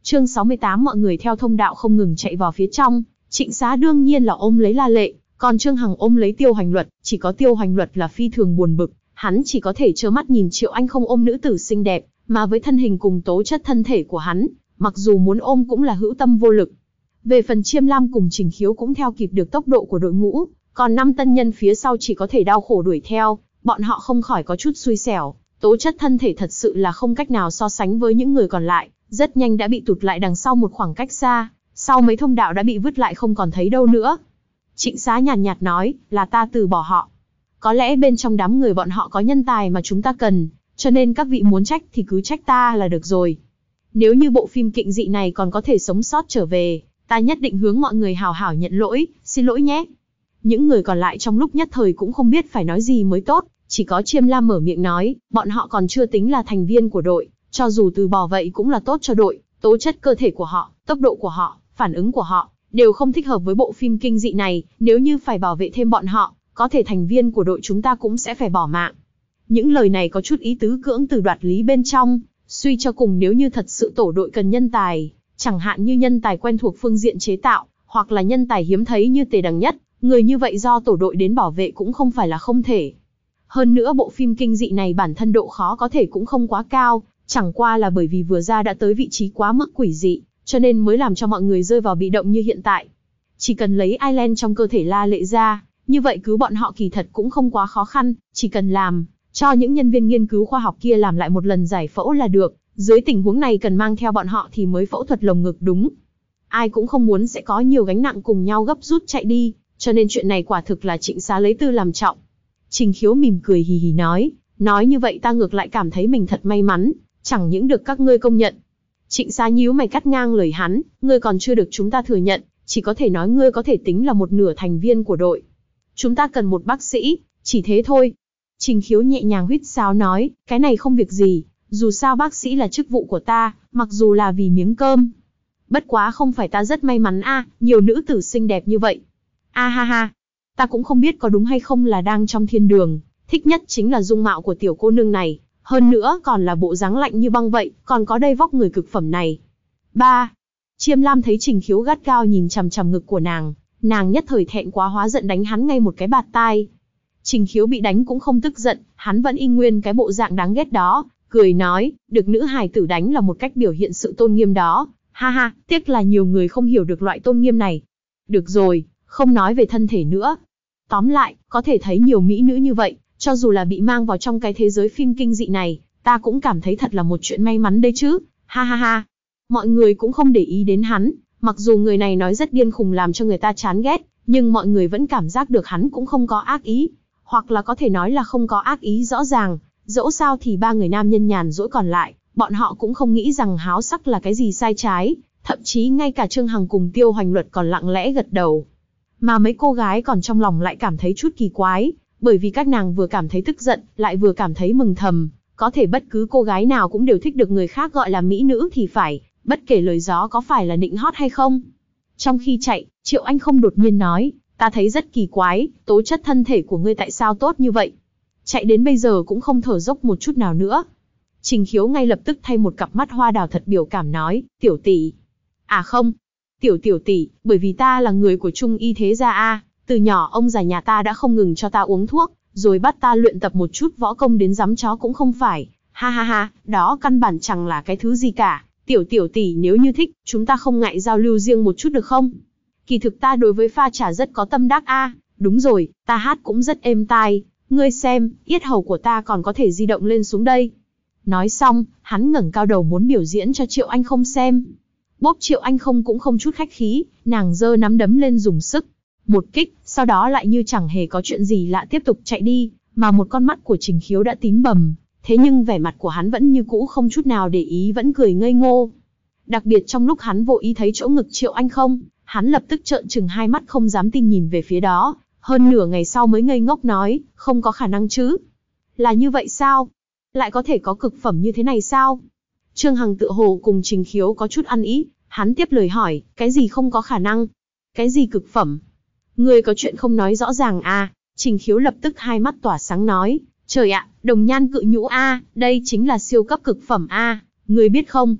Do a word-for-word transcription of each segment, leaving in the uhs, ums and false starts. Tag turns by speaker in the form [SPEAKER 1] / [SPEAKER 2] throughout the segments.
[SPEAKER 1] Chương sáu mươi tám mọi người theo thông đạo không ngừng chạy vào phía trong, Trịnh Xá đương nhiên là ôm lấy La Lệ, còn Trương Hằng ôm lấy Tiêu Hoành Luật, chỉ có Tiêu Hoành Luật là phi thường buồn bực, hắn chỉ có thể trơ mắt nhìn Triệu Anh không ôm nữ tử xinh đẹp, mà với thân hình cùng tố chất thân thể của hắn, mặc dù muốn ôm cũng là hữu tâm vô lực. Về phần Chiêm Lam cùng Trình Khiếu cũng theo kịp được tốc độ của đội ngũ, còn năm tân nhân phía sau chỉ có thể đau khổ đuổi theo, bọn họ không khỏi có chút xui xẻo, tố chất thân thể thật sự là không cách nào so sánh với những người còn lại, rất nhanh đã bị tụt lại đằng sau một khoảng cách xa, sau mấy thông đạo đã bị vứt lại không còn thấy đâu nữa. Trịnh Xá nhàn nhạt nói, là ta từ bỏ họ. Có lẽ bên trong đám người bọn họ có nhân tài mà chúng ta cần, cho nên các vị muốn trách thì cứ trách ta là được rồi. Nếu như bộ phim kịnh dị này còn có thể sống sót trở về, ta nhất định hướng mọi người hào hảo nhận lỗi, xin lỗi nhé. Những người còn lại trong lúc nhất thời cũng không biết phải nói gì mới tốt, chỉ có Chiêm Lam mở miệng nói, bọn họ còn chưa tính là thành viên của đội, cho dù từ bỏ vậy cũng là tốt cho đội, tố chất cơ thể của họ, tốc độ của họ, phản ứng của họ, đều không thích hợp với bộ phim kinh dị này, nếu như phải bảo vệ thêm bọn họ, có thể thành viên của đội chúng ta cũng sẽ phải bỏ mạng. Những lời này có chút ý tứ cưỡng từ đoạt lý bên trong, suy cho cùng nếu như thật sự tổ đội cần nhân tài, chẳng hạn như nhân tài quen thuộc phương diện chế tạo, hoặc là nhân tài hiếm thấy như Tề Đằng Nhất, người như vậy do tổ đội đến bảo vệ cũng không phải là không thể. Hơn nữa bộ phim kinh dị này bản thân độ khó có thể cũng không quá cao, chẳng qua là bởi vì vừa ra đã tới vị trí quá mức quỷ dị, cho nên mới làm cho mọi người rơi vào bị động như hiện tại. Chỉ cần lấy Island trong cơ thể La Lệ ra, như vậy cứu bọn họ kỳ thật cũng không quá khó khăn, chỉ cần làm cho những nhân viên nghiên cứu khoa học kia làm lại một lần giải phẫu là được, dưới tình huống này cần mang theo bọn họ thì mới phẫu thuật lồng ngực đúng. Ai cũng không muốn sẽ có nhiều gánh nặng cùng nhau gấp rút chạy đi, cho nên chuyện này quả thực là Trịnh Xá lấy tư làm trọng. Trình Khiếu mỉm cười hì hì nói, nói như vậy ta ngược lại cảm thấy mình thật may mắn, chẳng những được các ngươi công nhận. Trịnh Xá nhíu mày cắt ngang lời hắn, ngươi còn chưa được chúng ta thừa nhận, chỉ có thể nói ngươi có thể tính là một nửa thành viên của đội. Chúng ta cần một bác sĩ, chỉ thế thôi. Trình Khiếu nhẹ nhàng huýt sáo nói, cái này không việc gì, dù sao bác sĩ là chức vụ của ta, mặc dù là vì miếng cơm. Bất quá không phải ta rất may mắn a, à, nhiều nữ tử xinh đẹp như vậy. A ha ha, ta cũng không biết có đúng hay không là đang trong thiên đường, thích nhất chính là dung mạo của tiểu cô nương này, hơn nữa còn là bộ dáng lạnh như băng vậy, còn có đây vóc người cực phẩm này. Ba. Chiêm Lam thấy Trình Khiếu gắt gao nhìn chằm chằm ngực của nàng, nàng nhất thời thẹn quá hóa giận đánh hắn ngay một cái bạt tai. Trình Khiếu bị đánh cũng không tức giận, hắn vẫn y nguyên cái bộ dạng đáng ghét đó, cười nói, được nữ hài tử đánh là một cách biểu hiện sự tôn nghiêm đó, ha ha, tiếc là nhiều người không hiểu được loại tôn nghiêm này. Được rồi, không nói về thân thể nữa. Tóm lại, có thể thấy nhiều mỹ nữ như vậy, cho dù là bị mang vào trong cái thế giới phim kinh dị này, ta cũng cảm thấy thật là một chuyện may mắn đấy chứ, ha ha ha. Mọi người cũng không để ý đến hắn, mặc dù người này nói rất điên khùng làm cho người ta chán ghét, nhưng mọi người vẫn cảm giác được hắn cũng không có ác ý, hoặc là có thể nói là không có ác ý rõ ràng. Dẫu sao thì ba người nam nhân nhàn rỗi còn lại, bọn họ cũng không nghĩ rằng háo sắc là cái gì sai trái, thậm chí ngay cả Trương Hằng cùng Tiêu Hoành Luật còn lặng lẽ gật đầu. Mà mấy cô gái còn trong lòng lại cảm thấy chút kỳ quái, bởi vì các nàng vừa cảm thấy tức giận, lại vừa cảm thấy mừng thầm, có thể bất cứ cô gái nào cũng đều thích được người khác gọi là mỹ nữ thì phải, bất kể lời gió có phải là nịnh hót hay không. Trong khi chạy, Triệu Anh không đột nhiên nói, ta thấy rất kỳ quái, tố chất thân thể của ngươi tại sao tốt như vậy? Chạy đến bây giờ cũng không thở dốc một chút nào nữa. Trình Khiếu ngay lập tức thay một cặp mắt hoa đào thật biểu cảm nói, tiểu tỷ. À không, tiểu tiểu tỷ, bởi vì ta là người của Trung Y thế gia a, từ nhỏ ông già nhà ta đã không ngừng cho ta uống thuốc, rồi bắt ta luyện tập một chút võ công đến giám chó cũng không phải. Ha ha ha, đó căn bản chẳng là cái thứ gì cả. Tiểu tiểu tỷ nếu như thích, chúng ta không ngại giao lưu riêng một chút được không? Kỳ thực ta đối với pha trà rất có tâm đắc a, đúng rồi, ta hát cũng rất êm tai. Ngươi xem, yết hầu của ta còn có thể di động lên xuống đây. Nói xong, hắn ngẩng cao đầu muốn biểu diễn cho Triệu Anh không xem. Bốp Triệu Anh không cũng không chút khách khí, nàng giơ nắm đấm lên dùng sức. Một kích, sau đó lại như chẳng hề có chuyện gì lạ tiếp tục chạy đi, mà một con mắt của Trình Khiếu đã tím bầm. Thế nhưng vẻ mặt của hắn vẫn như cũ không chút nào để ý, vẫn cười ngây ngô. Đặc biệt trong lúc hắn vô ý thấy chỗ ngực Triệu Anh không, hắn lập tức trợn trừng hai mắt không dám tin nhìn về phía đó. Hơn nửa ngày sau mới ngây ngốc nói, không có khả năng chứ. Là như vậy sao? Lại có thể có cực phẩm như thế này sao? Trương Hằng tựa hồ cùng Trình Khiếu có chút ăn ý, hắn tiếp lời hỏi, cái gì không có khả năng? Cái gì cực phẩm? Ngươi có chuyện không nói rõ ràng à? Trình Khiếu lập tức hai mắt tỏa sáng nói, trời ạ, đồng nhan cự nhũ a, đây chính là siêu cấp cực phẩm a, ngươi biết không?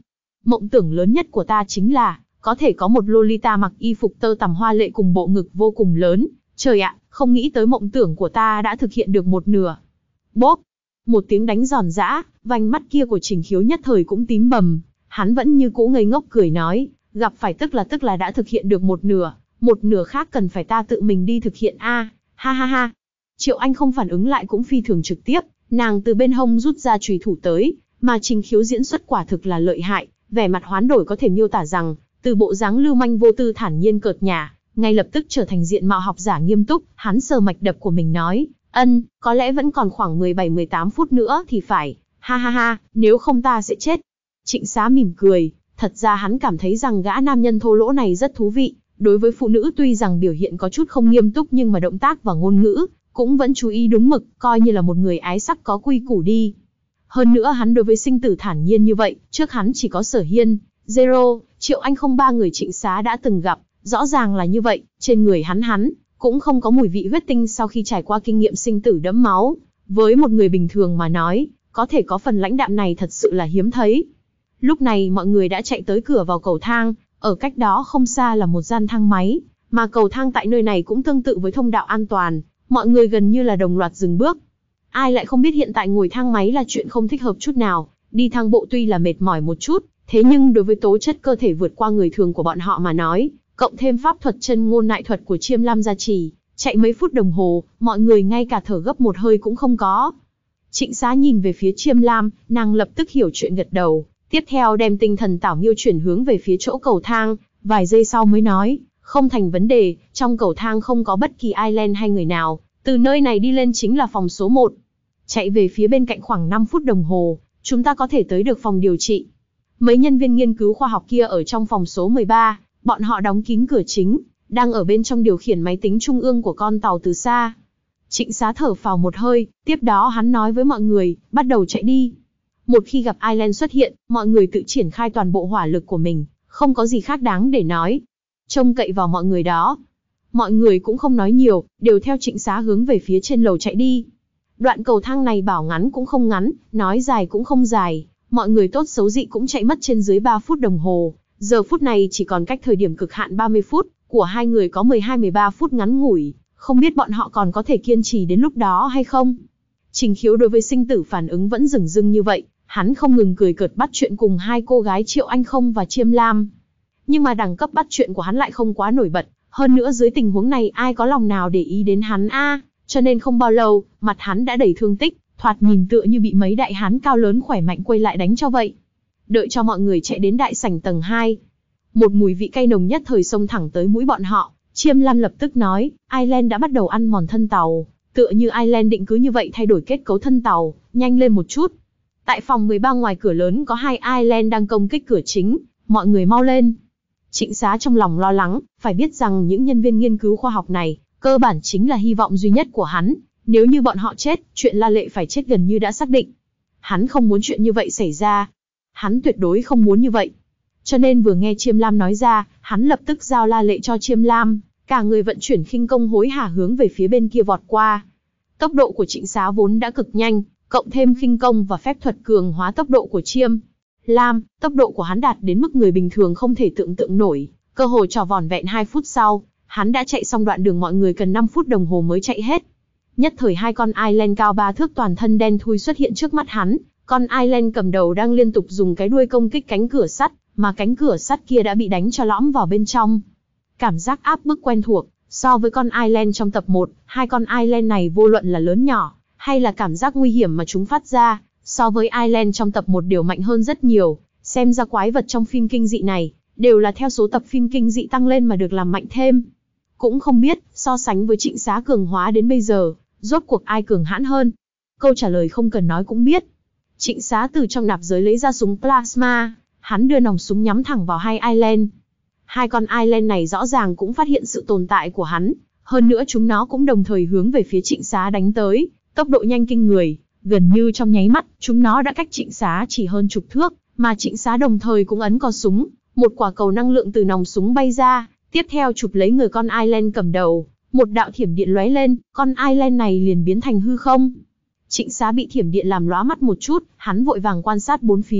[SPEAKER 1] Mộng tưởng lớn nhất của ta chính là, có thể có một Lolita mặc y phục tơ tằm hoa lệ cùng bộ ngực vô cùng lớn. Trời ạ, không nghĩ tới mộng tưởng của ta đã thực hiện được một nửa. Bốp! Một tiếng đánh giòn giã, vành mắt kia của Trình Khiếu nhất thời cũng tím bầm. Hắn vẫn như cũ ngây ngốc cười nói, gặp phải tức là tức là đã thực hiện được một nửa, một nửa khác cần phải ta tự mình đi thực hiện a. Ha ha ha. Triệu Anh không phản ứng lại cũng phi thường trực tiếp, nàng từ bên hông rút ra chùy thủ tới, mà Trình Khiếu diễn xuất quả thực là lợi hại, vẻ mặt hoán đổi có thể miêu tả rằng, từ bộ dáng lưu manh vô tư thản nhiên cợt nhả, ngay lập tức trở thành diện mạo học giả nghiêm túc. Hắn sờ mạch đập của mình nói, ân, có lẽ vẫn còn khoảng mười bảy mười tám phút nữa thì phải, ha ha ha, nếu không ta sẽ chết. Trịnh Xá mỉm cười, thật ra hắn cảm thấy rằng gã nam nhân thô lỗ này rất thú vị, đối với phụ nữ tuy rằng biểu hiện có chút không nghiêm túc nhưng mà động tác và ngôn ngữ, cũng vẫn chú ý đúng mực, coi như là một người ái sắc có quy củ đi. Hơn nữa hắn đối với sinh tử thản nhiên như vậy, trước hắn chỉ có Sở Hiên, Zero, Triệu Anh không ba người Trịnh Xá đã từng gặp, rõ ràng là như vậy, trên người hắn hắn, cũng không có mùi vị huyết tinh sau khi trải qua kinh nghiệm sinh tử đẫm máu. Với một người bình thường mà nói, có thể có phần lãnh đạm này thật sự là hiếm thấy. Lúc này mọi người đã chạy tới cửa vào cầu thang, ở cách đó không xa là một gian thang máy, mà cầu thang tại nơi này cũng tương tự với thông đạo an toàn, mọi người gần như là đồng loạt dừng bước. Ai lại không biết hiện tại ngồi thang máy là chuyện không thích hợp chút nào, đi thang bộ tuy là mệt mỏi một chút, thế nhưng đối với tố chất cơ thể vượt qua người thường của bọn họ mà nói, cộng thêm pháp thuật chân ngôn nại thuật của Chiêm Lam gia trì, chạy mấy phút đồng hồ, mọi người ngay cả thở gấp một hơi cũng không có. Trịnh Xá nhìn về phía Chiêm Lam, nàng lập tức hiểu chuyện gật đầu, tiếp theo đem tinh thần tảo miêu chuyển hướng về phía chỗ cầu thang, vài giây sau mới nói, không thành vấn đề, trong cầu thang không có bất kỳ Island hay người nào, từ nơi này đi lên chính là phòng số một. Chạy về phía bên cạnh khoảng năm phút đồng hồ, chúng ta có thể tới được phòng điều trị. Mấy nhân viên nghiên cứu khoa học kia ở trong phòng số mười ba, bọn họ đóng kín cửa chính, đang ở bên trong điều khiển máy tính trung ương của con tàu từ xa. Trịnh Xá thở phào một hơi, tiếp đó hắn nói với mọi người, bắt đầu chạy đi. Một khi gặp Island xuất hiện, mọi người tự triển khai toàn bộ hỏa lực của mình, không có gì khác đáng để nói. Trông cậy vào mọi người đó. Mọi người cũng không nói nhiều, đều theo Trịnh Xá hướng về phía trên lầu chạy đi. Đoạn cầu thang này bảo ngắn cũng không ngắn, nói dài cũng không dài, mọi người tốt xấu dị cũng chạy mất trên dưới ba phút đồng hồ. Giờ phút này chỉ còn cách thời điểm cực hạn ba mươi phút, của hai người có mười hai mười ba phút ngắn ngủi, không biết bọn họ còn có thể kiên trì đến lúc đó hay không. Trình Khiếu đối với sinh tử phản ứng vẫn dửng dưng như vậy, hắn không ngừng cười cợt bắt chuyện cùng hai cô gái Triệu Anh Không và Chiêm Lam. Nhưng mà đẳng cấp bắt chuyện của hắn lại không quá nổi bật, hơn nữa dưới tình huống này ai có lòng nào để ý đến hắn a, à, cho nên không bao lâu, mặt hắn đã đầy thương tích, thoạt nhìn tựa như bị mấy đại hán cao lớn khỏe mạnh quay lại đánh cho vậy. Đợi cho mọi người chạy đến đại sảnh tầng hai, một mùi vị cay nồng nhất thời xông thẳng tới mũi bọn họ, Chiêm Lam lập tức nói, Island đã bắt đầu ăn mòn thân tàu, tựa như Island định cứ như vậy thay đổi kết cấu thân tàu, nhanh lên một chút. Tại phòng mười ba ngoài cửa lớn có hai Island đang công kích cửa chính, mọi người mau lên. Trịnh Xá trong lòng lo lắng, phải biết rằng những nhân viên nghiên cứu khoa học này, cơ bản chính là hy vọng duy nhất của hắn, nếu như bọn họ chết, chuyện La Lệ phải chết gần như đã xác định. Hắn không muốn chuyện như vậy xảy ra. Hắn tuyệt đối không muốn như vậy. Cho nên vừa nghe Chiêm Lam nói ra, hắn lập tức giao La Lệ cho Chiêm Lam, cả người vận chuyển khinh công hối hả hướng về phía bên kia vọt qua. Tốc độ của Trịnh Xá vốn đã cực nhanh, cộng thêm khinh công và phép thuật cường hóa tốc độ của Chiêm Lam, tốc độ của hắn đạt đến mức người bình thường không thể tưởng tượng nổi, cơ hồ trò vỏn vẹn hai phút sau, hắn đã chạy xong đoạn đường mọi người cần năm phút đồng hồ mới chạy hết. Nhất thời hai con Island cao ba thước toàn thân đen thui xuất hiện trước mắt hắn, con Island cầm đầu đang liên tục dùng cái đuôi công kích cánh cửa sắt, mà cánh cửa sắt kia đã bị đánh cho lõm vào bên trong. Cảm giác áp bức quen thuộc, so với con Island trong tập một, hai con Island này vô luận là lớn nhỏ, hay là cảm giác nguy hiểm mà chúng phát ra, so với Island trong tập một đều mạnh hơn rất nhiều, xem ra quái vật trong phim kinh dị này, đều là theo số tập phim kinh dị tăng lên mà được làm mạnh thêm. Cũng không biết, so sánh với Trịnh Xá cường hóa đến bây giờ, rốt cuộc ai cường hãn hơn? Câu trả lời không cần nói cũng biết. Trịnh Xá từ trong nạp giới lấy ra súng plasma, hắn đưa nòng súng nhắm thẳng vào hai Island. Hai con Island này rõ ràng cũng phát hiện sự tồn tại của hắn, hơn nữa chúng nó cũng đồng thời hướng về phía Trịnh Xá đánh tới, tốc độ nhanh kinh người, gần như trong nháy mắt, chúng nó đã cách Trịnh Xá chỉ hơn chục thước, mà Trịnh Xá đồng thời cũng ấn cò súng, một quả cầu năng lượng từ nòng súng bay ra, tiếp theo chụp lấy người con Island cầm đầu, một đạo thiểm điện lóe lên, con Island này liền biến thành hư không. Trịnh Xá bị thiểm điện làm lóa mắt một chút, hắn vội vàng quan sát bốn phía,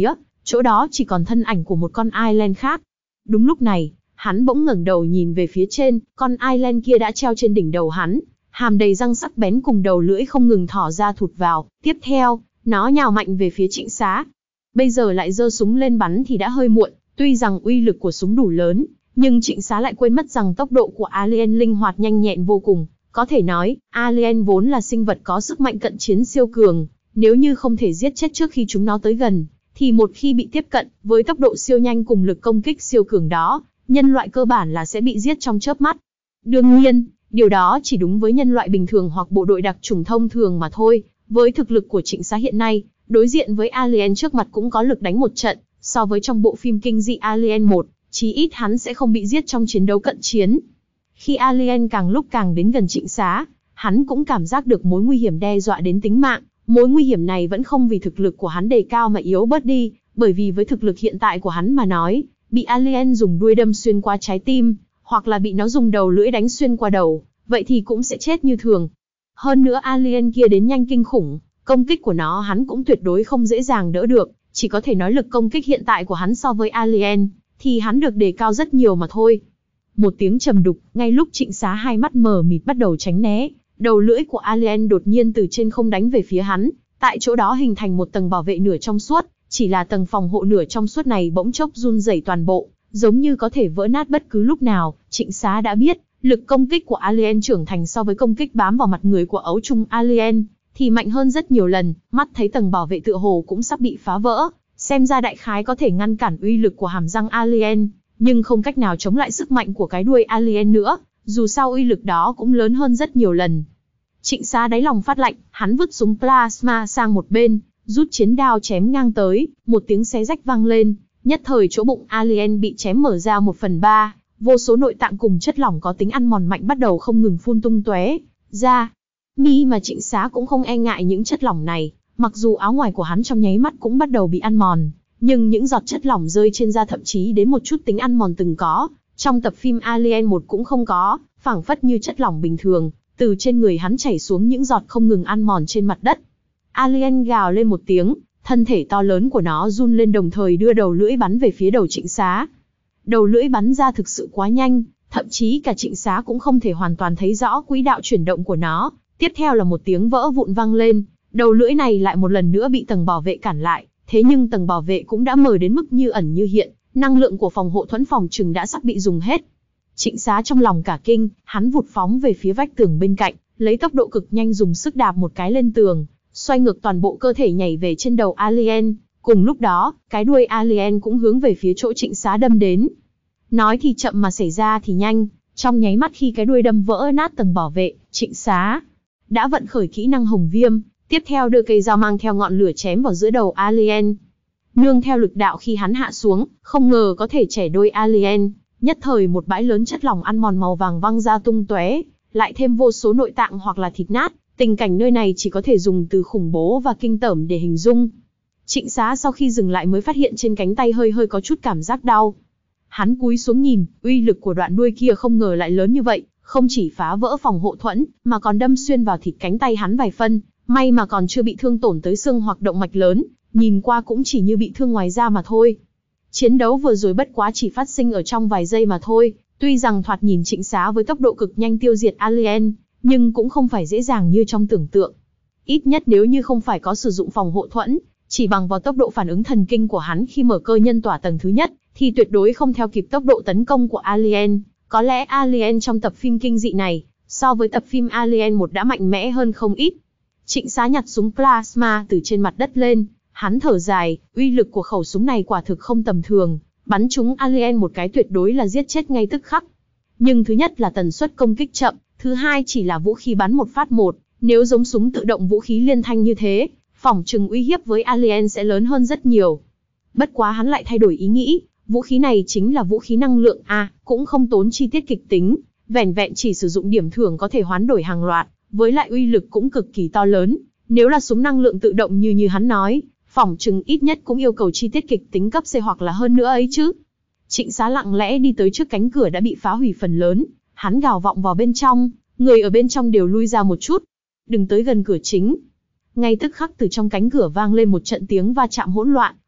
[SPEAKER 1] chỗ đó chỉ còn thân ảnh của một con Island khác. Đúng lúc này, hắn bỗng ngẩng đầu nhìn về phía trên, con Island kia đã treo trên đỉnh đầu hắn, hàm đầy răng sắc bén cùng đầu lưỡi không ngừng thỏ ra thụt vào, tiếp theo, nó nhào mạnh về phía Trịnh Xá. Bây giờ lại giơ súng lên bắn thì đã hơi muộn, tuy rằng uy lực của súng đủ lớn, nhưng Trịnh Xá lại quên mất rằng tốc độ của Alien linh hoạt nhanh nhẹn vô cùng. Có thể nói, Alien vốn là sinh vật có sức mạnh cận chiến siêu cường, nếu như không thể giết chết trước khi chúng nó tới gần, thì một khi bị tiếp cận, với tốc độ siêu nhanh cùng lực công kích siêu cường đó, nhân loại cơ bản là sẽ bị giết trong chớp mắt. Đương nhiên, điều đó chỉ đúng với nhân loại bình thường hoặc bộ đội đặc chủng thông thường mà thôi. Với thực lực của Trịnh Xá hiện nay, đối diện với Alien trước mặt cũng có lực đánh một trận, so với trong bộ phim kinh dị Alien một, chí ít hắn sẽ không bị giết trong chiến đấu cận chiến. Khi Alien càng lúc càng đến gần Trịnh Xá, hắn cũng cảm giác được mối nguy hiểm đe dọa đến tính mạng. Mối nguy hiểm này vẫn không vì thực lực của hắn đề cao mà yếu bớt đi, bởi vì với thực lực hiện tại của hắn mà nói, bị Alien dùng đuôi đâm xuyên qua trái tim, hoặc là bị nó dùng đầu lưỡi đánh xuyên qua đầu, vậy thì cũng sẽ chết như thường. Hơn nữa Alien kia đến nhanh kinh khủng, công kích của nó hắn cũng tuyệt đối không dễ dàng đỡ được, chỉ có thể nói lực công kích hiện tại của hắn so với Alien, thì hắn được đề cao rất nhiều mà thôi. Một tiếng trầm đục, ngay lúc Trịnh Xá hai mắt mờ mịt bắt đầu tránh né, đầu lưỡi của Alien đột nhiên từ trên không đánh về phía hắn, tại chỗ đó hình thành một tầng bảo vệ nửa trong suốt, chỉ là tầng phòng hộ nửa trong suốt này bỗng chốc run rẩy toàn bộ, giống như có thể vỡ nát bất cứ lúc nào. Trịnh Xá đã biết, lực công kích của Alien trưởng thành so với công kích bám vào mặt người của ấu trùng Alien, thì mạnh hơn rất nhiều lần, mắt thấy tầng bảo vệ tựa hồ cũng sắp bị phá vỡ, xem ra đại khái có thể ngăn cản uy lực của hàm răng Alien, nhưng không cách nào chống lại sức mạnh của cái đuôi Alien nữa, dù sao uy lực đó cũng lớn hơn rất nhiều lần. Trịnh Xá đáy lòng phát lạnh, hắn vứt súng plasma sang một bên, rút chiến đao chém ngang tới, một tiếng xé rách vang lên, nhất thời chỗ bụng Alien bị chém mở ra một phần ba, vô số nội tạng cùng chất lỏng có tính ăn mòn mạnh bắt đầu không ngừng phun tung tóe ra. Mi mà Trịnh Xá cũng không e ngại những chất lỏng này, mặc dù áo ngoài của hắn trong nháy mắt cũng bắt đầu bị ăn mòn, nhưng những giọt chất lỏng rơi trên da thậm chí đến một chút tính ăn mòn từng có, trong tập phim Alien một cũng không có, phảng phất như chất lỏng bình thường, từ trên người hắn chảy xuống những giọt không ngừng ăn mòn trên mặt đất. Alien gào lên một tiếng, thân thể to lớn của nó run lên đồng thời đưa đầu lưỡi bắn về phía đầu Trịnh Xá. Đầu lưỡi bắn ra thực sự quá nhanh, thậm chí cả Trịnh Xá cũng không thể hoàn toàn thấy rõ quỹ đạo chuyển động của nó. Tiếp theo là một tiếng vỡ vụn vang lên, đầu lưỡi này lại một lần nữa bị tầng bảo vệ cản lại, thế nhưng tầng bảo vệ cũng đã mờ đến mức như ẩn như hiện, năng lượng của phòng hộ thuẫn phòng trừng đã sắp bị dùng hết. Trịnh Xá trong lòng cả kinh, hắn vụt phóng về phía vách tường bên cạnh, lấy tốc độ cực nhanh dùng sức đạp một cái lên tường, xoay ngược toàn bộ cơ thể nhảy về trên đầu Alien. Cùng lúc đó, cái đuôi Alien cũng hướng về phía chỗ Trịnh Xá đâm đến. Nói thì chậm mà xảy ra thì nhanh, trong nháy mắt khi cái đuôi đâm vỡ nát tầng bảo vệ, Trịnh Xá đã vận khởi kỹ năng hồng viêm, tiếp theo đưa cây dao mang theo ngọn lửa chém vào giữa đầu Alien. Nương theo lực đạo khi hắn hạ xuống, không ngờ có thể chẻ đôi Alien, nhất thời một bãi lớn chất lỏng ăn mòn màu vàng văng ra tung tóe, lại thêm vô số nội tạng hoặc là thịt nát, tình cảnh nơi này chỉ có thể dùng từ khủng bố và kinh tởm để hình dung. Trịnh Xá sau khi dừng lại mới phát hiện trên cánh tay hơi hơi có chút cảm giác đau. Hắn cúi xuống nhìn, uy lực của đoạn đuôi kia không ngờ lại lớn như vậy, không chỉ phá vỡ phòng hộ thuẫn, mà còn đâm xuyên vào thịt cánh tay hắn vài phân, may mà còn chưa bị thương tổn tới xương hoặc động mạch lớn, nhìn qua cũng chỉ như bị thương ngoài da mà thôi. Chiến đấu vừa rồi bất quá chỉ phát sinh ở trong vài giây mà thôi, tuy rằng thoạt nhìn Trịnh Xá với tốc độ cực nhanh tiêu diệt Alien, nhưng cũng không phải dễ dàng như trong tưởng tượng. Ít nhất nếu như không phải có sử dụng phòng hộ thuẫn, chỉ bằng vào tốc độ phản ứng thần kinh của hắn khi mở cơ nhân tỏa tầng thứ nhất, thì tuyệt đối không theo kịp tốc độ tấn công của Alien. Có lẽ Alien trong tập phim kinh dị này, so với tập phim Alien một đã mạnh mẽ hơn không ít. Trịnh Xá nhặt súng plasma từ trên mặt đất lên, hắn thở dài, uy lực của khẩu súng này quả thực không tầm thường, bắn trúng Alien một cái tuyệt đối là giết chết ngay tức khắc. Nhưng thứ nhất là tần suất công kích chậm, thứ hai chỉ là vũ khí bắn một phát một, nếu giống súng tự động vũ khí liên thanh như thế, phỏng chừng uy hiếp với Alien sẽ lớn hơn rất nhiều. Bất quá hắn lại thay đổi ý nghĩ, vũ khí này chính là vũ khí năng lượng A, cũng không tốn chi tiết kịch tính, vẻn vẹn chỉ sử dụng điểm thưởng có thể hoán đổi hàng loạt, với lại uy lực cũng cực kỳ to lớn. Nếu là súng năng lượng tự động như như hắn nói, phỏng chừng ít nhất cũng yêu cầu chi tiết kịch tính cấp C hoặc là hơn nữa ấy chứ. Trịnh Xá lặng lẽ đi tới trước cánh cửa đã bị phá hủy phần lớn, hắn gào vọng vào bên trong, người ở bên trong đều lui ra một chút. Đừng tới gần cửa chính. Ngay tức khắc từ trong cánh cửa vang lên một trận tiếng va chạm hỗn loạn,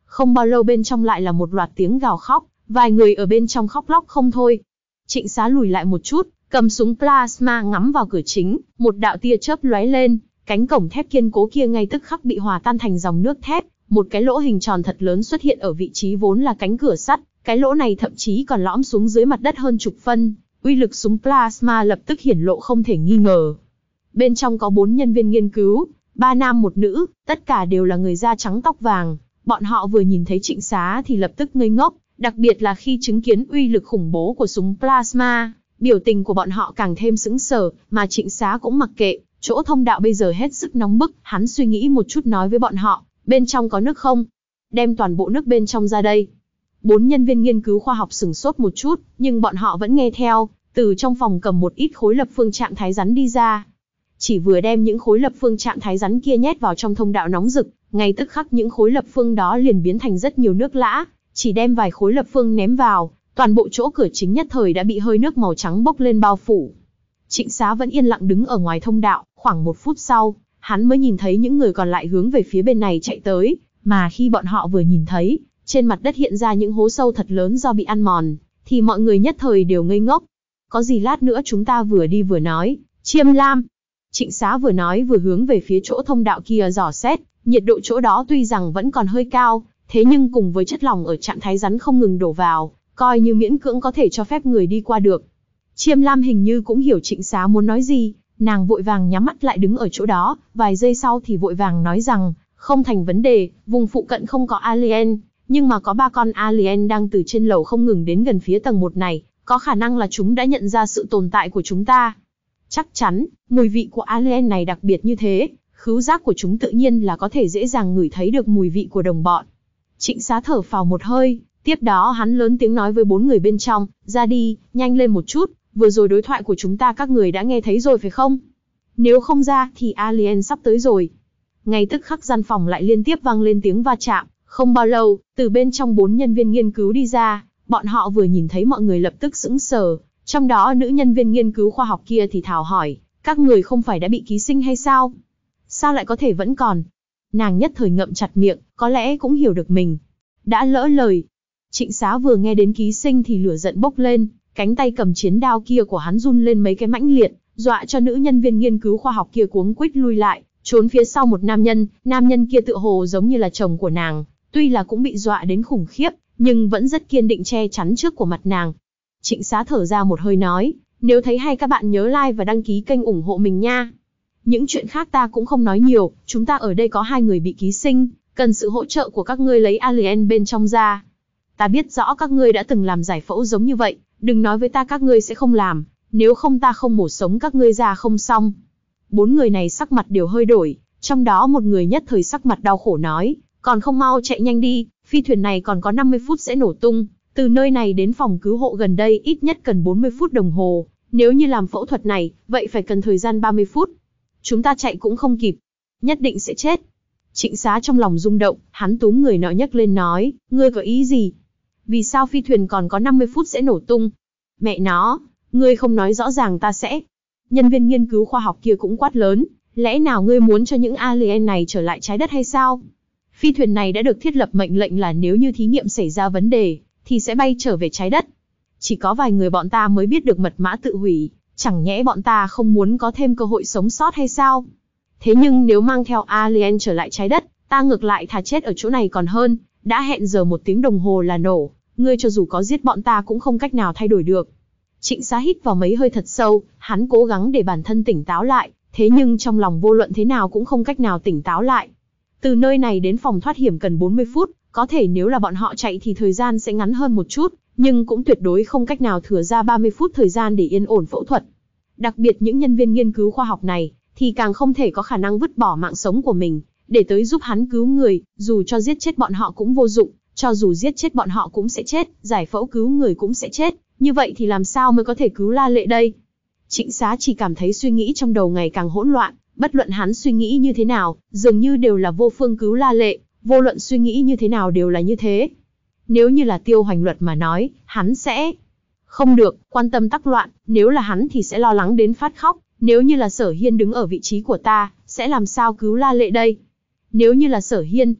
[SPEAKER 1] Không bao lâu bên trong lại là một loạt tiếng gào khóc, vài người ở bên trong khóc lóc không thôi. Trịnh Xá lùi lại một chút, cầm súng plasma ngắm vào cửa chính, một đạo tia chớp lóe lên, cánh cổng thép kiên cố kia ngay tức khắc bị hòa tan thành dòng nước thép, một cái lỗ hình tròn thật lớn xuất hiện ở vị trí vốn là cánh cửa sắt, cái lỗ này thậm chí còn lõm xuống dưới mặt đất hơn chục phân, uy lực súng plasma lập tức hiển lộ không thể nghi ngờ. Bên trong có bốn nhân viên nghiên cứu, ba nam một nữ, tất cả đều là người da trắng tóc vàng, bọn họ vừa nhìn thấy Trịnh Xá thì lập tức ngây ngốc, đặc biệt là khi chứng kiến uy lực khủng bố của súng plasma, biểu tình của bọn họ càng thêm sững sờ, mà Trịnh Xá cũng mặc kệ, chỗ thông đạo bây giờ hết sức nóng bức, hắn suy nghĩ một chút nói với bọn họ, bên trong có nước không? Đem toàn bộ nước bên trong ra đây. Bốn nhân viên nghiên cứu khoa học sửng sốt một chút, nhưng bọn họ vẫn nghe theo, từ trong phòng cầm một ít khối lập phương trạng thái rắn đi ra. Chỉ vừa đem những khối lập phương trạng thái rắn kia nhét vào trong thông đạo nóng rực, ngay tức khắc những khối lập phương đó liền biến thành rất nhiều nước lã, chỉ đem vài khối lập phương ném vào, toàn bộ chỗ cửa chính nhất thời đã bị hơi nước màu trắng bốc lên bao phủ. Trịnh Xá vẫn yên lặng đứng ở ngoài thông đạo, khoảng một phút sau, hắn mới nhìn thấy những người còn lại hướng về phía bên này chạy tới, mà khi bọn họ vừa nhìn thấy, trên mặt đất hiện ra những hố sâu thật lớn do bị ăn mòn, thì mọi người nhất thời đều ngây ngốc. Có gì lát nữa chúng ta vừa đi vừa nói, Chiêm Lam. Trịnh Xá vừa nói vừa hướng về phía chỗ thông đạo kia dò xét, nhiệt độ chỗ đó tuy rằng vẫn còn hơi cao, thế nhưng cùng với chất lỏng ở trạng thái rắn không ngừng đổ vào, coi như miễn cưỡng có thể cho phép người đi qua được. Chiêm Lam hình như cũng hiểu Trịnh Xá muốn nói gì, nàng vội vàng nhắm mắt lại đứng ở chỗ đó, vài giây sau thì vội vàng nói rằng, không thành vấn đề, vùng phụ cận không có alien, nhưng mà có ba con alien đang từ trên lầu không ngừng đến gần phía tầng một này, có khả năng là chúng đã nhận ra sự tồn tại của chúng ta. Chắc chắn, mùi vị của alien này đặc biệt như thế, khứu giác của chúng tự nhiên là có thể dễ dàng ngửi thấy được mùi vị của đồng bọn. Trịnh Xá thở phào một hơi, tiếp đó hắn lớn tiếng nói với bốn người bên trong, ra đi, nhanh lên một chút, vừa rồi đối thoại của chúng ta các người đã nghe thấy rồi phải không? Nếu không ra thì alien sắp tới rồi. Ngay tức khắc gian phòng lại liên tiếp vang lên tiếng va chạm, không bao lâu, từ bên trong bốn nhân viên nghiên cứu đi ra, bọn họ vừa nhìn thấy mọi người lập tức sững sờ, trong đó nữ nhân viên nghiên cứu khoa học kia thì thào hỏi, các người không phải đã bị ký sinh hay sao? Sao lại có thể vẫn còn? Nàng nhất thời ngậm chặt miệng, có lẽ cũng hiểu được mình đã lỡ lời. Trịnh Xá vừa nghe đến ký sinh thì lửa giận bốc lên, cánh tay cầm chiến đao kia của hắn run lên mấy cái mãnh liệt, dọa cho nữ nhân viên nghiên cứu khoa học kia cuống quýt lui lại, trốn phía sau một nam nhân, nam nhân kia tựa hồ giống như là chồng của nàng, tuy là cũng bị dọa đến khủng khiếp, nhưng vẫn rất kiên định che chắn trước của mặt nàng. Trịnh Xá thở ra một hơi nói, nếu thấy hay các bạn nhớ like và đăng ký kênh ủng hộ mình nha. Những chuyện khác ta cũng không nói nhiều, chúng ta ở đây có hai người bị ký sinh, cần sự hỗ trợ của các ngươi lấy alien bên trong ra. Ta biết rõ các ngươi đã từng làm giải phẫu giống như vậy, đừng nói với ta các ngươi sẽ không làm, nếu không ta không mổ sống các ngươi ra không xong. Bốn người này sắc mặt đều hơi đổi, trong đó một người nhất thời sắc mặt đau khổ nói, còn không mau chạy nhanh đi, phi thuyền này còn có năm mươi phút sẽ nổ tung, từ nơi này đến phòng cứu hộ gần đây ít nhất cần bốn mươi phút đồng hồ, nếu như làm phẫu thuật này, vậy phải cần thời gian ba mươi phút. Chúng ta chạy cũng không kịp, nhất định sẽ chết. Trịnh Xá trong lòng rung động, hắn túm người nọ nhấc lên nói, ngươi có ý gì? Vì sao phi thuyền còn có năm mươi phút sẽ nổ tung? Mẹ nó, ngươi không nói rõ ràng ta sẽ... Nhân viên nghiên cứu khoa học kia cũng quát lớn, lẽ nào ngươi muốn cho những alien này trở lại trái đất hay sao? Phi thuyền này đã được thiết lập mệnh lệnh là nếu như thí nghiệm xảy ra vấn đề, thì sẽ bay trở về trái đất. Chỉ có vài người bọn ta mới biết được mật mã tự hủy, chẳng nhẽ bọn ta không muốn có thêm cơ hội sống sót hay sao? Thế nhưng nếu mang theo alien trở lại trái đất, ta ngược lại thà chết ở chỗ này còn hơn, đã hẹn giờ một tiếng đồng hồ là nổ, ngươi cho dù có giết bọn ta cũng không cách nào thay đổi được. Trịnh Xá hít vào mấy hơi thật sâu, hắn cố gắng để bản thân tỉnh táo lại, thế nhưng trong lòng vô luận thế nào cũng không cách nào tỉnh táo lại. Từ nơi này đến phòng thoát hiểm cần bốn mươi phút, có thể nếu là bọn họ chạy thì thời gian sẽ ngắn hơn một chút, nhưng cũng tuyệt đối không cách nào thừa ra ba mươi phút thời gian để yên ổn phẫu thuật. Đặc biệt những nhân viên nghiên cứu khoa học này, thì càng không thể có khả năng vứt bỏ mạng sống của mình, để tới giúp hắn cứu người, dù cho giết chết bọn họ cũng vô dụng, cho dù giết chết bọn họ cũng sẽ chết, giải phẫu cứu người cũng sẽ chết, như vậy thì làm sao mới có thể cứu La Lệ đây? Trịnh Xá chỉ cảm thấy suy nghĩ trong đầu ngày càng hỗn loạn, bất luận hắn suy nghĩ như thế nào, dường như đều là vô phương cứu La Lệ, vô luận suy nghĩ như thế nào đều là như thế. Nếu như là Tiêu Hoành Luật mà nói, hắn sẽ không được, quan tâm tắc loạn, nếu là hắn thì sẽ lo lắng đến phát khóc, nếu như là Sở Hiên đứng ở vị trí của ta, sẽ làm sao cứu La Lệ đây? Nếu như là Sở Hiên,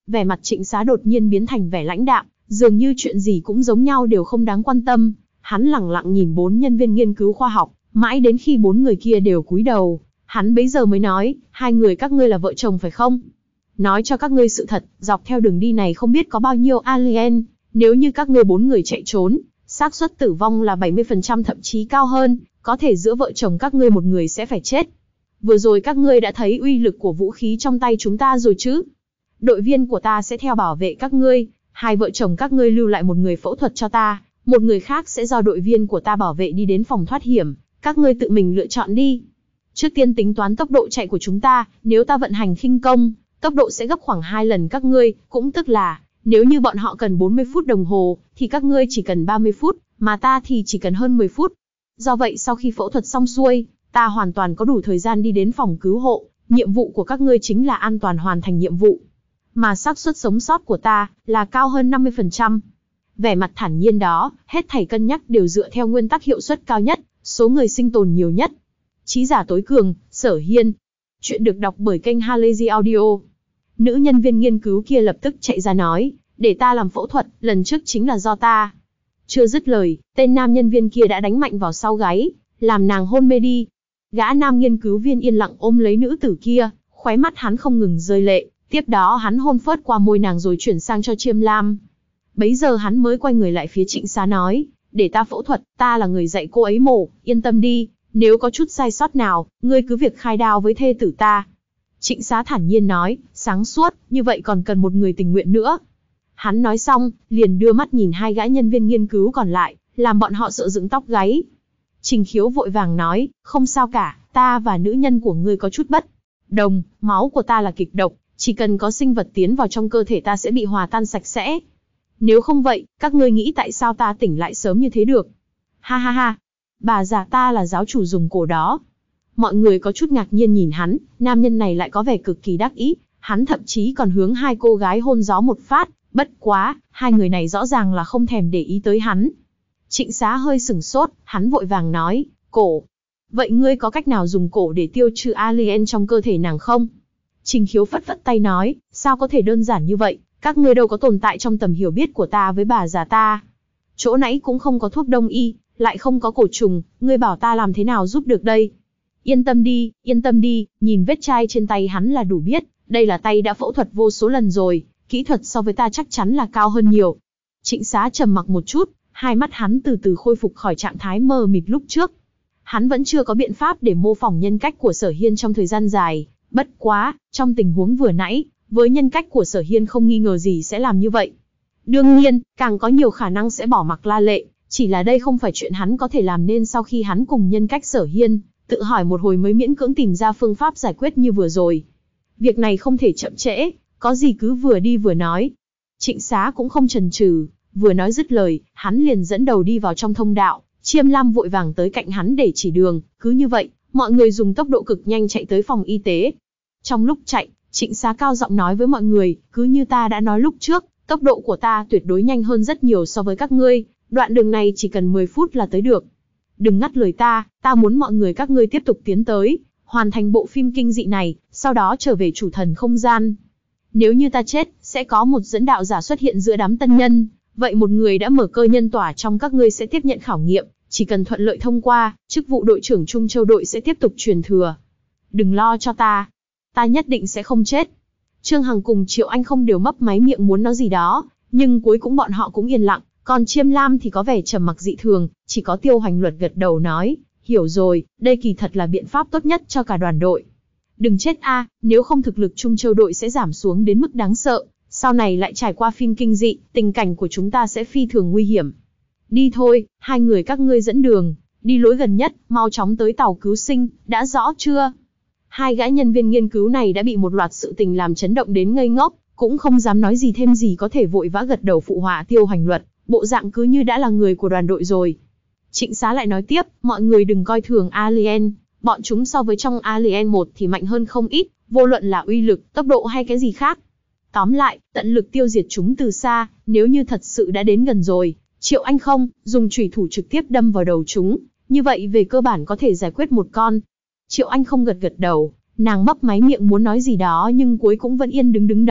[SPEAKER 1] Vẻ mặt Trịnh Xá đột nhiên biến thành vẻ lãnh đạm, dường như chuyện gì cũng giống nhau đều không đáng quan tâm. Hắn lẳng lặng nhìn bốn nhân viên nghiên cứu khoa học, mãi đến khi bốn người kia đều cúi đầu, hắn bấy giờ mới nói, hai người các ngươi là vợ chồng phải không? Nói cho các ngươi sự thật, dọc theo đường đi này không biết có bao nhiêu alien, nếu như các ngươi bốn người chạy trốn, xác suất tử vong là bảy mươi phần trăm thậm chí cao hơn, có thể giữa vợ chồng các ngươi một người sẽ phải chết. Vừa rồi các ngươi đã thấy uy lực của vũ khí trong tay chúng ta rồi chứ? Đội viên của ta sẽ theo bảo vệ các ngươi, hai vợ chồng các ngươi lưu lại một người phẫu thuật cho ta, một người khác sẽ do đội viên của ta bảo vệ đi đến phòng thoát hiểm, các ngươi tự mình lựa chọn đi. Trước tiên tính toán tốc độ chạy của chúng ta, nếu ta vận hành khinh công, tốc độ sẽ gấp khoảng hai lần các ngươi, cũng tức là, nếu như bọn họ cần bốn mươi phút đồng hồ, thì các ngươi chỉ cần ba mươi phút, mà ta thì chỉ cần hơn mười phút. Do vậy sau khi phẫu thuật xong xuôi, ta hoàn toàn có đủ thời gian đi đến phòng cứu hộ, nhiệm vụ của các ngươi chính là an toàn hoàn thành nhiệm vụ. Mà xác suất sống sót của ta, là cao hơn năm mươi phần trăm. Vẻ mặt thản nhiên đó, hết thảy cân nhắc đều dựa theo nguyên tắc hiệu suất cao nhất, số người sinh tồn nhiều nhất. Trí giả tối cường, Sở Hiên. Chuyện được đọc bởi kênh Halazy Audio. Nữ nhân viên nghiên cứu kia lập tức chạy ra nói, để ta làm phẫu thuật, lần trước chính là do ta. Chưa dứt lời, tên nam nhân viên kia đã đánh mạnh vào sau gáy, làm nàng hôn mê đi. Gã nam nghiên cứu viên yên lặng ôm lấy nữ tử kia, khóe mắt hắn không ngừng rơi lệ, tiếp đó hắn hôn phớt qua môi nàng rồi chuyển sang cho Chiêm Lam. Bấy giờ hắn mới quay người lại phía Trịnh Xá nói, để ta phẫu thuật, ta là người dạy cô ấy mổ, yên tâm đi, nếu có chút sai sót nào, ngươi cứ việc khai đao với thê tử ta. Trịnh Xá thản nhiên nói, sáng suốt, như vậy còn cần một người tình nguyện nữa. Hắn nói xong, liền đưa mắt nhìn hai gã nhân viên nghiên cứu còn lại, làm bọn họ sợ dựng tóc gáy. Trình Khiếu vội vàng nói, không sao cả, ta và nữ nhân của ngươi có chút bất đồng, máu của ta là kịch độc, chỉ cần có sinh vật tiến vào trong cơ thể ta sẽ bị hòa tan sạch sẽ. Nếu không vậy, các ngươi nghĩ tại sao ta tỉnh lại sớm như thế được? Ha ha ha, bà già ta là giáo chủ dùng cổ đó. Mọi người có chút ngạc nhiên nhìn hắn, nam nhân này lại có vẻ cực kỳ đắc ý, hắn thậm chí còn hướng hai cô gái hôn gió một phát, bất quá, hai người này rõ ràng là không thèm để ý tới hắn. Trịnh Xá hơi sửng sốt, hắn vội vàng nói, cổ. Vậy ngươi có cách nào dùng cổ để tiêu trừ alien trong cơ thể nàng không? Trình Khiếu phất phất tay nói, sao có thể đơn giản như vậy, các ngươi đâu có tồn tại trong tầm hiểu biết của ta với bà già ta. Chỗ nãy cũng không có thuốc đông y, lại không có cổ trùng, ngươi bảo ta làm thế nào giúp được đây? Yên tâm đi, yên tâm đi, nhìn vết chai trên tay hắn là đủ biết, đây là tay đã phẫu thuật vô số lần rồi, kỹ thuật so với ta chắc chắn là cao hơn nhiều. Trịnh Xá trầm mặc một chút, hai mắt hắn từ từ khôi phục khỏi trạng thái mờ mịt lúc trước. Hắn vẫn chưa có biện pháp để mô phỏng nhân cách của Sở Hiên trong thời gian dài, bất quá, trong tình huống vừa nãy, với nhân cách của Sở Hiên không nghi ngờ gì sẽ làm như vậy. Đương nhiên, càng có nhiều khả năng sẽ bỏ mặc La Lệ, chỉ là đây không phải chuyện hắn có thể làm nên sau khi hắn cùng nhân cách Sở Hiên, tự hỏi một hồi mới miễn cưỡng tìm ra phương pháp giải quyết như vừa rồi. Việc này không thể chậm trễ, có gì cứ vừa đi vừa nói. Trịnh Xá cũng không chần chừ, vừa nói dứt lời, hắn liền dẫn đầu đi vào trong thông đạo, Chiêm Lam vội vàng tới cạnh hắn để chỉ đường, cứ như vậy, mọi người dùng tốc độ cực nhanh chạy tới phòng y tế. Trong lúc chạy, Trịnh Xá cao giọng nói với mọi người, cứ như ta đã nói lúc trước, tốc độ của ta tuyệt đối nhanh hơn rất nhiều so với các ngươi, đoạn đường này chỉ cần mười phút là tới được. Đừng ngắt lời ta, ta muốn mọi người các ngươi tiếp tục tiến tới, hoàn thành bộ phim kinh dị này, sau đó trở về chủ thần không gian. Nếu như ta chết, sẽ có một dẫn đạo giả xuất hiện giữa đám tân nhân, vậy một người đã mở cơ nhân tỏa trong các ngươi sẽ tiếp nhận khảo nghiệm, chỉ cần thuận lợi thông qua, chức vụ đội trưởng Trung Châu đội sẽ tiếp tục truyền thừa. Đừng lo cho ta, ta nhất định sẽ không chết. Trương Hằng cùng Triệu Anh không đều mấp máy miệng muốn nói gì đó, nhưng cuối cùng bọn họ cũng yên lặng, còn Chiêm Lam thì có vẻ trầm mặc dị thường, chỉ có Tiêu Hoành Luật gật đầu nói, hiểu rồi, đây kỳ thật là biện pháp tốt nhất cho cả đoàn đội. Đừng chết a, nếu không thực lực Trung Châu đội sẽ giảm xuống đến mức đáng sợ, sau này lại trải qua phim kinh dị, tình cảnh của chúng ta sẽ phi thường nguy hiểm. Đi thôi, hai người các ngươi dẫn đường, đi lối gần nhất, mau chóng tới tàu cứu sinh, đã rõ chưa? Hai gã nhân viên nghiên cứu này đã bị một loạt sự tình làm chấn động đến ngây ngốc, cũng không dám nói gì thêm gì, có thể vội vã gật đầu phụ họa Tiêu Hoành Luật, bộ dạng cứ như đã là người của đoàn đội rồi. Trịnh Xá lại nói tiếp, mọi người đừng coi thường alien, bọn chúng so với trong Alien một thì mạnh hơn không ít, vô luận là uy lực, tốc độ hay cái gì khác. Tóm lại, tận lực tiêu diệt chúng từ xa, nếu như thật sự đã đến gần rồi, Triệu Anh không, dùng chủy thủ trực tiếp đâm vào đầu chúng, như vậy về cơ bản có thể giải quyết một con. Triệu Anh không gật gật đầu, nàng mấp máy miệng muốn nói gì đó nhưng cuối cũng vẫn yên đứng đứng đó,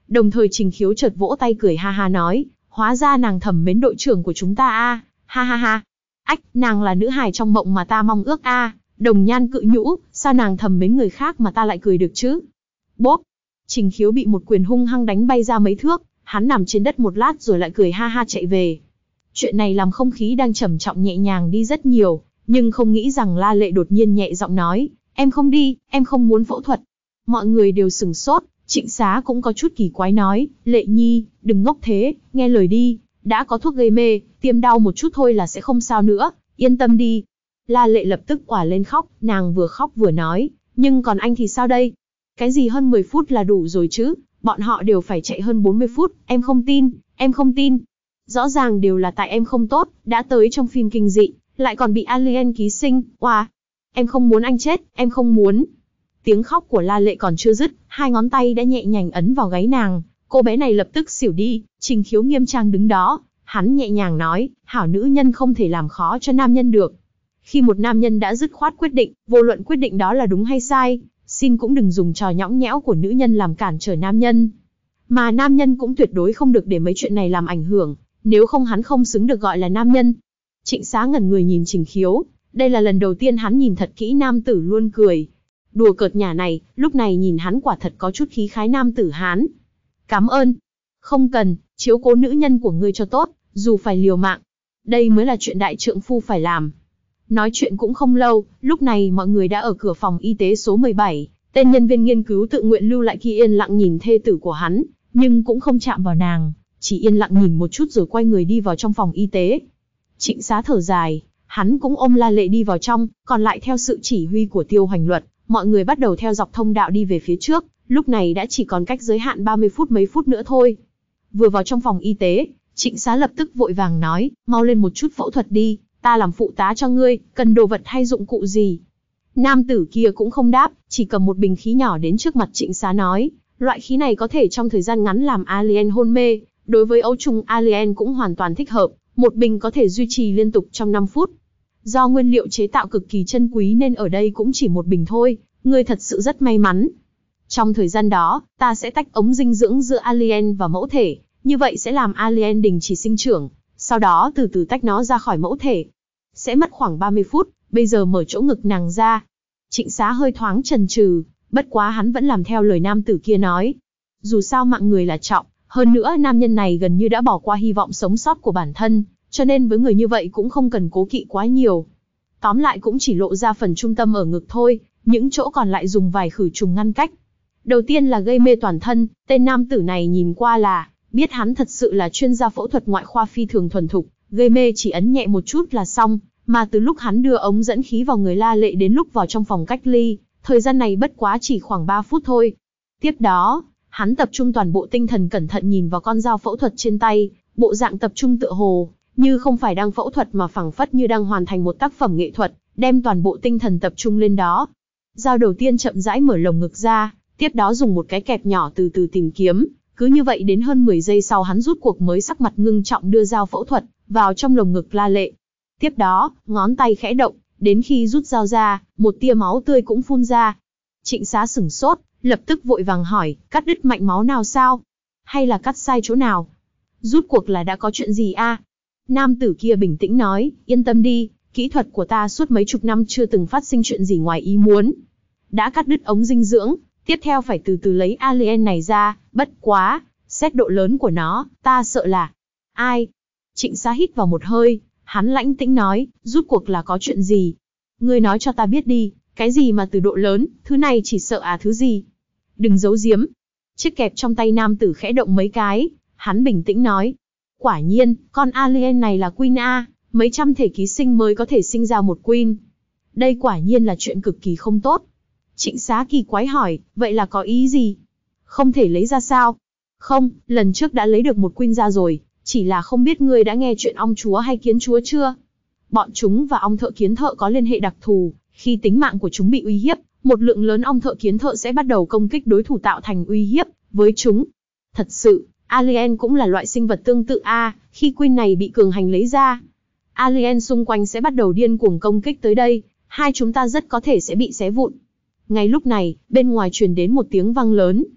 [SPEAKER 1] Đồng thời Trình Khiếu chợt vỗ tay cười ha ha nói, hóa ra nàng thầm mến đội trưởng của chúng ta a, ha ha ha. Ách, nàng là nữ hài trong mộng mà ta mong ước a. Đồng Nhan cự nhũ, sao nàng thầm mến người khác mà ta lại cười được chứ? Bốp! Trình Khiếu bị một quyền hung hăng đánh bay ra mấy thước, hắn nằm trên đất một lát rồi lại cười ha ha chạy về. Chuyện này làm không khí đang trầm trọng nhẹ nhàng đi rất nhiều, nhưng không nghĩ rằng La Lệ đột nhiên nhẹ giọng nói, em không đi, em không muốn phẫu thuật. Mọi người đều sửng sốt, Trịnh Xá cũng có chút kỳ quái nói, Lệ Nhi, đừng ngốc thế, nghe lời đi, đã có thuốc gây mê, tiêm đau một chút thôi là sẽ không sao nữa, yên tâm đi. La Lệ lập tức òa lên khóc, nàng vừa khóc vừa nói, nhưng còn anh thì sao đây? Cái gì hơn mười phút là đủ rồi chứ, bọn họ đều phải chạy hơn bốn mươi phút, em không tin, em không tin. Rõ ràng đều là tại em không tốt, đã tới trong phim kinh dị, lại còn bị alien ký sinh, oà. Em không muốn anh chết, em không muốn. Tiếng khóc của La Lệ còn chưa dứt, hai ngón tay đã nhẹ nhàng ấn vào gáy nàng, cô bé này lập tức xỉu đi. Trình Khiếu nghiêm trang đứng đó, hắn nhẹ nhàng nói, hảo nữ nhân không thể làm khó cho nam nhân được. Khi một nam nhân đã dứt khoát quyết định, vô luận quyết định đó là đúng hay sai, xin cũng đừng dùng trò nhõng nhẽo của nữ nhân làm cản trở nam nhân. Mà nam nhân cũng tuyệt đối không được để mấy chuyện này làm ảnh hưởng, nếu không hắn không xứng được gọi là nam nhân. Trịnh Xá ngẩn người nhìn Trình Khiếu, đây là lần đầu tiên hắn nhìn thật kỹ nam tử luôn cười. Đùa cợt nhả này, lúc này nhìn hắn quả thật có chút khí khái nam tử Hán. Cảm ơn. Không cần, chiếu cố nữ nhân của ngươi cho tốt, dù phải liều mạng. Đây mới là chuyện đại trượng phu phải làm. Nói chuyện cũng không lâu, lúc này mọi người đã ở cửa phòng y tế số mười bảy. Tên nhân viên nghiên cứu tự nguyện lưu lại kia yên lặng nhìn thê tử của hắn, nhưng cũng không chạm vào nàng, chỉ yên lặng nhìn một chút rồi quay người đi vào trong phòng y tế. Trịnh Xá thở dài, hắn cũng ôm La Lệ đi vào trong, còn lại theo sự chỉ huy của Tiêu Hoành Luật, mọi người bắt đầu theo dọc thông đạo đi về phía trước, lúc này đã chỉ còn cách giới hạn ba mươi phút mấy phút nữa thôi. Vừa vào trong phòng y tế, Trịnh Xá lập tức vội vàng nói, mau lên một chút phẫu thuật đi, ta làm phụ tá cho ngươi, cần đồ vật hay dụng cụ gì? Nam tử kia cũng không đáp, chỉ cầm một bình khí nhỏ đến trước mặt Trịnh Xá nói, loại khí này có thể trong thời gian ngắn làm alien hôn mê, đối với ấu trùng alien cũng hoàn toàn thích hợp, một bình có thể duy trì liên tục trong năm phút. Do nguyên liệu chế tạo cực kỳ chân quý nên ở đây cũng chỉ một bình thôi, ngươi thật sự rất may mắn. Trong thời gian đó, ta sẽ tách ống dinh dưỡng giữa alien và mẫu thể, như vậy sẽ làm alien đình chỉ sinh trưởng, sau đó từ từ tách nó ra khỏi mẫu thể. Sẽ mất khoảng ba mươi phút, bây giờ mở chỗ ngực nàng ra. Trịnh Xá hơi thoáng chần chừ, bất quá hắn vẫn làm theo lời nam tử kia nói. Dù sao mạng người là trọng, hơn nữa nam nhân này gần như đã bỏ qua hy vọng sống sót của bản thân, cho nên với người như vậy cũng không cần cố kỵ quá nhiều. Tóm lại cũng chỉ lộ ra phần trung tâm ở ngực thôi, những chỗ còn lại dùng vài khử trùng ngăn cách. Đầu tiên là gây mê toàn thân, tên nam tử này nhìn qua là, biết hắn thật sự là chuyên gia phẫu thuật ngoại khoa phi thường thuần thục, gây mê chỉ ấn nhẹ một chút là xong, mà từ lúc hắn đưa ống dẫn khí vào người La Lệ đến lúc vào trong phòng cách ly, thời gian này bất quá chỉ khoảng ba phút thôi. Tiếp đó, hắn tập trung toàn bộ tinh thần cẩn thận nhìn vào con dao phẫu thuật trên tay, bộ dạng tập trung tựa hồ, như không phải đang phẫu thuật mà phảng phất như đang hoàn thành một tác phẩm nghệ thuật, đem toàn bộ tinh thần tập trung lên đó. Dao đầu tiên chậm rãi mở lồng ngực ra, tiếp đó dùng một cái kẹp nhỏ từ từ tìm kiếm, cứ như vậy đến hơn mười giây sau hắn rút cuộc mới sắc mặt ngưng trọng đưa dao phẫu thuật vào trong lồng ngực La Lệ. Tiếp đó, ngón tay khẽ động, đến khi rút dao ra, một tia máu tươi cũng phun ra. Trịnh Xá sửng sốt, lập tức vội vàng hỏi, cắt đứt mạch máu nào sao? Hay là cắt sai chỗ nào? Rút cuộc là đã có chuyện gì a? Nam tử kia bình tĩnh nói, yên tâm đi, kỹ thuật của ta suốt mấy chục năm chưa từng phát sinh chuyện gì ngoài ý muốn. Đã cắt đứt ống dinh dưỡng, tiếp theo phải từ từ lấy alien này ra, bất quá, xét độ lớn của nó, ta sợ là... Ai? Trịnh Xá hít vào một hơi, hắn lãnh tĩnh nói, rút cuộc là có chuyện gì? Ngươi nói cho ta biết đi, cái gì mà từ độ lớn, thứ này chỉ sợ à thứ gì? Đừng giấu giếm. Chiếc kẹp trong tay nam tử khẽ động mấy cái, hắn bình tĩnh nói. Quả nhiên, con alien này là Queen A, mấy trăm thể ký sinh mới có thể sinh ra một Queen. Đây quả nhiên là chuyện cực kỳ không tốt. Trịnh Xá kỳ quái hỏi, vậy là có ý gì? Không thể lấy ra sao? Không, lần trước đã lấy được một Queen ra rồi, chỉ là không biết ngươi đã nghe chuyện ong chúa hay kiến chúa chưa? Bọn chúng và ong thợ kiến thợ có liên hệ đặc thù, khi tính mạng của chúng bị uy hiếp, một lượng lớn ong thợ kiến thợ sẽ bắt đầu công kích đối thủ tạo thành uy hiếp với chúng. Thật sự, alien cũng là loại sinh vật tương tự a, khi Queen này bị cường hành lấy ra, alien xung quanh sẽ bắt đầu điên cuồng công kích tới đây, hai chúng ta rất có thể sẽ bị xé vụn. Ngay lúc này, bên ngoài truyền đến một tiếng vang lớn.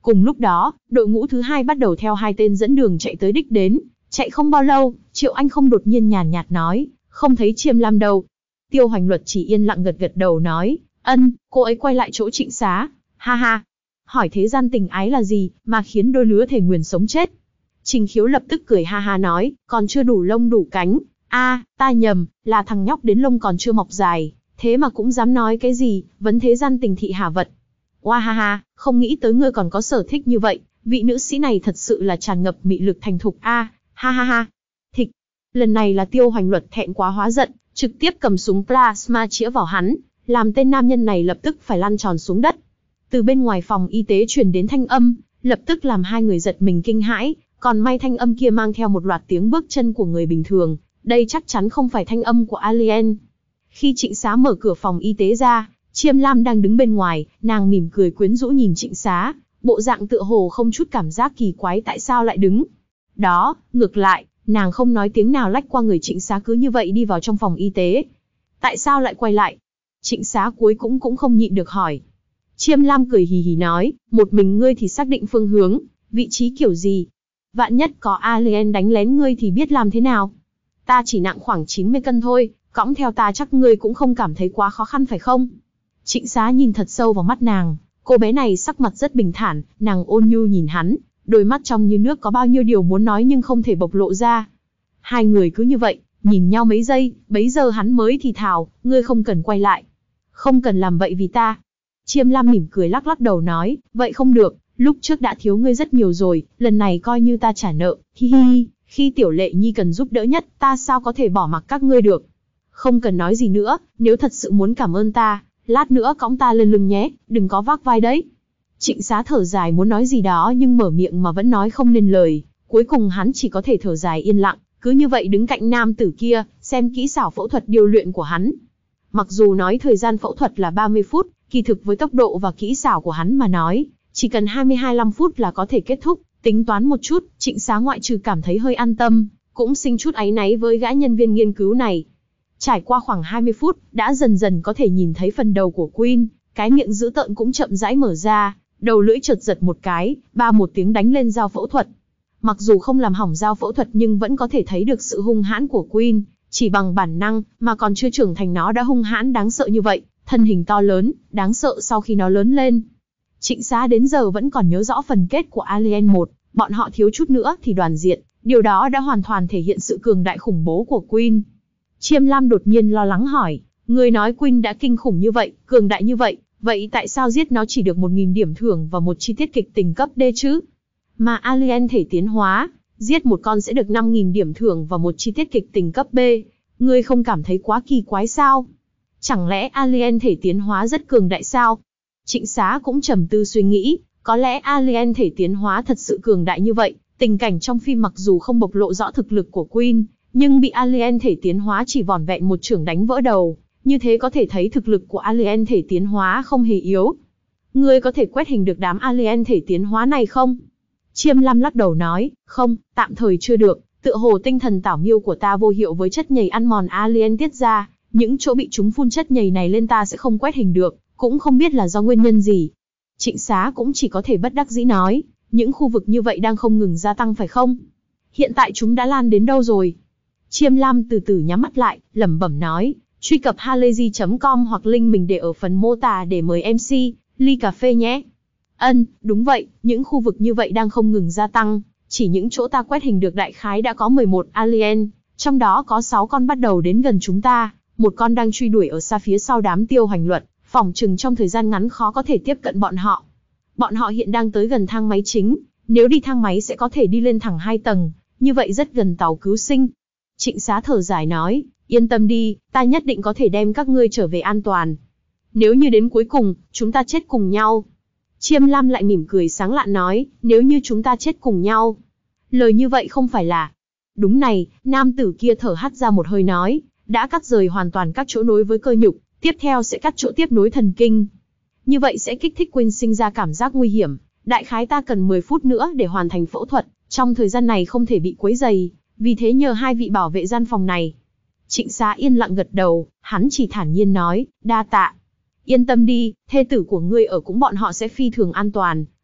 [SPEAKER 1] Cùng lúc đó, đội ngũ thứ hai bắt đầu theo hai tên dẫn đường chạy tới đích đến. Chạy không bao lâu, Triệu Anh không đột nhiên nhàn nhạt nói, không thấy Chiêm Lam đâu. Tiêu Hoành Luật chỉ yên lặng gật gật đầu nói, ân, cô ấy quay lại chỗ Trịnh Xá, ha ha. Hỏi thế gian tình ái là gì, mà khiến đôi lứa thề nguyền sống chết. Trình Khiếu lập tức cười ha ha nói, còn chưa đủ lông đủ cánh, a, ta nhầm, là thằng nhóc đến lông còn chưa mọc dài, thế mà cũng dám nói cái gì, vấn thế gian tình thị hà vật. Oa ha ha, không nghĩ tới ngươi còn có sở thích như vậy, vị nữ sĩ này thật sự là tràn ngập mị lực thành thục a, ha ha ha. Thịch, lần này là Tiêu Hoành Luật thẹn quá hóa giận, trực tiếp cầm súng plasma chĩa vào hắn, làm tên nam nhân này lập tức phải lăn tròn xuống đất. Từ bên ngoài phòng y tế truyền đến thanh âm, lập tức làm hai người giật mình kinh hãi, còn may thanh âm kia mang theo một loạt tiếng bước chân của người bình thường, đây chắc chắn không phải thanh âm của alien. Khi Trịnh Xá mở cửa phòng y tế ra, Chiêm Lam đang đứng bên ngoài, nàng mỉm cười quyến rũ nhìn Trịnh Xá, bộ dạng tựa hồ không chút cảm giác kỳ quái tại sao lại đứng đó, ngược lại, nàng không nói tiếng nào lách qua người Trịnh Xá cứ như vậy đi vào trong phòng y tế. Tại sao lại quay lại? Trịnh Xá cuối cũng cũng không nhịn được hỏi. Chiêm Lam cười hì hì nói, một mình ngươi thì xác định phương hướng, vị trí kiểu gì? Vạn nhất có alien đánh lén ngươi thì biết làm thế nào? Ta chỉ nặng khoảng chín mươi cân thôi, cõng theo ta chắc ngươi cũng không cảm thấy quá khó khăn phải không? Trịnh Xá nhìn thật sâu vào mắt nàng, cô bé này sắc mặt rất bình thản, nàng ôn nhu nhìn hắn, đôi mắt trong như nước có bao nhiêu điều muốn nói nhưng không thể bộc lộ ra. Hai người cứ như vậy, nhìn nhau mấy giây, bấy giờ hắn mới thì thào, ngươi không cần quay lại. Không cần làm vậy vì ta. Chiêm Lam mỉm cười lắc lắc đầu nói, vậy không được, lúc trước đã thiếu ngươi rất nhiều rồi, lần này coi như ta trả nợ, hi hi, khi Tiểu Lệ Nhi cần giúp đỡ nhất, ta sao có thể bỏ mặc các ngươi được. Không cần nói gì nữa, nếu thật sự muốn cảm ơn ta, lát nữa cõng ta lên lưng nhé, đừng có vác vai đấy. Trịnh Xá thở dài muốn nói gì đó nhưng mở miệng mà vẫn nói không nên lời, cuối cùng hắn chỉ có thể thở dài yên lặng, cứ như vậy đứng cạnh nam tử kia, xem kỹ xảo phẫu thuật điều luyện của hắn. Mặc dù nói thời gian phẫu thuật là ba mươi phút, kỳ thực với tốc độ và kỹ xảo của hắn mà nói, chỉ cần hai mươi hai lăm phút là có thể kết thúc, tính toán một chút, Trịnh Xá ngoại trừ cảm thấy hơi an tâm, cũng sinh chút áy náy với gã nhân viên nghiên cứu này. Trải qua khoảng hai mươi phút, đã dần dần có thể nhìn thấy phần đầu của Queen, cái miệng dữ tợn cũng chậm rãi mở ra, đầu lưỡi chợt giật một cái, ba một tiếng đánh lên dao phẫu thuật. Mặc dù không làm hỏng dao phẫu thuật nhưng vẫn có thể thấy được sự hung hãn của Queen, chỉ bằng bản năng, mà còn chưa trưởng thành nó đã hung hãn đáng sợ như vậy, thân hình to lớn, đáng sợ sau khi nó lớn lên. Trịnh Xá đến giờ vẫn còn nhớ rõ phần kết của Alien một, bọn họ thiếu chút nữa thì đoàn diệt, điều đó đã hoàn toàn thể hiện sự cường đại khủng bố của Queen. Chiêm Lam đột nhiên lo lắng hỏi, người nói Queen đã kinh khủng như vậy, cường đại như vậy, vậy tại sao giết nó chỉ được một nghìn điểm thưởng và một chi tiết kịch tình cấp D chứ? Mà Alien thể tiến hóa, giết một con sẽ được năm nghìn điểm thưởng và một chi tiết kịch tình cấp B, ngươi không cảm thấy quá kỳ quái sao? Chẳng lẽ Alien thể tiến hóa rất cường đại sao? Trịnh Xá cũng trầm tư suy nghĩ, có lẽ Alien thể tiến hóa thật sự cường đại như vậy, tình cảnh trong phim mặc dù không bộc lộ rõ thực lực của Queen, nhưng bị Alien thể tiến hóa chỉ vỏn vẹn một chưởng đánh vỡ đầu, như thế có thể thấy thực lực của Alien thể tiến hóa không hề yếu. Ngươi có thể quét hình được đám Alien thể tiến hóa này không? Chiêm Lam lắc đầu nói, không, tạm thời chưa được, tựa hồ tinh thần tảo miêu của ta vô hiệu với chất nhầy ăn mòn Alien tiết ra, những chỗ bị chúng phun chất nhầy này lên ta sẽ không quét hình được, cũng không biết là do nguyên nhân gì. Trịnh Xá cũng chỉ có thể bất đắc dĩ nói, những khu vực như vậy đang không ngừng gia tăng phải không? Hiện tại chúng đã lan đến đâu rồi? Chiêm Lam từ từ nhắm mắt lại, lẩm bẩm nói, truy cập halayzi chấm com hoặc link mình để ở phần mô tả để mời em xê, ly cà phê nhé. Ân, đúng vậy, những khu vực như vậy đang không ngừng gia tăng, chỉ những chỗ ta quét hình được đại khái đã có mười một alien, trong đó có sáu con bắt đầu đến gần chúng ta, một con đang truy đuổi ở xa phía sau đám Tiêu Hoành Luật, phỏng chừng trong thời gian ngắn khó có thể tiếp cận bọn họ. Bọn họ hiện đang tới gần thang máy chính, nếu đi thang máy sẽ có thể đi lên thẳng hai tầng, như vậy rất gần tàu cứu sinh. Trịnh Xá thở dài nói, yên tâm đi, ta nhất định có thể đem các ngươi trở về an toàn. Nếu như đến cuối cùng, chúng ta chết cùng nhau. Chiêm Lam lại mỉm cười sáng lạn nói, nếu như chúng ta chết cùng nhau. Lời như vậy không phải là... Đúng này, nam tử kia thở hắt ra một hơi nói, đã cắt rời hoàn toàn các chỗ nối với cơ nhục, tiếp theo sẽ cắt chỗ tiếp nối thần kinh. Như vậy sẽ kích thích Queen sinh ra cảm giác nguy hiểm, đại khái ta cần mười phút nữa để hoàn thành phẫu thuật, trong thời gian này không thể bị quấy rầy, vì thế nhờ hai vị bảo vệ gian phòng này. Trịnh Xá yên lặng gật đầu, hắn chỉ thản nhiên nói, đa tạ. Yên tâm đi, thê tử của ngươi ở cũng bọn họ sẽ phi thường an toàn,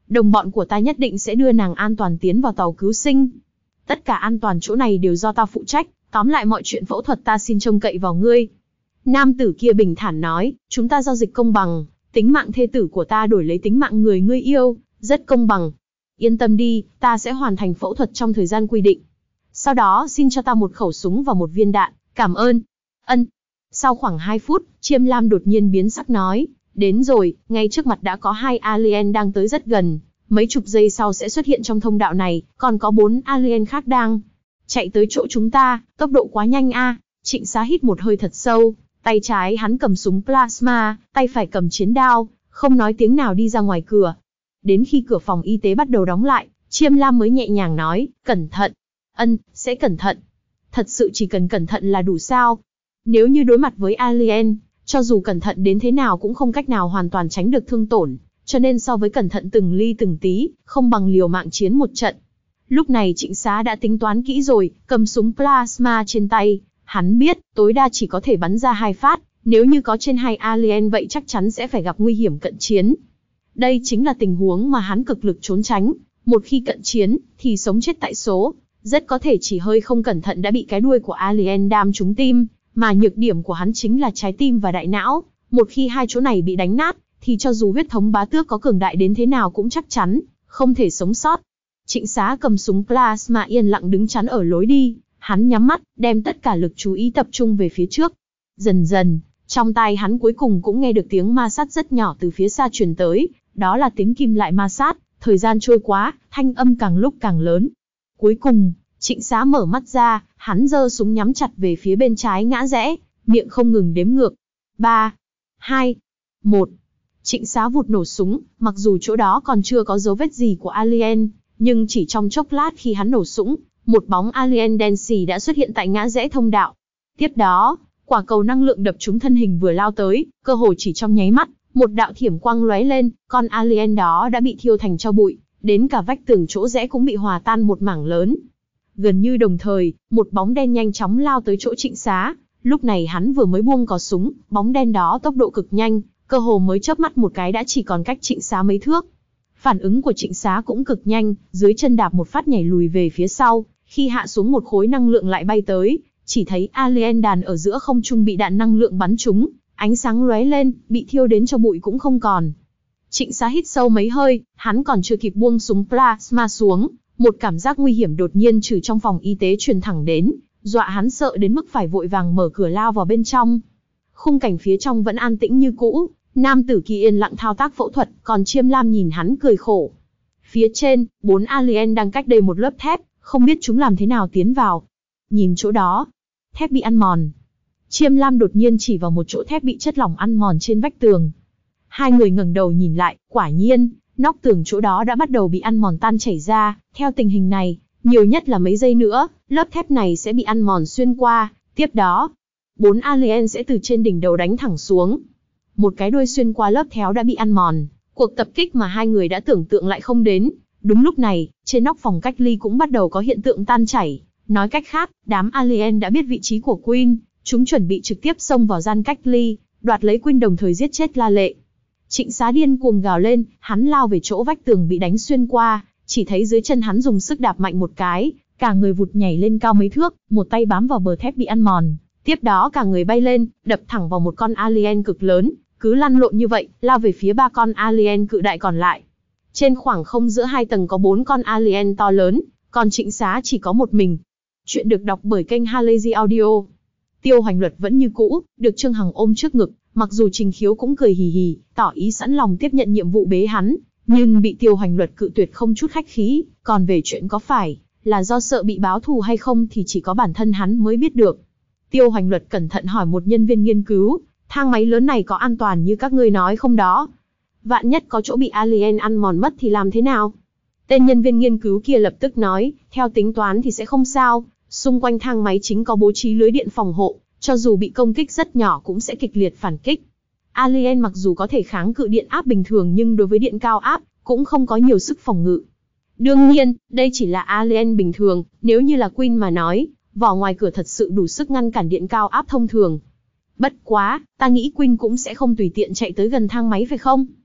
[SPEAKER 1] Đồng bọn của ta nhất định sẽ đưa nàng an toàn tiến vào tàu cứu sinh. Tất cả an toàn chỗ này đều do ta phụ trách, tóm lại mọi chuyện phẫu thuật ta xin trông cậy vào ngươi. Nam tử kia bình thản nói, chúng ta giao dịch công bằng, tính mạng thê tử của ta đổi lấy tính mạng người ngươi yêu, rất công bằng. Yên tâm đi, ta sẽ hoàn thành phẫu thuật trong thời gian quy định. Sau đó xin cho ta một khẩu súng và một viên đạn, cảm ơn. Ân. Sau khoảng hai phút, Chiêm Lam đột nhiên biến sắc nói, đến rồi, ngay trước mặt đã có hai alien đang tới rất gần, mấy chục giây sau sẽ xuất hiện trong thông đạo này, còn có bốn alien khác đang chạy tới chỗ chúng ta, tốc độ quá nhanh a. Trịnh Xá hít một hơi thật sâu, tay trái hắn cầm súng plasma, tay phải cầm chiến đao, không nói tiếng nào đi ra ngoài cửa. Đến khi cửa phòng y tế bắt đầu đóng lại, Chiêm Lam mới nhẹ nhàng nói, cẩn thận. Ân, sẽ cẩn thận. Thật sự chỉ cần cẩn thận là đủ sao? Nếu như đối mặt với alien, cho dù cẩn thận đến thế nào cũng không cách nào hoàn toàn tránh được thương tổn, cho nên so với cẩn thận từng ly từng tí, không bằng liều mạng chiến một trận. Lúc này Trịnh Xá đã tính toán kỹ rồi, cầm súng plasma trên tay, hắn biết, tối đa chỉ có thể bắn ra hai phát, nếu như có trên hai alien vậy chắc chắn sẽ phải gặp nguy hiểm cận chiến. Đây chính là tình huống mà hắn cực lực trốn tránh, một khi cận chiến, thì sống chết tại số, rất có thể chỉ hơi không cẩn thận đã bị cái đuôi của alien đam trúng tim, mà nhược điểm của hắn chính là trái tim và đại não, một khi hai chỗ này bị đánh nát, thì cho dù huyết thống bá tước có cường đại đến thế nào cũng chắc chắn không thể sống sót. Trịnh Xá cầm súng plasma yên lặng đứng chắn ở lối đi, hắn nhắm mắt, đem tất cả lực chú ý tập trung về phía trước. Dần dần, trong tai hắn cuối cùng cũng nghe được tiếng ma sát rất nhỏ từ phía xa truyền tới, đó là tiếng kim loại ma sát, thời gian trôi qua, thanh âm càng lúc càng lớn. Cuối cùng, Trịnh Xá mở mắt ra, hắn giơ súng nhắm chặt về phía bên trái ngã rẽ, miệng không ngừng đếm ngược. ba, hai, một. Trịnh Xá vụt nổ súng, mặc dù chỗ đó còn chưa có dấu vết gì của alien, nhưng chỉ trong chốc lát khi hắn nổ súng, một bóng alien đen xì đã xuất hiện tại ngã rẽ thông đạo. Tiếp đó, quả cầu năng lượng đập trúng thân hình vừa lao tới, cơ hồ chỉ trong nháy mắt, một đạo thiểm quang lóe lên, con alien đó đã bị thiêu thành tro bụi, đến cả vách tường chỗ rẽ cũng bị hòa tan một mảng lớn. Gần như đồng thời, một bóng đen nhanh chóng lao tới chỗ Trịnh Xá, lúc này hắn vừa mới buông cò súng, bóng đen đó tốc độ cực nhanh, cơ hồ mới chớp mắt một cái đã chỉ còn cách Trịnh Xá mấy thước. Phản ứng của Trịnh Xá cũng cực nhanh, dưới chân đạp một phát nhảy lùi về phía sau, khi hạ xuống một khối năng lượng lại bay tới, chỉ thấy alien đàn ở giữa không trung bị đạn năng lượng bắn trúng, ánh sáng lóe lên, bị thiêu đến cho bụi cũng không còn. Trịnh Xá hít sâu mấy hơi, hắn còn chưa kịp buông súng plasma xuống, một cảm giác nguy hiểm đột nhiên từ trong phòng y tế truyền thẳng đến, dọa hắn sợ đến mức phải vội vàng mở cửa lao vào bên trong. Khung cảnh phía trong vẫn an tĩnh như cũ, nam tử kia yên lặng thao tác phẫu thuật, còn Chiêm Lam nhìn hắn cười khổ. Phía trên, bốn alien đang cách đây một lớp thép, không biết chúng làm thế nào tiến vào. Nhìn chỗ đó, thép bị ăn mòn. Chiêm Lam đột nhiên chỉ vào một chỗ thép bị chất lỏng ăn mòn trên vách tường. Hai người ngẩng đầu nhìn lại, quả nhiên, nóc tường chỗ đó đã bắt đầu bị ăn mòn tan chảy ra. Theo tình hình này, nhiều nhất là mấy giây nữa, lớp thép này sẽ bị ăn mòn xuyên qua. Tiếp đó, bốn alien sẽ từ trên đỉnh đầu đánh thẳng xuống. Một cái đuôi xuyên qua lớp thép đã bị ăn mòn. Cuộc tập kích mà hai người đã tưởng tượng lại không đến. Đúng lúc này, trên nóc phòng cách ly cũng bắt đầu có hiện tượng tan chảy. Nói cách khác, đám alien đã biết vị trí của Queen, chúng chuẩn bị trực tiếp xông vào gian cách ly, đoạt lấy Queen đồng thời giết chết La Lệ. Trịnh Xá điên cuồng gào lên, hắn lao về chỗ vách tường bị đánh xuyên qua, chỉ thấy dưới chân hắn dùng sức đạp mạnh một cái, cả người vụt nhảy lên cao mấy thước, một tay bám vào bờ thép bị ăn mòn, tiếp đó cả người bay lên, đập thẳng vào một con alien cực lớn, cứ lăn lộn như vậy, lao về phía ba con alien cự đại còn lại. Trên khoảng không giữa hai tầng có bốn con alien to lớn, còn Trịnh Xá chỉ có một mình. Chuyện được đọc bởi kênh Halazy Audio. Tiêu Hoành Luật vẫn như cũ, được Trương Hằng ôm trước ngực, mặc dù Trình Khiếu cũng cười hì hì, tỏ ý sẵn lòng tiếp nhận nhiệm vụ bế hắn, nhưng bị Tiêu Hoành Luật cự tuyệt không chút khách khí, còn về chuyện có phải là do sợ bị báo thù hay không thì chỉ có bản thân hắn mới biết được. Tiêu Hoành Luật cẩn thận hỏi một nhân viên nghiên cứu, thang máy lớn này có an toàn như các ngươi nói không đó? Vạn nhất có chỗ bị alien ăn mòn mất thì làm thế nào? Tên nhân viên nghiên cứu kia lập tức nói, theo tính toán thì sẽ không sao, xung quanh thang máy chính có bố trí lưới điện phòng hộ, cho dù bị công kích rất nhỏ cũng sẽ kịch liệt phản kích. Alien mặc dù có thể kháng cự điện áp bình thường nhưng đối với điện cao áp, cũng không có nhiều sức phòng ngự. Đương nhiên, đây chỉ là alien bình thường, nếu như là Queen mà nói, vỏ ngoài cửa thật sự đủ sức ngăn cản điện cao áp thông thường. Bất quá, ta nghĩ Queen cũng sẽ không tùy tiện chạy tới gần thang máy phải không?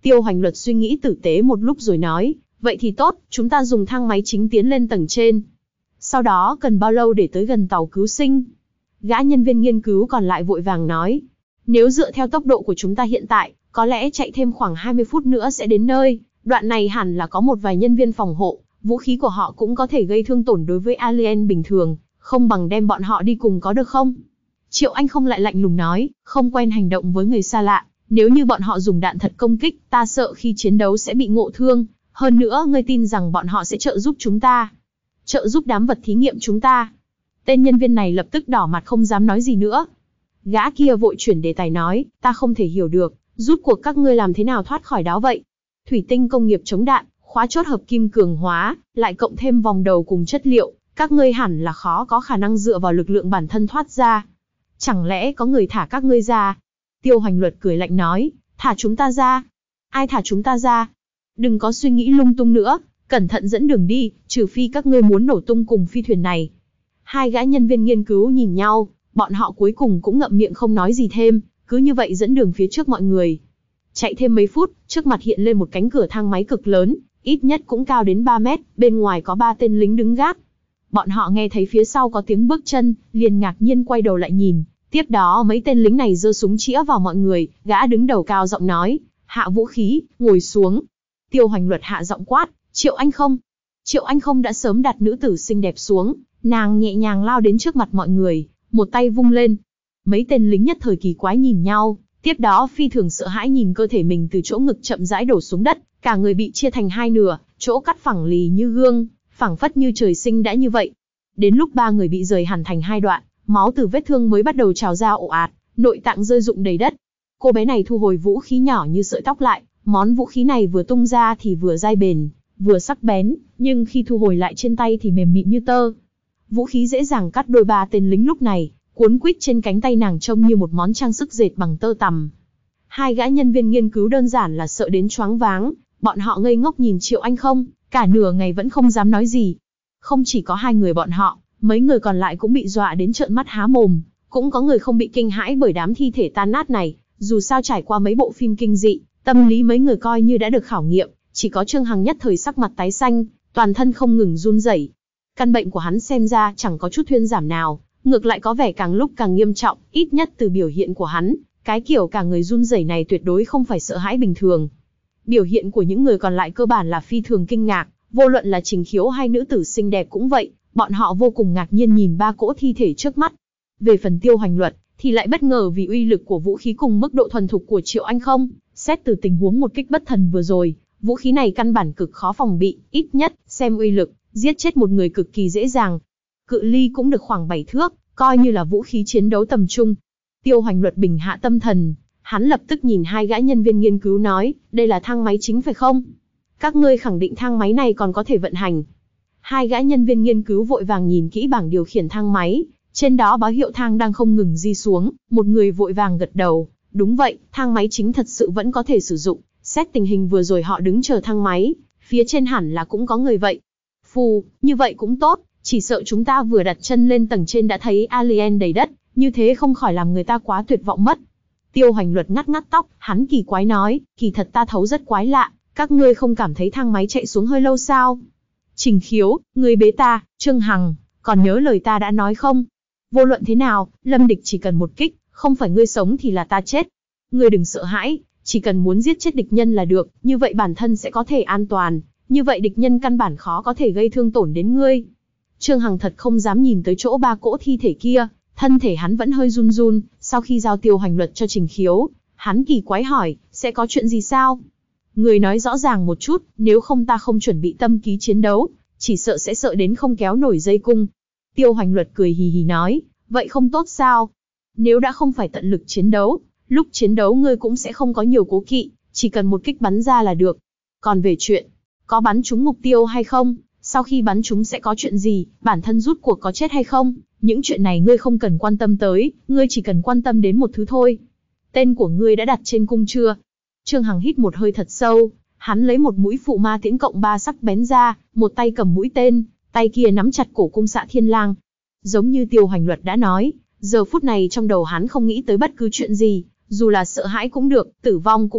[SPEAKER 1] Tiêu Hoành Luật suy nghĩ tử tế một lúc rồi nói, vậy thì tốt, chúng ta dùng thang máy chính tiến lên tầng trên. Sau đó cần bao lâu để tới gần tàu cứu sinh? Gã nhân viên nghiên cứu còn lại vội vàng nói, nếu dựa theo tốc độ của chúng ta hiện tại, có lẽ chạy thêm khoảng hai mươi phút nữa sẽ đến nơi, đoạn này hẳn là có một vài nhân viên phòng hộ, vũ khí của họ cũng có thể gây thương tổn đối với alien bình thường, không bằng đem bọn họ đi cùng có được không? Triệu Anh không lại lạnh lùng nói, không quen hành động với người xa lạ, nếu như bọn họ dùng đạn thật công kích, ta sợ khi chiến đấu sẽ bị ngộ thương, hơn nữa ngươi tin rằng bọn họ sẽ trợ giúp chúng ta, trợ giúp đám vật thí nghiệm chúng ta. Tên nhân viên này lập tức đỏ mặt không dám nói gì nữa. Gã kia vội chuyển đề tài nói, ta không thể hiểu được, rút cuộc các ngươi làm thế nào thoát khỏi đó vậy? Thủy tinh công nghiệp chống đạn, khóa chốt hợp kim cường hóa, lại cộng thêm vòng đầu cùng chất liệu, các ngươi hẳn là khó có khả năng dựa vào lực lượng bản thân thoát ra. Chẳng lẽ có người thả các ngươi ra? Tiêu Hoành Luật cười lạnh nói, thả chúng ta ra? Ai thả chúng ta ra? Đừng có suy nghĩ lung tung nữa, cẩn thận dẫn đường đi, trừ phi các ngươi muốn nổ tung cùng phi thuyền này. Hai gã nhân viên nghiên cứu nhìn nhau, bọn họ cuối cùng cũng ngậm miệng không nói gì thêm, cứ như vậy dẫn đường phía trước mọi người. Chạy thêm mấy phút, trước mặt hiện lên một cánh cửa thang máy cực lớn, ít nhất cũng cao đến ba mét, bên ngoài có ba tên lính đứng gác. Bọn họ nghe thấy phía sau có tiếng bước chân, liền ngạc nhiên quay đầu lại nhìn, tiếp đó mấy tên lính này giơ súng chĩa vào mọi người, gã đứng đầu cao giọng nói, hạ vũ khí, ngồi xuống. Tiêu Hoành Luật hạ giọng quát, Triệu Anh Không. Triệu Anh Không đã sớm đặt nữ tử xinh đẹp xuống, nàng nhẹ nhàng lao đến trước mặt mọi người, một tay vung lên. Mấy tên lính nhất thời kỳ quái nhìn nhau, tiếp đó phi thường sợ hãi nhìn cơ thể mình từ chỗ ngực chậm rãi đổ xuống đất, cả người bị chia thành hai nửa, chỗ cắt phẳng lì như gương, phẳng phất như trời sinh đã như vậy. Đến lúc ba người bị rời hẳn thành hai đoạn, máu từ vết thương mới bắt đầu trào ra ồ ạt, nội tạng rơi rụng đầy đất. Cô bé này thu hồi vũ khí nhỏ như sợi tóc lại, món vũ khí này vừa tung ra thì vừa dai bền, vừa sắc bén, nhưng khi thu hồi lại trên tay thì mềm mịn như tơ. Vũ khí dễ dàng cắt đôi ba tên lính lúc này, cuốn quýt trên cánh tay nàng trông như một món trang sức dệt bằng tơ tằm. Hai gã nhân viên nghiên cứu đơn giản là sợ đến choáng váng, bọn họ ngây ngốc nhìn Triệu Anh Không, cả nửa ngày vẫn không dám nói gì. Không chỉ có hai người bọn họ, mấy người còn lại cũng bị dọa đến trợn mắt há mồm, cũng có người không bị kinh hãi bởi đám thi thể tan nát này, dù sao trải qua mấy bộ phim kinh dị, tâm lý mấy người coi như đã được khảo nghiệm, chỉ có Trương Hằng nhất thời sắc mặt tái xanh, toàn thân không ngừng run rẩy. Căn bệnh của hắn xem ra chẳng có chút thuyên giảm nào, ngược lại có vẻ càng lúc càng nghiêm trọng, ít nhất từ biểu hiện của hắn, cái kiểu cả người run rẩy này tuyệt đối không phải sợ hãi bình thường. Biểu hiện của những người còn lại cơ bản là phi thường kinh ngạc, vô luận là Trình Khiếu hay nữ tử xinh đẹp cũng vậy, bọn họ vô cùng ngạc nhiên nhìn ba cỗ thi thể trước mắt. Về phần Tiêu Hoành Luật, thì lại bất ngờ vì uy lực của vũ khí cùng mức độ thuần thục của Triệu Anh Không, xét từ tình huống một kích bất thần vừa rồi, vũ khí này căn bản cực khó phòng bị, ít nhất, xem uy lực, giết chết một người cực kỳ dễ dàng. Cự ly cũng được khoảng bảy thước, coi như là vũ khí chiến đấu tầm trung. Tiêu Hoành Luật bình hạ tâm thần, hắn lập tức nhìn hai gã nhân viên nghiên cứu nói, đây là thang máy chính phải không? Các ngươi khẳng định thang máy này còn có thể vận hành. Hai gã nhân viên nghiên cứu vội vàng nhìn kỹ bảng điều khiển thang máy, trên đó báo hiệu thang đang không ngừng di xuống, một người vội vàng gật đầu, đúng vậy, thang máy chính thật sự vẫn có thể sử dụng, xét tình hình vừa rồi họ đứng chờ thang máy, phía trên hẳn là cũng có người vậy. Phù, như vậy cũng tốt, chỉ sợ chúng ta vừa đặt chân lên tầng trên đã thấy alien đầy đất, như thế không khỏi làm người ta quá tuyệt vọng mất. Tiêu Hoành Luật ngắt ngắt tóc, hắn kỳ quái nói, kỳ thật ta thấu rất quái lạ, các ngươi không cảm thấy thang máy chạy xuống hơi lâu sao? Trình Khiếu, ngươi bế ta, Trương Hằng, còn nhớ lời ta đã nói không? Vô luận thế nào, Lâm Địch chỉ cần một kích, không phải ngươi sống thì là ta chết. Ngươi đừng sợ hãi, chỉ cần muốn giết chết địch nhân là được, như vậy bản thân sẽ có thể an toàn, như vậy địch nhân căn bản khó có thể gây thương tổn đến ngươi. Trương Hằng thật không dám nhìn tới chỗ ba cỗ thi thể kia, thân thể hắn vẫn hơi run run, sau khi giao Tiêu Hoành Luật cho Trình Khiếu, hắn kỳ quái hỏi, sẽ có chuyện gì sao? Người nói rõ ràng một chút, nếu không ta không chuẩn bị tâm ký chiến đấu, chỉ sợ sẽ sợ đến không kéo nổi dây cung. Tiêu Hoành Luật cười hì hì nói, vậy không tốt sao? Nếu đã không phải tận lực chiến đấu, lúc chiến đấu ngươi cũng sẽ không có nhiều cố kỵ, chỉ cần một kích bắn ra là được. Còn về chuyện, có bắn trúng mục tiêu hay không, sau khi bắn trúng sẽ có chuyện gì, bản thân rút cuộc có chết hay không, những chuyện này ngươi không cần quan tâm tới, ngươi chỉ cần quan tâm đến một thứ thôi. Tên của ngươi đã đặt trên cung chưa? Trương Hằng hít một hơi thật sâu, hắn lấy một mũi phụ ma tiễn cộng ba sắc bén ra, một tay cầm mũi tên, tay kia nắm chặt cổ cung xạ thiên lang. Giống như Tiêu Hoành Luật đã nói, giờ phút này trong đầu hắn không nghĩ tới bất cứ chuyện gì, dù là sợ hãi cũng được, tử vong cũng được,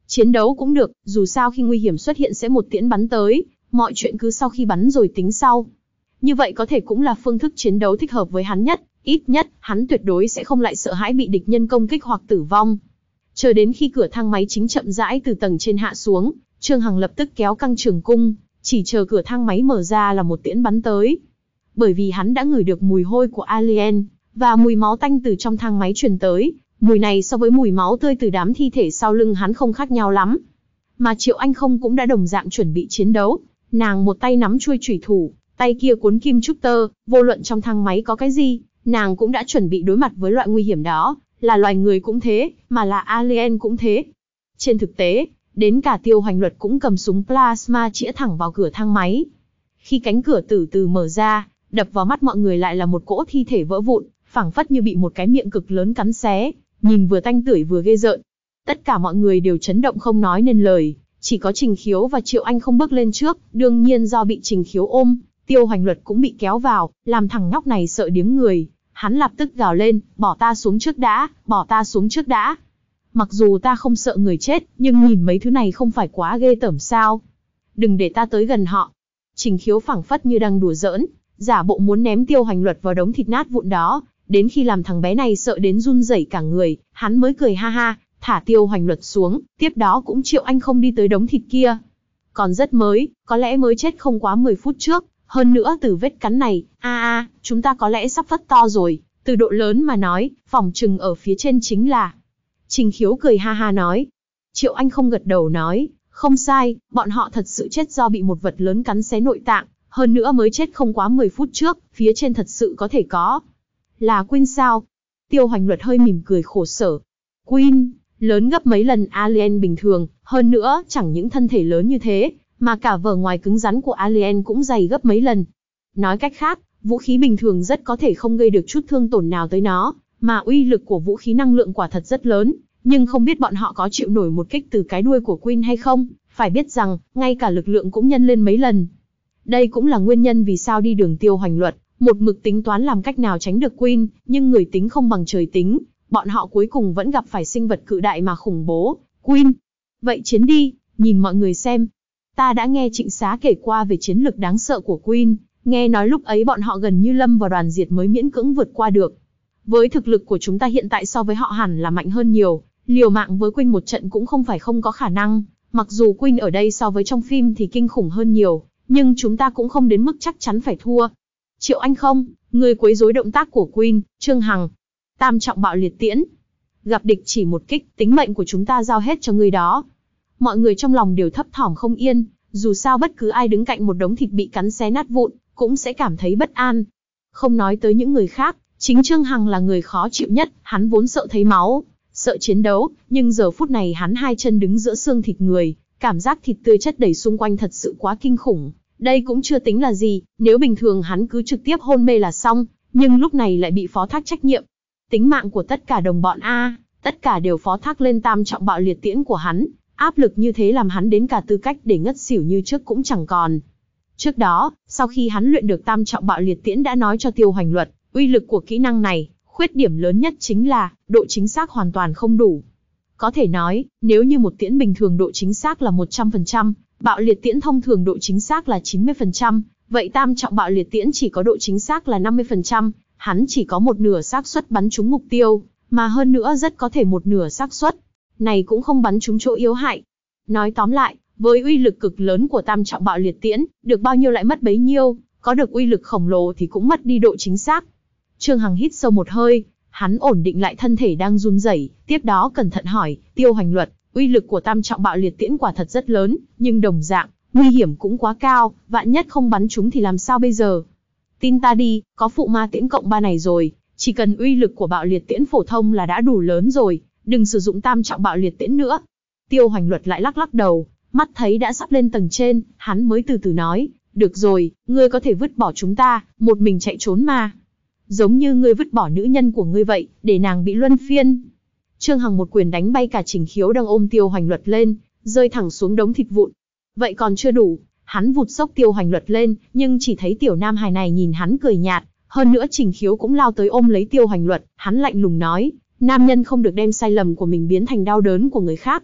[SPEAKER 1] Chiến đấu cũng được, dù sao khi nguy hiểm xuất hiện sẽ một tiễn bắn tới, mọi chuyện cứ sau khi bắn rồi tính sau. Như vậy có thể cũng là phương thức chiến đấu thích hợp với hắn nhất, ít nhất, hắn tuyệt đối sẽ không lại sợ hãi bị địch nhân công kích hoặc tử vong. Chờ đến khi cửa thang máy chính chậm rãi từ tầng trên hạ xuống, Trương Hằng lập tức kéo căng trường cung, chỉ chờ cửa thang máy mở ra là một tiễn bắn tới. Bởi vì hắn đã ngửi được mùi hôi của alien, và mùi máu tanh từ trong thang máy truyền tới, mùi này so với mùi máu tươi từ đám thi thể sau lưng hắn không khác nhau lắm. Mà Triệu Anh Không cũng đã đồng dạng chuẩn bị chiến đấu, nàng một tay nắm chuôi chủy thủ, tay kia cuốn kim trúc tơ, vô luận trong thang máy có cái gì, nàng cũng đã chuẩn bị đối mặt với loại nguy hiểm đó, là loài người cũng thế, mà là alien cũng thế. Trên thực tế, đến cả Tiêu Hoành Luật cũng cầm súng plasma chĩa thẳng vào cửa thang máy. Khi cánh cửa từ từ mở ra, đập vào mắt mọi người lại là một cỗ thi thể vỡ vụn, phảng phất như bị một cái miệng cực lớn cắn xé, nhìn vừa tanh tưởi vừa ghê rợn. Tất cả mọi người đều chấn động không nói nên lời, chỉ có Trình Khiếu và Triệu Anh không bước lên trước, đương nhiên do bị Trình Khiếu ôm, Tiêu Hoành Luật cũng bị kéo vào, làm thằng nhóc này sợ điếng người. Hắn lập tức gào lên, bỏ ta xuống trước đã, bỏ ta xuống trước đã. Mặc dù ta không sợ người chết, nhưng nhìn mấy thứ này không phải quá ghê tởm sao? Đừng để ta tới gần họ. Trình Khiếu phảng phất như đang đùa giỡn, giả bộ muốn ném Tiêu Hoành Luật vào đống thịt nát vụn đó, đến khi làm thằng bé này sợ đến run rẩy cả người, hắn mới cười ha ha, thả Tiêu Hoành Luật xuống, tiếp đó cũng Triệu Anh Không đi tới đống thịt kia. Còn rất mới, có lẽ mới chết không quá mười phút trước, hơn nữa từ vết cắn này, a a, chúng ta có lẽ sắp phất to rồi, từ độ lớn mà nói, phỏng chừng ở phía trên chính là. Trình Khiếu cười ha ha nói. Triệu Anh Không gật đầu nói, không sai, bọn họ thật sự chết do bị một vật lớn cắn xé nội tạng, hơn nữa mới chết không quá mười phút trước, phía trên thật sự có thể có. Là Queen sao? Tiêu Hoành Luật hơi mỉm cười khổ sở. Queen, lớn gấp mấy lần alien bình thường, hơn nữa chẳng những thân thể lớn như thế, mà cả vỏ ngoài cứng rắn của alien cũng dày gấp mấy lần. Nói cách khác, vũ khí bình thường rất có thể không gây được chút thương tổn nào tới nó, mà uy lực của vũ khí năng lượng quả thật rất lớn, nhưng không biết bọn họ có chịu nổi một kích từ cái đuôi của Queen hay không, phải biết rằng, ngay cả lực lượng cũng nhân lên mấy lần. Đây cũng là nguyên nhân vì sao đi đường Tiêu Hoành Luật, một mực tính toán làm cách nào tránh được Queen, nhưng người tính không bằng trời tính, bọn họ cuối cùng vẫn gặp phải sinh vật cự đại mà khủng bố, Queen. Vậy chiến đi, nhìn mọi người xem. Ta đã nghe Trịnh Xá kể qua về chiến lực đáng sợ của Queen, nghe nói lúc ấy bọn họ gần như lâm vào đoàn diệt mới miễn cưỡng vượt qua được. Với thực lực của chúng ta hiện tại so với họ hẳn là mạnh hơn nhiều, liều mạng với Queen một trận cũng không phải không có khả năng, mặc dù Queen ở đây so với trong phim thì kinh khủng hơn nhiều, nhưng chúng ta cũng không đến mức chắc chắn phải thua. Triệu Anh Không, người quấy rối động tác của Queen. Trương Hằng, tam trọng bạo liệt tiễn. Gặp địch chỉ một kích, tính mệnh của chúng ta giao hết cho người đó. Mọi người trong lòng đều thấp thỏm không yên, dù sao bất cứ ai đứng cạnh một đống thịt bị cắn xé nát vụn, cũng sẽ cảm thấy bất an. Không nói tới những người khác, chính Trương Hằng là người khó chịu nhất, hắn vốn sợ thấy máu, sợ chiến đấu, nhưng giờ phút này hắn hai chân đứng giữa xương thịt người, cảm giác thịt tươi chất đầy xung quanh thật sự quá kinh khủng. Đây cũng chưa tính là gì, nếu bình thường hắn cứ trực tiếp hôn mê là xong, nhưng lúc này lại bị phó thác trách nhiệm. Tính mạng của tất cả đồng bọn A, tất cả đều phó thác lên tam trọng bạo liệt tiễn của hắn, áp lực như thế làm hắn đến cả tư cách để ngất xỉu như trước cũng chẳng còn. Trước đó, sau khi hắn luyện được tam trọng bạo liệt tiễn đã nói cho Tiêu Hoành Luật, uy lực của kỹ năng này, khuyết điểm lớn nhất chính là, độ chính xác hoàn toàn không đủ. Có thể nói, nếu như một tiễn bình thường độ chính xác là một trăm phần trăm, bạo liệt tiễn thông thường độ chính xác là chín mươi phần trăm, vậy tam trọng bạo liệt tiễn chỉ có độ chính xác là năm mươi phần trăm, hắn chỉ có một nửa xác suất bắn trúng mục tiêu, mà hơn nữa rất có thể một nửa xác suất này cũng không bắn trúng chỗ yếu hại. Nói tóm lại, với uy lực cực lớn của tam trọng bạo liệt tiễn, được bao nhiêu lại mất bấy nhiêu, có được uy lực khổng lồ thì cũng mất đi độ chính xác. Trương Hằng hít sâu một hơi, hắn ổn định lại thân thể đang run rẩy, tiếp đó cẩn thận hỏi, Tiêu Hoành Luật, uy lực của tam trọng bạo liệt tiễn quả thật rất lớn, nhưng đồng dạng, nguy hiểm cũng quá cao, vạn nhất không bắn trúng thì làm sao bây giờ? Tin ta đi, có phụ ma tiễn cộng ba này rồi, chỉ cần uy lực của bạo liệt tiễn phổ thông là đã đủ lớn rồi, đừng sử dụng tam trọng bạo liệt tiễn nữa. Tiêu Hoành Luật lại lắc lắc đầu, mắt thấy đã sắp lên tầng trên, hắn mới từ từ nói, được rồi, ngươi có thể vứt bỏ chúng ta, một mình chạy trốn mà. Giống như ngươi vứt bỏ nữ nhân của ngươi vậy, để nàng bị luân phiên. Trương Hằng một quyền đánh bay cả Trình Khiếu đang ôm Tiêu Hoành Luật lên, rơi thẳng xuống đống thịt vụn. Vậy còn chưa đủ, hắn vụt xốc Tiêu Hoành Luật lên, nhưng chỉ thấy tiểu nam hài này nhìn hắn cười nhạt, hơn nữa Trình Khiếu cũng lao tới ôm lấy Tiêu Hoành Luật, hắn lạnh lùng nói, nam nhân không được đem sai lầm của mình biến thành đau đớn của người khác.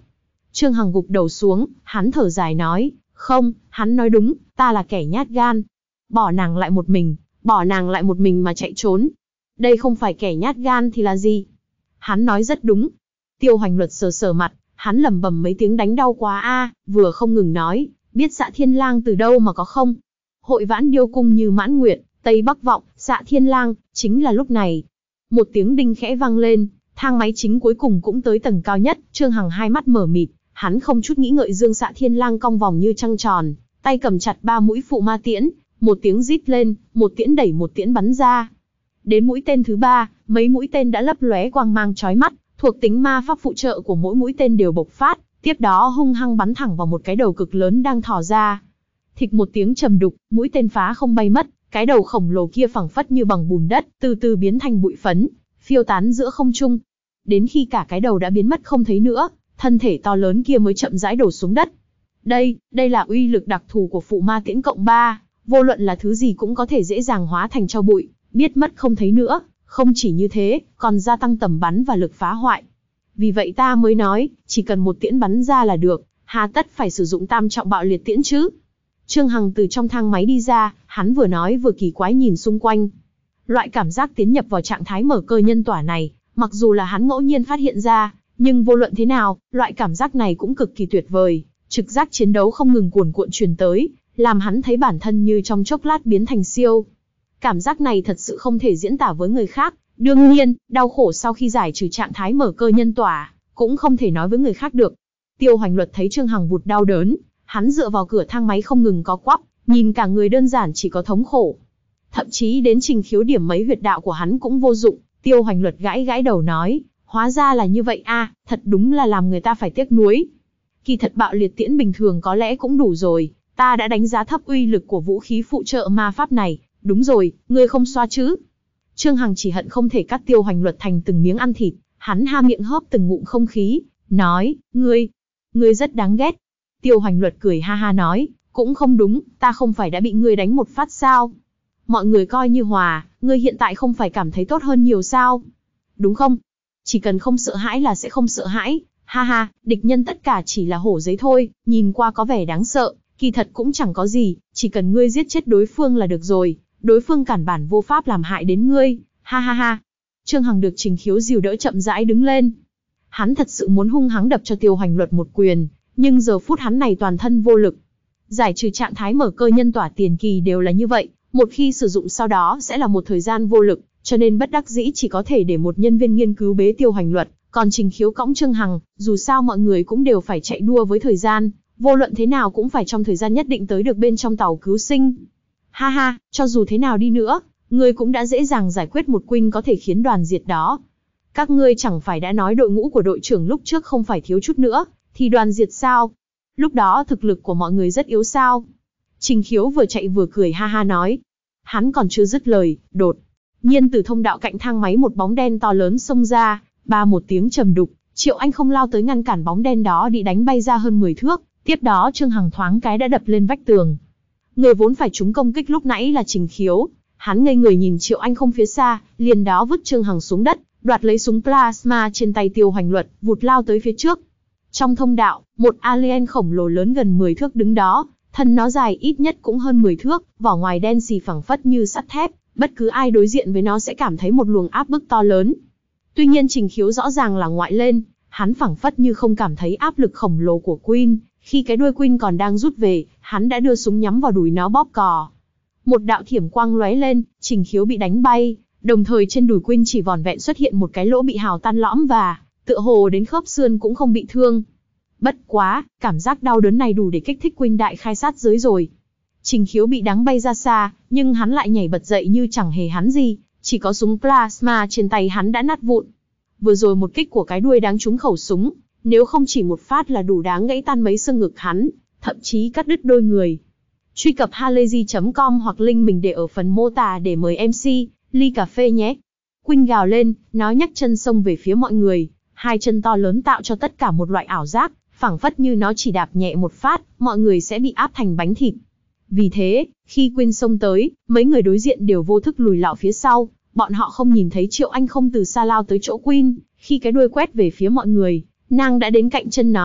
[SPEAKER 1] Trương Hằng gục đầu xuống, hắn thở dài nói, không, hắn nói đúng, ta là kẻ nhát gan. Bỏ nàng lại một mình, bỏ nàng lại một mình mà chạy trốn. Đây không phải kẻ nhát gan thì là gì? Hắn nói rất đúng. Tiêu Hoành Luật sờ sờ mặt, hắn lẩm bẩm mấy tiếng đánh đau quá a, vừa không ngừng nói, biết Dạ Thiên Lang từ đâu mà có không? Hội Vãn Điêu Cung như Mãn Nguyệt, Tây Bắc vọng, Dạ Thiên Lang, chính là lúc này. Một tiếng đinh khẽ vang lên, thang máy chính cuối cùng cũng tới tầng cao nhất, Trương Hằng hai mắt mở mịt, hắn không chút nghĩ ngợi dương Dạ Thiên Lang cong vòng như trăng tròn, tay cầm chặt ba mũi phụ ma tiễn, một tiếng rít lên, một tiễn đẩy một tiễn bắn ra. Đến mũi tên thứ ba, mấy mũi tên đã lấp lóe quang mang chói mắt, thuộc tính ma pháp phụ trợ của mỗi mũi tên đều bộc phát, tiếp đó hung hăng bắn thẳng vào một cái đầu cực lớn đang thò ra. Thịch một tiếng trầm đục, mũi tên phá không bay mất, cái đầu khổng lồ kia phẳng phất như bằng bùn đất, từ từ biến thành bụi phấn, phiêu tán giữa không trung. Đến khi cả cái đầu đã biến mất không thấy nữa, thân thể to lớn kia mới chậm rãi đổ xuống đất. Đây, đây là uy lực đặc thù của phụ ma tiễn cộng ba, vô luận là thứ gì cũng có thể dễ dàng hóa thành tro bụi, biết mất không thấy nữa. Không chỉ như thế, còn gia tăng tầm bắn và lực phá hoại. Vì vậy ta mới nói, chỉ cần một tiễn bắn ra là được, hà tất phải sử dụng tam trọng bạo liệt tiễn chứ. Trương Hằng từ trong thang máy đi ra, hắn vừa nói vừa kỳ quái nhìn xung quanh. Loại cảm giác tiến nhập vào trạng thái mở cơ nhân tỏa này, mặc dù là hắn ngẫu nhiên phát hiện ra, nhưng vô luận thế nào, loại cảm giác này cũng cực kỳ tuyệt vời. Trực giác chiến đấu không ngừng cuồn cuộn truyền tới, làm hắn thấy bản thân như trong chốc lát biến thành siêu. Cảm giác này thật sự không thể diễn tả với người khác. Đương nhiên, đau khổ sau khi giải trừ trạng thái mở cơ nhân tỏa, cũng không thể nói với người khác được. Tiêu Hoành Luật thấy Trương Hằng vụt đau đớn, hắn dựa vào cửa thang máy không ngừng có quắp, nhìn cả người đơn giản chỉ có thống khổ. Thậm chí đến Trình Khiếu điểm mấy huyệt đạo của hắn cũng vô dụng. Tiêu Hoành Luật gãi gãi đầu nói, hóa ra là như vậy a, thật đúng là làm người ta phải tiếc nuối. Kỳ thật bạo liệt tiễn bình thường có lẽ cũng đủ rồi, ta đã đánh giá thấp uy lực của vũ khí phụ trợ ma pháp này. Đúng rồi, ngươi không xoa chứ? Trương Hằng chỉ hận không thể cắt Tiêu Hoành Luật thành từng miếng ăn thịt, hắn ha miệng hớp từng ngụm không khí, nói, ngươi, ngươi rất đáng ghét. Tiêu Hoành Luật cười ha ha nói, cũng không đúng, ta không phải đã bị ngươi đánh một phát sao? Mọi người coi như hòa, ngươi hiện tại không phải cảm thấy tốt hơn nhiều sao? Đúng không? Chỉ cần không sợ hãi là sẽ không sợ hãi, ha ha, địch nhân tất cả chỉ là hổ giấy thôi, nhìn qua có vẻ đáng sợ, kỳ thật cũng chẳng có gì, chỉ cần ngươi giết chết đối phương là được rồi. Đối phương cản bản vô pháp làm hại đến ngươi, ha ha ha. Trương Hằng được Trình Khiếu dìu đỡ chậm rãi đứng lên. Hắn thật sự muốn hung hăng đập cho Tiêu Hoành Luật một quyền, nhưng giờ phút hắn này toàn thân vô lực. Giải trừ trạng thái mở cơ nhân tỏa tiền kỳ đều là như vậy, một khi sử dụng sau đó sẽ là một thời gian vô lực, cho nên bất đắc dĩ chỉ có thể để một nhân viên nghiên cứu bế Tiêu Hoành Luật, còn Trình Khiếu cõng Trương Hằng, dù sao mọi người cũng đều phải chạy đua với thời gian, vô luận thế nào cũng phải trong thời gian nhất định tới được bên trong tàu cứu sinh. Ha ha, cho dù thế nào đi nữa, ngươi cũng đã dễ dàng giải quyết một Queen có thể khiến đoàn diệt đó. Các ngươi chẳng phải đã nói đội ngũ của đội trưởng lúc trước không phải thiếu chút nữa, thì đoàn diệt sao? Lúc đó thực lực của mọi người rất yếu sao? Trình Khiếu vừa chạy vừa cười ha ha nói. Hắn còn chưa dứt lời, đột nhiên từ thông đạo cạnh thang máy một bóng đen to lớn xông ra, ba một tiếng trầm đục, Triệu Anh không lao tới ngăn cản bóng đen đó bị đánh bay ra hơn mười thước, tiếp đó Trương Hằng thoáng cái đã đập lên vách tường. Người vốn phải trúng công kích lúc nãy là Trình Khiếu, hắn ngây người nhìn Triệu Anh không phía xa, liền đó vứt Trương Hằng xuống đất, đoạt lấy súng plasma trên tay Tiêu Hoành Luật, vụt lao tới phía trước. Trong thông đạo, một alien khổng lồ lớn gần mười thước đứng đó, thân nó dài ít nhất cũng hơn mười thước, vỏ ngoài đen xì phẳng phất như sắt thép, bất cứ ai đối diện với nó sẽ cảm thấy một luồng áp bức to lớn. Tuy nhiên Trình Khiếu rõ ràng là ngoại lên, hắn phẳng phất như không cảm thấy áp lực khổng lồ của Queen. Khi cái đuôi Queen còn đang rút về, hắn đã đưa súng nhắm vào đùi nó bóp cò. Một đạo thiểm quang lóe lên, Trình Khiếu bị đánh bay, đồng thời trên đùi Queen chỉ vỏn vẹn xuất hiện một cái lỗ bị hào tan lõm và, tựa hồ đến khớp xương cũng không bị thương. Bất quá, cảm giác đau đớn này đủ để kích thích Queen đại khai sát giới rồi. Trình Khiếu bị đánh bay ra xa, nhưng hắn lại nhảy bật dậy như chẳng hề hắn gì, chỉ có súng plasma trên tay hắn đã nát vụn. Vừa rồi một kích của cái đuôi đáng trúng khẩu súng, nếu không chỉ một phát là đủ đáng gãy tan mấy xương ngực hắn, thậm chí cắt đứt đôi người. Truy cập halayzi chấm com hoặc link mình để ở phần mô tả để mời em xê, ly cà phê nhé. Queen gào lên, nó nhấc chân xông về phía mọi người, hai chân to lớn tạo cho tất cả một loại ảo giác, phảng phất như nó chỉ đạp nhẹ một phát, mọi người sẽ bị áp thành bánh thịt. Vì thế, khi Queen xông tới, mấy người đối diện đều vô thức lùi lạo phía sau, bọn họ không nhìn thấy Triệu Anh không từ xa lao tới chỗ Queen, khi cái đuôi quét về phía mọi người. Nàng đã đến cạnh chân nó,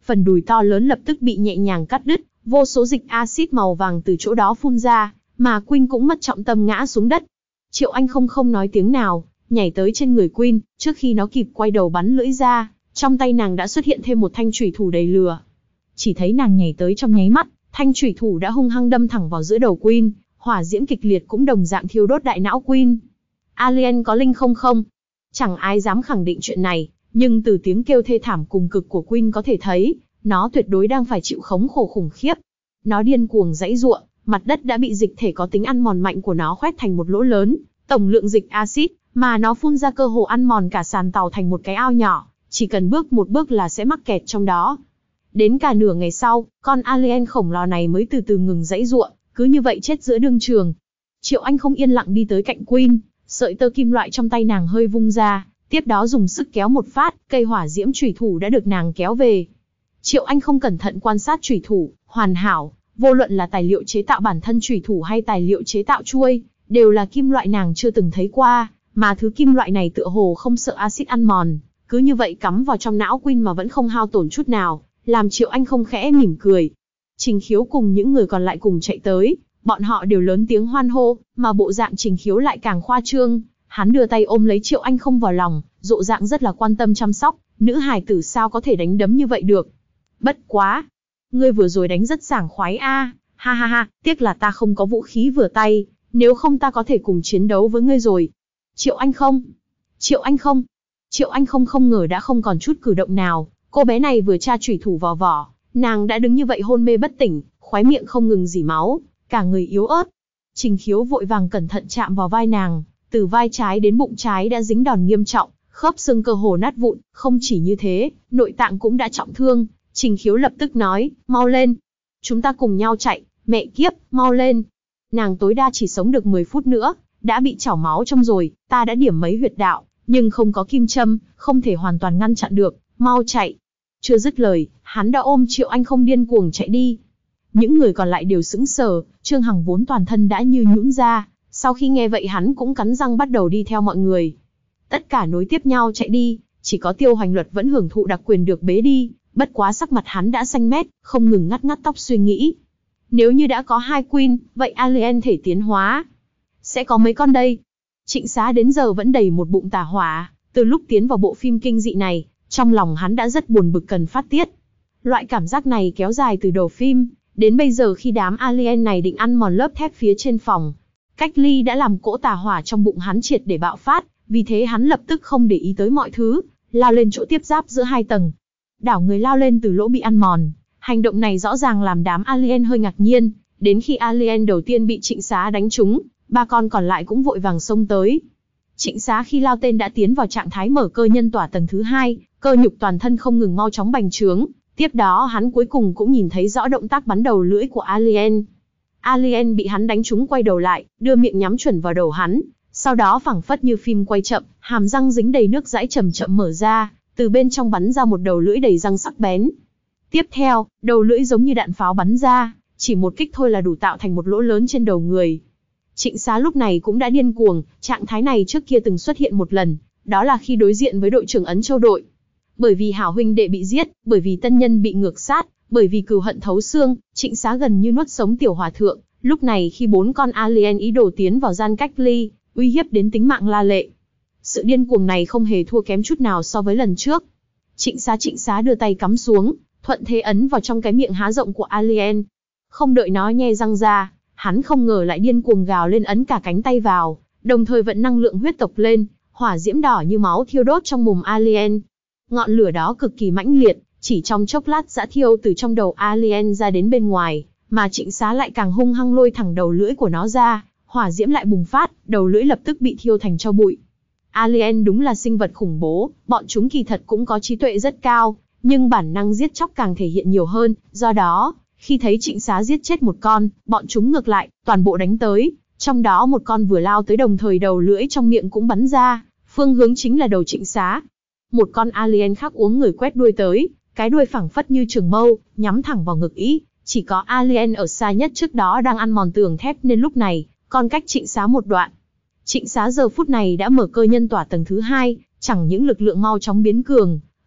[SPEAKER 1] phần đùi to lớn lập tức bị nhẹ nhàng cắt đứt, vô số dịch axit màu vàng từ chỗ đó phun ra, mà Queen cũng mất trọng tâm ngã xuống đất. Triệu Anh không không nói tiếng nào, nhảy tới trên người Queen, trước khi nó kịp quay đầu bắn lưỡi ra, trong tay nàng đã xuất hiện thêm một thanh chủy thủ đầy lửa. Chỉ thấy nàng nhảy tới trong nháy mắt, thanh chủy thủ đã hung hăng đâm thẳng vào giữa đầu Queen, hỏa diễm kịch liệt cũng đồng dạng thiêu đốt đại não Queen. Alien có linh không không? Chẳng ai dám khẳng định chuyện này, nhưng từ tiếng kêu thê thảm cùng cực của Queen có thể thấy, nó tuyệt đối đang phải chịu khống khổ khủng khiếp. Nó điên cuồng giãy giụa, mặt đất đã bị dịch thể có tính ăn mòn mạnh của nó khoét thành một lỗ lớn, tổng lượng dịch axit mà nó phun ra cơ hồ ăn mòn cả sàn tàu thành một cái ao nhỏ, chỉ cần bước một bước là sẽ mắc kẹt trong đó. Đến cả nửa ngày sau, con alien khổng lồ này mới từ từ ngừng giãy giụa, cứ như vậy chết giữa đương trường. Triệu Anh không yên lặng đi tới cạnh Queen, sợi tơ kim loại trong tay nàng hơi vung ra, tiếp đó dùng sức kéo một phát, cây hỏa diễm chủy thủ đã được nàng kéo về. Triệu Anh không cẩn thận quan sát chủy thủ, hoàn hảo, vô luận là tài liệu chế tạo bản thân chủy thủ hay tài liệu chế tạo chuôi, đều là kim loại nàng chưa từng thấy qua, mà thứ kim loại này tựa hồ không sợ axit ăn mòn, cứ như vậy cắm vào trong não Queen mà vẫn không hao tổn chút nào, làm Triệu Anh không khẽ mỉm cười. Trình Khiếu cùng những người còn lại cùng chạy tới, bọn họ đều lớn tiếng hoan hô, mà bộ dạng Trình Khiếu lại càng khoa trương, hắn đưa tay ôm lấy Triệu Anh không vào lòng, rộ dạng rất là quan tâm chăm sóc, nữ hài tử sao có thể đánh đấm như vậy được. Bất quá, ngươi vừa rồi đánh rất sảng khoái a, ha ha ha, tiếc là ta không có vũ khí vừa tay, nếu không ta có thể cùng chiến đấu với ngươi rồi. Triệu Anh không, Triệu Anh không, Triệu Anh không không ngờ đã không còn chút cử động nào, cô bé này vừa tra chủy thủ vào vỏ, nàng đã đứng như vậy hôn mê bất tỉnh, khóe miệng không ngừng rỉ máu, cả người yếu ớt. Trình Khiếu vội vàng cẩn thận chạm vào vai nàng, từ vai trái đến bụng trái đã dính đòn nghiêm trọng, khớp xương cơ hồ nát vụn, không chỉ như thế, nội tạng cũng đã trọng thương. Trình Khiếu lập tức nói, mau lên, chúng ta cùng nhau chạy, mẹ kiếp, mau lên. Nàng tối đa chỉ sống được mười phút nữa, đã bị chảo máu trong rồi, ta đã điểm mấy huyệt đạo, nhưng không có kim châm, không thể hoàn toàn ngăn chặn được, mau chạy. Chưa dứt lời, hắn đã ôm Triệu Anh không điên cuồng chạy đi. Những người còn lại đều sững sờ, Trương Hằng vốn toàn thân đã như nhũn ra, sau khi nghe vậy hắn cũng cắn răng bắt đầu đi theo mọi người. Tất cả nối tiếp nhau chạy đi, chỉ có Tiêu Hoành Luật vẫn hưởng thụ đặc quyền được bế đi, bất quá sắc mặt hắn đã xanh mét, không ngừng ngắt ngắt tóc suy nghĩ. Nếu như đã có hai Queen, vậy alien thể tiến hóa sẽ có mấy con đây? Trịnh Xá đến giờ vẫn đầy một bụng tà hỏa, từ lúc tiến vào bộ phim kinh dị này, trong lòng hắn đã rất buồn bực cần phát tiết. Loại cảm giác này kéo dài từ đầu phim, đến bây giờ khi đám alien này định ăn mòn lớp thép phía trên phòng cách ly đã làm cỗ tà hỏa trong bụng hắn triệt để bạo phát, vì thế hắn lập tức không để ý tới mọi thứ, lao lên chỗ tiếp giáp giữa hai tầng. Đảo người lao lên từ lỗ bị ăn mòn, hành động này rõ ràng làm đám alien hơi ngạc nhiên, đến khi alien đầu tiên bị Trịnh Xá đánh trúng, ba con còn lại cũng vội vàng xông tới. Trịnh Xá khi lao tên đã tiến vào trạng thái mở cơ nhân tỏa tầng thứ hai, cơ nhục toàn thân không ngừng mau chóng bành trướng, tiếp đó hắn cuối cùng cũng nhìn thấy rõ động tác bắn đầu lưỡi của alien. Alien bị hắn đánh trúng quay đầu lại, đưa miệng nhắm chuẩn vào đầu hắn, sau đó phảng phất như phim quay chậm, hàm răng dính đầy nước dãi chậm chậm mở ra, từ bên trong bắn ra một đầu lưỡi đầy răng sắc bén. Tiếp theo, đầu lưỡi giống như đạn pháo bắn ra, chỉ một kích thôi là đủ tạo thành một lỗ lớn trên đầu người. Trịnh Xá lúc này cũng đã điên cuồng, trạng thái này trước kia từng xuất hiện một lần, đó là khi đối diện với đội trưởng Ấn Châu đội. Bởi vì hảo huynh đệ bị giết, bởi vì tân nhân bị ngược sát, bởi vì cừu hận thấu xương, Trịnh Xá gần như nuốt sống tiểu hòa thượng. Lúc này khi bốn con alien ý đồ tiến vào gian cách ly, uy hiếp đến tính mạng La Lệ. Sự điên cuồng này không hề thua kém chút nào so với lần trước. Trịnh Xá Trịnh Xá đưa tay cắm xuống, thuận thế ấn vào trong cái miệng há rộng của alien. Không đợi nó nhe răng ra, hắn không ngờ lại điên cuồng gào lên ấn cả cánh tay vào, đồng thời vận năng lượng huyết tộc lên, hỏa diễm đỏ như máu thiêu đốt trong mồm alien. Ngọn lửa đó cực kỳ mãnh liệt, chỉ trong chốc lát đã thiêu từ trong đầu alien ra đến bên ngoài, mà Trịnh Xá lại càng hung hăng lôi thẳng đầu lưỡi của nó ra, hỏa diễm lại bùng phát, đầu lưỡi lập tức bị thiêu thành tro bụi. Alien đúng là sinh vật khủng bố, bọn chúng kỳ thật cũng có trí tuệ rất cao, nhưng bản năng giết chóc càng thể hiện nhiều hơn, do đó, khi thấy Trịnh Xá giết chết một con, bọn chúng ngược lại, toàn bộ đánh tới, trong đó một con vừa lao tới đồng thời đầu lưỡi trong miệng cũng bắn ra, phương hướng chính là đầu Trịnh Xá. Một con alien khác uống người quét đuôi tới, cái đuôi phẳng phất như trường mâu, nhắm thẳng vào ngực ý. Chỉ có alien ở xa nhất trước đó đang ăn mòn tường thép nên lúc này, còn cách Trịnh Xá một đoạn. Trịnh Xá giờ phút này đã mở cơ nhân tỏa tầng thứ hai, chẳng những lực lượng mau chóng biến cường,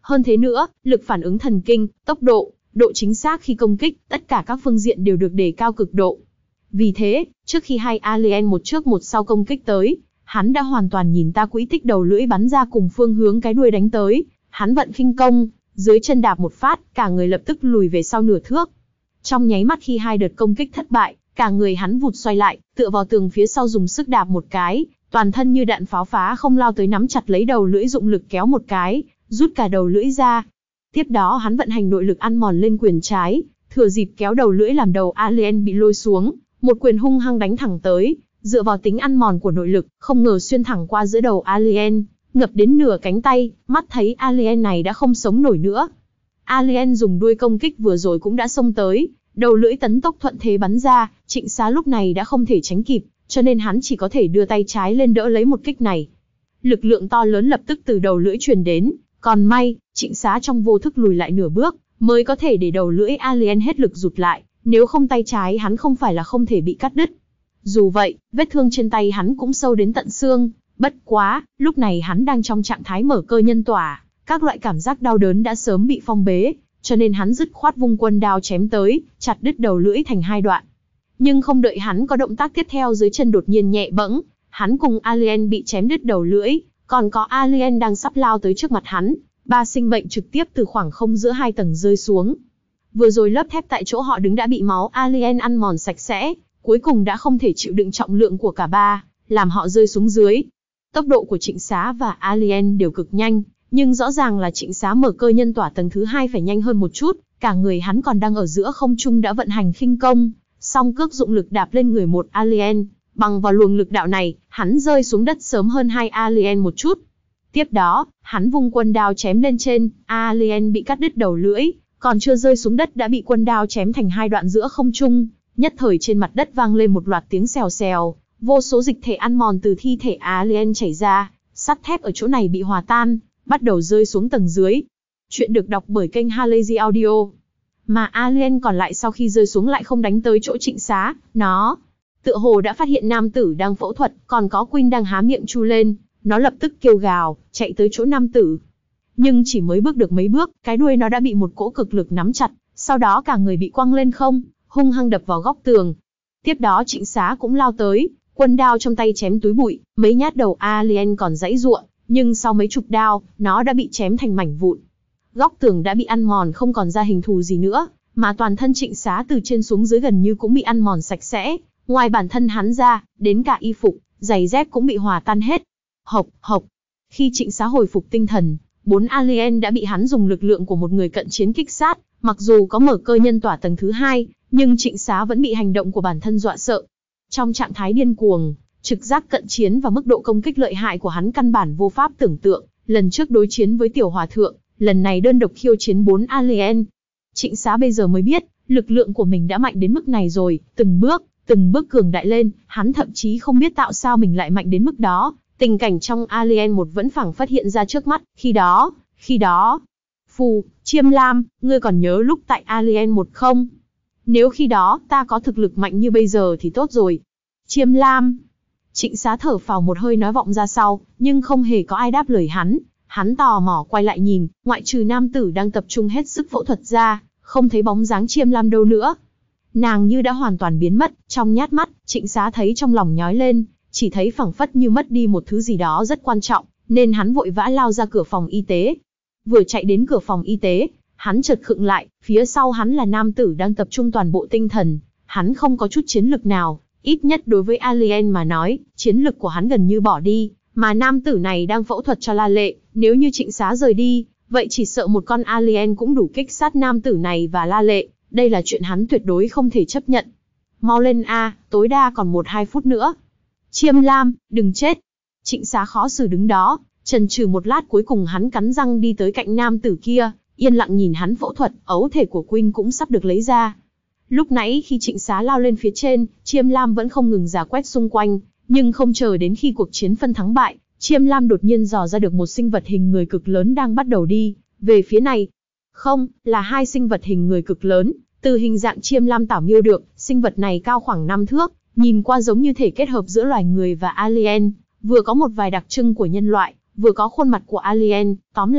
[SPEAKER 1] Hơn thế nữa, lực phản ứng thần kinh, tốc độ, độ chính xác khi công kích, tất cả các phương diện đều được đề cao cực độ. Vì thế, trước khi hai alien một trước một sau công kích tới, hắn đã hoàn toàn nhìn ta quỹ tích đầu lưỡi bắn ra cùng phương hướng cái đuôi đánh tới. Hắn vận khinh công, dưới chân đạp một phát, cả người lập tức lùi về sau nửa thước. Trong nháy mắt khi hai đợt công kích thất bại, cả người hắn vụt xoay lại, tựa vào tường phía sau dùng sức đạp một cái, toàn thân như đạn pháo phá không lao tới nắm chặt lấy đầu lưỡi dụng lực kéo một cái, rút cả đầu lưỡi ra. Tiếp đó hắn vận hành nội lực ăn mòn lên quyền trái, thừa dịp kéo đầu lưỡi làm đầu alien bị lôi xuống, một quyền hung hăng đánh thẳng tới, dựa vào tính ăn mòn của nội lực, không ngờ xuyên thẳng qua giữa đầu alien, ngập đến nửa cánh tay, mắt thấy alien này đã không sống nổi nữa. Alien dùng đuôi công kích vừa rồi cũng đã xông tới, đầu lưỡi tấn tốc thuận thế bắn ra, Trịnh Xá lúc này đã không thể tránh kịp, cho nên hắn chỉ có thể đưa tay trái lên đỡ lấy một kích này. Lực lượng to lớn lập tức từ đầu lưỡi truyền đến, còn may, Trịnh Xá trong vô thức lùi lại nửa bước, mới có thể để đầu lưỡi alien hết lực rụt lại, nếu không tay trái hắn không phải là không thể bị cắt đứt. Dù vậy, vết thương trên tay hắn cũng sâu đến tận xương, bất quá, lúc này hắn đang trong trạng thái mở cơ nhân tỏa, các loại cảm giác đau đớn đã sớm bị phong bế, cho nên hắn dứt khoát vung quân đao chém tới, chặt đứt đầu lưỡi thành hai đoạn. Nhưng không đợi hắn có động tác tiếp theo, dưới chân đột nhiên nhẹ bẫng, hắn cùng alien bị chém đứt đầu lưỡi, còn có alien đang sắp lao tới trước mặt hắn, ba sinh mệnh trực tiếp từ khoảng không giữa hai tầng rơi xuống. Vừa rồi lớp thép tại chỗ họ đứng đã bị máu alien ăn mòn sạch sẽ, cuối cùng đã không thể chịu đựng trọng lượng của cả ba, làm họ rơi xuống dưới. Tốc độ của Trịnh Xá và alien đều cực nhanh, nhưng rõ ràng là Trịnh Xá mở cơ nhân tỏa tầng thứ hai phải nhanh hơn một chút, cả người hắn còn đang ở giữa không trung đã vận hành khinh công, song cước dụng lực đạp lên người một alien, bằng vào luồng lực đạo này, hắn rơi xuống đất sớm hơn hai alien một chút. Tiếp đó, hắn vung quân đao chém lên trên, alien bị cắt đứt đầu lưỡi, còn chưa rơi xuống đất đã bị quân đao chém thành hai đoạn giữa không trung, nhất thời trên mặt đất vang lên một loạt tiếng xèo xèo, vô số dịch thể ăn mòn từ thi thể alien chảy ra, sắt thép ở chỗ này bị hòa tan, bắt đầu rơi xuống tầng dưới. Chuyện được đọc bởi kênh Halazy Audio. Mà alien còn lại sau khi rơi xuống lại không đánh tới chỗ Trịnh Xá, nó tựa hồ đã phát hiện nam tử đang phẫu thuật, còn có Queen đang há miệng chu lên, nó lập tức kêu gào, chạy tới chỗ nam tử. Nhưng chỉ mới bước được mấy bước, cái đuôi nó đã bị một cỗ cực lực nắm chặt, sau đó cả người bị quăng lên không, hung hăng đập vào góc tường. Tiếp đó Trịnh Xá cũng lao tới, quân đao trong tay chém túi bụi, mấy nhát đầu alien còn giãy giụa, nhưng sau mấy chục đao, nó đã bị chém thành mảnh vụn. Góc tường đã bị ăn mòn không còn ra hình thù gì nữa, mà toàn thân Trịnh Xá từ trên xuống dưới gần như cũng bị ăn mòn sạch sẽ, ngoài bản thân hắn ra, đến cả y phục, giày dép cũng bị hòa tan hết. Hộc, hộc. Khi Trịnh Xá hồi phục tinh thần, bốn alien đã bị hắn dùng lực lượng của một người cận chiến kích sát, mặc dù có mở cơ nhân tỏa tầng thứ hai, nhưng Trịnh Xá vẫn bị hành động của bản thân dọa sợ. Trong trạng thái điên cuồng, trực giác cận chiến và mức độ công kích lợi hại của hắn căn bản vô pháp tưởng tượng, lần trước đối chiến với tiểu hòa thượng, lần này đơn độc khiêu chiến bốn alien. Trịnh Xá bây giờ mới biết, lực lượng của mình đã mạnh đến mức này rồi, từng bước, từng bước cường đại lên, hắn thậm chí không biết tạo sao mình lại mạnh đến mức đó. Tình cảnh trong Alien một vẫn phảng phất hiện ra trước mắt, khi đó, khi đó. Phù, Chiêm Lam, ngươi còn nhớ lúc tại Alien một không? Nếu khi đó ta có thực lực mạnh như bây giờ thì tốt rồi. Chiêm Lam. Trịnh Xá thở phào một hơi nói vọng ra sau, nhưng không hề có ai đáp lời hắn. Hắn tò mò quay lại nhìn, ngoại trừ nam tử đang tập trung hết sức phẫu thuật ra, không thấy bóng dáng Chiêm Lam đâu nữa. Nàng như đã hoàn toàn biến mất, trong nhát mắt, Trịnh Xá thấy trong lòng nhói lên, chỉ thấy phảng phất như mất đi một thứ gì đó rất quan trọng, nên hắn vội vã lao ra cửa phòng y tế. Vừa chạy đến cửa phòng y tế, hắn chợt khựng lại, phía sau hắn là nam tử đang tập trung toàn bộ tinh thần, hắn không có chút chiến lực nào, ít nhất đối với alien mà nói, chiến lực của hắn gần như bỏ đi, mà nam tử này đang phẫu thuật cho La Lệ, nếu như Trịnh Xá rời đi, vậy chỉ sợ một con alien cũng đủ kích sát nam tử này và La Lệ, đây là chuyện hắn tuyệt đối không thể chấp nhận. Mau lên a, tối đa còn một hai phút nữa. Chiêm Lam, đừng chết. Trịnh Xá khó xử đứng đó, chần chừ một lát cuối cùng hắn cắn răng đi tới cạnh nam tử kia, yên lặng nhìn hắn phẫu thuật, ấu thể của Queen cũng sắp được lấy ra. Lúc nãy khi Trịnh Xá lao lên phía trên, Chiêm Lam vẫn không ngừng rà quét xung quanh, nhưng không chờ đến khi cuộc chiến phân thắng bại, Chiêm Lam đột nhiên dò ra được một sinh vật hình người cực lớn đang bắt đầu đi về phía này. Không, là hai sinh vật hình người cực lớn, từ hình dạng Chiêm Lam tảo miêu được, sinh vật này cao khoảng năm thước, nhìn qua giống như thể kết hợp giữa loài người và alien, vừa có một vài đặc trưng của nhân loại, vừa có khuôn mặt của alien, tóm lại,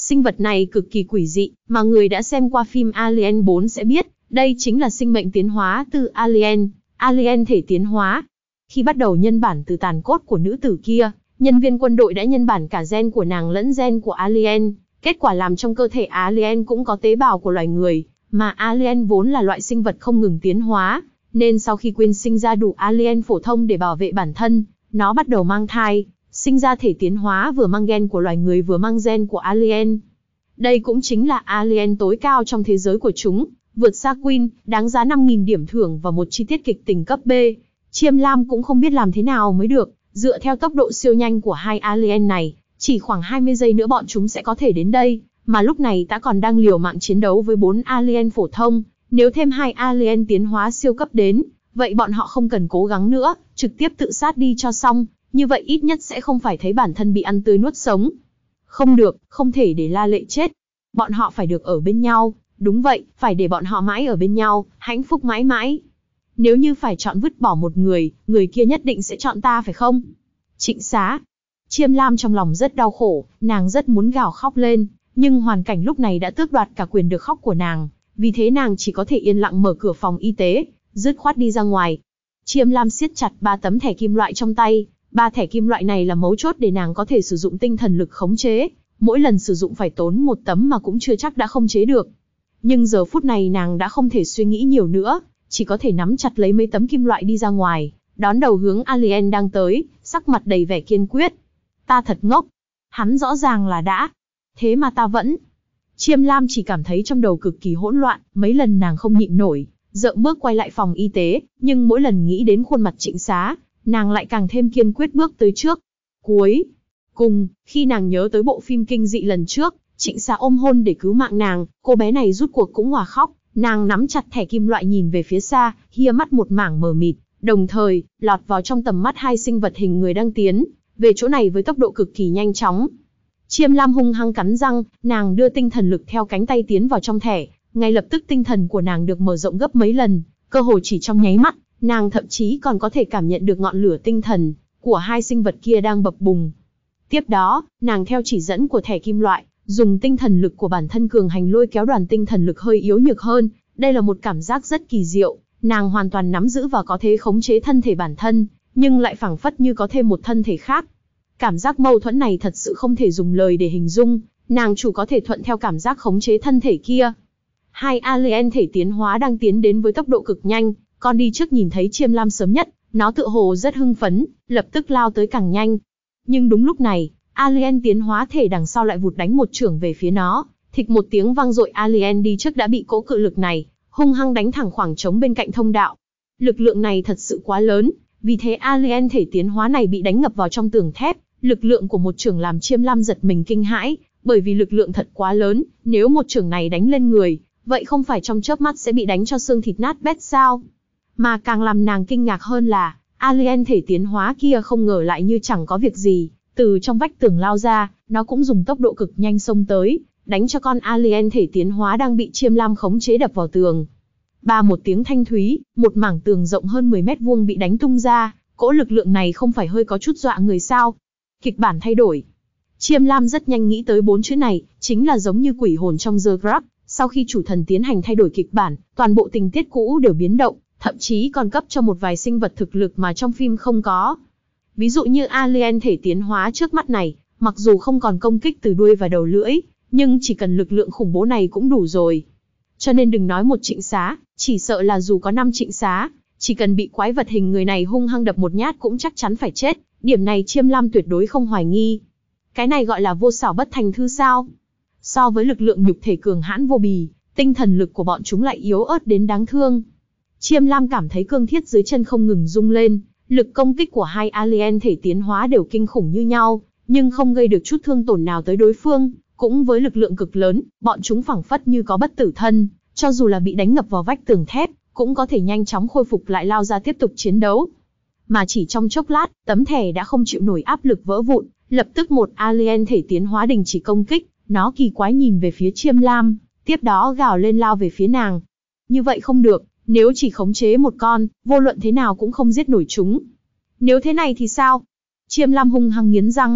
[SPEAKER 1] Sinh vật này cực kỳ quỷ dị, mà người đã xem qua phim Alien bốn sẽ biết, đây chính là sinh mệnh tiến hóa từ Alien, Alien thể tiến hóa. Khi bắt đầu nhân bản từ tàn cốt của nữ tử kia, nhân viên quân đội đã nhân bản cả gen của nàng lẫn gen của Alien, kết quả làm trong cơ thể Alien cũng có tế bào của loài người, mà Alien vốn là loại sinh vật không ngừng tiến hóa, nên sau khi quyên sinh ra đủ Alien phổ thông để bảo vệ bản thân, nó bắt đầu mang thai, sinh ra thể tiến hóa vừa mang gen của loài người vừa mang gen của Alien. Đây cũng chính là Alien tối cao trong thế giới của chúng, vượt xa Queen, đáng giá năm nghìn điểm thưởng và một chi tiết kịch tình cấp B. Chiêm Lam cũng không biết làm thế nào mới được, dựa theo tốc độ siêu nhanh của hai Alien này, chỉ khoảng hai mươi giây nữa bọn chúng sẽ có thể đến đây, mà lúc này ta còn đang liều mạng chiến đấu với bốn Alien phổ thông, nếu thêm hai Alien tiến hóa siêu cấp đến, vậy bọn họ không cần cố gắng nữa, trực tiếp tự sát đi cho xong, như vậy ít nhất sẽ không phải thấy bản thân bị ăn tươi nuốt sống. Không được, không thể để La Lệ chết. Bọn họ phải được ở bên nhau, đúng vậy, phải để bọn họ mãi ở bên nhau, hạnh phúc mãi mãi. Nếu như phải chọn vứt bỏ một người, người kia nhất định sẽ chọn ta phải không? Trịnh Xá. Chiêm Lam trong lòng rất đau khổ, nàng rất muốn gào khóc lên, nhưng hoàn cảnh lúc này đã tước đoạt cả quyền được khóc của nàng, vì thế nàng chỉ có thể yên lặng mở cửa phòng y tế, dứt khoát đi ra ngoài. Chiêm Lam siết chặt ba tấm thẻ kim loại trong tay, ba thẻ kim loại này là mấu chốt để nàng có thể sử dụng tinh thần lực khống chế, mỗi lần sử dụng phải tốn một tấm mà cũng chưa chắc đã khống chế được. Nhưng giờ phút này nàng đã không thể suy nghĩ nhiều nữa, chỉ có thể nắm chặt lấy mấy tấm kim loại đi ra ngoài, đón đầu hướng Alien đang tới, sắc mặt đầy vẻ kiên quyết. Ta thật ngốc, hắn rõ ràng là đã, thế mà ta vẫn... Chiêm Lam chỉ cảm thấy trong đầu cực kỳ hỗn loạn, mấy lần nàng không nhịn nổi, dậm bước quay lại phòng y tế, nhưng mỗi lần nghĩ đến khuôn mặt Trịnh Xá, nàng lại càng thêm kiên quyết bước tới trước. Cuối cùng, khi nàng nhớ tới bộ phim kinh dị lần trước, Trịnh Xá ôm hôn để cứu mạng nàng, cô bé này rút cuộc cũng hòa khóc, nàng nắm chặt thẻ kim loại nhìn về phía xa, hia mắt một mảng mờ mịt, đồng thời, lọt vào trong tầm mắt hai sinh vật hình người đang tiến về chỗ này với tốc độ cực kỳ nhanh chóng. Chiêm Lam hung hăng cắn răng, nàng đưa tinh thần lực theo cánh tay tiến vào trong thẻ, ngay lập tức tinh thần của nàng được mở rộng gấp mấy lần, cơ hồ chỉ trong nháy mắt, nàng thậm chí còn có thể cảm nhận được ngọn lửa tinh thần của hai sinh vật kia đang bập bùng. Tiếp đó, nàng theo chỉ dẫn của thẻ kim loại, dùng tinh thần lực của bản thân cường hành lôi kéo đoàn tinh thần lực hơi yếu nhược hơn, đây là một cảm giác rất kỳ diệu, nàng hoàn toàn nắm giữ và có thể khống chế thân thể bản thân, nhưng lại phảng phất như có thêm một thân thể khác. Cảm giác mâu thuẫn này thật sự không thể dùng lời để hình dung, nàng chủ có thể thuận theo cảm giác khống chế thân thể kia. Hai Alien thể tiến hóa đang tiến đến với tốc độ cực nhanh, con đi trước nhìn thấy Chiêm Lam sớm nhất, nó tựa hồ rất hưng phấn, lập tức lao tới càng nhanh. Nhưng đúng lúc này, Alien tiến hóa thể đằng sau lại vụt đánh một chưởng về phía nó, thịch một tiếng vang dội, Alien đi trước đã bị cỗ cự lực này hung hăng đánh thẳng khoảng trống bên cạnh thông đạo. Lực lượng này thật sự quá lớn, vì thế Alien thể tiến hóa này bị đánh ngập vào trong tường thép. Lực lượng của một chưởng làm Chiêm Lam giật mình kinh hãi, bởi vì lực lượng thật quá lớn, nếu một chưởng này đánh lên người, vậy không phải trong chớp mắt sẽ bị đánh cho xương thịt nát bét sao? Mà càng làm nàng kinh ngạc hơn là, Alien thể tiến hóa kia không ngờ lại như chẳng có việc gì, từ trong vách tường lao ra, nó cũng dùng tốc độ cực nhanh xông tới, đánh cho con Alien thể tiến hóa đang bị Chiêm Lam khống chế đập vào tường. Ba một tiếng thanh thúy, một mảng tường rộng hơn mười mét vuông bị đánh tung ra, cỗ lực lượng này không phải hơi có chút dọa người sao? Kịch bản thay đổi. Chiêm Lam rất nhanh nghĩ tới bốn chữ này, chính là giống như quỷ hồn trong The Grab, sau khi chủ thần tiến hành thay đổi kịch bản, toàn bộ tình tiết cũ đều biến động, thậm chí còn cấp cho một vài sinh vật thực lực mà trong phim không có. Ví dụ như Alien thể tiến hóa trước mắt này, mặc dù không còn công kích từ đuôi và đầu lưỡi, nhưng chỉ cần lực lượng khủng bố này cũng đủ rồi. Cho nên đừng nói một Trịnh Xá, chỉ sợ là dù có năm Trịnh Xá, chỉ cần bị quái vật hình người này hung hăng đập một nhát cũng chắc chắn phải chết. Điểm này Chiêm Lam tuyệt đối không hoài nghi. Cái này gọi là vô xảo bất thành thư sao? So với lực lượng nhục thể cường hãn vô bì, tinh thần lực của bọn chúng lại yếu ớt đến đáng thương. Chiêm Lam cảm thấy cương thiết dưới chân không ngừng rung lên, lực công kích của hai Alien thể tiến hóa đều kinh khủng như nhau, nhưng không gây được chút thương tổn nào tới đối phương, cũng với lực lượng cực lớn, bọn chúng phảng phất như có bất tử thân, cho dù là bị đánh ngập vào vách tường thép, cũng có thể nhanh chóng khôi phục lại lao ra tiếp tục chiến đấu. Mà chỉ trong chốc lát, tấm thẻ đã không chịu nổi áp lực vỡ vụn, lập tức một Alien thể tiến hóa đình chỉ công kích, nó kỳ quái nhìn về phía Chiêm Lam, tiếp đó gào lên lao về phía nàng. Như vậy không được, nếu chỉ khống chế một con, vô luận thế nào cũng không giết nổi chúng. Nếu thế này thì sao? Chiêm Lam hung hăng nghiến răng,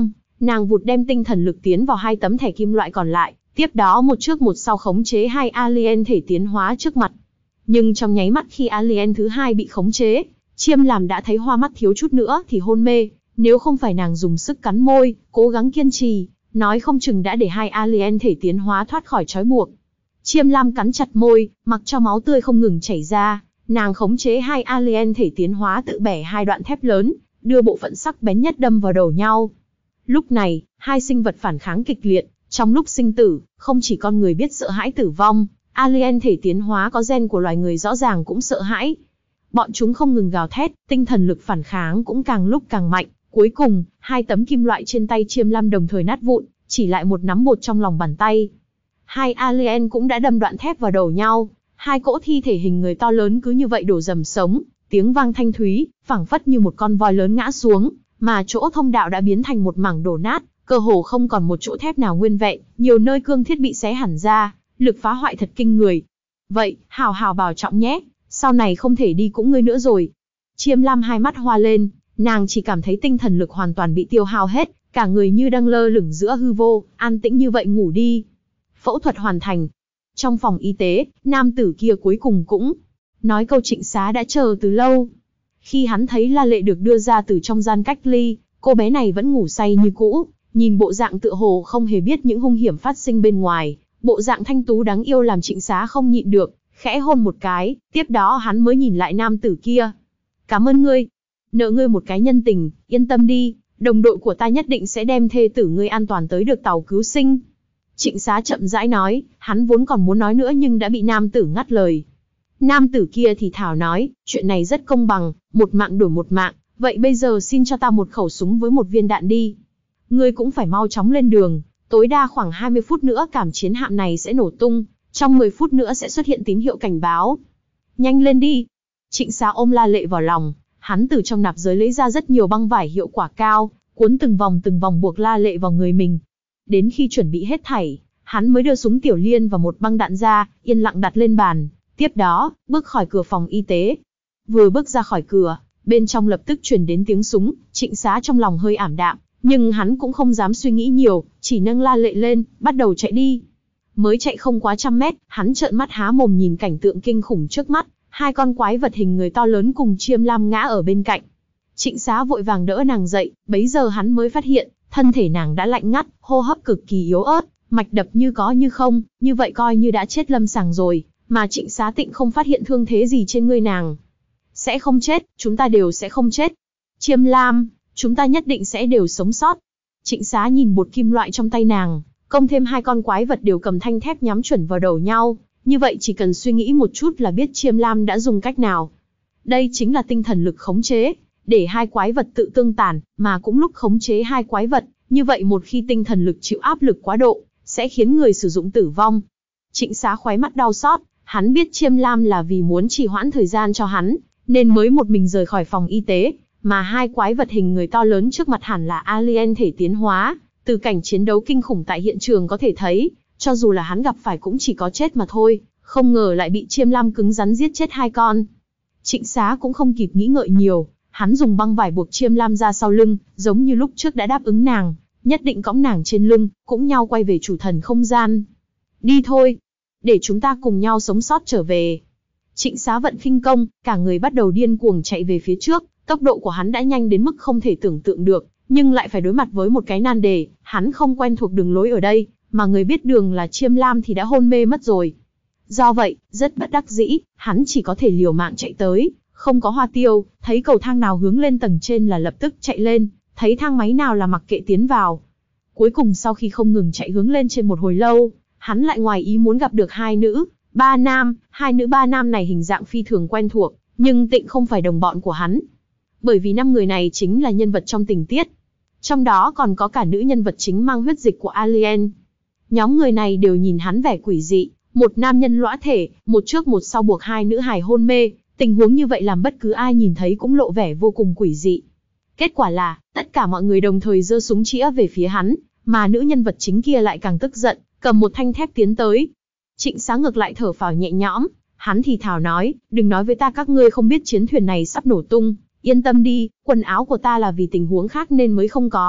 [SPEAKER 1] Nàng vụt đem tinh thần lực tiến vào hai tấm thẻ kim loại còn lại, tiếp đó một trước một sau khống chế hai alien thể tiến hóa trước mặt. Nhưng trong nháy mắt khi alien thứ hai bị khống chế, Chiêm Lam đã thấy hoa mắt thiếu chút nữa thì hôn mê, nếu không phải nàng dùng sức cắn môi, cố gắng kiên trì, nói không chừng đã để hai alien thể tiến hóa thoát khỏi trói buộc. Chiêm Lam cắn chặt môi, mặc cho máu tươi không ngừng chảy ra, nàng khống chế hai alien thể tiến hóa tự bẻ hai đoạn thép lớn, đưa bộ phận sắc bén nhất đâm vào đầu nhau. Lúc này, hai sinh vật phản kháng kịch liệt, trong lúc sinh tử, không chỉ con người biết sợ hãi tử vong, alien thể tiến hóa có gen của loài người rõ ràng cũng sợ hãi. Bọn chúng không ngừng gào thét, tinh thần lực phản kháng cũng càng lúc càng mạnh. Cuối cùng, hai tấm kim loại trên tay Chiêm Lam đồng thời nát vụn, chỉ lại một nắm bột trong lòng bàn tay. Hai alien cũng đã đâm đoạn thép vào đầu nhau, hai cỗ thi thể hình người to lớn cứ như vậy đổ rầm sống, tiếng vang thanh thúy, phảng phất như một con voi lớn ngã xuống, mà chỗ thông đạo đã biến thành một mảng đổ nát, cơ hồ không còn một chỗ thép nào nguyên vẹn, nhiều nơi cương thiết bị xé hẳn ra, lực phá hoại thật kinh người. Vậy, hào hào bảo trọng nhé, sau này không thể đi cũng ngươi nữa rồi. Chiêm Lam hai mắt hoa lên, nàng chỉ cảm thấy tinh thần lực hoàn toàn bị tiêu hao hết, cả người như đang lơ lửng giữa hư vô, an tĩnh như vậy ngủ đi. Phẫu thuật hoàn thành. Trong phòng y tế, nam tử kia cuối cùng cũng nói câu Trịnh Xá đã chờ từ lâu. Khi hắn thấy La Lệ được đưa ra từ trong gian cách ly, cô bé này vẫn ngủ say như cũ, nhìn bộ dạng tựa hồ không hề biết những hung hiểm phát sinh bên ngoài, bộ dạng thanh tú đáng yêu làm Trịnh Xá không nhịn được, khẽ hôn một cái, tiếp đó hắn mới nhìn lại nam tử kia. Cảm ơn ngươi, nợ ngươi một cái nhân tình, yên tâm đi, đồng đội của ta nhất định sẽ đem thê tử ngươi an toàn tới được tàu cứu sinh. Trịnh Xá chậm rãi nói, hắn vốn còn muốn nói nữa nhưng đã bị nam tử ngắt lời. Nam tử kia thì thảo nói, chuyện này rất công bằng, một mạng đổi một mạng, vậy bây giờ xin cho ta một khẩu súng với một viên đạn đi. Ngươi cũng phải mau chóng lên đường, tối đa khoảng hai mươi phút nữa cảm chiến hạm này sẽ nổ tung, trong mười phút nữa sẽ xuất hiện tín hiệu cảnh báo. Nhanh lên đi. Trịnh Xá ôm La Lệ vào lòng, hắn từ trong nạp giới lấy ra rất nhiều băng vải hiệu quả cao, cuốn từng vòng từng vòng buộc La Lệ vào người mình. Đến khi chuẩn bị hết thảy, hắn mới đưa súng tiểu liên và một băng đạn ra, yên lặng đặt lên bàn. Tiếp đó, bước khỏi cửa phòng y tế. Vừa bước ra khỏi cửa, bên trong lập tức truyền đến tiếng súng, Trịnh Xá trong lòng hơi ảm đạm, nhưng hắn cũng không dám suy nghĩ nhiều, chỉ nâng La Lệ lên, bắt đầu chạy đi. Mới chạy không quá trăm mét, hắn trợn mắt há mồm nhìn cảnh tượng kinh khủng trước mắt, hai con quái vật hình người to lớn cùng Chiêm Lam ngã ở bên cạnh. Trịnh Xá vội vàng đỡ nàng dậy, bấy giờ hắn mới phát hiện, thân thể nàng đã lạnh ngắt, hô hấp cực kỳ yếu ớt, mạch đập như có như không, như vậy coi như đã chết lâm sàng rồi, mà Trịnh Xá Tịnh không phát hiện thương thế gì trên người nàng. Sẽ không chết, chúng ta đều sẽ không chết. Chiêm Lam, chúng ta nhất định sẽ đều sống sót. Trịnh Xá nhìn bột kim loại trong tay nàng, công thêm hai con quái vật đều cầm thanh thép nhắm chuẩn vào đầu nhau, như vậy chỉ cần suy nghĩ một chút là biết Chiêm Lam đã dùng cách nào. Đây chính là tinh thần lực khống chế, để hai quái vật tự tương tàn, mà cũng lúc khống chế hai quái vật, như vậy một khi tinh thần lực chịu áp lực quá độ, sẽ khiến người sử dụng tử vong. Trịnh Xá khóe mắt đau xót, hắn biết Chiêm Lam là vì muốn trì hoãn thời gian cho hắn, nên mới một mình rời khỏi phòng y tế, mà hai quái vật hình người to lớn trước mặt hẳn là alien thể tiến hóa, từ cảnh chiến đấu kinh khủng tại hiện trường có thể thấy, cho dù là hắn gặp phải cũng chỉ có chết mà thôi, không ngờ lại bị Chiêm Lam cứng rắn giết chết hai con. Trịnh Xá cũng không kịp nghĩ ngợi nhiều, hắn dùng băng vải buộc Chiêm Lam ra sau lưng, giống như lúc trước đã đáp ứng nàng, nhất định cõng nàng trên lưng, cũng nhau quay về chủ thần không gian. Đi thôi, để chúng ta cùng nhau sống sót trở về. Trịnh Xá vận khinh công, cả người bắt đầu điên cuồng chạy về phía trước, tốc độ của hắn đã nhanh đến mức không thể tưởng tượng được, nhưng lại phải đối mặt với một cái nan đề, hắn không quen thuộc đường lối ở đây, mà người biết đường là Chiêm Lam thì đã hôn mê mất rồi. Do vậy, rất bất đắc dĩ, hắn chỉ có thể liều mạng chạy tới, không có hoa tiêu, thấy cầu thang nào hướng lên tầng trên là lập tức chạy lên, thấy thang máy nào là mặc kệ tiến vào. Cuối cùng sau khi không ngừng chạy hướng lên trên một hồi lâu, hắn lại ngoài ý muốn gặp được hai nữ, ba nam, hai nữ ba nam này hình dạng phi thường quen thuộc, nhưng Tịnh không phải đồng bọn của hắn. Bởi vì năm người này chính là nhân vật trong tình tiết. Trong đó còn có cả nữ nhân vật chính mang huyết dịch của alien. Nhóm người này đều nhìn hắn vẻ quỷ dị, một nam nhân lõa thể, một trước một sau buộc hai nữ hài hôn mê, tình huống như vậy làm bất cứ ai nhìn thấy cũng lộ vẻ vô cùng quỷ dị. Kết quả là, tất cả mọi người đồng thời giơ súng chĩa về phía hắn, mà nữ nhân vật chính kia lại càng tức giận, cầm một thanh thép tiến tới. Trịnh Xá ngược lại thở phào nhẹ nhõm, hắn thì thào nói, đừng nói với ta các ngươi không biết chiến thuyền này sắp nổ tung, yên tâm đi, quần áo của ta là vì tình huống khác nên mới không có,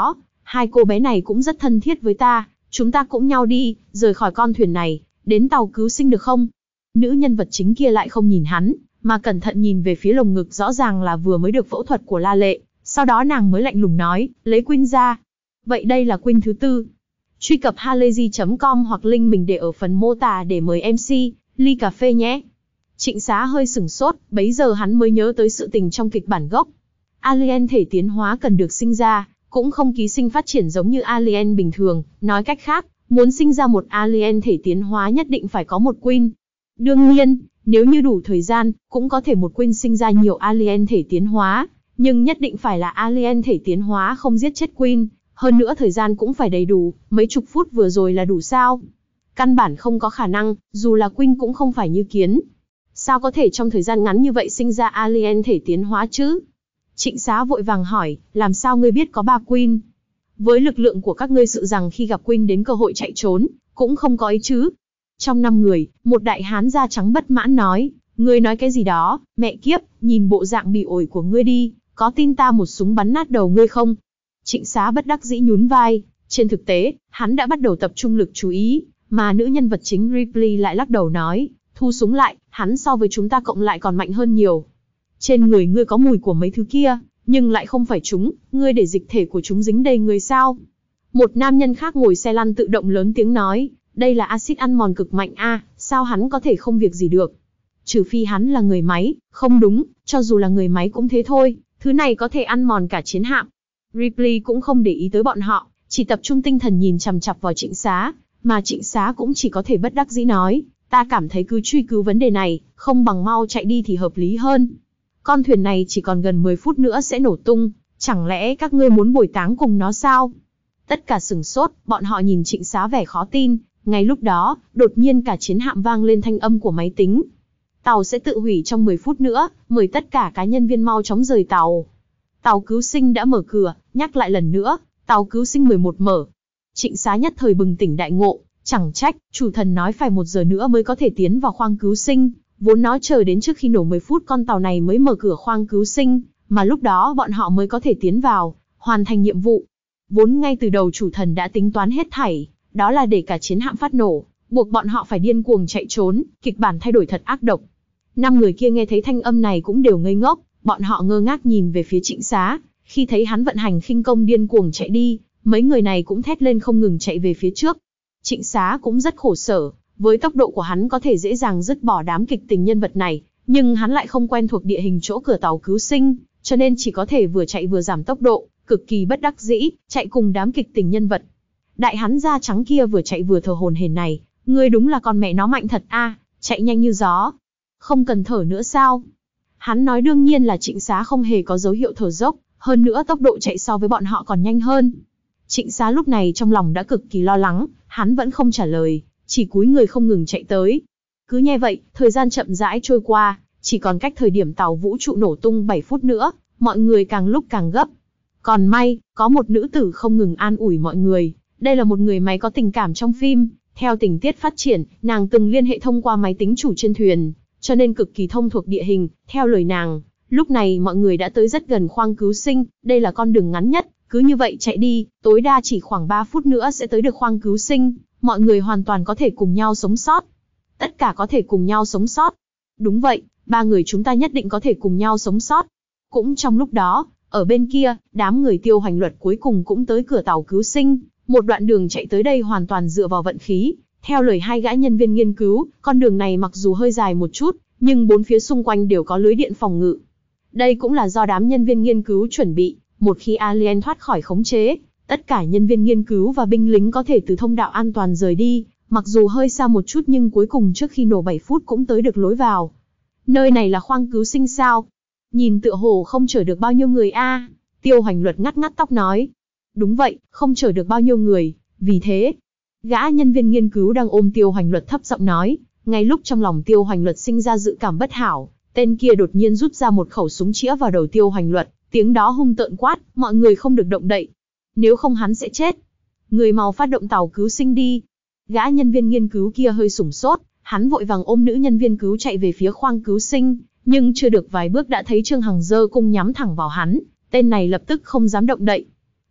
[SPEAKER 1] hai cô bé này cũng rất thân thiết với ta, chúng ta cũng nhau đi, rời khỏi con thuyền này, đến tàu cứu sinh được không? Nữ nhân vật chính kia lại không nhìn hắn, mà cẩn thận nhìn về phía lồng ngực rõ ràng là vừa mới được phẫu thuật của La Lệ, sau đó nàng mới lạnh lùng nói, lấy Queen ra. Vậy đây là Queen thứ tư. Truy cập halayzi chấm com hoặc link mình để ở phần mô tả để mời em xê, ly cà phê nhé. Trịnh Xá hơi sửng sốt, bấy giờ hắn mới nhớ tới sự tình trong kịch bản gốc. Alien thể tiến hóa cần được sinh ra, cũng không ký sinh phát triển giống như alien bình thường, nói cách khác, muốn sinh ra một alien thể tiến hóa nhất định phải có một Queen. Đương nhiên, nếu như đủ thời gian, cũng có thể một Queen sinh ra nhiều alien thể tiến hóa, nhưng nhất định phải là alien thể tiến hóa không giết chết Queen, hơn nữa thời gian cũng phải đầy đủ, mấy chục phút vừa rồi là đủ sao? Căn bản không có khả năng, dù là Queen cũng không phải như kiến. Sao có thể trong thời gian ngắn như vậy sinh ra alien thể tiến hóa chứ? Trịnh Xá vội vàng hỏi, làm sao ngươi biết có ba Queen? Với lực lượng của các ngươi sợ rằng khi gặp Queen đến cơ hội chạy trốn, cũng không có ấy chứ. Trong năm người, một đại hán da trắng bất mãn nói, ngươi nói cái gì đó, mẹ kiếp, nhìn bộ dạng bị ổi của ngươi đi, có tin ta một súng bắn nát đầu ngươi không? Trịnh Xá bất đắc dĩ nhún vai, trên thực tế, hắn đã bắt đầu tập trung lực chú ý, mà nữ nhân vật chính Ripley lại lắc đầu nói, thu súng lại, hắn so với chúng ta cộng lại còn mạnh hơn nhiều. Trên người ngươi có mùi của mấy thứ kia, nhưng lại không phải chúng, ngươi để dịch thể của chúng dính đầy người sao? Một nam nhân khác ngồi xe lăn tự động lớn tiếng nói, đây là axit ăn mòn cực mạnh a, sao hắn có thể không việc gì được? Trừ phi hắn là người máy, không đúng, cho dù là người máy cũng thế thôi, thứ này có thể ăn mòn cả chiến hạm. Ripley cũng không để ý tới bọn họ, chỉ tập trung tinh thần nhìn chằm chằm vào Trịnh Xá, mà Trịnh Xá cũng chỉ có thể bất đắc dĩ nói, ta cảm thấy cứ truy cứu vấn đề này, không bằng mau chạy đi thì hợp lý hơn. Con thuyền này chỉ còn gần mười phút nữa sẽ nổ tung, chẳng lẽ các ngươi muốn bồi táng cùng nó sao? Tất cả sửng sốt, bọn họ nhìn Trịnh Xá vẻ khó tin, ngay lúc đó, đột nhiên cả chiến hạm vang lên thanh âm của máy tính. Tàu sẽ tự hủy trong mười phút nữa, mời tất cả cá nhân viên mau chóng rời tàu. Tàu cứu sinh đã mở cửa, nhắc lại lần nữa, tàu cứu sinh mười một mở. Trịnh Xá nhất thời bừng tỉnh đại ngộ, chẳng trách, chủ thần nói phải một giờ nữa mới có thể tiến vào khoang cứu sinh, vốn nó chờ đến trước khi nổ mười phút con tàu này mới mở cửa khoang cứu sinh, mà lúc đó bọn họ mới có thể tiến vào, hoàn thành nhiệm vụ. Vốn ngay từ đầu chủ thần đã tính toán hết thảy, đó là để cả chiến hạm phát nổ, buộc bọn họ phải điên cuồng chạy trốn, kịch bản thay đổi thật ác độc. Năm người kia nghe thấy thanh âm này cũng đều ngây ngốc, bọn họ ngơ ngác nhìn về phía Trịnh Xá, khi thấy hắn vận hành khinh công điên cuồng chạy đi, mấy người này cũng thét lên không ngừng chạy về phía trước. Trịnh Xá cũng rất khổ sở, với tốc độ của hắn có thể dễ dàng dứt bỏ đám kịch tình nhân vật này, nhưng hắn lại không quen thuộc địa hình chỗ cửa tàu cứu sinh, cho nên chỉ có thể vừa chạy vừa giảm tốc độ, cực kỳ bất đắc dĩ, chạy cùng đám kịch tình nhân vật. Đại hắn da trắng kia vừa chạy vừa thở hổn hển này, ngươi đúng là con mẹ nó mạnh thật a, chạy nhanh như gió. Không cần thở nữa sao? Hắn nói đương nhiên là Trịnh Xá không hề có dấu hiệu thở dốc, hơn nữa tốc độ chạy so với bọn họ còn nhanh hơn. Trịnh Xá lúc này trong lòng đã cực kỳ lo lắng, hắn vẫn không trả lời, chỉ cúi người không ngừng chạy tới. Cứ như vậy, thời gian chậm rãi trôi qua, chỉ còn cách thời điểm tàu vũ trụ nổ tung bảy phút nữa, mọi người càng lúc càng gấp. Còn may, có một nữ tử không ngừng an ủi mọi người, đây là một người máy có tình cảm trong phim, theo tình tiết phát triển, nàng từng liên hệ thông qua máy tính chủ trên thuyền, cho nên cực kỳ thông thuộc địa hình, theo lời nàng, lúc này mọi người đã tới rất gần khoang cứu sinh, đây là con đường ngắn nhất, cứ như vậy chạy đi, tối đa chỉ khoảng ba phút nữa sẽ tới được khoang cứu sinh, mọi người hoàn toàn có thể cùng nhau sống sót. Tất cả có thể cùng nhau sống sót. Đúng vậy, ba người chúng ta nhất định có thể cùng nhau sống sót. Cũng trong lúc đó, ở bên kia, đám người Tiêu Hoành Luật cuối cùng cũng tới cửa tàu cứu sinh, một đoạn đường chạy tới đây hoàn toàn dựa vào vận khí. Theo lời hai gã nhân viên nghiên cứu, con đường này mặc dù hơi dài một chút, nhưng bốn phía xung quanh đều có lưới điện phòng ngự. Đây cũng là do đám nhân viên nghiên cứu chuẩn bị, một khi alien thoát khỏi khống chế, tất cả nhân viên nghiên cứu và binh lính có thể từ thông đạo an toàn rời đi, mặc dù hơi xa một chút nhưng cuối cùng trước khi nổ bảy phút cũng tới được lối vào. Nơi này là khoang cứu sinh sao? Nhìn tựa hồ không chở được bao nhiêu người a. Tiêu Hoành Luật ngắt ngắt tóc nói. Đúng vậy, không chở được bao nhiêu người, vì thế, gã nhân viên nghiên cứu đang ôm Tiêu Hoành Luật thấp giọng nói, ngay lúc trong lòng Tiêu Hoành Luật sinh ra dự cảm bất hảo, tên kia đột nhiên rút ra một khẩu súng chĩa vào đầu Tiêu Hoành Luật, tiếng đó hung tợn quát, mọi người không được động đậy, nếu không hắn sẽ chết. Người mau phát động tàu cứu sinh đi. Gã nhân viên nghiên cứu kia hơi sửng sốt, hắn vội vàng ôm nữ nhân viên cứu chạy về phía khoang cứu sinh, nhưng chưa được vài bước đã thấy Trương Hằng giơ cung nhắm thẳng vào hắn, tên này lập tức không dám động đậy.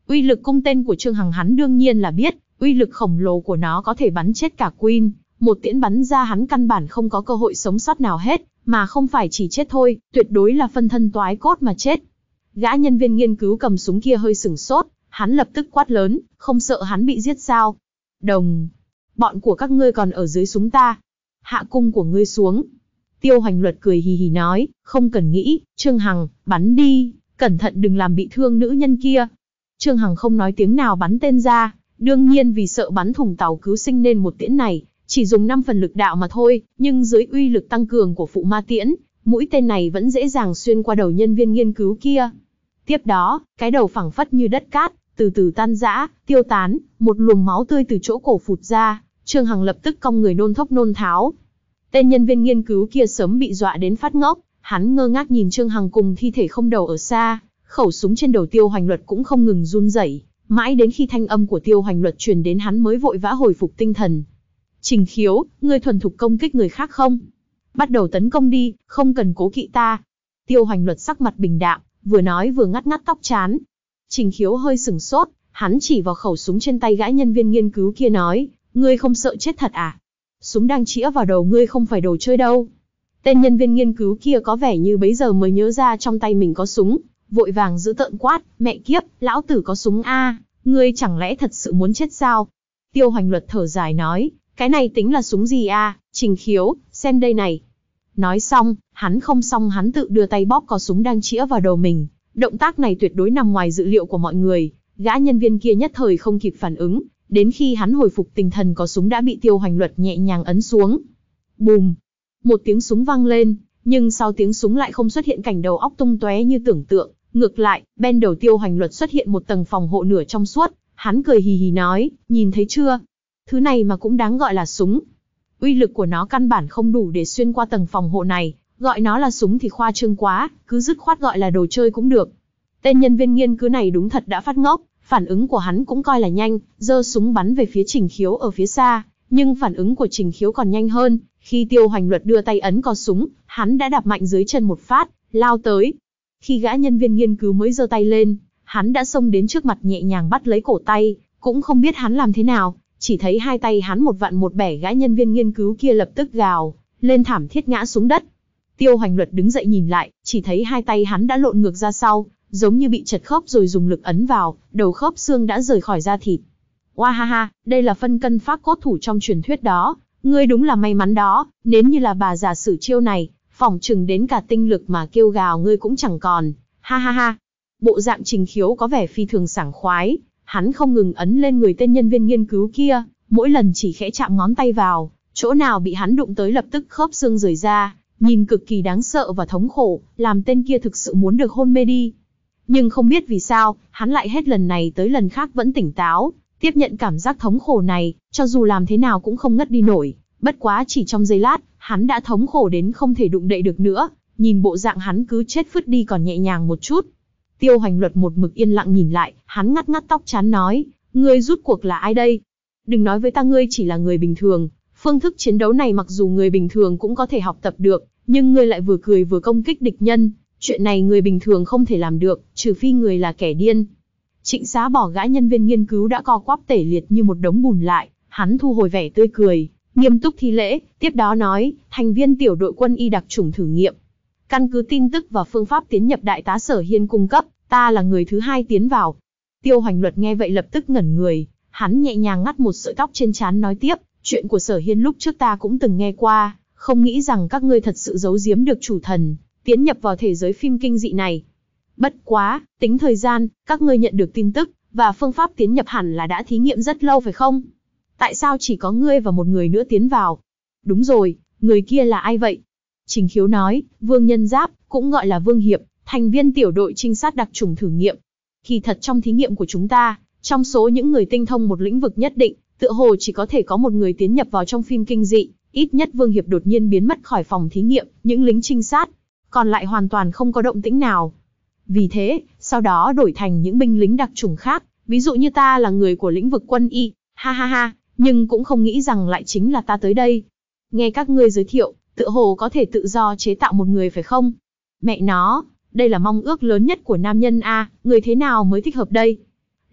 [SPEAKER 1] Uy lực cung tên của Trương Hằng hắn đương nhiên là biết, uy lực khổng lồ của nó có thể bắn chết cả Queen, một tiễn bắn ra hắn căn bản không có cơ hội sống sót nào hết, mà không phải chỉ chết thôi, tuyệt đối là phân thân toái cốt mà chết. Gã nhân viên nghiên cứu cầm súng kia hơi sửng sốt, hắn lập tức quát lớn, không sợ hắn bị giết sao? Đồng, bọn của các ngươi còn ở dưới súng ta. Hạ cung của ngươi xuống. Tiêu Hoành Luật cười hì hì nói, không cần nghĩ, Trương Hằng, bắn đi, cẩn thận đừng làm bị thương nữ nhân kia. Trương Hằng không nói tiếng nào bắn tên ra, đương nhiên vì sợ bắn thủng tàu cứu sinh nên một tiễn này, chỉ dùng năm phần lực đạo mà thôi, nhưng dưới uy lực tăng cường của phụ ma tiễn, mũi tên này vẫn dễ dàng xuyên qua đầu nhân viên nghiên cứu kia. Tiếp đó, cái đầu phẳng phất như đất cát, từ từ tan rã, tiêu tán, một luồng máu tươi từ chỗ cổ phụt ra, Trương Hằng lập tức cong người nôn thốc nôn tháo. Tên nhân viên nghiên cứu kia sớm bị dọa đến phát ngốc, hắn ngơ ngác nhìn Trương Hằng cùng thi thể không đầu ở xa, khẩu súng trên đầu Tiêu Hoành Luật cũng không ngừng run rẩy, mãi đến khi thanh âm của Tiêu Hoành Luật truyền đến hắn mới vội vã hồi phục tinh thần. Trình Khiếu, ngươi thuần thục công kích người khác không? Bắt đầu tấn công đi, không cần cố kỵ ta. Tiêu Hoành Luật sắc mặt bình đạm, vừa nói vừa ngắt ngắt tóc trán. Trình Khiếu hơi sửng sốt, hắn chỉ vào khẩu súng trên tay gã nhân viên nghiên cứu kia nói, ngươi không sợ chết thật à? Súng đang chĩa vào đầu ngươi không phải đồ chơi đâu. Tên nhân viên nghiên cứu kia có vẻ như bấy giờ mới nhớ ra trong tay mình có súng, vội vàng giữ tợn quát, mẹ kiếp, lão tử có súng a, ngươi chẳng lẽ thật sự muốn chết sao? Tiêu Hoành Luật thở dài nói, cái này tính là súng gì a, Trình Khiếu, xem đây này. Nói xong, hắn không xong hắn tự đưa tay bóp cò súng đang chĩa vào đầu mình. Động tác này tuyệt đối nằm ngoài dự liệu của mọi người, gã nhân viên kia nhất thời không kịp phản ứng, đến khi hắn hồi phục tinh thần cò súng đã bị Tiêu Hoành Luật nhẹ nhàng ấn xuống. Bùm! Một tiếng súng vang lên, nhưng sau tiếng súng lại không xuất hiện cảnh đầu óc tung tóe như tưởng tượng, ngược lại, bên đầu Tiêu Hoành Luật xuất hiện một tầng phòng hộ nửa trong suốt, hắn cười hì hì nói, nhìn thấy chưa? Thứ này mà cũng đáng gọi là súng. Uy lực của nó căn bản không đủ để xuyên qua tầng phòng hộ này, gọi nó là súng thì khoa trương quá, cứ dứt khoát gọi là đồ chơi cũng được. Tên nhân viên nghiên cứu này đúng thật đã phát ngốc, phản ứng của hắn cũng coi là nhanh, giơ súng bắn về phía Trình Khiếu ở phía xa, nhưng phản ứng của Trình Khiếu còn nhanh hơn, khi Tiêu Hoành Luật đưa tay ấn cò súng, hắn đã đạp mạnh dưới chân một phát, lao tới. Khi gã nhân viên nghiên cứu mới giơ tay lên, hắn đã xông đến trước mặt nhẹ nhàng bắt lấy cổ tay, cũng không biết hắn làm thế nào, chỉ thấy hai tay hắn một vặn một bẻ gã nhân viên nghiên cứu kia lập tức gào lên thảm thiết ngã xuống đất. Tiêu Hoành Luật đứng dậy nhìn lại, chỉ thấy hai tay hắn đã lộn ngược ra sau, giống như bị chật khớp rồi dùng lực ấn vào, đầu khớp xương đã rời khỏi da thịt. Oa ha ha, đây là phân cân phác cốt thủ trong truyền thuyết đó, ngươi đúng là may mắn đó, nếu như là bà già sử chiêu này, phỏng chừng đến cả tinh lực mà kêu gào ngươi cũng chẳng còn, ha ha ha. Bộ dạng Trình Khiếu có vẻ phi thường sảng khoái, hắn không ngừng ấn lên người tên nhân viên nghiên cứu kia, mỗi lần chỉ khẽ chạm ngón tay vào, chỗ nào bị hắn đụng tới lập tức khớp xương rời ra, nhìn cực kỳ đáng sợ và thống khổ, làm tên kia thực sự muốn được hôn mê đi. Nhưng không biết vì sao, hắn lại hết lần này tới lần khác vẫn tỉnh táo, tiếp nhận cảm giác thống khổ này, cho dù làm thế nào cũng không ngất đi nổi. Bất quá chỉ trong giây lát, hắn đã thống khổ đến không thể đụng đậy được nữa, nhìn bộ dạng hắn cứ chết phứt đi còn nhẹ nhàng một chút. Tiêu Hoành Luật một mực yên lặng nhìn lại, hắn ngắt ngắt tóc trán nói, ngươi rút cuộc là ai đây? Đừng nói với ta ngươi chỉ là người bình thường, phương thức chiến đấu này mặc dù người bình thường cũng có thể học tập được, nhưng ngươi lại vừa cười vừa công kích địch nhân, chuyện này người bình thường không thể làm được, trừ phi người là kẻ điên. Trịnh Xá bỏ gã nhân viên nghiên cứu đã co quắp tể liệt như một đống bùn lại, hắn thu hồi vẻ tươi cười, nghiêm túc thi lễ, tiếp đó nói, thành viên tiểu đội quân y đặc chủng thử nghiệm. Căn cứ tin tức và phương pháp tiến nhập đại tá Sở Hiên cung cấp, ta là người thứ hai tiến vào. Tiêu Hoành Luật nghe vậy lập tức ngẩn người, hắn nhẹ nhàng ngắt một sợi tóc trên trán nói tiếp, chuyện của Sở Hiên lúc trước ta cũng từng nghe qua, không nghĩ rằng các ngươi thật sự giấu giếm được chủ thần, tiến nhập vào thể giới phim kinh dị này. Bất quá, tính thời gian, các ngươi nhận được tin tức, và phương pháp tiến nhập hẳn là đã thí nghiệm rất lâu phải không? Tại sao chỉ có ngươi và một người nữa tiến vào? Đúng rồi, người kia là ai vậy? Trình Khiếu nói, Vương Nhân Giáp, cũng gọi là Vương Hiệp, thành viên tiểu đội trinh sát đặc chủng thử nghiệm. Kỳ thật trong thí nghiệm của chúng ta, trong số những người tinh thông một lĩnh vực nhất định, tựa hồ chỉ có thể có một người tiến nhập vào trong phim kinh dị, ít nhất Vương Hiệp đột nhiên biến mất khỏi phòng thí nghiệm, những lính trinh sát, còn lại hoàn toàn không có động tĩnh nào. Vì thế, sau đó đổi thành những binh lính đặc chủng khác, ví dụ như ta là người của lĩnh vực quân y, ha ha ha, nhưng cũng không nghĩ rằng lại chính là ta tới đây. Nghe các ngươi giới thiệu, tựa hồ có thể tự do chế tạo một người phải không? Mẹ nó, đây là mong ước lớn nhất của nam nhân a, người thế nào mới thích hợp đây?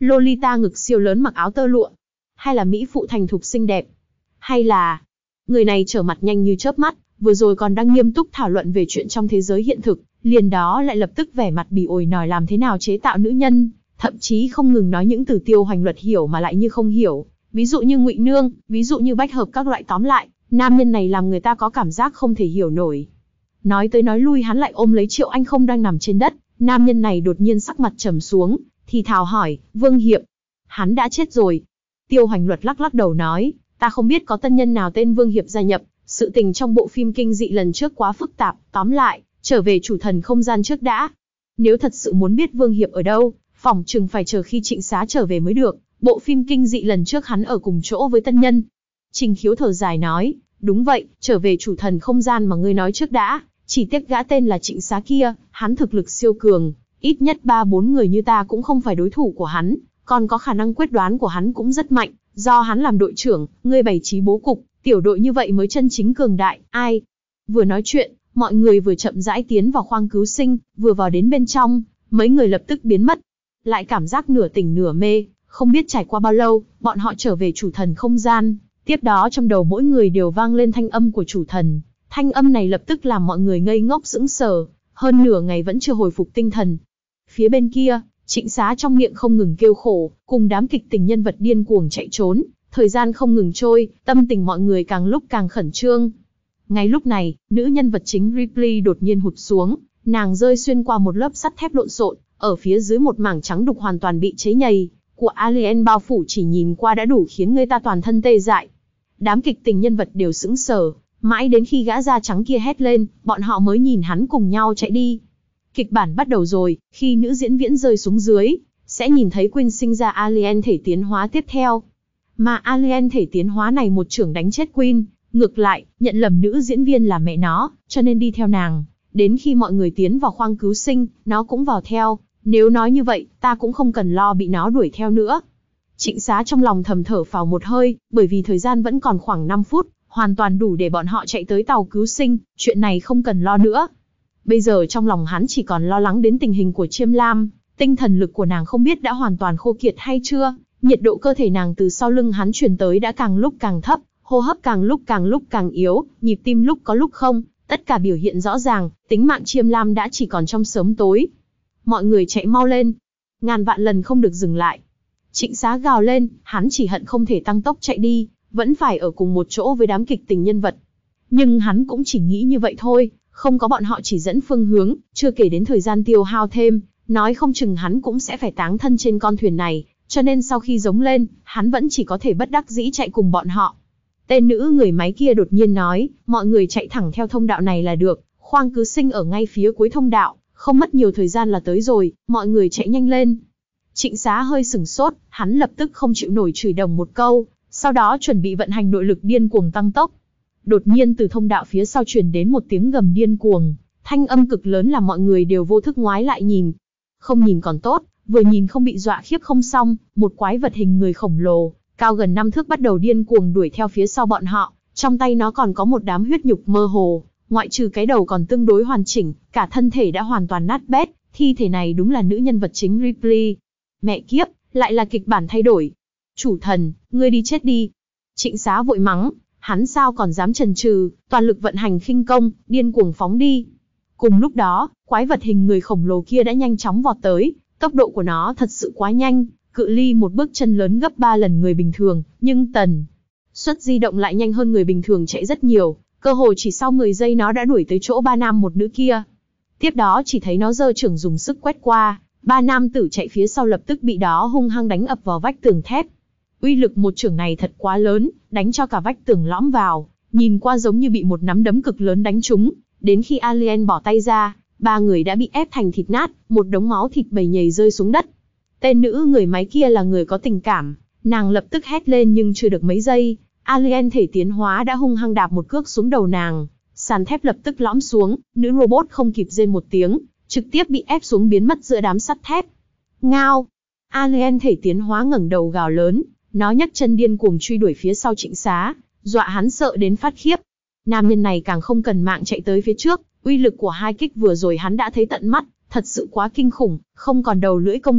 [SPEAKER 1] Lolita ngực siêu lớn mặc áo tơ lụa? Hay là mỹ phụ thành thục xinh đẹp? Hay là... Người này trở mặt nhanh như chớp mắt, vừa rồi còn đang nghiêm túc thảo luận về chuyện trong thế giới hiện thực, liền đó lại lập tức vẻ mặt bỉ ổi nói làm thế nào chế tạo nữ nhân, thậm chí không ngừng nói những từ Tiêu Hoành Luật hiểu mà lại như không hiểu, ví dụ như ngụy nương, ví dụ như bách hợp các loại, tóm lại, nam nhân này làm người ta có cảm giác không thể hiểu nổi. Nói tới nói lui hắn lại ôm lấy Triệu Anh Không đang nằm trên đất, nam nhân này đột nhiên sắc mặt trầm xuống, thì thào hỏi, Vương Hiệp, hắn đã chết rồi. Tiêu Hoành Luật lắc lắc đầu nói, ta không biết có tân nhân nào tên Vương Hiệp gia nhập, sự tình trong bộ phim kinh dị lần trước quá phức tạp, tóm lại, trở về chủ thần không gian trước đã. Nếu thật sự muốn biết Vương Hiệp ở đâu, phỏng chừng phải chờ khi Trịnh Xá trở về mới được, bộ phim kinh dị lần trước hắn ở cùng chỗ với tân nhân. Trình Khiếu thở dài nói, đúng vậy, trở về chủ thần không gian mà ngươi nói trước đã, chỉ tiếc gã tên là Trịnh Xá kia, hắn thực lực siêu cường, ít nhất ba bốn người như ta cũng không phải đối thủ của hắn, còn có khả năng quyết đoán của hắn cũng rất mạnh, do hắn làm đội trưởng, ngươi bày trí bố cục, tiểu đội như vậy mới chân chính cường đại, ai? Vừa nói chuyện, mọi người vừa chậm rãi tiến vào khoang cứu sinh, vừa vào đến bên trong, mấy người lập tức biến mất. Lại cảm giác nửa tỉnh nửa mê, không biết trải qua bao lâu, bọn họ trở về chủ thần không gian. Tiếp đó trong đầu mỗi người đều vang lên thanh âm của chủ thần. Thanh âm này lập tức làm mọi người ngây ngốc sững sờ, hơn nửa ngày vẫn chưa hồi phục tinh thần. Phía bên kia, Trịnh Xá trong miệng không ngừng kêu khổ, cùng đám kịch tình nhân vật điên cuồng chạy trốn. Thời gian không ngừng trôi, tâm tình mọi người càng lúc càng khẩn trương. Ngay lúc này, nữ nhân vật chính Ripley đột nhiên hụt xuống, nàng rơi xuyên qua một lớp sắt thép lộn xộn, ở phía dưới một mảng trắng đục hoàn toàn bị chế nhầy của alien bao phủ, chỉ nhìn qua đã đủ khiến người ta toàn thân tê dại. Đám kịch tình nhân vật đều sững sờ, mãi đến khi gã da trắng kia hét lên, bọn họ mới nhìn hắn cùng nhau chạy đi. Kịch bản bắt đầu rồi, khi nữ diễn viên rơi xuống dưới, sẽ nhìn thấy Queen sinh ra alien thể tiến hóa tiếp theo. Mà alien thể tiến hóa này một chưởng đánh chết Queen, ngược lại, nhận lầm nữ diễn viên là mẹ nó, cho nên đi theo nàng. Đến khi mọi người tiến vào khoang cứu sinh, nó cũng vào theo. Nếu nói như vậy, ta cũng không cần lo bị nó đuổi theo nữa. Trịnh Xá trong lòng thầm thở phào một hơi, bởi vì thời gian vẫn còn khoảng năm phút, hoàn toàn đủ để bọn họ chạy tới tàu cứu sinh, chuyện này không cần lo nữa. Bây giờ trong lòng hắn chỉ còn lo lắng đến tình hình của Chiêm Lam, tinh thần lực của nàng không biết đã hoàn toàn khô kiệt hay chưa, nhiệt độ cơ thể nàng từ sau lưng hắn truyền tới đã càng lúc càng thấp, hô hấp càng lúc càng lúc càng yếu, nhịp tim lúc có lúc không, tất cả biểu hiện rõ ràng, tính mạng Chiêm Lam đã chỉ còn trong sớm tối. Mọi người chạy mau lên, ngàn vạn lần không được dừng lại. Trịnh Xá gào lên, hắn chỉ hận không thể tăng tốc chạy đi, vẫn phải ở cùng một chỗ với đám kịch tình nhân vật. Nhưng hắn cũng chỉ nghĩ như vậy thôi, không có bọn họ chỉ dẫn phương hướng, chưa kể đến thời gian tiêu hao thêm, nói không chừng hắn cũng sẽ phải táng thân trên con thuyền này, cho nên sau khi giống lên, hắn vẫn chỉ có thể bất đắc dĩ chạy cùng bọn họ. Tên nữ người máy kia đột nhiên nói, mọi người chạy thẳng theo thông đạo này là được, khoang cứu sinh ở ngay phía cuối thông đạo, không mất nhiều thời gian là tới rồi, mọi người chạy nhanh lên. Trịnh Xá hơi sửng sốt, hắn lập tức không chịu nổi chửi đồng một câu, sau đó chuẩn bị vận hành nội lực điên cuồng tăng tốc. Đột nhiên từ thông đạo phía sau truyền đến một tiếng gầm điên cuồng, thanh âm cực lớn làm mọi người đều vô thức ngoái lại nhìn. Không nhìn còn tốt, vừa nhìn không bị dọa khiếp không xong, một quái vật hình người khổng lồ, cao gần năm thước bắt đầu điên cuồng đuổi theo phía sau bọn họ, trong tay nó còn có một đám huyết nhục mơ hồ, ngoại trừ cái đầu còn tương đối hoàn chỉnh, cả thân thể đã hoàn toàn nát bét, thi thể này đúng là nữ nhân vật chính Ripley. Mẹ kiếp, lại là kịch bản thay đổi. Chủ thần, ngươi đi chết đi. Trịnh Xá vội mắng, hắn sao còn dám chần chừ, toàn lực vận hành khinh công, điên cuồng phóng đi. Cùng lúc đó, quái vật hình người khổng lồ kia đã nhanh chóng vọt tới, tốc độ của nó thật sự quá nhanh, cự ly một bước chân lớn gấp ba lần người bình thường, nhưng tần suất di động lại nhanh hơn người bình thường chạy rất nhiều, cơ hồ chỉ sau mười giây nó đã đuổi tới chỗ ba nam một nữ kia. Tiếp đó chỉ thấy nó giơ chưởng dùng sức quét qua, ba nam tử chạy phía sau lập tức bị đó hung hăng đánh ập vào vách tường thép. Uy lực một chưởng này thật quá lớn, đánh cho cả vách tường lõm vào, nhìn qua giống như bị một nắm đấm cực lớn đánh trúng. Đến khi alien bỏ tay ra, ba người đã bị ép thành thịt nát, một đống máu thịt bầy nhầy rơi xuống đất. Tên nữ người máy kia là người có tình cảm, nàng lập tức hét lên nhưng chưa được mấy giây, alien thể tiến hóa đã hung hăng đạp một cước xuống đầu nàng, sàn thép lập tức lõm xuống, nữ robot không kịp rên một tiếng, trực tiếp bị ép xuống biến mất giữa đám sắt thép. Ngao! Alien thể tiến hóa ngẩng đầu gào lớn, nó nhấc chân điên cuồng truy đuổi phía sau Trịnh Xá, dọa hắn sợ đến phát khiếp. Nam nhân này càng không cần mạng chạy tới phía trước, uy lực của hai kích vừa rồi hắn đã thấy tận mắt, thật sự quá kinh khủng, không còn đầu lưỡi công kích,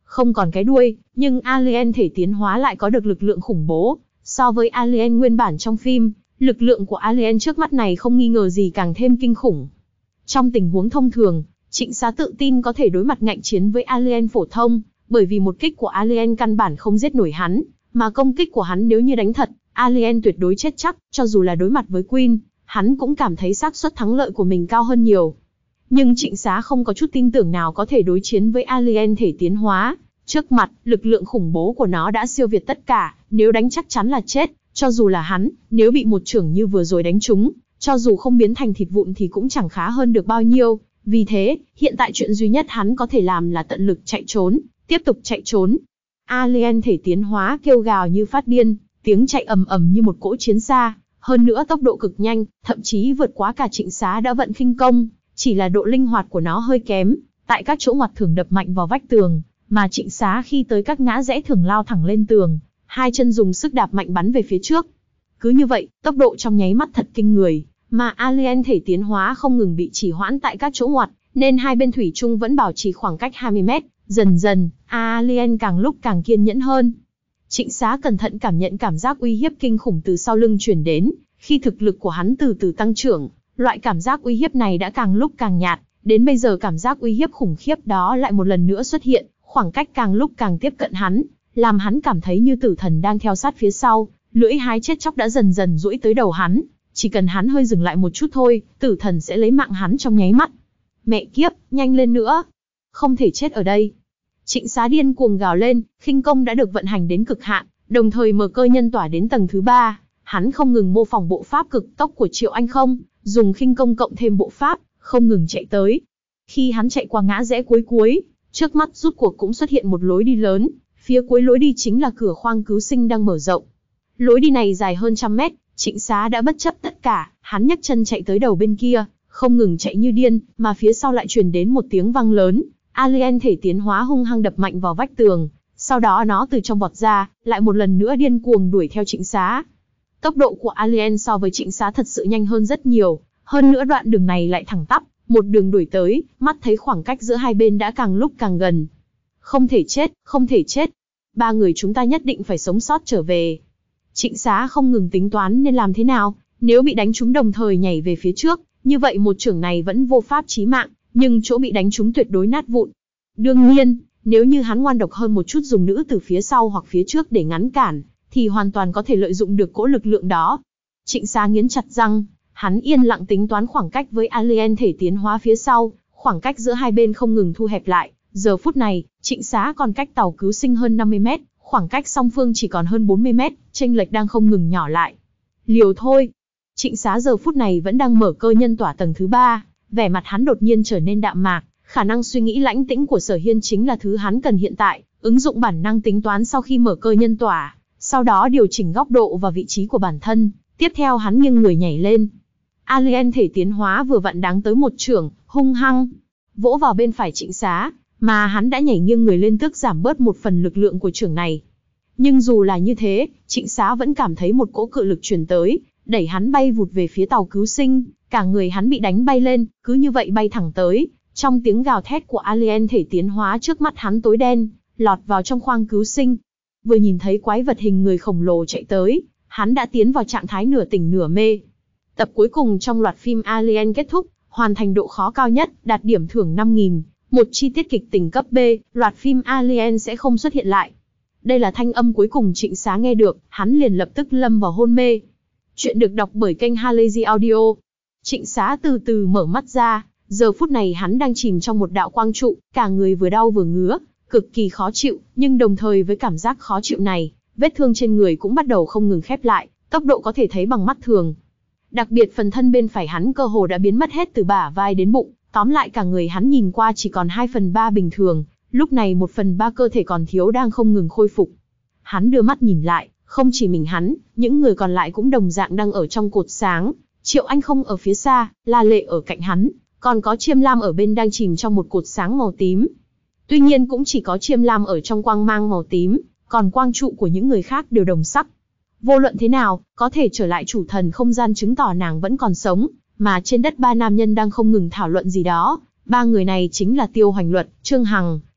[SPEAKER 1] không còn cái đuôi, nhưng alien thể tiến hóa lại có được lực lượng khủng bố. So với alien nguyên bản trong phim, lực lượng của alien trước mắt này không nghi ngờ gì càng thêm kinh khủng. Trong tình huống thông thường, Trịnh Xá tự tin có thể đối mặt ngạnh chiến với alien phổ thông, bởi vì một kích của alien căn bản không giết nổi hắn, mà công kích của hắn nếu như đánh thật, alien tuyệt đối chết chắc, cho dù là đối mặt với Queen, hắn cũng cảm thấy xác suất thắng lợi của mình cao hơn nhiều. Nhưng Trịnh Xá không có chút tin tưởng nào có thể đối chiến với alien thể tiến hóa. Trước mặt, lực lượng khủng bố của nó đã siêu việt tất cả, nếu đánh chắc chắn là chết, cho dù là hắn, nếu bị một chưởng như vừa rồi đánh trúng, cho dù không biến thành thịt vụn thì cũng chẳng khá hơn được bao nhiêu. Vì thế, hiện tại chuyện duy nhất hắn có thể làm là tận lực chạy trốn, tiếp tục chạy trốn. Alien thể tiến hóa kêu gào như phát điên, tiếng chạy ầm ầm như một cỗ chiến xa, hơn nữa tốc độ cực nhanh, thậm chí vượt quá cả Trịnh Xá đã vận khinh công, chỉ là độ linh hoạt của nó hơi kém, tại các chỗ ngoặt thường đập mạnh vào vách tường, mà Trịnh Xá khi tới các ngã rẽ thường lao thẳng lên tường, hai chân dùng sức đạp mạnh bắn về phía trước. Cứ như vậy, tốc độ trong nháy mắt thật kinh người, mà alien thể tiến hóa không ngừng bị trì hoãn tại các chỗ ngoặt, nên hai bên thủy chung vẫn bảo trì khoảng cách hai mươi mét, dần dần, alien càng lúc càng kiên nhẫn hơn. Trịnh Xá cẩn thận cảm nhận cảm giác uy hiếp kinh khủng từ sau lưng truyền đến, khi thực lực của hắn từ từ tăng trưởng, loại cảm giác uy hiếp này đã càng lúc càng nhạt, đến bây giờ cảm giác uy hiếp khủng khiếp đó lại một lần nữa xuất hiện, khoảng cách càng lúc càng tiếp cận hắn, làm hắn cảm thấy như tử thần đang theo sát phía sau, lưỡi hái chết chóc đã dần dần duỗi tới đầu hắn, chỉ cần hắn hơi dừng lại một chút thôi, tử thần sẽ lấy mạng hắn trong nháy mắt. Mẹ kiếp, nhanh lên nữa, không thể chết ở đây. Trịnh Xá điên cuồng gào lên, khinh công đã được vận hành đến cực hạn, đồng thời mở cơ nhân tỏa đến tầng thứ ba, hắn không ngừng mô phỏng bộ pháp cực tốc của Triệu Anh Không, dùng khinh công cộng thêm bộ pháp, không ngừng chạy tới. Khi hắn chạy qua ngã rẽ cuối cuối, trước mắt rút cuộc cũng xuất hiện một lối đi lớn, phía cuối lối đi chính là cửa khoang cứu sinh đang mở rộng. Lối đi này dài hơn trăm mét, Trịnh Xá đã bất chấp tất cả, hắn nhấc chân chạy tới đầu bên kia, không ngừng chạy như điên, mà phía sau lại truyền đến một tiếng vang lớn, alien thể tiến hóa hung hăng đập mạnh vào vách tường, sau đó nó từ trong vọt ra, lại một lần nữa điên cuồng đuổi theo Trịnh Xá. Tốc độ của alien so với Trịnh Xá thật sự nhanh hơn rất nhiều, hơn nữa đoạn đường này lại thẳng tắp, một đường đuổi tới, mắt thấy khoảng cách giữa hai bên đã càng lúc càng gần. Không thể chết, không thể chết. Ba người chúng ta nhất định phải sống sót trở về. Trịnh Xá không ngừng tính toán nên làm thế nào, nếu bị đánh trúng đồng thời nhảy về phía trước, như vậy một chưởng này vẫn vô pháp chí mạng, nhưng chỗ bị đánh trúng tuyệt đối nát vụn. Đương nhiên, nếu như hắn ngoan độc hơn một chút dùng nữ từ phía sau hoặc phía trước để ngăn cản, thì hoàn toàn có thể lợi dụng được cỗ lực lượng đó. Trịnh Xá nghiến chặt răng, hắn yên lặng tính toán khoảng cách với alien thể tiến hóa phía sau, khoảng cách giữa hai bên không ngừng thu hẹp lại. Giờ phút này, Trịnh Xá còn cách tàu cứu sinh hơn năm mươi mét, khoảng cách song phương chỉ còn hơn bốn mươi mét, chênh lệch đang không ngừng nhỏ lại. Liều thôi. Trịnh Xá giờ phút này vẫn đang mở cơ nhân tỏa tầng thứ ba, vẻ mặt hắn đột nhiên trở nên đạm mạc, khả năng suy nghĩ lãnh tĩnh của Sở Hiên chính là thứ hắn cần hiện tại, ứng dụng bản năng tính toán sau khi mở cơ nhân tỏa, sau đó điều chỉnh góc độ và vị trí của bản thân, tiếp theo hắn nghiêng người nhảy lên. Alien thể tiến hóa vừa vặn đáng tới một chưởng, hung hăng vỗ vào bên phải Trịnh Xá, mà hắn đã nhảy nghiêng người lên tước giảm bớt một phần lực lượng của chưởng này. Nhưng dù là như thế, Trịnh Xá vẫn cảm thấy một cỗ cự lực truyền tới, đẩy hắn bay vụt về phía tàu cứu sinh, cả người hắn bị đánh bay lên, cứ như vậy bay thẳng tới. Trong tiếng gào thét của alien thể tiến hóa trước mắt hắn tối đen, lọt vào trong khoang cứu sinh. Vừa nhìn thấy quái vật hình người khổng lồ chạy tới, hắn đã tiến vào trạng thái nửa tỉnh nửa mê. Tập cuối cùng trong loạt phim Alien kết thúc, hoàn thành độ khó cao nhất, đạt điểm thưởng năm nghìn. Một chi tiết kịch tình cấp B, loạt phim Alien sẽ không xuất hiện lại. Đây là thanh âm cuối cùng Trịnh Xá nghe được, hắn liền lập tức lâm vào hôn mê. Chuyện được đọc bởi kênh Halazy Audio. Trịnh Xá từ từ mở mắt ra, giờ phút này hắn đang chìm trong một đạo quang trụ, cả người vừa đau vừa ngứa, cực kỳ khó chịu, nhưng đồng thời với cảm giác khó chịu này, vết thương trên người cũng bắt đầu không ngừng khép lại, tốc độ có thể thấy bằng mắt thường. Đặc biệt phần thân bên phải hắn cơ hồ đã biến mất hết từ bả vai đến bụng, tóm lại cả người hắn nhìn qua chỉ còn hai phần ba bình thường, lúc này một phần ba cơ thể còn thiếu đang không ngừng khôi phục. Hắn đưa mắt nhìn lại, không chỉ mình hắn, những người còn lại cũng đồng dạng đang ở trong cột sáng. Triệu Anh Không ở phía xa, La Lệ ở cạnh hắn, còn có Chiêm Lam ở bên đang chìm trong một cột sáng màu tím. Tuy nhiên cũng chỉ có Chiêm Lam ở trong quang mang màu tím, còn quang trụ của những người khác đều đồng sắc. Vô luận thế nào, có thể trở lại chủ thần không gian chứng tỏ nàng vẫn còn sống, mà trên đất ba nam nhân đang không ngừng thảo luận gì đó. Ba người này chính là Tiêu Hoành Luật, Trương Hằng,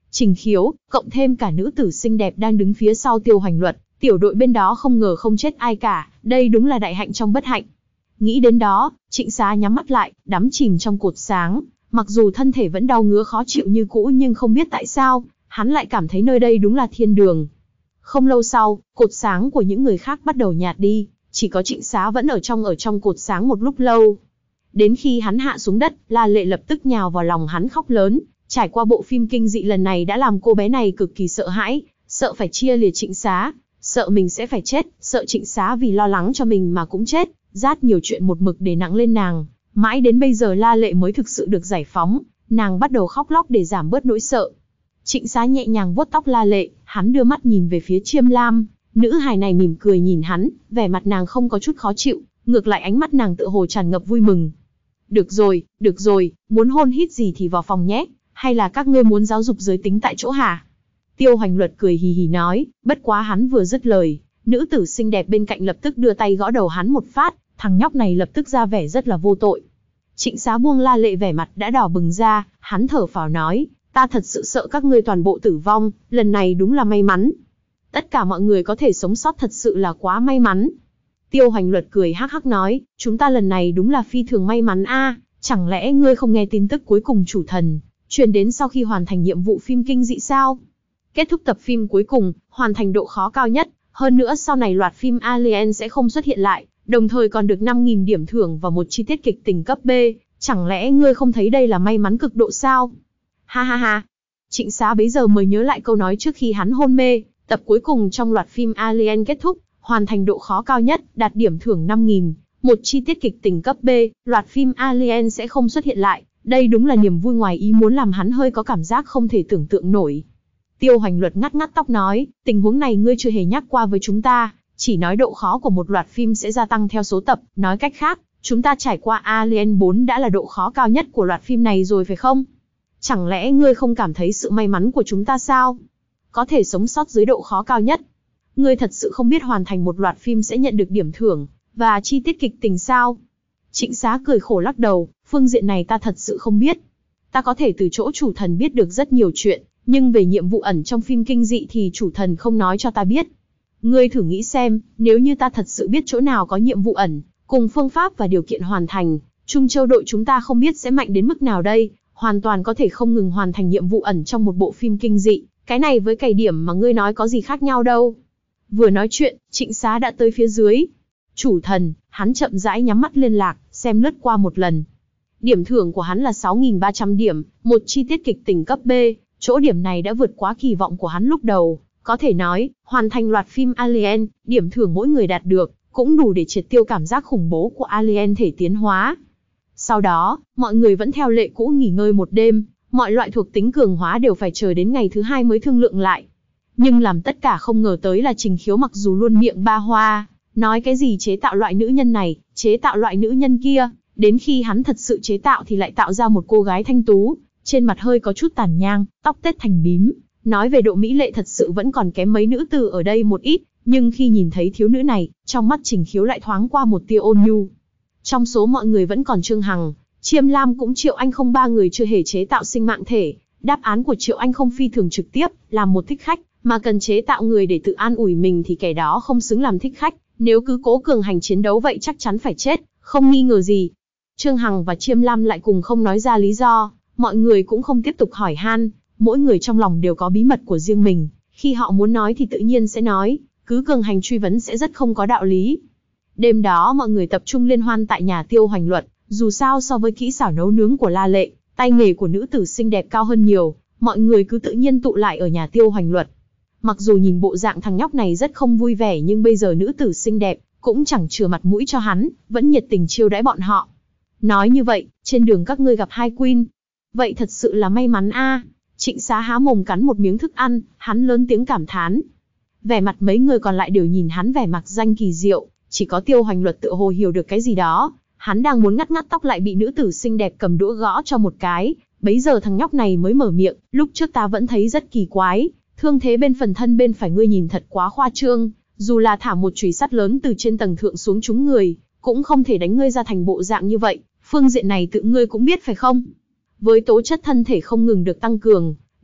[SPEAKER 1] Trình Khiếu, cộng thêm cả nữ tử xinh đẹp đang đứng phía sau Tiêu Hoành Luật, tiểu đội bên đó không ngờ không chết ai cả, đây đúng là đại hạnh trong bất hạnh. Nghĩ đến đó, Trịnh Xá nhắm mắt lại, đắm chìm trong cột sáng, mặc dù thân thể vẫn đau ngứa khó chịu như cũ nhưng không biết tại sao, hắn lại cảm thấy nơi đây đúng là thiên đường. Không lâu sau, cột sáng của những người khác bắt đầu nhạt đi, chỉ có Trịnh Xá vẫn ở trong ở trong cột sáng một lúc lâu. Đến khi hắn hạ xuống đất, La Lệ lập tức nhào vào lòng hắn khóc lớn. Trải qua bộ phim kinh dị lần này đã làm cô bé này cực kỳ sợ hãi, sợ phải chia lìa Trịnh Xá, sợ mình sẽ phải chết, sợ Trịnh Xá vì lo lắng cho mình mà cũng chết, rát nhiều chuyện một mực để nặng lên nàng. Mãi đến bây giờ La Lệ mới thực sự được giải phóng, nàng bắt đầu khóc lóc để giảm bớt nỗi sợ. Trịnh Xá nhẹ nhàng vuốt tóc La Lệ, hắn đưa mắt nhìn về phía Chiêm Lam, nữ hài này mỉm cười nhìn hắn, vẻ mặt nàng không có chút khó chịu, ngược lại ánh mắt nàng tựa hồ tràn ngập vui mừng. Được rồi, được rồi, muốn hôn hít gì thì vào phòng nhé, hay là các ngươi muốn giáo dục giới tính tại chỗ hả? Tiêu Hoành Luật cười hì hì nói, bất quá hắn vừa dứt lời, nữ tử xinh đẹp bên cạnh lập tức đưa tay gõ đầu hắn một phát, thằng nhóc này lập tức ra vẻ rất là vô tội. Trịnh Xá buông La Lệ vẻ mặt đã đỏ bừng ra, hắn thở phào nói, ta thật sự sợ các ngươi toàn bộ tử vong, lần này đúng là may mắn. Tất cả mọi người có thể sống sót thật sự là quá may mắn. Tiêu Hoành Luật cười hắc hắc nói, chúng ta lần này đúng là phi thường may mắn a, chẳng lẽ ngươi không nghe tin tức cuối cùng chủ thần truyền đến sau khi hoàn thành nhiệm vụ phim kinh dị sao? Kết thúc tập phim cuối cùng, hoàn thành độ khó cao nhất, hơn nữa sau này loạt phim Alien sẽ không xuất hiện lại, đồng thời còn được năm nghìn điểm thưởng và một chi tiết kịch tình cấp B, chẳng lẽ ngươi không thấy đây là may mắn cực độ sao? Ha ha ha. Trịnh Xá bấy giờ mới nhớ lại câu nói trước khi hắn hôn mê, tập cuối cùng trong loạt phim Alien kết thúc, hoàn thành độ khó cao nhất, đạt điểm thưởng năm nghìn, một chi tiết kịch tình cấp B, loạt phim Alien sẽ không xuất hiện lại, đây đúng là niềm vui ngoài ý muốn làm hắn hơi có cảm giác không thể tưởng tượng nổi. Tiêu Hoành Luật ngắt ngắt tóc nói, tình huống này ngươi chưa hề nhắc qua với chúng ta, chỉ nói độ khó của một loạt phim sẽ gia tăng theo số tập, nói cách khác, chúng ta trải qua Alien bốn đã là độ khó cao nhất của loạt phim này rồi phải không? Chẳng lẽ ngươi không cảm thấy sự may mắn của chúng ta sao? Có thể sống sót dưới độ khó cao nhất. Ngươi thật sự không biết hoàn thành một loạt phim sẽ nhận được điểm thưởng, và chi tiết kịch tình sao? Trịnh Xá cười khổ lắc đầu, phương diện này ta thật sự không biết. Ta có thể từ chỗ chủ thần biết được rất nhiều chuyện, nhưng về nhiệm vụ ẩn trong phim kinh dị thì chủ thần không nói cho ta biết. Ngươi thử nghĩ xem, nếu như ta thật sự biết chỗ nào có nhiệm vụ ẩn, cùng phương pháp và điều kiện hoàn thành, Trung Châu đội chúng ta không biết sẽ mạnh đến mức nào đây, hoàn toàn có thể không ngừng hoàn thành nhiệm vụ ẩn trong một bộ phim kinh dị, cái này với cày điểm mà ngươi nói có gì khác nhau đâu. Vừa nói chuyện, Trịnh Xá đã tới phía dưới. Chủ thần, hắn chậm rãi nhắm mắt liên lạc, xem lướt qua một lần. Điểm thưởng của hắn là sáu nghìn ba trăm điểm, một chi tiết kịch tình cấp B, chỗ điểm này đã vượt quá kỳ vọng của hắn lúc đầu. Có thể nói, hoàn thành loạt phim Alien, điểm thưởng mỗi người đạt được, cũng đủ để triệt tiêu cảm giác khủng bố của Alien thể tiến hóa. Sau đó, mọi người vẫn theo lệ cũ nghỉ ngơi một đêm, mọi loại thuộc tính cường hóa đều phải chờ đến ngày thứ hai mới thương lượng lại. Nhưng làm tất cả không ngờ tới là Trình Khiếu mặc dù luôn miệng ba hoa, nói cái gì chế tạo loại nữ nhân này, chế tạo loại nữ nhân kia, đến khi hắn thật sự chế tạo thì lại tạo ra một cô gái thanh tú, trên mặt hơi có chút tàn nhang, tóc tết thành bím. Nói về độ mỹ lệ thật sự vẫn còn kém mấy nữ tử ở đây một ít, nhưng khi nhìn thấy thiếu nữ này, trong mắt Trình Khiếu lại thoáng qua một tia ôn nhu. Trong số mọi người vẫn còn Trương Hằng, Chiêm Lam cũng Triệu Anh không ba người chưa hề chế tạo sinh mạng thể. Đáp án của Triệu Anh không phi thường trực tiếp, làm một thích khách, mà cần chế tạo người để tự an ủi mình thì kẻ đó không xứng làm thích khách, nếu cứ cố cường hành chiến đấu vậy chắc chắn phải chết, không nghi ngờ gì. Trương Hằng và Chiêm Lam lại cùng không nói ra lý do, mọi người cũng không tiếp tục hỏi han, mỗi người trong lòng đều có bí mật của riêng mình, khi họ muốn nói thì tự nhiên sẽ nói, cứ cường hành truy vấn sẽ rất không có đạo lý. Đêm đó mọi người tập trung liên hoan tại nhà Tiêu Hoành Luật, dù sao so với kỹ xảo nấu nướng của La Lệ, tay nghề của nữ tử xinh đẹp cao hơn nhiều, mọi người cứ tự nhiên tụ lại ở nhà Tiêu Hoành Luật. Mặc dù nhìn bộ dạng thằng nhóc này rất không vui vẻ nhưng bây giờ nữ tử xinh đẹp cũng chẳng chừa mặt mũi cho hắn, vẫn nhiệt tình chiêu đãi bọn họ. Nói như vậy, trên đường các ngươi gặp hai Queen, vậy thật sự là may mắn a. Trịnh Xá há mồm cắn một miếng thức ăn, hắn lớn tiếng cảm thán. Vẻ mặt mấy người còn lại đều nhìn hắn vẻ mặt danh kỳ diệu, chỉ có Tiêu Hoành Luật tựa hồ hiểu được cái gì đó, hắn đang muốn ngắt ngắt tóc lại bị nữ tử xinh đẹp cầm đũa gõ cho một cái, bấy giờ thằng nhóc này mới mở miệng, lúc trước ta vẫn thấy rất kỳ quái, thương thế bên phần thân bên phải ngươi nhìn thật quá khoa trương, dù là thả một chùy sắt lớn từ trên tầng thượng xuống trúng người, cũng không thể đánh ngươi ra thành bộ dạng như vậy, phương diện này tự ngươi cũng biết phải không? Với tố chất thân thể không ngừng được tăng cường,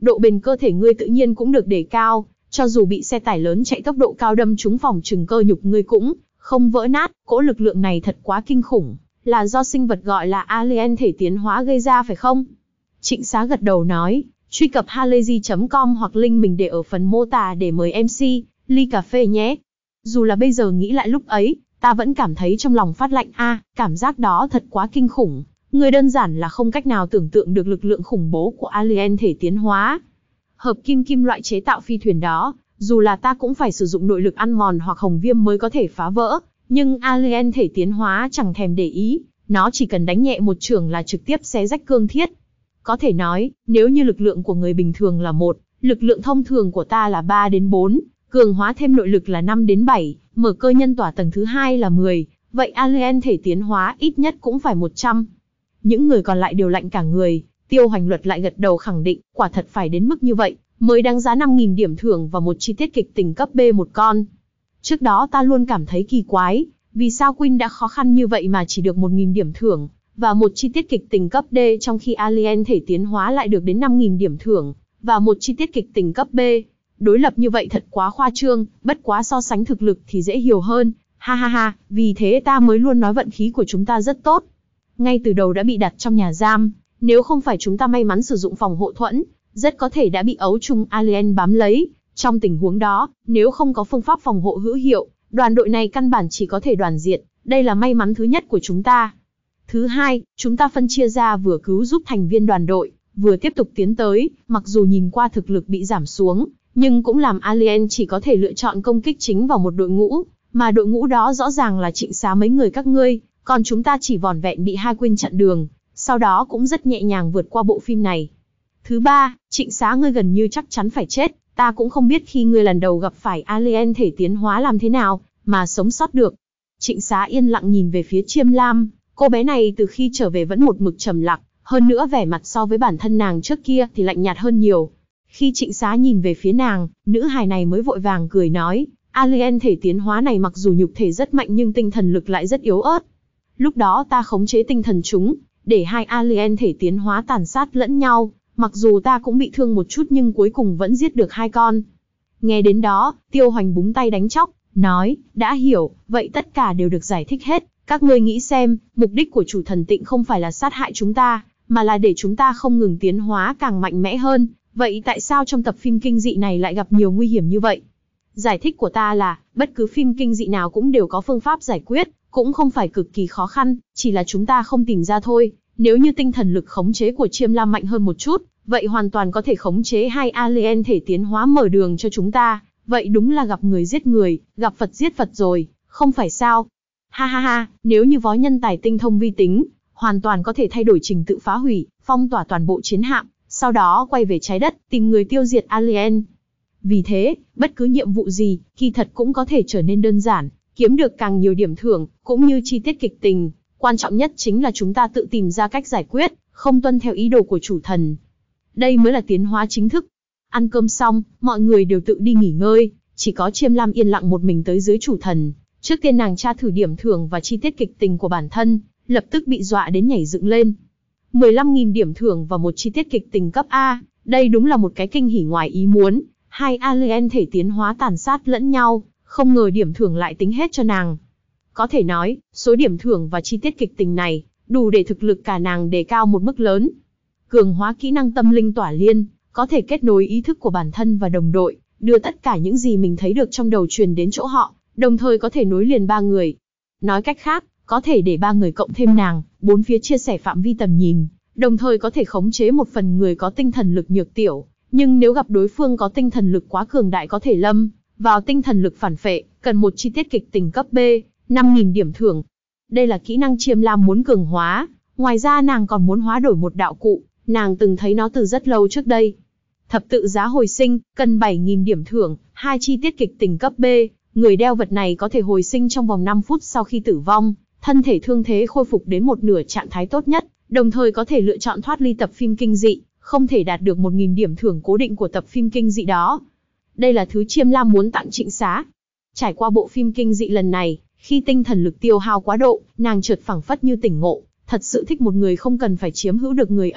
[SPEAKER 1] độ bền cơ thể ngươi tự nhiên cũng được đề cao, cho dù bị xe tải lớn chạy tốc độ cao đâm trúng phòng trừng cơ nhục ngươi cũng không vỡ nát. Cỗ lực lượng này thật quá kinh khủng, là do sinh vật gọi là alien thể tiến hóa gây ra phải không? Trịnh Xá gật đầu nói, truy cập halayzi chấm com hoặc link mình để ở phần mô tả để mời em xê, ly cà phê nhé. Dù là bây giờ nghĩ lại lúc ấy, ta vẫn cảm thấy trong lòng phát lạnh a, à, cảm giác đó thật quá kinh khủng. Người đơn giản là không cách nào tưởng tượng được lực lượng khủng bố của alien thể tiến hóa. Hợp kim kim loại chế tạo phi thuyền đó, dù là ta cũng phải sử dụng nội lực ăn mòn hoặc hồng viêm mới có thể phá vỡ, nhưng alien thể tiến hóa chẳng thèm để ý, nó chỉ cần đánh nhẹ một chưởng là trực tiếp xé rách cương thiết. Có thể nói, nếu như lực lượng của người bình thường là một, lực lượng thông thường của ta là ba đến bốn, cường hóa thêm nội lực là năm đến bảy, mở cơ nhân tỏa tầng thứ hai là mười, vậy alien thể tiến hóa ít nhất cũng phải một trăm. Những người còn lại đều lạnh cả người, Tiêu Hoành Luật lại gật đầu khẳng định, quả thật phải đến mức như vậy, mới đáng giá năm nghìn điểm thưởng và một chi tiết kịch tình cấp B một con. Trước đó ta luôn cảm thấy kỳ quái, vì sao Queen đã khó khăn như vậy mà chỉ được một nghìn điểm thưởng, và một chi tiết kịch tình cấp D trong khi alien thể tiến hóa lại được đến năm nghìn điểm thưởng, và một chi tiết kịch tình cấp B. Đối lập như vậy thật quá khoa trương, bất quá so sánh thực lực thì dễ hiểu hơn, ha ha ha, vì thế ta mới luôn nói vận khí của chúng ta rất tốt. Ngay từ đầu đã bị đặt trong nhà giam, nếu không phải chúng ta may mắn sử dụng phòng hộ thuẫn, rất có thể đã bị ấu trùng alien bám lấy. Trong tình huống đó, nếu không có phương pháp phòng hộ hữu hiệu, đoàn đội này căn bản chỉ có thể đoàn diệt, đây là may mắn thứ nhất của chúng ta. Thứ hai, chúng ta phân chia ra vừa cứu giúp thành viên đoàn đội, vừa tiếp tục tiến tới, mặc dù nhìn qua thực lực bị giảm xuống, nhưng cũng làm alien chỉ có thể lựa chọn công kích chính vào một đội ngũ, mà đội ngũ đó rõ ràng là Trịnh Xá mấy người các ngươi, còn chúng ta chỉ vỏn vẹn bị hai Queen chặn đường, sau đó cũng rất nhẹ nhàng vượt qua bộ phim này. Thứ ba, Trịnh Xá ngươi gần như chắc chắn phải chết, ta cũng không biết khi ngươi lần đầu gặp phải alien thể tiến hóa làm thế nào, mà sống sót được. Trịnh Xá yên lặng nhìn về phía Chiêm Lam, cô bé này từ khi trở về vẫn một mực trầm lặng, hơn nữa vẻ mặt so với bản thân nàng trước kia thì lạnh nhạt hơn nhiều. Khi Trịnh Xá nhìn về phía nàng, nữ hài này mới vội vàng cười nói, alien thể tiến hóa này mặc dù nhục thể rất mạnh nhưng tinh thần lực lại rất yếu ớt. Lúc đó ta khống chế tinh thần chúng, để hai alien thể tiến hóa tàn sát lẫn nhau, mặc dù ta cũng bị thương một chút nhưng cuối cùng vẫn giết được hai con. Nghe đến đó, Tiêu Hoành búng tay đánh chóc, nói, đã hiểu, vậy tất cả đều được giải thích hết. Các ngươi nghĩ xem, mục đích của chủ thần tịnh không phải là sát hại chúng ta, mà là để chúng ta không ngừng tiến hóa càng mạnh mẽ hơn. Vậy tại sao trong tập phim kinh dị này lại gặp nhiều nguy hiểm như vậy? Giải thích của ta là, bất cứ phim kinh dị nào cũng đều có phương pháp giải quyết, cũng không phải cực kỳ khó khăn, chỉ là chúng ta không tìm ra thôi. Nếu như tinh thần lực khống chế của Chiêm Lam mạnh hơn một chút, vậy hoàn toàn có thể khống chế hai alien thể tiến hóa mở đường cho chúng ta. Vậy đúng là gặp người giết người, gặp Phật giết Phật rồi, không phải sao? Ha ha ha, nếu như võ nhân tài tinh thông vi tính, hoàn toàn có thể thay đổi trình tự phá hủy, phong tỏa toàn bộ chiến hạm, sau đó quay về trái đất, tìm người tiêu diệt alien. Vì thế, bất cứ nhiệm vụ gì, kỳ thật cũng có thể trở nên đơn giản, kiếm được càng nhiều điểm thưởng, cũng như chi tiết kịch tình. Quan trọng nhất chính là chúng ta tự tìm ra cách giải quyết, không tuân theo ý đồ của chủ thần. Đây mới là tiến hóa chính thức. Ăn cơm xong, mọi người đều tự đi nghỉ ngơi, chỉ có Chiêm Lam yên lặng một mình tới dưới chủ thần. Trước tiên nàng tra thử điểm thưởng và chi tiết kịch tình của bản thân, lập tức bị dọa đến nhảy dựng lên. mười lăm nghìn điểm thưởng và một chi tiết kịch tình cấp A, đây đúng là một cái kinh hỉ ngoài ý muốn. Hai alien thể tiến hóa tàn sát lẫn nhau, không ngờ điểm thưởng lại tính hết cho nàng. Có thể nói, số điểm thưởng và chi tiết kịch tình này, đủ để thực lực cả nàng đề cao một mức lớn. Cường hóa kỹ năng tâm linh tỏa liên, có thể kết nối ý thức của bản thân và đồng đội, đưa tất cả những gì mình thấy được trong đầu truyền đến chỗ họ, đồng thời có thể nối liền ba người. Nói cách khác, có thể để ba người cộng thêm nàng, bốn phía chia sẻ phạm vi tầm nhìn, đồng thời có thể khống chế một phần người có tinh thần lực nhược tiểu, nhưng nếu gặp đối phương có tinh thần lực quá cường đại có thể lâm vào tinh thần lực phản phệ, cần một chi tiết kịch tình cấp B, năm nghìn điểm thưởng. Đây là kỹ năng Chiêm Lam muốn cường hóa, ngoài ra nàng còn muốn hóa đổi một đạo cụ, nàng từng thấy nó từ rất lâu trước đây. Thập tự giá hồi sinh, cần bảy nghìn điểm thưởng, hai chi tiết kịch tình cấp B, người đeo vật này có thể hồi sinh trong vòng năm phút sau khi tử vong, thân thể thương thế khôi phục đến một nửa trạng thái tốt nhất, đồng thời có thể lựa chọn thoát ly tập phim kinh dị, không thể đạt được một nghìn điểm thưởng cố định của tập phim kinh dị đó. Đây là thứ Chiêm Lam muốn tặng Trịnh Xá. Trải qua bộ phim kinh dị lần này, khi tinh thần lực tiêu hao quá độ, nàng chợt phảng phất như tỉnh ngộ, thật sự thích một người không cần phải chiếm hữu được người ấy,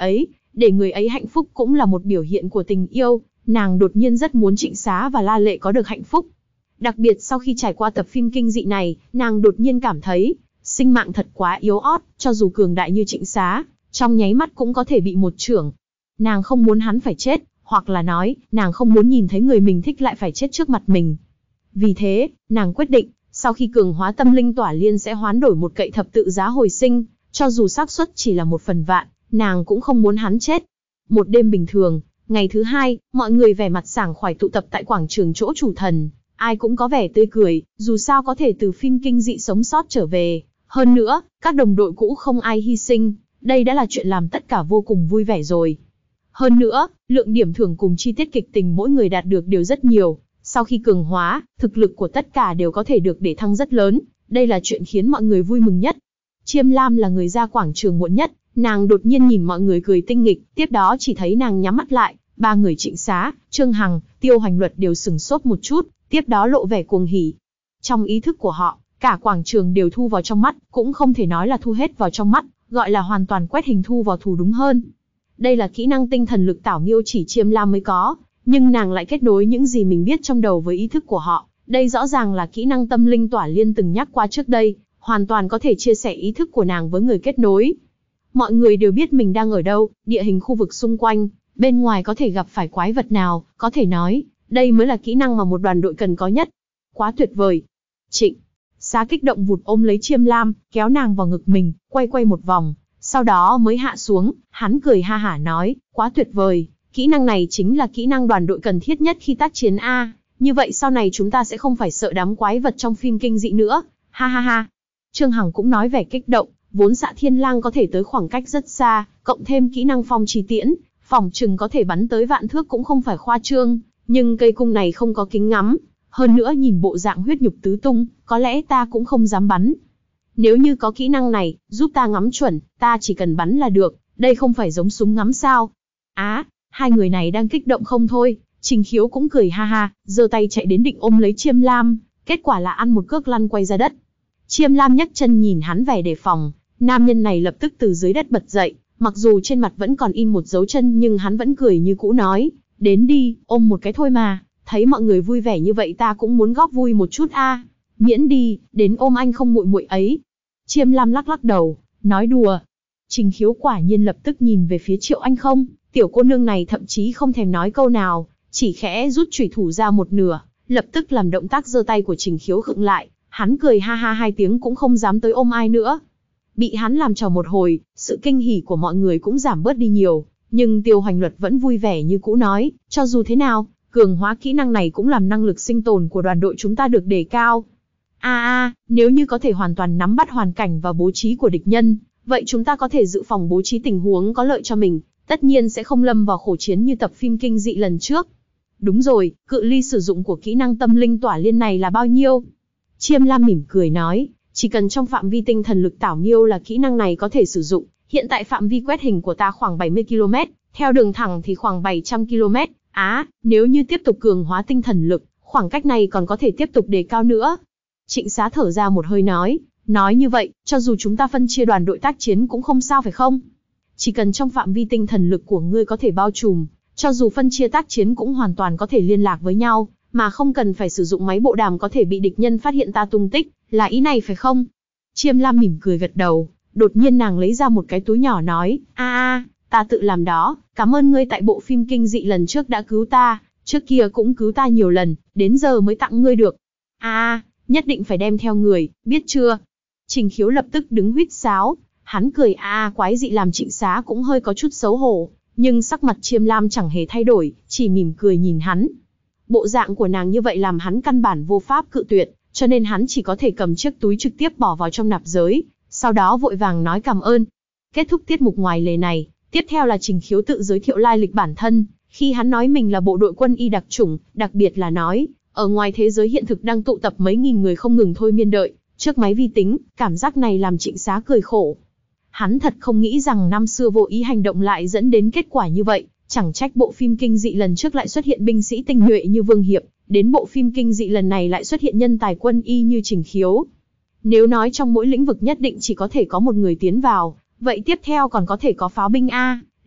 [SPEAKER 1] để người ấy hạnh phúc cũng là một biểu hiện của tình yêu, nàng đột nhiên rất muốn Trịnh Xá và La Lệ có được hạnh phúc. Đặc biệt sau khi trải qua tập phim kinh dị này, nàng đột nhiên cảm thấy, sinh mạng thật quá yếu ớt, cho dù cường đại như Trịnh Xá, trong nháy mắt cũng có thể bị một chưởng. Nàng không muốn hắn phải chết, hoặc là nói, nàng không muốn nhìn thấy người mình thích lại phải chết trước mặt mình. Vì thế, nàng quyết định, sau khi cường hóa tâm linh tỏa liên sẽ hoán đổi một cậy thập tự giá hồi sinh, cho dù xác suất chỉ là một phần vạn, nàng cũng không muốn hắn chết. Một đêm bình thường, ngày thứ hai, mọi người vẻ mặt sảng khoái tụ tập tại quảng trường chỗ chủ thần, ai cũng có vẻ tươi cười, dù sao có thể từ phim kinh dị sống sót trở về. Hơn nữa, các đồng đội cũ không ai hy sinh, đây đã là chuyện làm tất cả vô cùng vui vẻ rồi. Hơn nữa, lượng điểm thưởng cùng chi tiết kịch tình mỗi người đạt được đều rất nhiều. Sau khi cường hóa, thực lực của tất cả đều có thể được để thăng rất lớn, đây là chuyện khiến mọi người vui mừng nhất. Chiêm Lam là người ra quảng trường muộn nhất, nàng đột nhiên nhìn mọi người cười tinh nghịch, tiếp đó chỉ thấy nàng nhắm mắt lại, ba người Trịnh Xá, Trương Hằng, Tiêu Hoành Luật đều sừng sốt một chút, tiếp đó lộ vẻ cuồng hỉ. Trong ý thức của họ, cả quảng trường đều thu vào trong mắt, cũng không thể nói là thu hết vào trong mắt, gọi là hoàn toàn quét hình thu vào thù đúng hơn. Đây là kỹ năng tinh thần lực tảo nghiêu chỉ Chiêm Lam mới có, nhưng nàng lại kết nối những gì mình biết trong đầu với ý thức của họ. Đây rõ ràng là kỹ năng tâm linh tỏa liên từng nhắc qua trước đây, hoàn toàn có thể chia sẻ ý thức của nàng với người kết nối. Mọi người đều biết mình đang ở đâu, địa hình khu vực xung quanh, bên ngoài có thể gặp phải quái vật nào, có thể nói, đây mới là kỹ năng mà một đoàn đội cần có nhất. Quá tuyệt vời. Trịnh Xá kích động vụt ôm lấy Chiêm Lam, kéo nàng vào ngực mình, quay quay một vòng, sau đó mới hạ xuống, hắn cười ha hả nói, quá tuyệt vời, kỹ năng này chính là kỹ năng đoàn đội cần thiết nhất khi tác chiến A, như vậy sau này chúng ta sẽ không phải sợ đám quái vật trong phim kinh dị nữa, ha ha ha. Trương Hằng cũng nói vẻ kích động, vốn Xạ Thiên Lang có thể tới khoảng cách rất xa, cộng thêm kỹ năng phong chi tiễn, phỏng chừng có thể bắn tới vạn thước cũng không phải khoa trương, nhưng cây cung này không có kính ngắm, hơn nữa nhìn bộ dạng huyết nhục tứ tung, có lẽ ta cũng không dám bắn. Nếu như có kỹ năng này, giúp ta ngắm chuẩn, ta chỉ cần bắn là được, đây không phải giống súng ngắm sao? Á, à, hai người này đang kích động không thôi, Trình Khiếu cũng cười ha ha, giơ tay chạy đến định ôm lấy Chiêm Lam, kết quả là ăn một cước lăn quay ra đất. Chiêm Lam nhấc chân nhìn hắn vẻ đề phòng, nam nhân này lập tức từ dưới đất bật dậy, mặc dù trên mặt vẫn còn in một dấu chân nhưng hắn vẫn cười như cũ nói, đến đi, ôm một cái thôi mà, thấy mọi người vui vẻ như vậy ta cũng muốn góp vui một chút a, miễn đi, đến ôm anh không muội muội ấy. Chiêm Lam lắc lắc đầu, nói đùa. Trình Khiếu quả nhiên lập tức nhìn về phía Triệu Anh Không, tiểu cô nương này thậm chí không thèm nói câu nào, chỉ khẽ rút chủy thủ ra một nửa, lập tức làm động tác giơ tay của Trình Khiếu khựng lại, hắn cười ha ha hai tiếng cũng không dám tới ôm ai nữa. Bị hắn làm trò một hồi, sự kinh hỉ của mọi người cũng giảm bớt đi nhiều, nhưng Tiêu Hoành Luật vẫn vui vẻ như cũ nói, cho dù thế nào, cường hóa kỹ năng này cũng làm năng lực sinh tồn của đoàn đội chúng ta được đề cao. A a, nếu như có thể hoàn toàn nắm bắt hoàn cảnh và bố trí của địch nhân, vậy chúng ta có thể dự phòng bố trí tình huống có lợi cho mình, tất nhiên sẽ không lâm vào khổ chiến như tập phim kinh dị lần trước. Đúng rồi, cự ly sử dụng của kỹ năng tâm linh tỏa liên này là bao nhiêu? Chiêm Lam mỉm cười nói, chỉ cần trong phạm vi tinh thần lực tảo nghiêu là kỹ năng này có thể sử dụng, hiện tại phạm vi quét hình của ta khoảng bảy mươi ki lô mét, theo đường thẳng thì khoảng bảy trăm ki lô mét, á, à, nếu như tiếp tục cường hóa tinh thần lực, khoảng cách này còn có thể tiếp tục đề cao nữa. Trịnh Xá thở ra một hơi nói, nói như vậy, cho dù chúng ta phân chia đoàn đội tác chiến cũng không sao phải không? Chỉ cần trong phạm vi tinh thần lực của ngươi có thể bao trùm, cho dù phân chia tác chiến cũng hoàn toàn có thể liên lạc với nhau, mà không cần phải sử dụng máy bộ đàm có thể bị địch nhân phát hiện ta tung tích, là ý này phải không? Chiêm Lam mỉm cười gật đầu, đột nhiên nàng lấy ra một cái túi nhỏ nói, a a, ta tự làm đó, cảm ơn ngươi tại bộ phim kinh dị lần trước đã cứu ta, trước kia cũng cứu ta nhiều lần, đến giờ mới tặng ngươi được. A a, nhất định phải đem theo người, biết chưa? Trình Khiếu lập tức đứng huýt sáo, hắn cười a a quái dị làm Trịnh Xá cũng hơi có chút xấu hổ, nhưng sắc mặt Chiêm Lam chẳng hề thay đổi, chỉ mỉm cười nhìn hắn. Bộ dạng của nàng như vậy làm hắn căn bản vô pháp cự tuyệt, cho nên hắn chỉ có thể cầm chiếc túi trực tiếp bỏ vào trong nạp giới, sau đó vội vàng nói cảm ơn. Kết thúc tiết mục ngoài lề này, tiếp theo là Trình Khiếu tự giới thiệu lai lịch bản thân, khi hắn nói mình là bộ đội quân y đặc chủng, đặc biệt là nói, ở ngoài thế giới hiện thực đang tụ tập mấy nghìn người không ngừng thôi miên đợi, trước máy vi tính, cảm giác này làm Trịnh Xá cười khổ. Hắn thật không nghĩ rằng năm xưa vô ý hành động lại dẫn đến kết quả như vậy, chẳng trách bộ phim kinh dị lần trước lại xuất hiện binh sĩ tinh nhuệ như Vương Hiệp, đến bộ phim kinh dị lần này lại xuất hiện nhân tài quân y như Trình Khiếu. Nếu nói trong mỗi lĩnh vực nhất định chỉ có thể có một người tiến vào, vậy tiếp theo còn có thể có pháo binh A,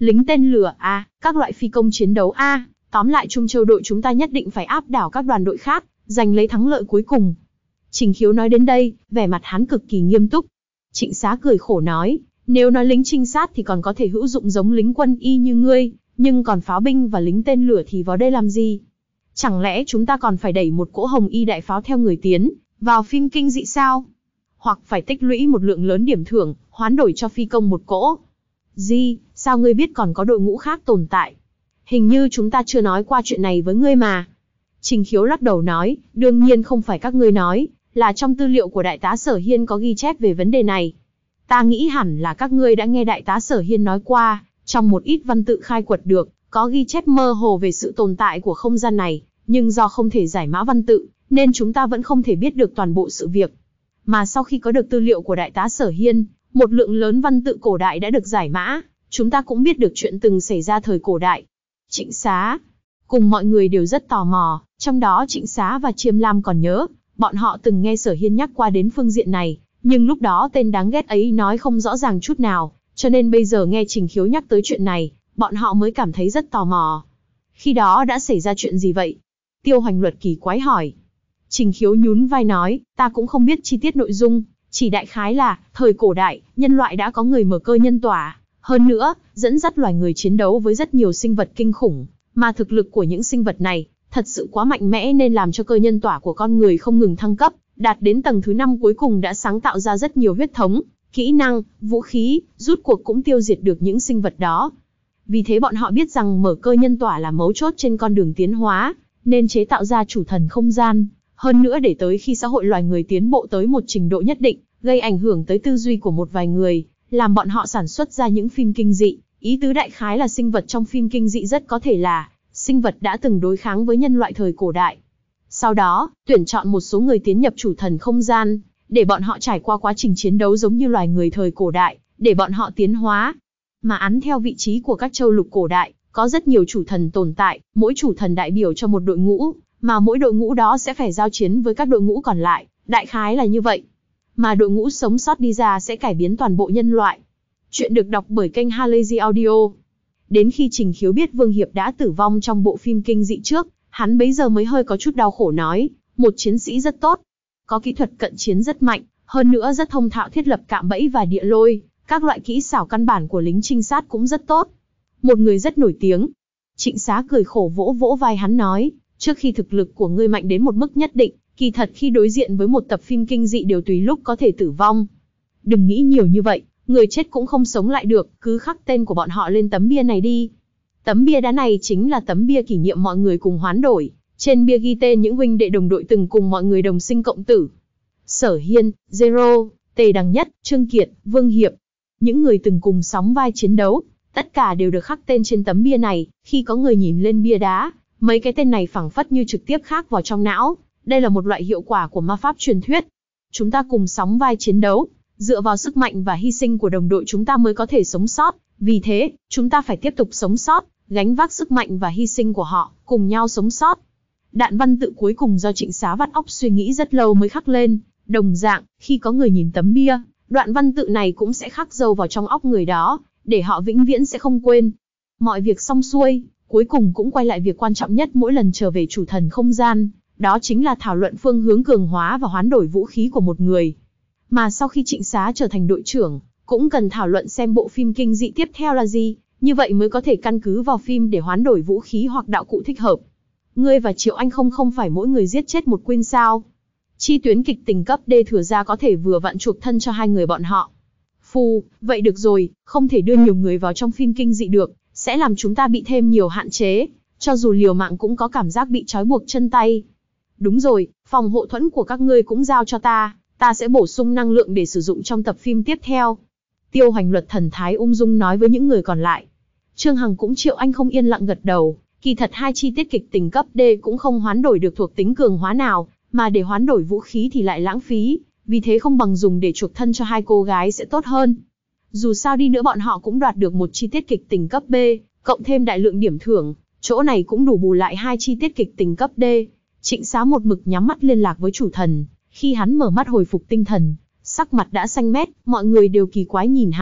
[SPEAKER 1] lính tên lửa a, các loại phi công chiến đấu a, tóm lại Trung Châu đội chúng ta nhất định phải áp đảo các đoàn đội khác, giành lấy thắng lợi cuối cùng. Trình Khiếu nói đến đây, vẻ mặt hắn cực kỳ nghiêm túc. Trịnh Xá cười khổ nói, nếu nói lính trinh sát thì còn có thể hữu dụng giống lính quân y như ngươi, nhưng còn pháo binh và lính tên lửa thì vào đây làm gì? Chẳng lẽ chúng ta còn phải đẩy một cỗ hồng y đại pháo theo người tiến vào phim kinh dị sao? Hoặc phải tích lũy một lượng lớn điểm thưởng, hoán đổi cho phi công một cỗ? Gì, sao ngươi biết còn có đội ngũ khác tồn tại? Hình như chúng ta chưa nói qua chuyện này với ngươi mà. Trình Khiếu lắc đầu nói, đương nhiên không phải các ngươi nói, là trong tư liệu của đại tá Sở Hiên có ghi chép về vấn đề này. Ta nghĩ hẳn là các ngươi đã nghe đại tá Sở Hiên nói qua, trong một ít văn tự khai quật được, có ghi chép mơ hồ về sự tồn tại của không gian này, nhưng do không thể giải mã văn tự, nên chúng ta vẫn không thể biết được toàn bộ sự việc. Mà sau khi có được tư liệu của đại tá Sở Hiên, một lượng lớn văn tự cổ đại đã được giải mã, chúng ta cũng biết được chuyện từng xảy ra thời cổ đại. Trịnh Xá cùng mọi người đều rất tò mò, trong đó Trịnh Xá và Chiêm Lam còn nhớ, bọn họ từng nghe Sở Hiên nhắc qua đến phương diện này, nhưng lúc đó tên đáng ghét ấy nói không rõ ràng chút nào, cho nên bây giờ nghe Trình Khiếu nhắc tới chuyện này, bọn họ mới cảm thấy rất tò mò. Khi đó đã xảy ra chuyện gì vậy? Tiêu Hoành Luật kỳ quái hỏi. Trình Khiếu nhún vai nói, ta cũng không biết chi tiết nội dung, chỉ đại khái là, thời cổ đại, nhân loại đã có người mở cơ nhân tỏa, hơn nữa, dẫn dắt loài người chiến đấu với rất nhiều sinh vật kinh khủng, mà thực lực của những sinh vật này, thật sự quá mạnh mẽ nên làm cho cơ nhân tỏa của con người không ngừng thăng cấp, đạt đến tầng thứ năm cuối cùng đã sáng tạo ra rất nhiều huyết thống, kỹ năng, vũ khí, rút cuộc cũng tiêu diệt được những sinh vật đó. Vì thế bọn họ biết rằng mở cơ nhân tỏa là mấu chốt trên con đường tiến hóa, nên chế tạo ra chủ thần không gian. Hơn nữa để tới khi xã hội loài người tiến bộ tới một trình độ nhất định, gây ảnh hưởng tới tư duy của một vài người, làm bọn họ sản xuất ra những phim kinh dị. Ý tứ đại khái là sinh vật trong phim kinh dị rất có thể là sinh vật đã từng đối kháng với nhân loại thời cổ đại. Sau đó, tuyển chọn một số người tiến nhập chủ thần không gian, để bọn họ trải qua quá trình chiến đấu giống như loài người thời cổ đại, để bọn họ tiến hóa. Mà án theo vị trí của các châu lục cổ đại, có rất nhiều chủ thần tồn tại, mỗi chủ thần đại biểu cho một đội ngũ, mà mỗi đội ngũ đó sẽ phải giao chiến với các đội ngũ còn lại, đại khái là như vậy. Mà đội ngũ sống sót đi ra sẽ cải biến toàn bộ nhân loại. Chuyện được đọc bởi kênh Halazy Audio. Đến khi Trình Khiếu biết Vương Hiệp đã tử vong trong bộ phim kinh dị trước, hắn bấy giờ mới hơi có chút đau khổ nói, một chiến sĩ rất tốt, có kỹ thuật cận chiến rất mạnh, hơn nữa rất thông thạo thiết lập cạm bẫy và địa lôi, các loại kỹ xảo căn bản của lính trinh sát cũng rất tốt. Một người rất nổi tiếng. Trịnh Xá cười khổ vỗ vỗ vai hắn nói, trước khi thực lực của ngươi mạnh đến một mức nhất định, kỳ thật khi đối diện với một tập phim kinh dị đều tùy lúc có thể tử vong. Đừng nghĩ nhiều như vậy, người chết cũng không sống lại được, cứ khắc tên của bọn họ lên tấm bia này đi. Tấm bia đá này chính là tấm bia kỷ niệm mọi người cùng hoán đổi, trên bia ghi tên những huynh đệ đồng đội từng cùng mọi người đồng sinh cộng tử. Sở Hiên, Zero, Tề Đằng Nhất, Trương Kiệt, Vương Hiệp, những người từng cùng sóng vai chiến đấu, tất cả đều được khắc tên trên tấm bia này. Khi có người nhìn lên bia đá, mấy cái tên này phảng phất như trực tiếp khắc vào trong não. Đây là một loại hiệu quả của ma pháp truyền thuyết. Chúng ta cùng sóng vai chiến đấu, dựa vào sức mạnh và hy sinh của đồng đội chúng ta mới có thể sống sót. Vì thế, chúng ta phải tiếp tục sống sót, gánh vác sức mạnh và hy sinh của họ, cùng nhau sống sót. Đạn văn tự cuối cùng do Trịnh Xá vắt óc suy nghĩ rất lâu mới khắc lên. Đồng dạng, khi có người nhìn tấm bia, đoạn văn tự này cũng sẽ khắc sâu vào trong óc người đó, để họ vĩnh viễn sẽ không quên. Mọi việc xong xuôi, cuối cùng cũng quay lại việc quan trọng nhất mỗi lần trở về chủ thần không gian, đó chính là thảo luận phương hướng cường hóa và hoán đổi vũ khí của một người. Mà sau khi Trịnh Xá trở thành đội trưởng, cũng cần thảo luận xem bộ phim kinh dị tiếp theo là gì, như vậy mới có thể căn cứ vào phim để hoán đổi vũ khí hoặc đạo cụ thích hợp. Ngươi và Triệu Anh không không phải mỗi người giết chết một Queen sao? Chi tuyến kịch tình cấp D thừa ra có thể vừa vặn chuộc thân cho hai người bọn họ. Phù, vậy được rồi, không thể đưa nhiều người vào trong phim kinh dị được, sẽ làm chúng ta bị thêm nhiều hạn chế, cho dù liều mạng cũng có cảm giác bị trói buộc chân tay. Đúng rồi, phòng hộ thuẫn của các ngươi cũng giao cho ta, ta sẽ bổ sung năng lượng để sử dụng trong tập phim tiếp theo. Tiêu Hoành Luật thần thái ung dung nói với những người còn lại. Trương Hằng cũng Triệu Anh không yên lặng gật đầu, kỳ thật hai chi tiết kịch tình cấp D cũng không hoán đổi được thuộc tính cường hóa nào, mà để hoán đổi vũ khí thì lại lãng phí, vì thế không bằng dùng để chuộc thân cho hai cô gái sẽ tốt hơn. Dù sao đi nữa bọn họ cũng đoạt được một chi tiết kịch tình cấp B, cộng thêm đại lượng điểm thưởng, chỗ này cũng đủ bù lại hai chi tiết kịch tình cấp D. Trịnh Xá một mực nhắm mắt liên lạc với chủ thần, khi hắn mở mắt hồi phục tinh thần, sắc mặt đã xanh mét, mọi người đều kỳ quái nhìn hắn,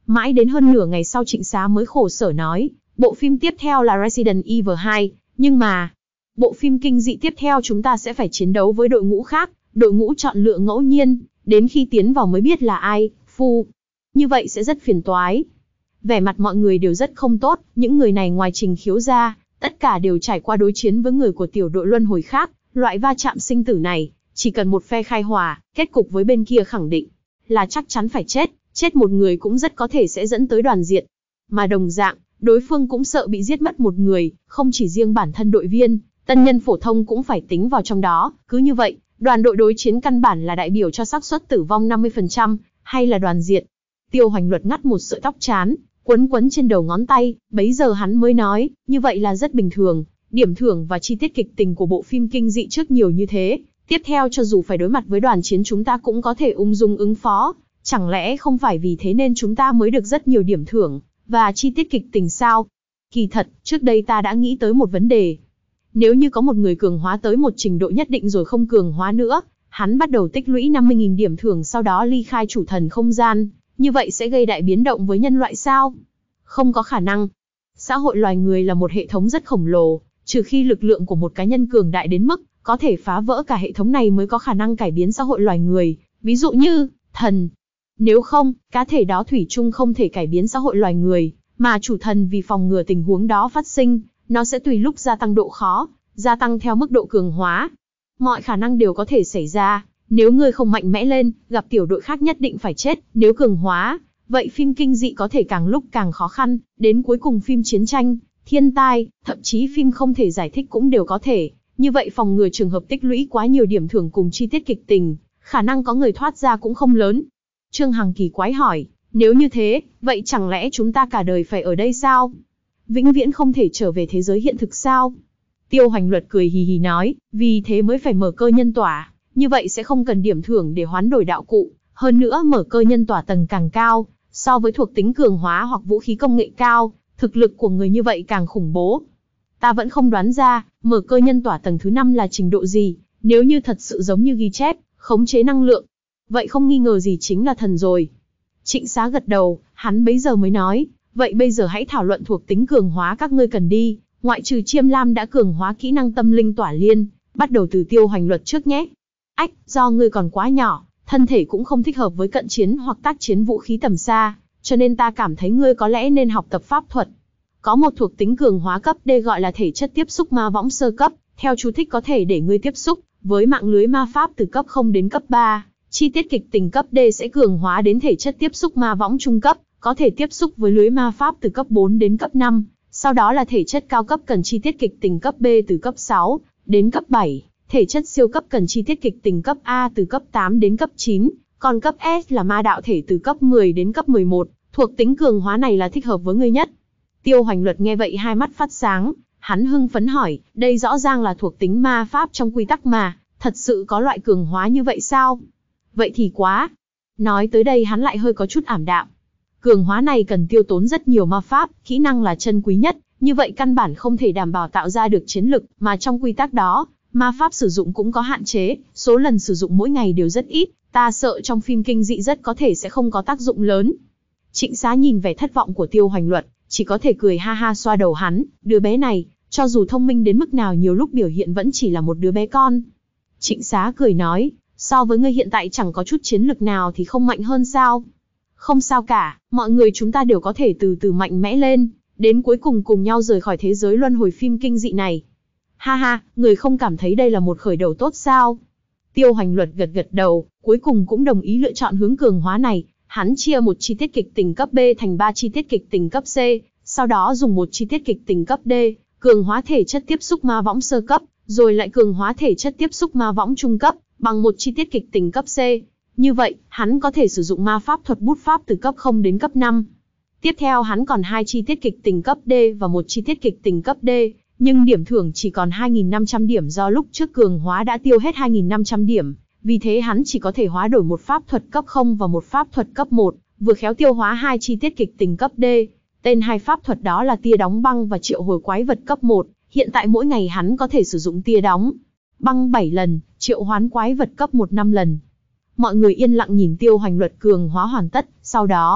[SPEAKER 1] Mãi đến hơn nửa ngày sau Trịnh Xá mới khổ sở nói, bộ phim tiếp theo là Resident Evil hai, nhưng mà, bộ phim kinh dị tiếp theo chúng ta sẽ phải chiến đấu với đội ngũ khác, đội ngũ chọn lựa ngẫu nhiên, đến khi tiến vào mới biết là ai, phu. Như vậy sẽ rất phiền toái. Vẻ mặt mọi người đều rất không tốt, những người này ngoài Trình Khiếu ra, tất cả đều trải qua đối chiến với người của tiểu đội luân hồi khác, loại va chạm sinh tử này, chỉ cần một phe khai hỏa, kết cục với bên kia khẳng định là chắc chắn phải chết, chết một người cũng rất có thể sẽ dẫn tới đoàn diệt. Mà đồng dạng, đối phương cũng sợ bị giết mất một người, không chỉ riêng bản thân đội viên, tân nhân phổ thông cũng phải tính vào trong đó, cứ như vậy, đoàn đội đối chiến căn bản là đại biểu cho xác suất tử vong năm mươi phần trăm, hay là đoàn diệt. Tiêu Hoành Luật ngắt một sợi tóc chán, quấn quấn trên đầu ngón tay, bấy giờ hắn mới nói, như vậy là rất bình thường, điểm thưởng và chi tiết kịch tình của bộ phim kinh dị trước nhiều như thế, tiếp theo cho dù phải đối mặt với đoàn chiến chúng ta cũng có thể ung dung ứng phó, chẳng lẽ không phải vì thế nên chúng ta mới được rất nhiều điểm thưởng, và chi tiết kịch tình sao? Kỳ thật, trước đây ta đã nghĩ tới một vấn đề. Nếu như có một người cường hóa tới một trình độ nhất định rồi không cường hóa nữa, hắn bắt đầu tích lũy năm mươi nghìn điểm thưởng sau đó ly khai chủ thần không gian, như vậy sẽ gây đại biến động với nhân loại sao? Không có khả năng. Xã hội loài người là một hệ thống rất khổng lồ, trừ khi lực lượng của một cá nhân cường đại đến mức có thể phá vỡ cả hệ thống này mới có khả năng cải biến xã hội loài người, ví dụ như thần. Nếu không, cá thể đó thủy chung không thể cải biến xã hội loài người, mà chủ thần vì phòng ngừa tình huống đó phát sinh, nó sẽ tùy lúc gia tăng độ khó, gia tăng theo mức độ cường hóa. Mọi khả năng đều có thể xảy ra, nếu ngươi không mạnh mẽ lên, gặp tiểu đội khác nhất định phải chết, nếu cường hóa, vậy phim kinh dị có thể càng lúc càng khó khăn, đến cuối cùng phim chiến tranh, thiên tai, thậm chí phim không thể giải thích cũng đều có thể. Như vậy phòng ngừa trường hợp tích lũy quá nhiều điểm thưởng cùng chi tiết kịch tình, khả năng có người thoát ra cũng không lớn. Trương Hằng kỳ quái hỏi, nếu như thế, vậy chẳng lẽ chúng ta cả đời phải ở đây sao? Vĩnh viễn không thể trở về thế giới hiện thực sao? Tiêu Hoành Luật cười hì hì nói, vì thế mới phải mở cơ nhân tỏa, như vậy sẽ không cần điểm thưởng để hoán đổi đạo cụ, hơn nữa mở cơ nhân tỏa tầng càng cao, so với thuộc tính cường hóa hoặc vũ khí công nghệ cao, thực lực của người như vậy càng khủng bố. Ta vẫn không đoán ra, mở cơ nhân tỏa tầng thứ năm là trình độ gì, nếu như thật sự giống như ghi chép, khống chế năng lượng, vậy không nghi ngờ gì chính là thần rồi. Trịnh Xá gật đầu, hắn bấy giờ mới nói, vậy bây giờ hãy thảo luận thuộc tính cường hóa các ngươi cần đi, ngoại trừ Chiêm Lam đã cường hóa kỹ năng tâm linh tỏa liên, bắt đầu từ Tiêu Hoành Luật trước nhé. Ách, do ngươi còn quá nhỏ, thân thể cũng không thích hợp với cận chiến hoặc tác chiến vũ khí tầm xa, cho nên ta cảm thấy ngươi có lẽ nên học tập pháp thuật. Có một thuộc tính cường hóa cấp D gọi là thể chất tiếp xúc ma võng sơ cấp, theo chú thích có thể để ngươi tiếp xúc với mạng lưới ma pháp từ cấp không đến cấp ba. Chi tiết kịch tình cấp D sẽ cường hóa đến thể chất tiếp xúc ma võng trung cấp, có thể tiếp xúc với lưới ma pháp từ cấp bốn đến cấp năm. Sau đó là thể chất cao cấp cần chi tiết kịch tình cấp B từ cấp sáu đến cấp bảy. Thể chất siêu cấp cần chi tiết kịch tình cấp A từ cấp tám đến cấp chín. Còn cấp S là ma đạo thể từ cấp mười đến cấp mười một. Thuộc tính cường hóa này là thích hợp với ngươi nhất. Tiêu Hoành Luật nghe vậy hai mắt phát sáng. Hắn hưng phấn hỏi, đây rõ ràng là thuộc tính ma pháp trong quy tắc mà, thật sự có loại cường hóa như vậy sao? Vậy thì quá. Nói tới đây hắn lại hơi có chút ảm đạm. Cường hóa này cần tiêu tốn rất nhiều ma pháp, kỹ năng là chân quý nhất, như vậy căn bản không thể đảm bảo tạo ra được chiến lực, mà trong quy tắc đó, ma pháp sử dụng cũng có hạn chế, số lần sử dụng mỗi ngày đều rất ít, ta sợ trong phim kinh dị rất có thể sẽ không có tác dụng lớn. Trịnh Xá nhìn vẻ thất vọng của Tiêu Hoành Luật, chỉ có thể cười ha ha xoa đầu hắn, đứa bé này, cho dù thông minh đến mức nào nhiều lúc biểu hiện vẫn chỉ là một đứa bé con. Trịnh Xá cười nói, so với ngươi hiện tại chẳng có chút chiến lực nào thì không mạnh hơn sao? Không sao cả, mọi người chúng ta đều có thể từ từ mạnh mẽ lên, đến cuối cùng cùng nhau rời khỏi thế giới luân hồi phim kinh dị này. Ha ha, người không cảm thấy đây là một khởi đầu tốt sao? Tiêu Hoành Luật gật gật đầu, cuối cùng cũng đồng ý lựa chọn hướng cường hóa này. Hắn chia một chi tiết kịch tình cấp B thành ba chi tiết kịch tình cấp C, sau đó dùng một chi tiết kịch tình cấp D, cường hóa thể chất tiếp xúc ma võng sơ cấp, rồi lại cường hóa thể chất tiếp xúc ma võng trung cấp, bằng một chi tiết kịch tình cấp C. Như vậy, hắn có thể sử dụng ma pháp thuật bút pháp từ cấp không đến cấp năm. Tiếp theo hắn còn hai chi tiết kịch tình cấp D và một chi tiết kịch tình cấp D, nhưng điểm thưởng chỉ còn hai nghìn năm trăm điểm do lúc trước cường hóa đã tiêu hết hai nghìn năm trăm điểm. Vì thế hắn chỉ có thể hóa đổi một pháp thuật cấp không và một pháp thuật cấp một, vừa khéo tiêu hóa hai chi tiết kịch tình cấp D. Tên hai pháp thuật đó là tia đóng băng và triệu hồi quái vật cấp một, hiện tại mỗi ngày hắn có thể sử dụng tia đóng băng bảy lần, triệu hoán quái vật cấp một năm lần. Mọi người yên lặng nhìn Tiêu Hoành Luật cường hóa hoàn tất, sau đó,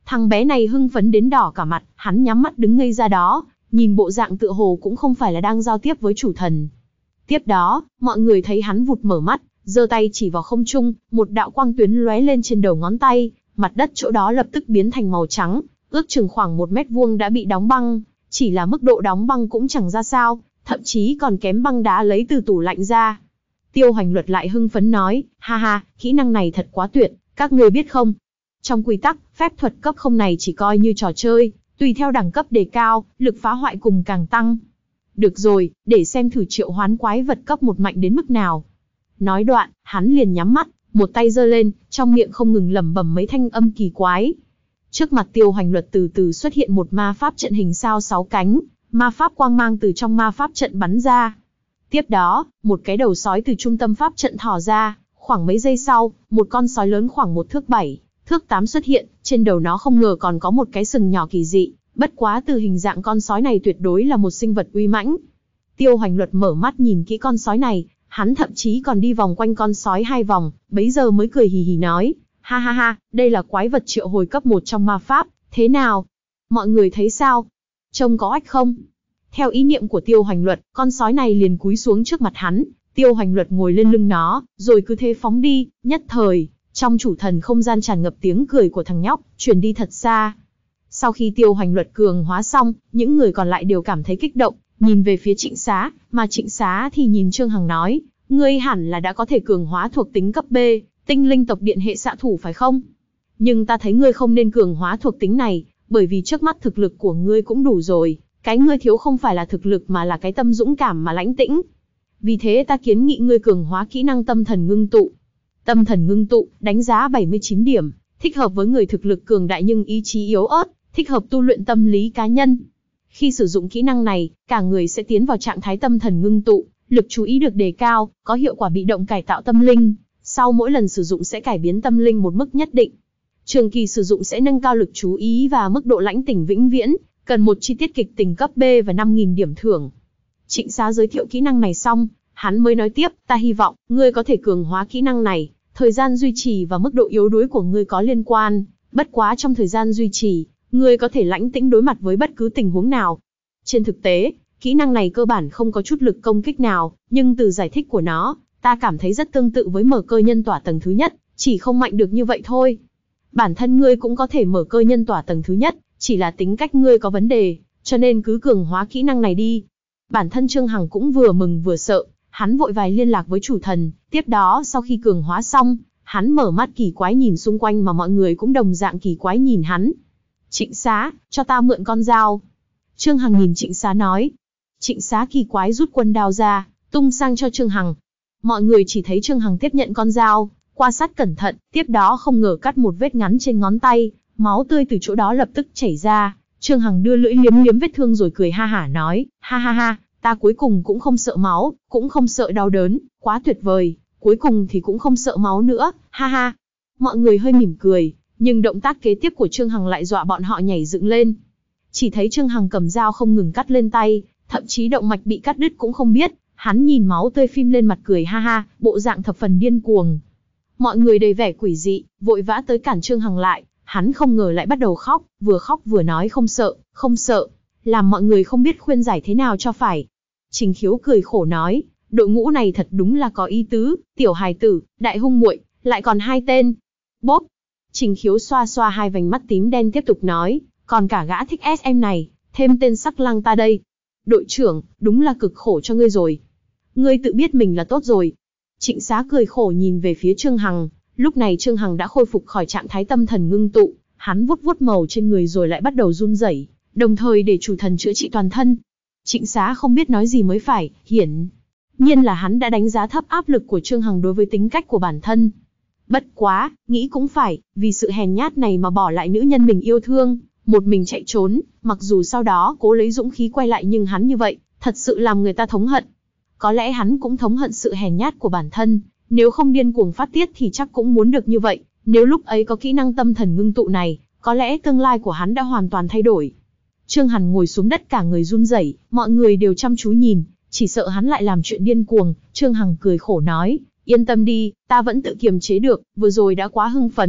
[SPEAKER 1] Thằng bé này hưng phấn đến đỏ cả mặt, hắn nhắm mắt đứng ngây ra đó, nhìn bộ dạng tựa hồ cũng không phải là đang giao tiếp với chủ thần. Tiếp đó, mọi người thấy hắn vụt mở mắt, giơ tay chỉ vào không trung, một đạo quang tuyến lóe lên trên đầu ngón tay, mặt đất chỗ đó lập tức biến thành màu trắng, ước chừng khoảng một mét vuông đã bị đóng băng, chỉ là mức độ đóng băng cũng chẳng ra sao, thậm chí còn kém băng đá lấy từ tủ lạnh ra. Tiêu Hoành Luật lại hưng phấn nói, ha ha, kỹ năng này thật quá tuyệt, các người biết không? Trong quy tắc, phép thuật cấp không này chỉ coi như trò chơi, tùy theo đẳng cấp đề cao, lực phá hoại cùng càng tăng. Được rồi, để xem thử triệu hoán quái vật cấp một mạnh đến mức nào. Nói đoạn, hắn liền nhắm mắt, một tay giơ lên, trong miệng không ngừng lẩm bẩm mấy thanh âm kỳ quái. Trước mặt Tiêu Hoành Luật từ từ xuất hiện một ma pháp trận hình sao sáu cánh, ma pháp quang mang từ trong ma pháp trận bắn ra. Tiếp đó, một cái đầu sói từ trung tâm pháp trận thò ra, khoảng mấy giây sau, một con sói lớn khoảng một thước bảy, thước tám xuất hiện, trên đầu nó không ngờ còn có một cái sừng nhỏ kỳ dị, bất quá từ hình dạng con sói này tuyệt đối là một sinh vật uy mãnh. Tiêu Hoành Luật mở mắt nhìn kỹ con sói này, hắn thậm chí còn đi vòng quanh con sói hai vòng, bấy giờ mới cười hì hì nói, ha ha ha, đây là quái vật triệu hồi cấp một trong ma pháp, thế nào? Mọi người thấy sao? Trông có ách không? Theo ý niệm của Tiêu Hoành Luật, con sói này liền cúi xuống trước mặt hắn, Tiêu Hoành Luật ngồi lên lưng nó, rồi cứ thế phóng đi, nhất thời, trong chủ thần không gian tràn ngập tiếng cười của thằng nhóc, truyền đi thật xa. Sau khi Tiêu Hoành Luật cường hóa xong, những người còn lại đều cảm thấy kích động, nhìn về phía Trịnh Xá, mà Trịnh Xá thì nhìn Trương Hằng nói, ngươi hẳn là đã có thể cường hóa thuộc tính cấp B, tinh linh tộc điện hệ xạ thủ phải không? Nhưng ta thấy ngươi không nên cường hóa thuộc tính này, bởi vì trước mắt thực lực của ngươi cũng đủ rồi, cái ngươi thiếu không phải là thực lực mà là cái tâm dũng cảm mà lãnh tĩnh. Vì thế ta kiến nghị ngươi cường hóa kỹ năng tâm thần ngưng tụ. Tâm thần ngưng tụ, đánh giá bảy mươi chín điểm, thích hợp với người thực lực cường đại nhưng ý chí yếu ớt, thích hợp tu luyện tâm lý cá nhân. Khi sử dụng kỹ năng này, cả người sẽ tiến vào trạng thái tâm thần ngưng tụ, lực chú ý được đề cao, có hiệu quả bị động cải tạo tâm linh. Sau mỗi lần sử dụng sẽ cải biến tâm linh một mức nhất định. Trường kỳ sử dụng sẽ nâng cao lực chú ý và mức độ lãnh tỉnh vĩnh viễn, cần một chi tiết kịch tình cấp B và năm nghìn điểm thưởng. Trịnh Xá giới thiệu kỹ năng này xong, hắn mới nói tiếp, ta hy vọng, ngươi có thể cường hóa kỹ năng này, thời gian duy trì và mức độ yếu đuối của ngươi có liên quan, bất quá trong thời gian duy trì, ngươi có thể lãnh tĩnh đối mặt với bất cứ tình huống nào. Trên thực tế, kỹ năng này cơ bản không có chút lực công kích nào, nhưng từ giải thích của nó, ta cảm thấy rất tương tự với mở cơ nhân tỏa tầng thứ nhất, chỉ không mạnh được như vậy thôi. Bản thân ngươi cũng có thể mở cơ nhân tỏa tầng thứ nhất, chỉ là tính cách ngươi có vấn đề, cho nên cứ cường hóa kỹ năng này đi. Bản thân Trương Hằng cũng vừa mừng vừa sợ, hắn vội vàng liên lạc với chủ thần, tiếp đó sau khi cường hóa xong, hắn mở mắt kỳ quái nhìn xung quanh mà mọi người cũng đồng dạng kỳ quái nhìn hắn. Trịnh Xá, cho ta mượn con dao. Trương Hằng nhìn Trịnh Xá nói. Trịnh Xá kỳ quái rút quân đao ra, tung sang cho Trương Hằng. Mọi người chỉ thấy Trương Hằng tiếp nhận con dao, quan sát cẩn thận, tiếp đó không ngờ cắt một vết ngắn trên ngón tay, máu tươi từ chỗ đó lập tức chảy ra. Trương Hằng đưa lưỡi liếm liếm vết thương rồi cười ha hả nói, ha ha ha, ta cuối cùng cũng không sợ máu, cũng không sợ đau đớn, quá tuyệt vời, cuối cùng thì cũng không sợ máu nữa, ha ha. Mọi người hơi mỉm cười, nhưng động tác kế tiếp của Trương Hằng lại dọa bọn họ nhảy dựng lên. Chỉ thấy Trương Hằng cầm dao không ngừng cắt lên tay, thậm chí động mạch bị cắt đứt cũng không biết, hắn nhìn máu tươi phim lên mặt cười ha ha, bộ dạng thập phần điên cuồng. Mọi người đầy vẻ quỷ dị, vội vã tới cản Trương Hằng lại, hắn không ngờ lại bắt đầu khóc, vừa khóc vừa nói không sợ, không sợ, làm mọi người không biết khuyên giải thế nào cho phải. Trình Khiếu cười khổ nói, đội ngũ này thật đúng là có ý tứ, tiểu hài tử, đại hung muội, lại còn hai tên. Bốp. Trình Khiếu xoa xoa hai vành mắt tím đen tiếp tục nói, còn cả gã thích ét em này, thêm tên sắc lang ta đây. Đội trưởng, đúng là cực khổ cho ngươi rồi. Ngươi tự biết mình là tốt rồi. Trịnh Xá cười khổ nhìn về phía Trương Hằng, lúc này Trương Hằng đã khôi phục khỏi trạng thái tâm thần ngưng tụ, hắn vuốt vuốt màu trên người rồi lại bắt đầu run rẩy, đồng thời để chủ thần chữa trị toàn thân. Trịnh Xá không biết nói gì mới phải, hiển nhiên là hắn đã đánh giá thấp áp lực của Trương Hằng đối với tính cách của bản thân. Bất quá, nghĩ cũng phải, vì sự hèn nhát này mà bỏ lại nữ nhân mình yêu thương, một mình chạy trốn, mặc dù sau đó cố lấy dũng khí quay lại nhưng hắn như vậy, thật sự làm người ta thống hận. Có lẽ hắn cũng thống hận sự hèn nhát của bản thân, nếu không điên cuồng phát tiết thì chắc cũng muốn được như vậy, nếu lúc ấy có kỹ năng tâm thần ngưng tụ này, có lẽ tương lai của hắn đã hoàn toàn thay đổi. Trương Hằng ngồi xuống đất cả người run rẩy, mọi người đều chăm chú nhìn, chỉ sợ hắn lại làm chuyện điên cuồng. Trương Hằng cười khổ nói, yên tâm đi, ta vẫn tự kiềm chế được, vừa rồi đã quá hưng phấn,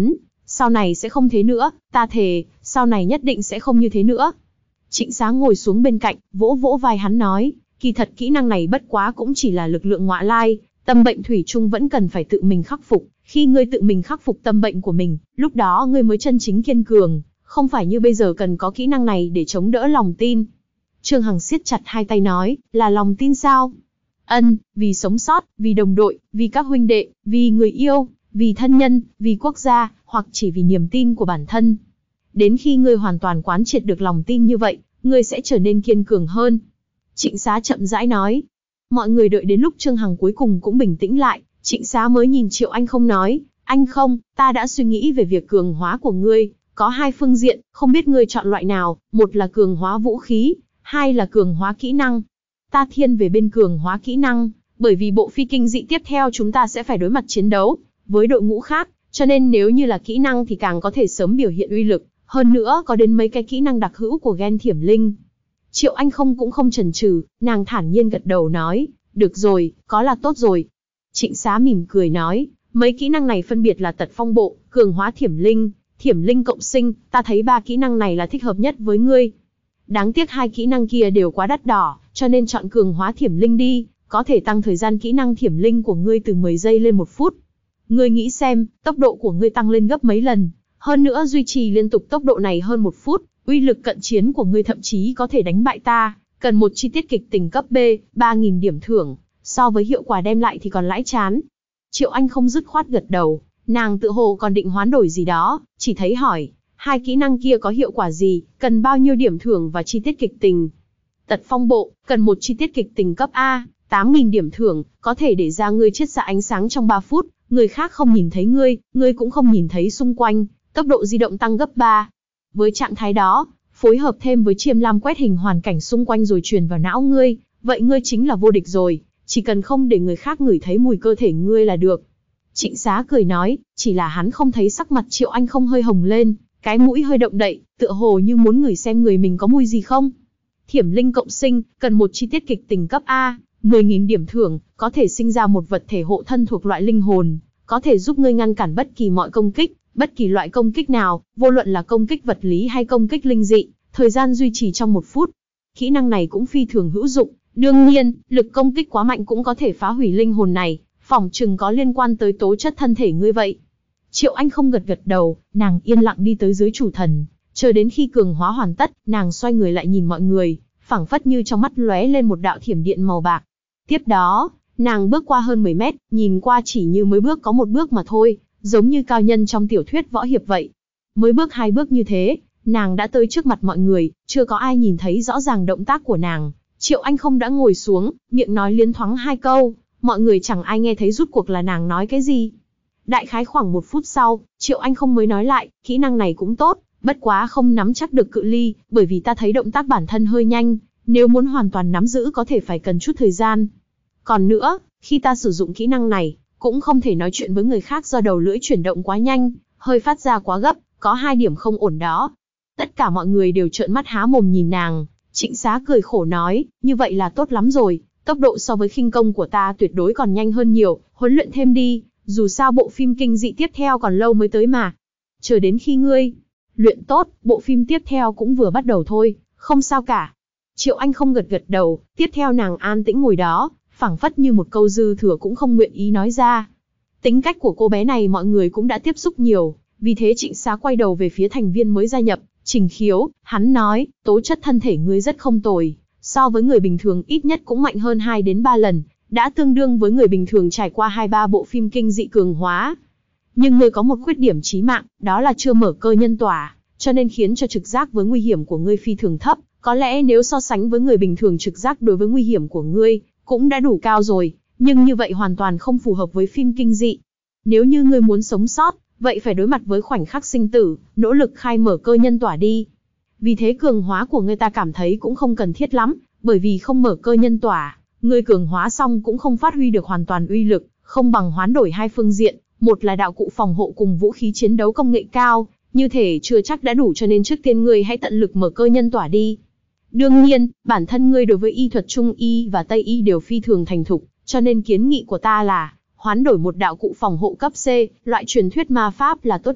[SPEAKER 1] Sau này sẽ không thế nữa, ta thề, sau này nhất định sẽ không như thế nữa. Trịnh Xá ngồi xuống bên cạnh, vỗ vỗ vai hắn nói, kỳ thật kỹ năng này bất quá cũng chỉ là lực lượng ngoại lai, tâm bệnh thủy chung vẫn cần phải tự mình khắc phục. Khi ngươi tự mình khắc phục tâm bệnh của mình, lúc đó ngươi mới chân chính kiên cường, không phải như bây giờ cần có kỹ năng này để chống đỡ lòng tin. Trương Hằng siết chặt hai tay nói, là lòng tin sao? Ân, vì sống sót, vì đồng đội, vì các huynh đệ, vì người yêu, vì thân nhân, vì quốc gia, hoặc chỉ vì niềm tin của bản thân. Đến khi ngươi hoàn toàn quán triệt được lòng tin như vậy, ngươi sẽ trở nên kiên cường hơn. Trịnh Xá chậm rãi nói. Mọi người đợi đến lúc Trương Hằng cuối cùng cũng bình tĩnh lại, Trịnh Xá mới nhìn Triệu Anh Không nói, anh Không, ta đã suy nghĩ về việc cường hóa của ngươi, có hai phương diện, không biết ngươi chọn loại nào, một là cường hóa vũ khí, hai là cường hóa kỹ năng. Ta thiên về bên cường hóa kỹ năng, bởi vì bộ phi kinh dị tiếp theo chúng ta sẽ phải đối mặt chiến đấu với đội ngũ khác, cho nên nếu như là kỹ năng thì càng có thể sớm biểu hiện uy lực, hơn nữa có đến mấy cái kỹ năng đặc hữu của gen thiểm linh. Triệu Anh Không cũng không chần chừ, nàng thản nhiên gật đầu nói, được rồi, có là tốt rồi. Trịnh Xá mỉm cười nói, mấy kỹ năng này phân biệt là tật phong bộ, cường hóa thiểm linh, thiểm linh cộng sinh, ta thấy ba kỹ năng này là thích hợp nhất với ngươi. Đáng tiếc hai kỹ năng kia đều quá đắt đỏ, cho nên chọn cường hóa thiểm linh đi, có thể tăng thời gian kỹ năng thiểm linh của ngươi từ mười giây lên một phút. Ngươi nghĩ xem, tốc độ của ngươi tăng lên gấp mấy lần, hơn nữa duy trì liên tục tốc độ này hơn một phút, uy lực cận chiến của ngươi thậm chí có thể đánh bại ta, cần một chi tiết kịch tình cấp B, ba nghìn điểm thưởng, so với hiệu quả đem lại thì còn lãi chán. Triệu Anh Không dứt khoát gật đầu, nàng tự hồ còn định hoán đổi gì đó, chỉ thấy hỏi, hai kỹ năng kia có hiệu quả gì, cần bao nhiêu điểm thưởng và chi tiết kịch tình. Tật phong bộ, cần một chi tiết kịch tình cấp A, tám nghìn điểm thưởng, có thể để ra ngươi chiết xạ ánh sáng trong ba phút, người khác không nhìn thấy ngươi, ngươi cũng không nhìn thấy xung quanh, tốc độ di động tăng gấp ba. Với trạng thái đó, phối hợp thêm với chiêm lam quét hình hoàn cảnh xung quanh rồi truyền vào não ngươi, vậy ngươi chính là vô địch rồi, chỉ cần không để người khác ngửi thấy mùi cơ thể ngươi là được. Trịnh Xá cười nói, chỉ là hắn không thấy sắc mặt Triệu Anh Không hơi hồng lên, cái mũi hơi động đậy, tựa hồ như muốn ngửi xem người mình có mùi gì không. Thiểm linh cộng sinh, cần một chi tiết kịch tình cấp A, mười nghìn điểm thưởng, có thể sinh ra một vật thể hộ thân thuộc loại linh hồn, có thể giúp ngươi ngăn cản bất kỳ mọi công kích, bất kỳ loại công kích nào, vô luận là công kích vật lý hay công kích linh dị, thời gian duy trì trong một phút. Kỹ năng này cũng phi thường hữu dụng, đương nhiên, lực công kích quá mạnh cũng có thể phá hủy linh hồn này, phỏng chừng có liên quan tới tố chất thân thể ngươi vậy. Triệu Anh Không gật gật đầu, nàng yên lặng đi tới dưới chủ thần, chờ đến khi cường hóa hoàn tất, nàng xoay người lại nhìn mọi người, phảng phất như trong mắt lóe lên một đạo thiểm điện màu bạc. Tiếp đó, nàng bước qua hơn mười mét, nhìn qua chỉ như mới bước có một bước mà thôi, giống như cao nhân trong tiểu thuyết võ hiệp vậy. Mới bước hai bước như thế, nàng đã tới trước mặt mọi người, chưa có ai nhìn thấy rõ ràng động tác của nàng. Triệu Anh Không đã ngồi xuống, miệng nói liến thoáng hai câu, mọi người chẳng ai nghe thấy rút cuộc là nàng nói cái gì. Đại khái khoảng một phút sau, Triệu Anh Không mới nói lại, kỹ năng này cũng tốt, bất quá không nắm chắc được cự ly, bởi vì ta thấy động tác bản thân hơi nhanh, nếu muốn hoàn toàn nắm giữ có thể phải cần chút thời gian. Còn nữa, khi ta sử dụng kỹ năng này, cũng không thể nói chuyện với người khác do đầu lưỡi chuyển động quá nhanh, hơi phát ra quá gấp, có hai điểm không ổn đó. Tất cả mọi người đều trợn mắt há mồm nhìn nàng, Trịnh Xá cười khổ nói, như vậy là tốt lắm rồi, tốc độ so với khinh công của ta tuyệt đối còn nhanh hơn nhiều, huấn luyện thêm đi, dù sao bộ phim kinh dị tiếp theo còn lâu mới tới mà. Chờ đến khi ngươi luyện tốt, bộ phim tiếp theo cũng vừa bắt đầu thôi, không sao cả. Triệu Anh Không gật gật đầu, tiếp theo nàng an tĩnh ngồi đó, phảng phất như một câu dư thừa cũng không nguyện ý nói ra. Tính cách của cô bé này mọi người cũng đã tiếp xúc nhiều, vì thế Trịnh Xá quay đầu về phía thành viên mới gia nhập, Trình Khiếu, hắn nói, tố chất thân thể ngươi rất không tồi, so với người bình thường ít nhất cũng mạnh hơn hai đến ba lần, đã tương đương với người bình thường trải qua hai ba bộ phim kinh dị cường hóa. Nhưng ngươi có một khuyết điểm chí mạng, đó là chưa mở cơ nhân tỏa, cho nên khiến cho trực giác với nguy hiểm của ngươi phi thường thấp, có lẽ nếu so sánh với người bình thường trực giác đối với nguy hiểm của ngươi cũng đã đủ cao rồi, nhưng như vậy hoàn toàn không phù hợp với phim kinh dị. Nếu như ngươi muốn sống sót, vậy phải đối mặt với khoảnh khắc sinh tử, nỗ lực khai mở cơ nhân tỏa đi. Vì thế cường hóa của ngươi ta cảm thấy cũng không cần thiết lắm, bởi vì không mở cơ nhân tỏa, ngươi cường hóa xong cũng không phát huy được hoàn toàn uy lực, không bằng hoán đổi hai phương diện, một là đạo cụ phòng hộ cùng vũ khí chiến đấu công nghệ cao, như thể chưa chắc đã đủ cho nên trước tiên ngươi hãy tận lực mở cơ nhân tỏa đi. Đương nhiên, bản thân ngươi đối với y thuật Trung y và Tây y đều phi thường thành thục, cho nên kiến nghị của ta là hoán đổi một đạo cụ phòng hộ cấp C, loại truyền thuyết ma pháp là tốt nhất,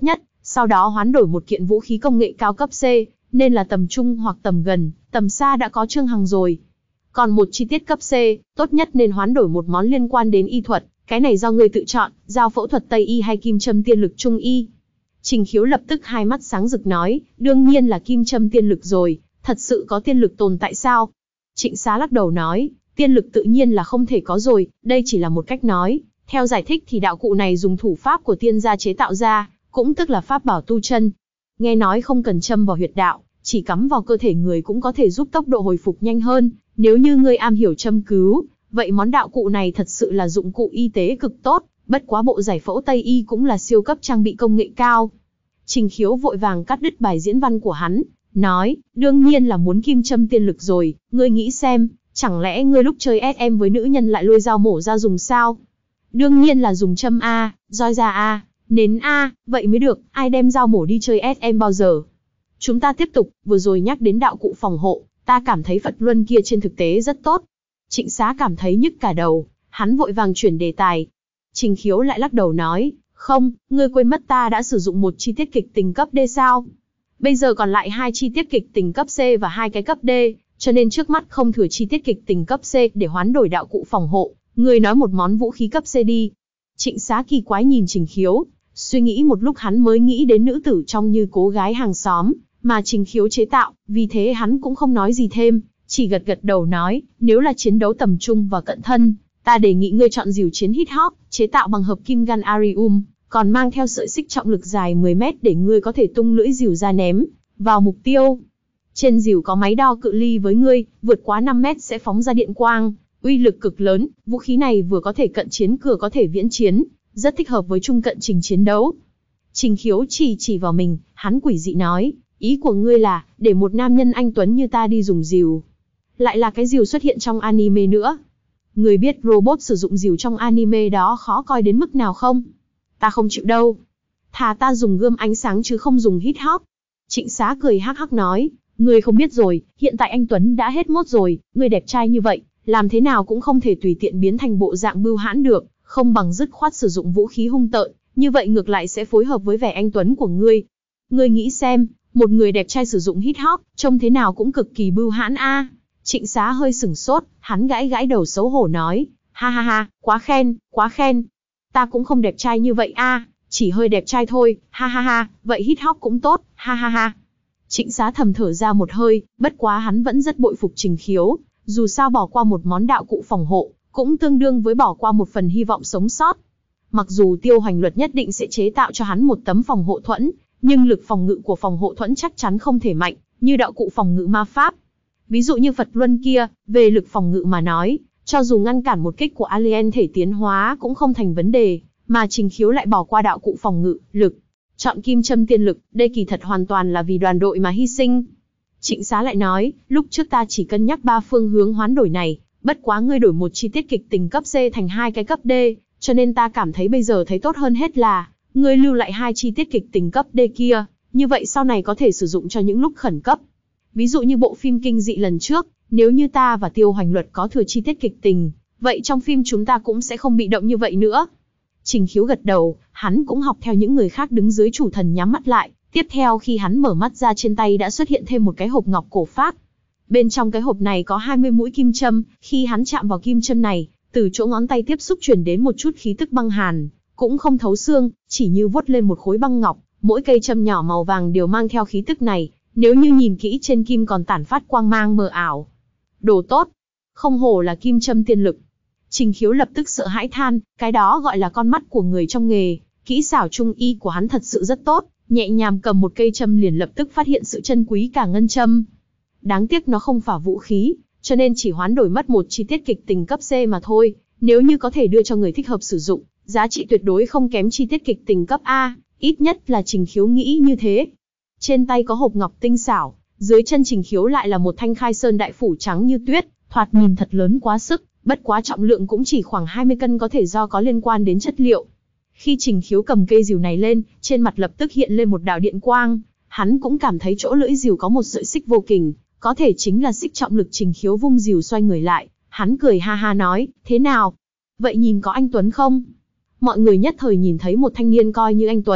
[SPEAKER 1] sau đó hoán đổi một kiện vũ khí công nghệ cao cấp C, nên là tầm trung hoặc tầm gần, tầm xa đã có Trương Hằng rồi. Còn một chi tiết cấp C, tốt nhất nên hoán đổi một món liên quan đến y thuật, cái này do ngươi tự chọn, dao phẫu thuật Tây y hay kim châm tiên lực Trung y. Trình Khiếu lập tức hai mắt sáng rực nói, đương nhiên là kim châm tiên lực rồi, thật sự có tiên lực tồn tại sao? Trịnh Xá lắc đầu nói, tiên lực tự nhiên là không thể có rồi, đây chỉ là một cách nói. Theo giải thích thì đạo cụ này dùng thủ pháp của tiên gia chế tạo ra, cũng tức là pháp bảo tu chân. Nghe nói không cần châm vào huyệt đạo, chỉ cắm vào cơ thể người cũng có thể giúp tốc độ hồi phục nhanh hơn. Nếu như ngươi am hiểu châm cứu, vậy món đạo cụ này thật sự là dụng cụ y tế cực tốt, bất quá bộ giải phẫu Tây y cũng là siêu cấp trang bị công nghệ cao. Trình Khiếu vội vàng cắt đứt bài diễn văn của hắn, nói, đương nhiên là muốn kim châm tiên lực rồi, ngươi nghĩ xem, chẳng lẽ ngươi lúc chơi ét em với nữ nhân lại lôi dao mổ ra dùng sao? Đương nhiên là dùng châm A, roi da A, nến A, vậy mới được, ai đem dao mổ đi chơi ét em bao giờ? Chúng ta tiếp tục, vừa rồi nhắc đến đạo cụ phòng hộ, ta cảm thấy Phật Luân kia trên thực tế rất tốt. Trịnh Xá cảm thấy nhức cả đầu, hắn vội vàng chuyển đề tài. Trình Khiếu lại lắc đầu nói, không, ngươi quên mất ta đã sử dụng một chi tiết kịch tình cấp D sao? Bây giờ còn lại hai chi tiết kịch tình cấp C và hai cái cấp D, cho nên trước mắt không thừa chi tiết kịch tình cấp C để hoán đổi đạo cụ phòng hộ. Ngươi nói một món vũ khí cấp C đi. Trịnh Xá kỳ quái nhìn Trình Khiếu, suy nghĩ một lúc hắn mới nghĩ đến nữ tử trong Như Cố gái hàng xóm, mà Trình Khiếu chế tạo, vì thế hắn cũng không nói gì thêm, chỉ gật gật đầu nói, nếu là chiến đấu tầm trung và cận thân, ta đề nghị ngươi chọn rìu chiến hít hop, chế tạo bằng hợp kim gan arium, còn mang theo sợi xích trọng lực dài mười mét để ngươi có thể tung lưỡi rìu ra ném vào mục tiêu. Trên rìu có máy đo cự ly với ngươi, vượt quá năm mét sẽ phóng ra điện quang, uy lực cực lớn, vũ khí này vừa có thể cận chiến vừa có thể viễn chiến, rất thích hợp với trung cận trình chiến đấu. Trình Khiếu chỉ chỉ vào mình, hắn quỷ dị nói, ý của ngươi là, để một nam nhân anh tuấn như ta đi dùng rìu. Lại là cái rìu xuất hiện trong anime nữa. Ngươi biết robot sử dụng rìu trong anime đó khó coi đến mức nào không? Ta không chịu đâu. Thà ta dùng gươm ánh sáng chứ không dùng hít hop. Trịnh Xá cười hắc hắc nói, ngươi không biết rồi, hiện tại anh Tuấn đã hết mốt rồi, ngươi đẹp trai như vậy, làm thế nào cũng không thể tùy tiện biến thành bộ dạng bưu hãn được, không bằng dứt khoát sử dụng vũ khí hung tợn, như vậy ngược lại sẽ phối hợp với vẻ anh Tuấn của ngươi. Ngươi nghĩ xem, một người đẹp trai sử dụng hít hop, trông thế nào cũng cực kỳ bưu hãn a. À. Trịnh Xá hơi sửng sốt, hắn gãi gãi đầu xấu hổ nói, ha ha ha, quá khen, quá khen. Ta cũng không đẹp trai như vậy a, à, chỉ hơi đẹp trai thôi, ha ha ha, vậy hít hop cũng tốt, ha ha ha. Trịnh Xá thầm thở ra một hơi, bất quá hắn vẫn rất bội phục Trình Khiếu, dù sao bỏ qua một món đạo cụ phòng hộ, cũng tương đương với bỏ qua một phần hy vọng sống sót. Mặc dù Tiêu Hoành Luật nhất định sẽ chế tạo cho hắn một tấm phòng hộ thuẫn, nhưng lực phòng ngự của phòng hộ thuẫn chắc chắn không thể mạnh như đạo cụ phòng ngự ma pháp. Ví dụ như Phật Luân kia, về lực phòng ngự mà nói, cho dù ngăn cản một kích của alien thể tiến hóa cũng không thành vấn đề, mà Trình Khiếu lại bỏ qua đạo cụ phòng ngự, lực. Chọn kim châm tiên lực, đây kỳ thật hoàn toàn là vì đoàn đội mà hy sinh. Trịnh Xá lại nói, lúc trước ta chỉ cân nhắc ba phương hướng hoán đổi này, bất quá ngươi đổi một chi tiết kịch tình cấp C thành hai cái cấp D, cho nên ta cảm thấy bây giờ thấy tốt hơn hết là, ngươi lưu lại hai chi tiết kịch tình cấp D kia, như vậy sau này có thể sử dụng cho những lúc khẩn cấp. Ví dụ như bộ phim kinh dị lần trước, nếu như ta và Tiêu Hoành Luật có thừa chi tiết kịch tình, vậy trong phim chúng ta cũng sẽ không bị động như vậy nữa. Trình Khiếu gật đầu, hắn cũng học theo những người khác đứng dưới chủ thần nhắm mắt lại, tiếp theo khi hắn mở mắt ra trên tay đã xuất hiện thêm một cái hộp ngọc cổ phác. Bên trong cái hộp này có hai mươi mũi kim châm, khi hắn chạm vào kim châm này, từ chỗ ngón tay tiếp xúc truyền đến một chút khí tức băng hàn, cũng không thấu xương, chỉ như vuốt lên một khối băng ngọc, mỗi cây châm nhỏ màu vàng đều mang theo khí tức này, nếu như nhìn kỹ trên kim còn tản phát quang mang mờ ảo. Đồ tốt, không hổ là kim châm tiên lực. Trình Khiếu lập tức sợ hãi than, cái đó gọi là con mắt của người trong nghề, kỹ xảo trung y của hắn thật sự rất tốt, nhẹ nhàng cầm một cây châm liền lập tức phát hiện sự chân quý cả ngân châm. Đáng tiếc nó không phải vũ khí, cho nên chỉ hoán đổi mất một chi tiết kịch tình cấp C mà thôi, nếu như có thể đưa cho người thích hợp sử dụng, giá trị tuyệt đối không kém chi tiết kịch tình cấp A, ít nhất là Trình Khiếu nghĩ như thế. Trên tay có hộp ngọc tinh xảo, dưới chân Trình Khiếu lại là một thanh khai sơn đại phủ trắng như tuyết, thoạt nhìn thật lớn quá sức, bất quá trọng lượng cũng chỉ khoảng hai mươi cân có thể do có liên quan đến chất liệu. Khi Trình Khiếu cầm cây rìu này lên, trên mặt lập tức hiện lên một đạo điện quang, hắn cũng cảm thấy chỗ lưỡi rìu có một sợi xích vô kình, có thể chính là xích trọng lực. Trình Khiếu vung rìu xoay người lại, hắn cười ha ha nói, thế nào? Vậy nhìn có anh Tuấn không? Mọi người nhất thời nhìn thấy một thanh niên coi như anh Tuấn,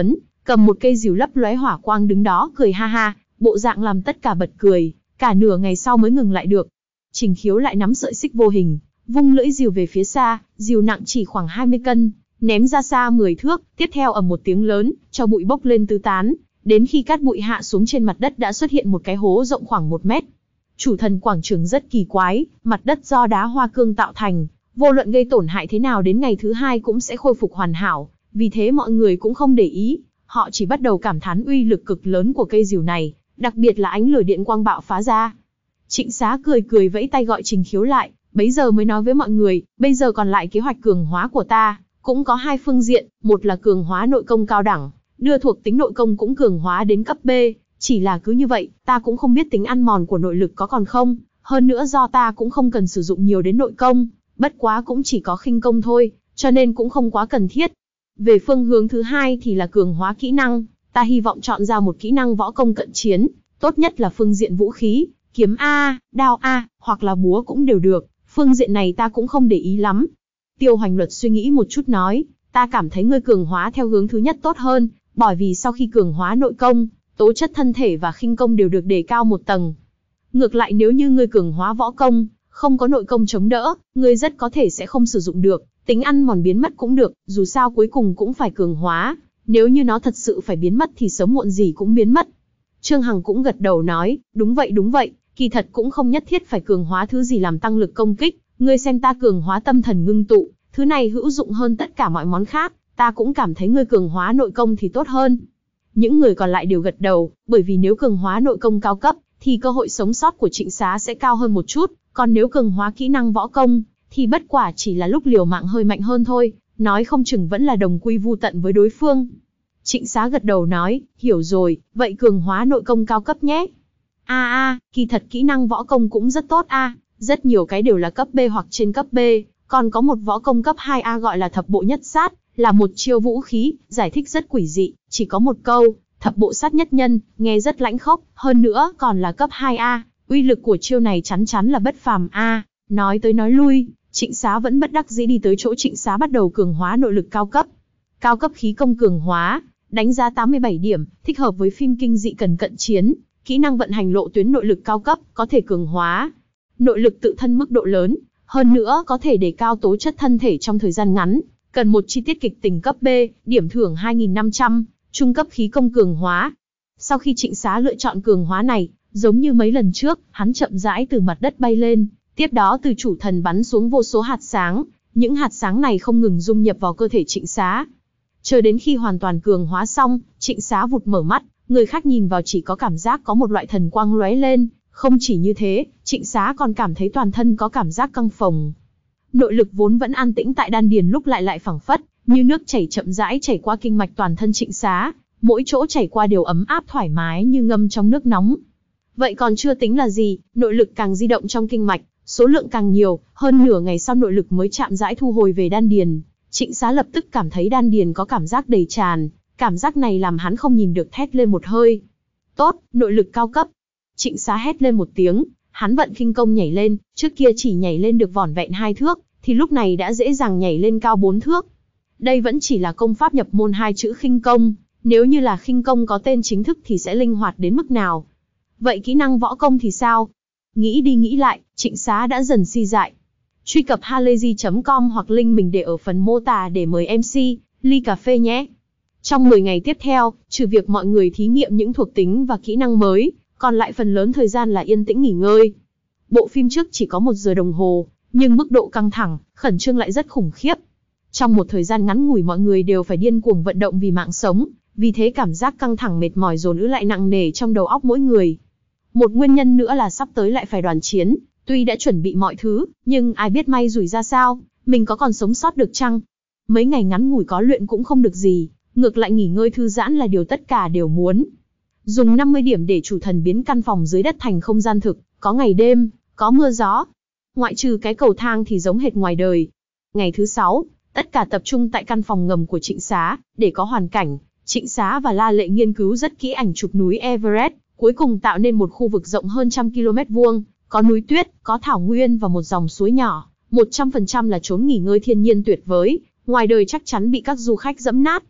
[SPEAKER 1] cầm một cây rìu lấp lóe hỏa quang đứng đó cười ha ha, bộ dạng làm tất cả bật cười, cả nửa ngày sau mới ngừng lại được. Trình Khiếu lại nắm sợi xích vô hình, vung lưỡi rìu về phía xa, rìu nặng chỉ khoảng hai mươi cân, ném ra xa mười thước, tiếp theo ầm một tiếng lớn, cho bụi bốc lên tứ tán, đến khi cát bụi hạ xuống trên mặt đất đã xuất hiện một cái hố rộng khoảng một mét. Chủ thần quảng trường rất kỳ quái, mặt đất do đá hoa cương tạo thành, vô luận gây tổn hại thế nào đến ngày thứ hai cũng sẽ khôi phục hoàn hảo, vì thế mọi người cũng không để ý, họ chỉ bắt đầu cảm thán uy lực cực lớn của cây rìu này, đặc biệt là ánh lửa điện quang bạo phá ra. Trịnh Xá cười cười vẫy tay gọi Trình Khiếu lại, bấy giờ mới nói với mọi người, bây giờ còn lại kế hoạch cường hóa của ta, cũng có hai phương diện, một là cường hóa nội công cao đẳng, đưa thuộc tính nội công cũng cường hóa đến cấp B, chỉ là cứ như vậy, ta cũng không biết tính ăn mòn của nội lực có còn không, hơn nữa do ta cũng không cần sử dụng nhiều đến nội công, bất quá cũng chỉ có khinh công thôi, cho nên cũng không quá cần thiết. Về phương hướng thứ hai thì là cường hóa kỹ năng, ta hy vọng chọn ra một kỹ năng võ công cận chiến, tốt nhất là phương diện vũ khí, kiếm A, đao A, hoặc là búa cũng đều được, phương diện này ta cũng không để ý lắm. Tiêu Hoành Luật suy nghĩ một chút nói, ta cảm thấy ngươi cường hóa theo hướng thứ nhất tốt hơn, bởi vì sau khi cường hóa nội công, tố chất thân thể và khinh công đều được đề cao một tầng. Ngược lại nếu như ngươi cường hóa võ công, không có nội công chống đỡ, ngươi rất có thể sẽ không sử dụng được, tính ăn mòn biến mất cũng được, dù sao cuối cùng cũng phải cường hóa, nếu như nó thật sự phải biến mất thì sớm muộn gì cũng biến mất. Trương Hằng cũng gật đầu nói, đúng vậy đúng vậy, kỳ thật cũng không nhất thiết phải cường hóa thứ gì làm tăng lực công kích, ngươi xem ta cường hóa tâm thần ngưng tụ, thứ này hữu dụng hơn tất cả mọi món khác, ta cũng cảm thấy ngươi cường hóa nội công thì tốt hơn. Những người còn lại đều gật đầu, bởi vì nếu cường hóa nội công cao cấp, thì cơ hội sống sót của Trịnh Xá sẽ cao hơn một chút, còn nếu cường hóa kỹ năng võ công, thì bất quả chỉ là lúc liều mạng hơi mạnh hơn thôi, nói không chừng vẫn là đồng quy vu tận với đối phương. Trịnh Xá gật đầu nói, hiểu rồi, vậy cường hóa nội công cao cấp nhé. A a, kỳ thật kỹ năng võ công cũng rất tốt a, rất nhiều cái đều là cấp B hoặc trên cấp B, còn có một võ công cấp hai A gọi là thập bộ nhất sát, là một chiêu vũ khí, giải thích rất quỷ dị, chỉ có một câu, thập bộ sát nhất nhân, nghe rất lãnh khốc, hơn nữa còn là cấp hai A, uy lực của chiêu này chắn chắn là bất phàm a. Nói tới nói lui, Trịnh Xá vẫn bất đắc dĩ đi tới chỗ Trịnh Xá bắt đầu cường hóa nội lực cao cấp. Cao cấp khí công cường hóa, đánh giá tám mươi bảy điểm, thích hợp với phim kinh dị cần cận chiến, kỹ năng vận hành lộ tuyến nội lực cao cấp, có thể cường hóa nội lực tự thân mức độ lớn, hơn nữa có thể đề cao tố chất thân thể trong thời gian ngắn, cần một chi tiết kịch tình cấp B, điểm thưởng hai nghìn năm trăm, trung cấp khí công cường hóa. Sau khi Trịnh Xá lựa chọn cường hóa này, giống như mấy lần trước, hắn chậm rãi từ mặt đất bay lên, tiếp đó từ chủ thần bắn xuống vô số hạt sáng, những hạt sáng này không ngừng dung nhập vào cơ thể Trịnh Xá. Chờ đến khi hoàn toàn cường hóa xong, Trịnh Xá vụt mở mắt, người khác nhìn vào chỉ có cảm giác có một loại thần quang lóe lên, không chỉ như thế, Trịnh Xá còn cảm thấy toàn thân có cảm giác căng phồng. Nội lực vốn vẫn an tĩnh tại đan điền lúc lại lại phẳng phất, như nước chảy chậm rãi chảy qua kinh mạch toàn thân Trịnh Xá, mỗi chỗ chảy qua đều ấm áp thoải mái như ngâm trong nước nóng. Vậy còn chưa tính là gì, nội lực càng di động trong kinh mạch, số lượng càng nhiều, hơn nửa ngày sau nội lực mới chạm rãi thu hồi về đan điền. Trịnh Xá lập tức cảm thấy đan điền có cảm giác đầy tràn, cảm giác này làm hắn không nhìn được thét lên một hơi. Tốt, nội lực cao cấp. Trịnh Xá hét lên một tiếng, hắn vận khinh công nhảy lên, trước kia chỉ nhảy lên được vỏn vẹn hai thước, thì lúc này đã dễ dàng nhảy lên cao bốn thước. Đây vẫn chỉ là công pháp nhập môn hai chữ khinh công, nếu như là khinh công có tên chính thức thì sẽ linh hoạt đến mức nào. Vậy kỹ năng võ công thì sao? Nghĩ đi nghĩ lại, Trịnh Xá đã dần si dại. Truy cập halayzi chấm com hoặc link mình để ở phần mô tả để mời em xê, ly cà phê nhé. Trong mười ngày tiếp theo, trừ việc mọi người thí nghiệm những thuộc tính và kỹ năng mới, còn lại phần lớn thời gian là yên tĩnh nghỉ ngơi. Bộ phim trước chỉ có một giờ đồng hồ, nhưng mức độ căng thẳng, khẩn trương lại rất khủng khiếp. Trong một thời gian ngắn ngủi mọi người đều phải điên cuồng vận động vì mạng sống, vì thế cảm giác căng thẳng mệt mỏi dồn ứ lại nặng nề trong đầu óc mỗi người. Một nguyên nhân nữa là sắp tới lại phải đoàn chiến, tuy đã chuẩn bị mọi thứ, nhưng ai biết may rủi ra sao, mình có còn sống sót được chăng? Mấy ngày ngắn ngủi có luyện cũng không được gì, ngược lại nghỉ ngơi thư giãn là điều tất cả đều muốn. Dùng năm mươi điểm để chủ thần biến căn phòng dưới đất thành không gian thực, có ngày đêm, có mưa gió. Ngoại trừ cái cầu thang thì giống hệt ngoài đời. Ngày thứ sáu, tất cả tập trung tại căn phòng ngầm của Trịnh Xá, để có hoàn cảnh, Trịnh Xá và La Lệ nghiên cứu rất kỹ ảnh chụp núi Everest, cuối cùng tạo nên một khu vực rộng hơn trăm ki lô mét vuông, có núi tuyết, có thảo nguyên và một dòng suối nhỏ, một trăm phần trăm là chốn nghỉ ngơi thiên nhiên tuyệt vời, ngoài đời chắc chắn bị các du khách dẫm nát.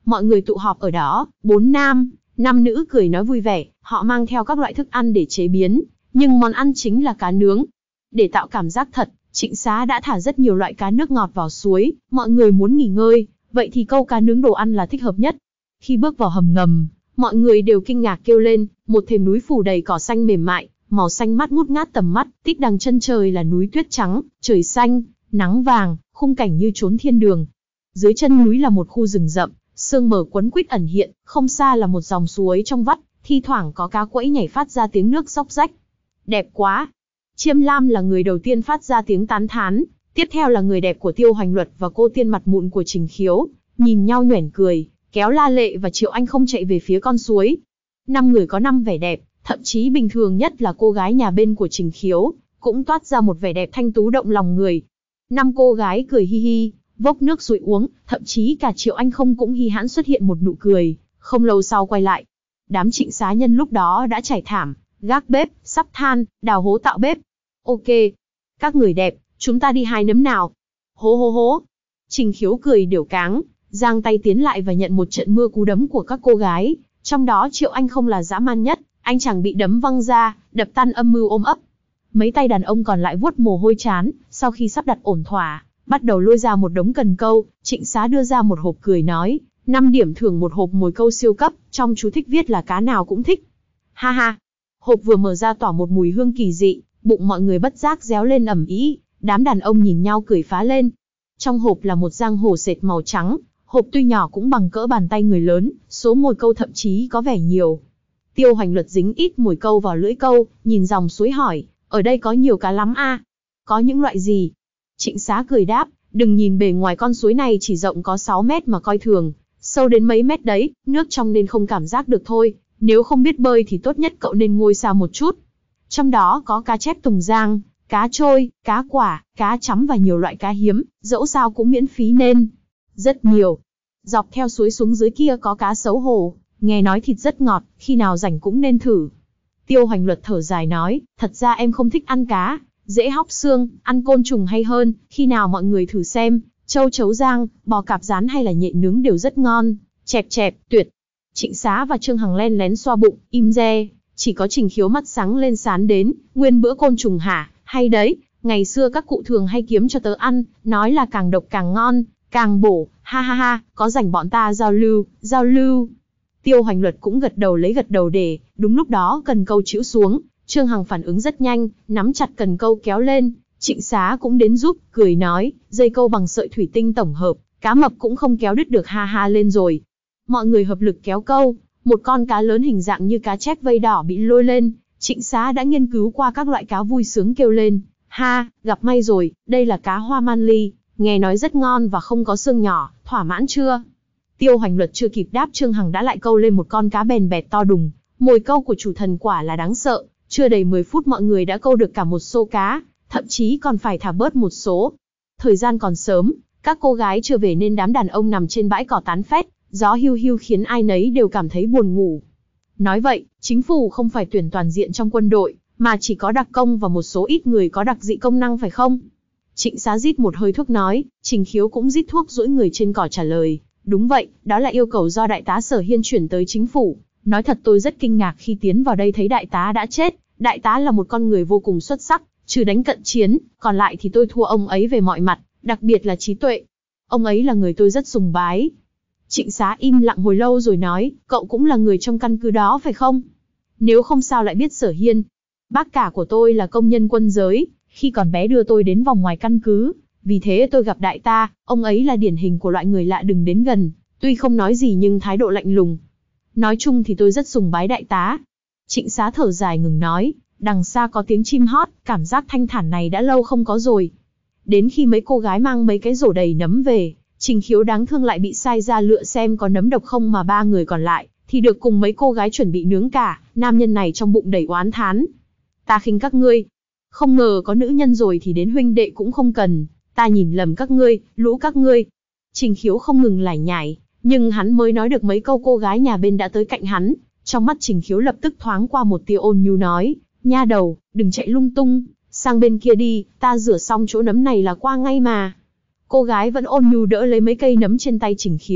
[SPEAKER 1] Mọi người tụ họp ở đó, bốn nam, năm nữ cười nói vui vẻ, họ mang theo các loại thức ăn để chế biến, nhưng món ăn chính là cá nướng. Để tạo cảm giác thật, Trịnh Xá đã thả rất nhiều loại cá nước ngọt vào suối, mọi người muốn nghỉ ngơi, vậy thì câu cá nướng đồ ăn là thích hợp nhất. Khi bước vào hầm ngầm, mọi người đều kinh ngạc kêu lên, một thềm núi phủ đầy cỏ xanh mềm mại, màu xanh mát ngút ngát tầm mắt, tít đằng chân trời là núi tuyết trắng, trời xanh, nắng vàng, khung cảnh như chốn thiên đường. Dưới chân núi là một khu rừng rậm, sương mờ quấn quýt ẩn hiện, không xa là một dòng suối trong vắt, thi thoảng có cá quẫy nhảy phát ra tiếng nước róc rách. Đẹp quá! Chiêm Lam là người đầu tiên phát ra tiếng tán thán, tiếp theo là người đẹp của Tiêu Hoành Luật và cô tiên mặt mụn của Trình Khiếu, nhìn nhau nhoẻn cười, kéo La Lệ và Triệu Anh không chạy về phía con suối. Năm người có năm vẻ đẹp, thậm chí bình thường nhất là cô gái nhà bên của Trình Khiếu, cũng toát ra một vẻ đẹp thanh tú động lòng người. Năm cô gái cười hi hi, vốc nước rồi uống, thậm chí cả Triệu Anh không cũng hi hãn xuất hiện một nụ cười, không lâu sau quay lại. Đám Trịnh Xá nhân lúc đó đã trải thảm, gác bếp, sắp than, đào hố tạo bếp. Ok, các người đẹp, chúng ta đi hái nấm nào. Hố hố hố. Trình Khiếu cười điểu cáng, giang tay tiến lại và nhận một trận mưa cú đấm của các cô gái, trong đó Triệu Anh không là dã man nhất, anh chàng bị đấm văng ra, đập tan âm mưu ôm ấp. Mấy tay đàn ông còn lại vuốt mồ hôi chán, sau khi sắp đặt ổn thỏa, bắt đầu lôi ra một đống cần câu. Trịnh Xá đưa ra một hộp cười nói, năm điểm thưởng một hộp mồi câu siêu cấp, trong chú thích viết là cá nào cũng thích. Ha ha. Hộp vừa mở ra tỏa một mùi hương kỳ dị, bụng mọi người bất giác réo lên ầm ĩ, đám đàn ông nhìn nhau cười phá lên. Trong hộp là một giang hổ sệt màu trắng, hộp tuy nhỏ cũng bằng cỡ bàn tay người lớn, số mồi câu thậm chí có vẻ nhiều. Tiêu Hoành Luật dính ít mồi câu vào lưỡi câu, nhìn dòng suối hỏi, ở đây có nhiều cá lắm a? Có những loại gì? Trịnh Xá cười đáp, đừng nhìn bề ngoài con suối này chỉ rộng có sáu mét mà coi thường, sâu đến mấy mét đấy, nước trong nên không cảm giác được thôi, nếu không biết bơi thì tốt nhất cậu nên ngồi xa một chút. Trong đó có cá chép Tùng Giang, cá trôi, cá quả, cá chấm và nhiều loại cá hiếm, dẫu sao cũng miễn phí nên rất nhiều. Dọc theo suối xuống dưới kia có cá sấu hồ, nghe nói thịt rất ngọt, khi nào rảnh cũng nên thử. Tiêu Hoành Luật thở dài nói, thật ra em không thích ăn cá, dễ hóc xương, ăn côn trùng hay hơn, khi nào mọi người thử xem, châu chấu rang, bò cạp rán hay là nhện nướng đều rất ngon, chẹp chẹp, tuyệt. Trịnh Xá và Trương Hằng len lén xoa bụng, im re, chỉ có Trình Khiếu mắt sáng lên sán đến, nguyên bữa côn trùng hả, hay đấy, ngày xưa các cụ thường hay kiếm cho tớ ăn, nói là càng độc càng ngon, càng bổ, ha ha ha, có rảnh bọn ta giao lưu, giao lưu. Tiêu Hoành Luật cũng gật đầu lấy gật đầu để, đúng lúc đó cần câu chĩu xuống, Trương Hằng phản ứng rất nhanh, nắm chặt cần câu kéo lên, Trịnh Xá cũng đến giúp, cười nói, dây câu bằng sợi thủy tinh tổng hợp, cá mập cũng không kéo đứt được ha ha lên rồi. Mọi người hợp lực kéo câu, một con cá lớn hình dạng như cá chép vây đỏ bị lôi lên, Trịnh Xá đã nghiên cứu qua các loại cá vui sướng kêu lên, ha, gặp may rồi, đây là cá hoa man ly, nghe nói rất ngon và không có xương nhỏ, thỏa mãn chưa? Tiêu Hoành Luật chưa kịp đáp Trương Hằng đã lại câu lên một con cá bèn bẹt to đùng, mồi câu của chủ thần quả là đáng sợ, chưa đầy mười phút mọi người đã câu được cả một xô cá, thậm chí còn phải thả bớt một số. Thời gian còn sớm, các cô gái chưa về nên đám đàn ông nằm trên bãi cỏ tán phét, gió hiu hiu khiến ai nấy đều cảm thấy buồn ngủ. Nói vậy, chính phủ không phải tuyển toàn diện trong quân đội, mà chỉ có đặc công và một số ít người có đặc dị công năng phải không? Trịnh Xá rít một hơi thuốc nói, Trình Khiếu cũng rít thuốc duỗi người trên cỏ trả lời, đúng vậy, đó là yêu cầu do đại tá Sở Hiên chuyển tới chính phủ. Nói thật tôi rất kinh ngạc khi tiến vào đây thấy đại tá đã chết, đại tá là một con người vô cùng xuất sắc, trừ đánh cận chiến, còn lại thì tôi thua ông ấy về mọi mặt, đặc biệt là trí tuệ. Ông ấy là người tôi rất sùng bái. Trịnh Xá im lặng hồi lâu rồi nói, cậu cũng là người trong căn cứ đó phải không? Nếu không sao lại biết Sở Hiên. Bác cả của tôi là công nhân quân giới, khi còn bé đưa tôi đến vòng ngoài căn cứ, vì thế tôi gặp đại ta, ông ấy là điển hình của loại người lạ đừng đến gần, tuy không nói gì nhưng thái độ lạnh lùng. Nói chung thì tôi rất sùng bái đại tá. Trịnh Xá thở dài ngừng nói, đằng xa có tiếng chim hót, cảm giác thanh thản này đã lâu không có rồi. Đến khi mấy cô gái mang mấy cái rổ đầy nấm về, Trình Khiếu đáng thương lại bị sai ra lựa xem có nấm độc không mà ba người còn lại, thì được cùng mấy cô gái chuẩn bị nướng cả, nam nhân này trong bụng đầy oán thán. Ta khinh các ngươi, không ngờ có nữ nhân rồi thì đến huynh đệ cũng không cần, ta nhìn lầm các ngươi, lũ các ngươi. Trình Khiếu không ngừng lải nhải, nhưng hắn mới nói được mấy câu cô gái nhà bên đã tới cạnh hắn, trong mắt Trình Khiếu lập tức thoáng qua một tia ôn nhu nói, nha đầu, đừng chạy lung tung, sang bên kia đi, ta rửa xong chỗ nấm này là qua ngay mà. Cô gái vẫn ôn nhu đỡ lấy mấy cây nấm trên tay Trình Khiếu,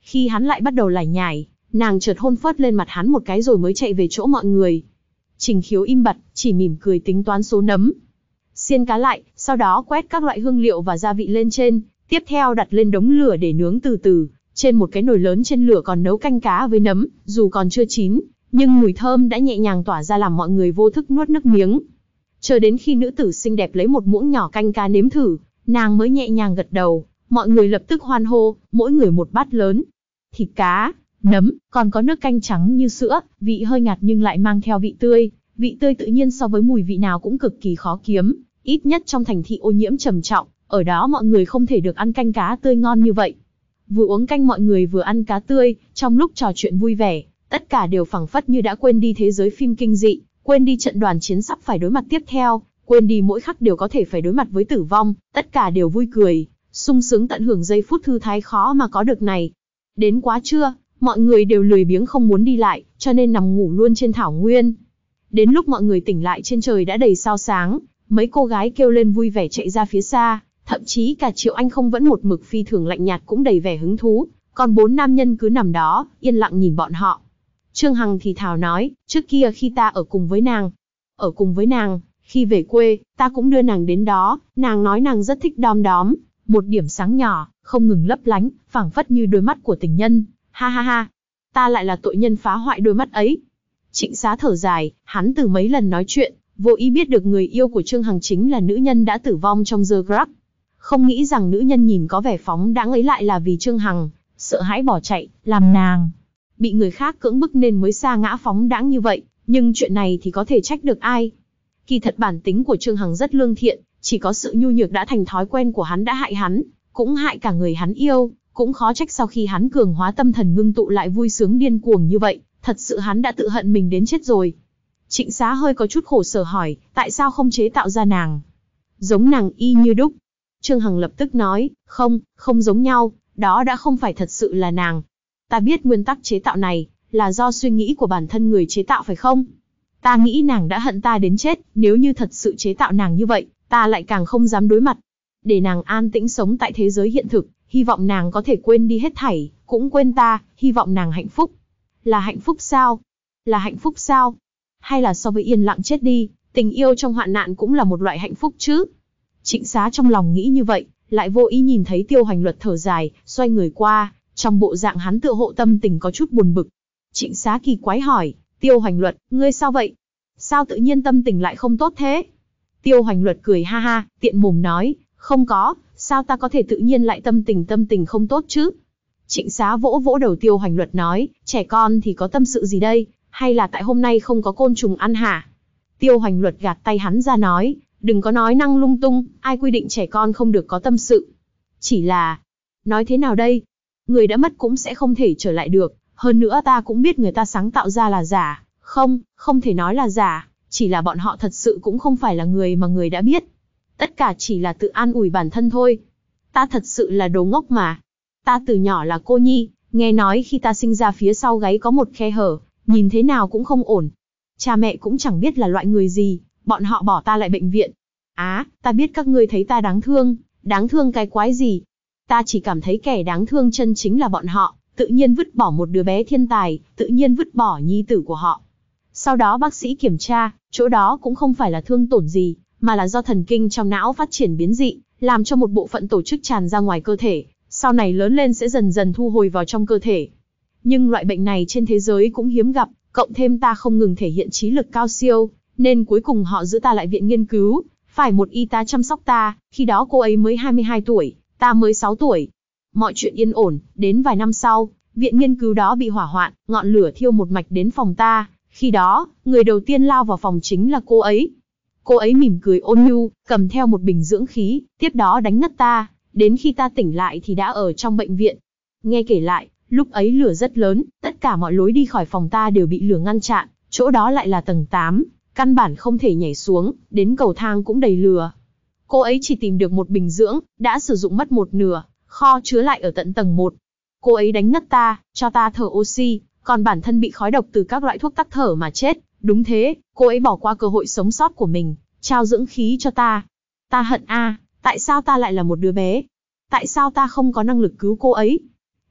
[SPEAKER 1] Khi hắn lại bắt đầu lải nhải, nàng chợt hôn phớt lên mặt hắn một cái rồi mới chạy về chỗ mọi người. Trình Khiếu im bặt, chỉ mỉm cười tính toán số nấm. Xiên cá lại, sau đó quét các loại hương liệu và gia vị lên trên, tiếp theo đặt lên đống lửa để nướng từ từ. Trên một cái nồi lớn trên lửa còn nấu canh cá với nấm, dù còn chưa chín, nhưng mùi thơm đã nhẹ nhàng tỏa ra làm mọi người vô thức nuốt nước miếng. Chờ đến khi nữ tử xinh đẹp lấy một muỗng nhỏ canh cá nếm thử, nàng mới nhẹ nhàng gật đầu, mọi người lập tức hoan hô, mỗi người một bát lớn. Thịt cá, nấm, còn có nước canh trắng như sữa, vị hơi ngạt nhưng lại mang theo vị tươi, vị tươi tự nhiên so với mùi vị nào cũng cực kỳ khó kiếm, ít nhất trong thành thị ô nhiễm trầm trọng, ở đó mọi người không thể được ăn canh cá tươi ngon như vậy. Vừa uống canh mọi người vừa ăn cá tươi, trong lúc trò chuyện vui vẻ, tất cả đều phảng phất như đã quên đi thế giới phim kinh dị, quên đi trận đoàn chiến sắp phải đối mặt tiếp theo, quên đi mỗi khắc đều có thể phải đối mặt với tử vong, tất cả đều vui cười, sung sướng tận hưởng giây phút thư thái khó mà có được này. Đến quá trưa, mọi người đều lười biếng không muốn đi lại, cho nên nằm ngủ luôn trên thảo nguyên. Đến lúc mọi người tỉnh lại trên trời đã đầy sao sáng, mấy cô gái kêu lên vui vẻ chạy ra phía xa, thậm chí cả Triệu Anh không vẫn một mực phi thường lạnh nhạt cũng đầy vẻ hứng thú, còn bốn nam nhân cứ nằm đó, yên lặng nhìn bọn họ. Trương Hằng thì thào nói, trước kia khi ta ở cùng với nàng, ở cùng với nàng, khi về quê, ta cũng đưa nàng đến đó, nàng nói nàng rất thích đom đóm, một điểm sáng nhỏ, không ngừng lấp lánh, phảng phất như đôi mắt của tình nhân, ha ha ha, ta lại là tội nhân phá hoại đôi mắt ấy. Trịnh Xá thở dài, hắn từ mấy lần nói chuyện, vô ý biết được người yêu của Trương Hằng chính là nữ nhân đã tử vong trong The Grab. Không nghĩ rằng nữ nhân nhìn có vẻ phóng đãng ấy lại là vì Trương Hằng, sợ hãi bỏ chạy, làm nàng bị người khác cưỡng bức nên mới sa ngã phóng đãng như vậy, nhưng chuyện này thì có thể trách được ai. Kỳ thật bản tính của Trương Hằng rất lương thiện, chỉ có sự nhu nhược đã thành thói quen của hắn đã hại hắn, cũng hại cả người hắn yêu, cũng khó trách sau khi hắn cường hóa tâm thần ngưng tụ lại vui sướng điên cuồng như vậy, thật sự hắn đã tự hận mình đến chết rồi. Trịnh Xá hơi có chút khổ sở hỏi, tại sao không chế tạo ra nàng? Giống nàng y như đúc. Trương Hằng lập tức nói, không, không giống nhau, đó đã không phải thật sự là nàng. Ta biết nguyên tắc chế tạo này, là do suy nghĩ của bản thân người chế tạo phải không? Ta nghĩ nàng đã hận ta đến chết, nếu như thật sự chế tạo nàng như vậy, ta lại càng không dám đối mặt. Để nàng an tĩnh sống tại thế giới hiện thực, hy vọng nàng có thể quên đi hết thảy, cũng quên ta, hy vọng nàng hạnh phúc. Là hạnh phúc sao? Là hạnh phúc sao? Hay là so với yên lặng chết đi, tình yêu trong hoạn nạn cũng là một loại hạnh phúc chứ? Trịnh Xá trong lòng nghĩ như vậy, lại vô ý nhìn thấy Tiêu Hành Luật thở dài, xoay người qua, trong bộ dạng hắn tựa hộ tâm tình có chút buồn bực. Trịnh Xá kỳ quái hỏi, Tiêu Hành Luật, ngươi sao vậy? Sao tự nhiên tâm tình lại không tốt thế? Tiêu Hành Luật cười ha ha, tiện mồm nói, không có, sao ta có thể tự nhiên lại tâm tình tâm tình không tốt chứ? Trịnh Xá vỗ vỗ đầu Tiêu Hành Luật nói, trẻ con thì có tâm sự gì đây, hay là tại hôm nay không có côn trùng ăn hả? Tiêu Hành Luật gạt tay hắn ra nói, đừng có nói năng lung tung, ai quy định trẻ con không được có tâm sự. Chỉ là, nói thế nào đây? Người đã mất cũng sẽ không thể trở lại được, hơn nữa ta cũng biết người ta sáng tạo ra là giả, không, không thể nói là giả, chỉ là bọn họ thật sự cũng không phải là người mà người đã biết. Tất cả chỉ là tự an ủi bản thân thôi. Ta thật sự là đồ ngốc mà. Ta từ nhỏ là cô nhi, nghe nói khi ta sinh ra phía sau gáy có một khe hở, nhìn thế nào cũng không ổn. Cha mẹ cũng chẳng biết là loại người gì, bọn họ bỏ ta lại bệnh viện. Á, ta biết các ngươi thấy ta đáng thương, đáng thương cái quái gì? Ta chỉ cảm thấy kẻ đáng thương chân chính là bọn họ, tự nhiên vứt bỏ một đứa bé thiên tài, tự nhiên vứt bỏ nhi tử của họ. Sau đó bác sĩ kiểm tra, chỗ đó cũng không phải là thương tổn gì, mà là do thần kinh trong não phát triển biến dị, làm cho một bộ phận tổ chức tràn ra ngoài cơ thể, sau này lớn lên sẽ dần dần thu hồi vào trong cơ thể. Nhưng loại bệnh này trên thế giới cũng hiếm gặp, cộng thêm ta không ngừng thể hiện trí lực cao siêu, nên cuối cùng họ giữ ta lại viện nghiên cứu, phải một y tá chăm sóc ta, khi đó cô ấy mới hai mươi hai tuổi, ta mới sáu tuổi. Mọi chuyện yên ổn, đến vài năm sau, viện nghiên cứu đó bị hỏa hoạn, ngọn lửa thiêu một mạch đến phòng ta, khi đó, người đầu tiên lao vào phòng chính là cô ấy. Cô ấy mỉm cười ôn nhu, cầm theo một bình dưỡng khí, tiếp đó đánh ngất ta, đến khi ta tỉnh lại thì đã ở trong bệnh viện. Nghe kể lại, lúc ấy lửa rất lớn, tất cả mọi lối đi khỏi phòng ta đều bị lửa ngăn chặn, chỗ đó lại là tầng tám, căn bản không thể nhảy xuống, đến cầu thang cũng đầy lửa. Cô ấy chỉ tìm được một bình dưỡng, đã sử dụng mất một nửa, kho chứa lại ở tận tầng một. Cô ấy đánh ngất ta, cho ta thở oxy, còn bản thân bị khói độc từ các loại thuốc tắc thở mà chết. Đúng thế, cô ấy bỏ qua cơ hội sống sót của mình, trao dưỡng khí cho ta. Ta hận a, tại sao ta lại là một đứa bé? Tại sao ta không có năng lực cứu cô ấy?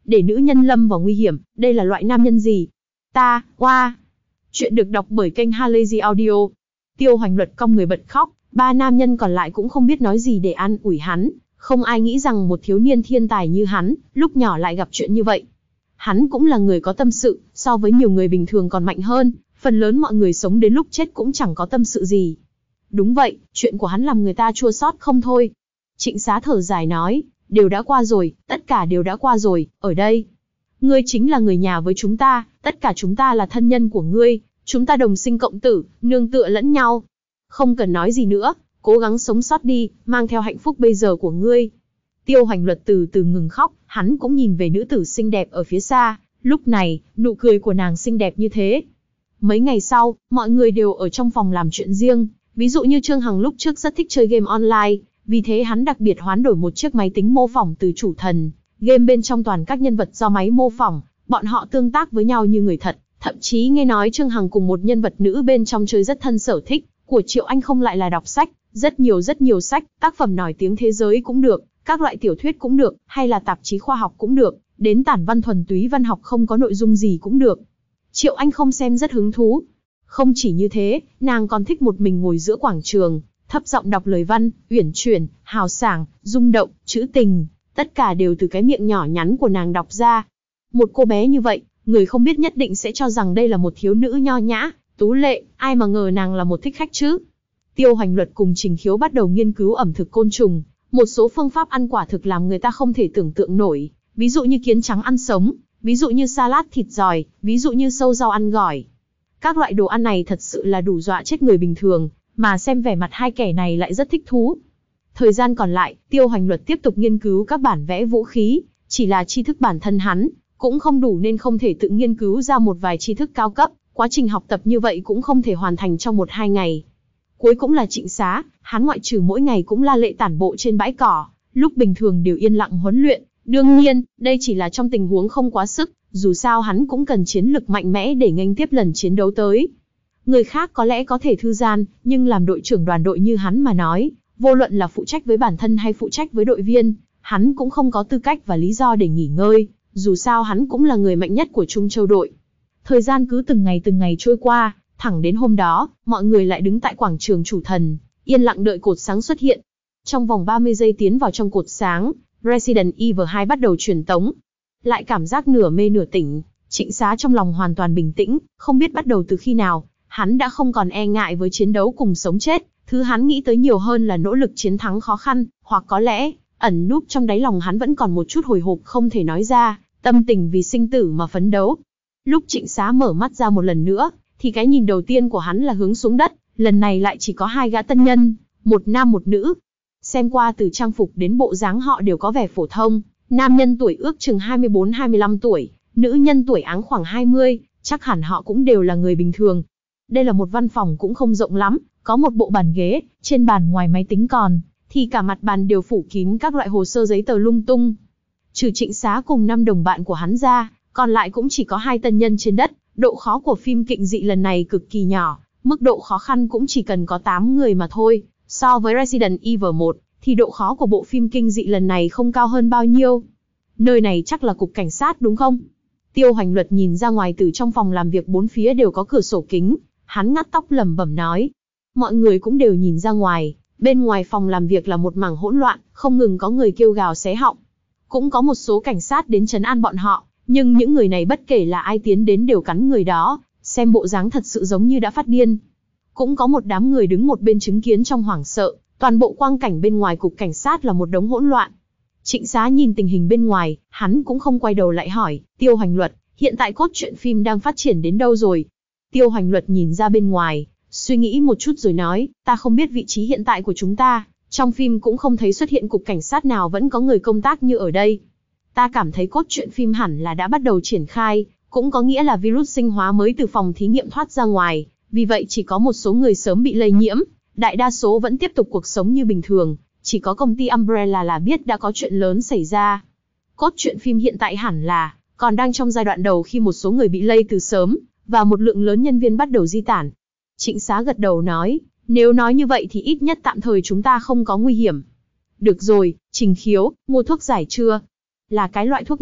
[SPEAKER 1] để nữ nhân lâm vào nguy hiểm, đây là loại nam nhân gì? Ta, oa. Chuyện được đọc bởi kênh Halazy Audio. Tiêu Hoành Luật cong người bật khóc, ba nam nhân còn lại cũng không biết nói gì để an ủi hắn, không ai nghĩ rằng một thiếu niên thiên tài như hắn, lúc nhỏ lại gặp chuyện như vậy. Hắn cũng là người có tâm sự, so với nhiều người bình thường còn mạnh hơn, phần lớn mọi người sống đến lúc chết cũng chẳng có tâm sự gì. Đúng vậy, chuyện của hắn làm người ta chua xót không thôi. Trịnh Xá thở dài nói, đều đã qua rồi, tất cả đều đã qua rồi, ở đây. Ngươi chính là người nhà với chúng ta, tất cả chúng ta là thân nhân của ngươi, chúng ta đồng sinh cộng tử, nương tựa lẫn nhau. Không cần nói gì nữa, cố gắng sống sót đi, mang theo hạnh phúc bây giờ của ngươi. Tiêu Hoành Luật từ từ ngừng khóc, hắn cũng nhìn về nữ tử xinh đẹp ở phía xa, lúc này, nụ cười của nàng xinh đẹp như thế. Mấy ngày sau, mọi người đều ở trong phòng làm chuyện riêng, ví dụ như Trương Hằng lúc trước rất thích chơi game online, vì thế hắn đặc biệt hoán đổi một chiếc máy tính mô phỏng từ chủ thần. Game bên trong toàn các nhân vật do máy mô phỏng, bọn họ tương tác với nhau như người thật, thậm chí nghe nói Trương Hằng cùng một nhân vật nữ bên trong chơi rất thân sở thích, của Triệu Anh không lại là đọc sách, rất nhiều rất nhiều sách, tác phẩm nổi tiếng thế giới cũng được, các loại tiểu thuyết cũng được, hay là tạp chí khoa học cũng được, đến tản văn thuần túy văn học không có nội dung gì cũng được. Triệu Anh không xem rất hứng thú. Không chỉ như thế, nàng còn thích một mình ngồi giữa quảng trường, thấp giọng đọc lời văn, uyển chuyển, hào sảng, rung động, trữ tình, tất cả đều từ cái miệng nhỏ nhắn của nàng đọc ra. Một cô bé như vậy, người không biết nhất định sẽ cho rằng đây là một thiếu nữ nho nhã, tú lệ, ai mà ngờ nàng là một thích khách chứ. Tiêu Hoành Luật cùng Trình Khiếu bắt đầu nghiên cứu ẩm thực côn trùng, một số phương pháp ăn quả thực làm người ta không thể tưởng tượng nổi, ví dụ như kiến trắng ăn sống, ví dụ như salad thịt giòi, ví dụ như sâu rau ăn gỏi. Các loại đồ ăn này thật sự là đủ dọa chết người bình thường, mà xem vẻ mặt hai kẻ này lại rất thích thú. Thời gian còn lại, Tiêu Hoành Luật tiếp tục nghiên cứu các bản vẽ vũ khí, chỉ là tri thức bản thân hắn cũng không đủ nên không thể tự nghiên cứu ra một vài tri thức cao cấp, quá trình học tập như vậy cũng không thể hoàn thành trong một hai ngày. Cuối cũng là Trịnh Xá, hắn ngoại trừ mỗi ngày cũng la lệ tản bộ trên bãi cỏ, lúc bình thường đều yên lặng huấn luyện. Đương nhiên, đây chỉ là trong tình huống không quá sức, dù sao hắn cũng cần chiến lực mạnh mẽ để nghênh tiếp lần chiến đấu tới. Người khác có lẽ có thể thư giãn, nhưng làm đội trưởng đoàn đội như hắn mà nói, vô luận là phụ trách với bản thân hay phụ trách với đội viên, hắn cũng không có tư cách và lý do để nghỉ ngơi, dù sao hắn cũng là người mạnh nhất của Trung Châu đội. Thời gian cứ từng ngày từng ngày trôi qua, thẳng đến hôm đó, mọi người lại đứng tại quảng trường chủ thần, yên lặng đợi cột sáng xuất hiện. Trong vòng ba mươi giây tiến vào trong cột sáng, Resident Evil hai bắt đầu truyền tống. Lại cảm giác nửa mê nửa tỉnh, Trịnh Xá trong lòng hoàn toàn bình tĩnh, không biết bắt đầu từ khi nào, hắn đã không còn e ngại với chiến đấu cùng sống chết, thứ hắn nghĩ tới nhiều hơn là nỗ lực chiến thắng khó khăn, hoặc có lẽ, ẩn núp trong đáy lòng hắn vẫn còn một chút hồi hộp không thể nói ra, tâm tình vì sinh tử mà phấn đấu. Lúc Trịnh Xá mở mắt ra một lần nữa, thì cái nhìn đầu tiên của hắn là hướng xuống đất, lần này lại chỉ có hai gã tân nhân, một nam một nữ. Xem qua từ trang phục đến bộ dáng họ đều có vẻ phổ thông, nam nhân tuổi ước chừng hai mươi bốn hai mươi lăm tuổi, nữ nhân tuổi áng khoảng hai mươi, chắc hẳn họ cũng đều là người bình thường. Đây là một văn phòng cũng không rộng lắm, có một bộ bàn ghế, trên bàn ngoài máy tính còn, thì cả mặt bàn đều phủ kín các loại hồ sơ giấy tờ lung tung. Trừ Trịnh Xá cùng năm đồng bạn của hắn ra, còn lại cũng chỉ có hai tân nhân trên đất, độ khó của phim kịnh dị lần này cực kỳ nhỏ, mức độ khó khăn cũng chỉ cần có tám người mà thôi. So với Resident Evil một, thì độ khó của bộ phim kinh dị lần này không cao hơn bao nhiêu. Nơi này chắc là cục cảnh sát đúng không? Tiêu Hoành Luật nhìn ra ngoài từ trong phòng làm việc bốn phía đều có cửa sổ kính, hắn ngắt tóc lẩm bẩm nói. Mọi người cũng đều nhìn ra ngoài, bên ngoài phòng làm việc là một mảng hỗn loạn, không ngừng có người kêu gào xé họng. Cũng có một số cảnh sát đến trấn an bọn họ, nhưng những người này bất kể là ai tiến đến đều cắn người đó, xem bộ dáng thật sự giống như đã phát điên. Cũng có một đám người đứng một bên chứng kiến trong hoảng sợ, toàn bộ quang cảnh bên ngoài cục cảnh sát là một đống hỗn loạn. Trịnh Xá nhìn tình hình bên ngoài, hắn cũng không quay đầu lại hỏi, Tiêu Hoành Luật, hiện tại cốt truyện phim đang phát triển đến đâu rồi? Tiêu Hoành Luật nhìn ra bên ngoài, suy nghĩ một chút rồi nói, ta không biết vị trí hiện tại của chúng ta, trong phim cũng không thấy xuất hiện cục cảnh sát nào vẫn có người công tác như ở đây. Ta cảm thấy cốt truyện phim hẳn là đã bắt đầu triển khai, cũng có nghĩa là virus sinh hóa mới từ phòng thí nghiệm thoát ra ngoài, vì vậy chỉ có một số người sớm bị lây nhiễm, đại đa số vẫn tiếp tục cuộc sống như bình thường, chỉ có công ty Umbrella là biết đã có chuyện lớn xảy ra. Cốt truyện phim hiện tại hẳn là còn đang trong giai đoạn đầu khi một số người bị lây từ sớm, và một lượng lớn nhân viên bắt đầu di tản. Trịnh Xá gật đầu nói, nếu nói như vậy thì ít nhất tạm thời chúng ta không có nguy hiểm. Được rồi, Trình Khiếu, mua thuốc giải chưa? Là cái loại thuốc nước,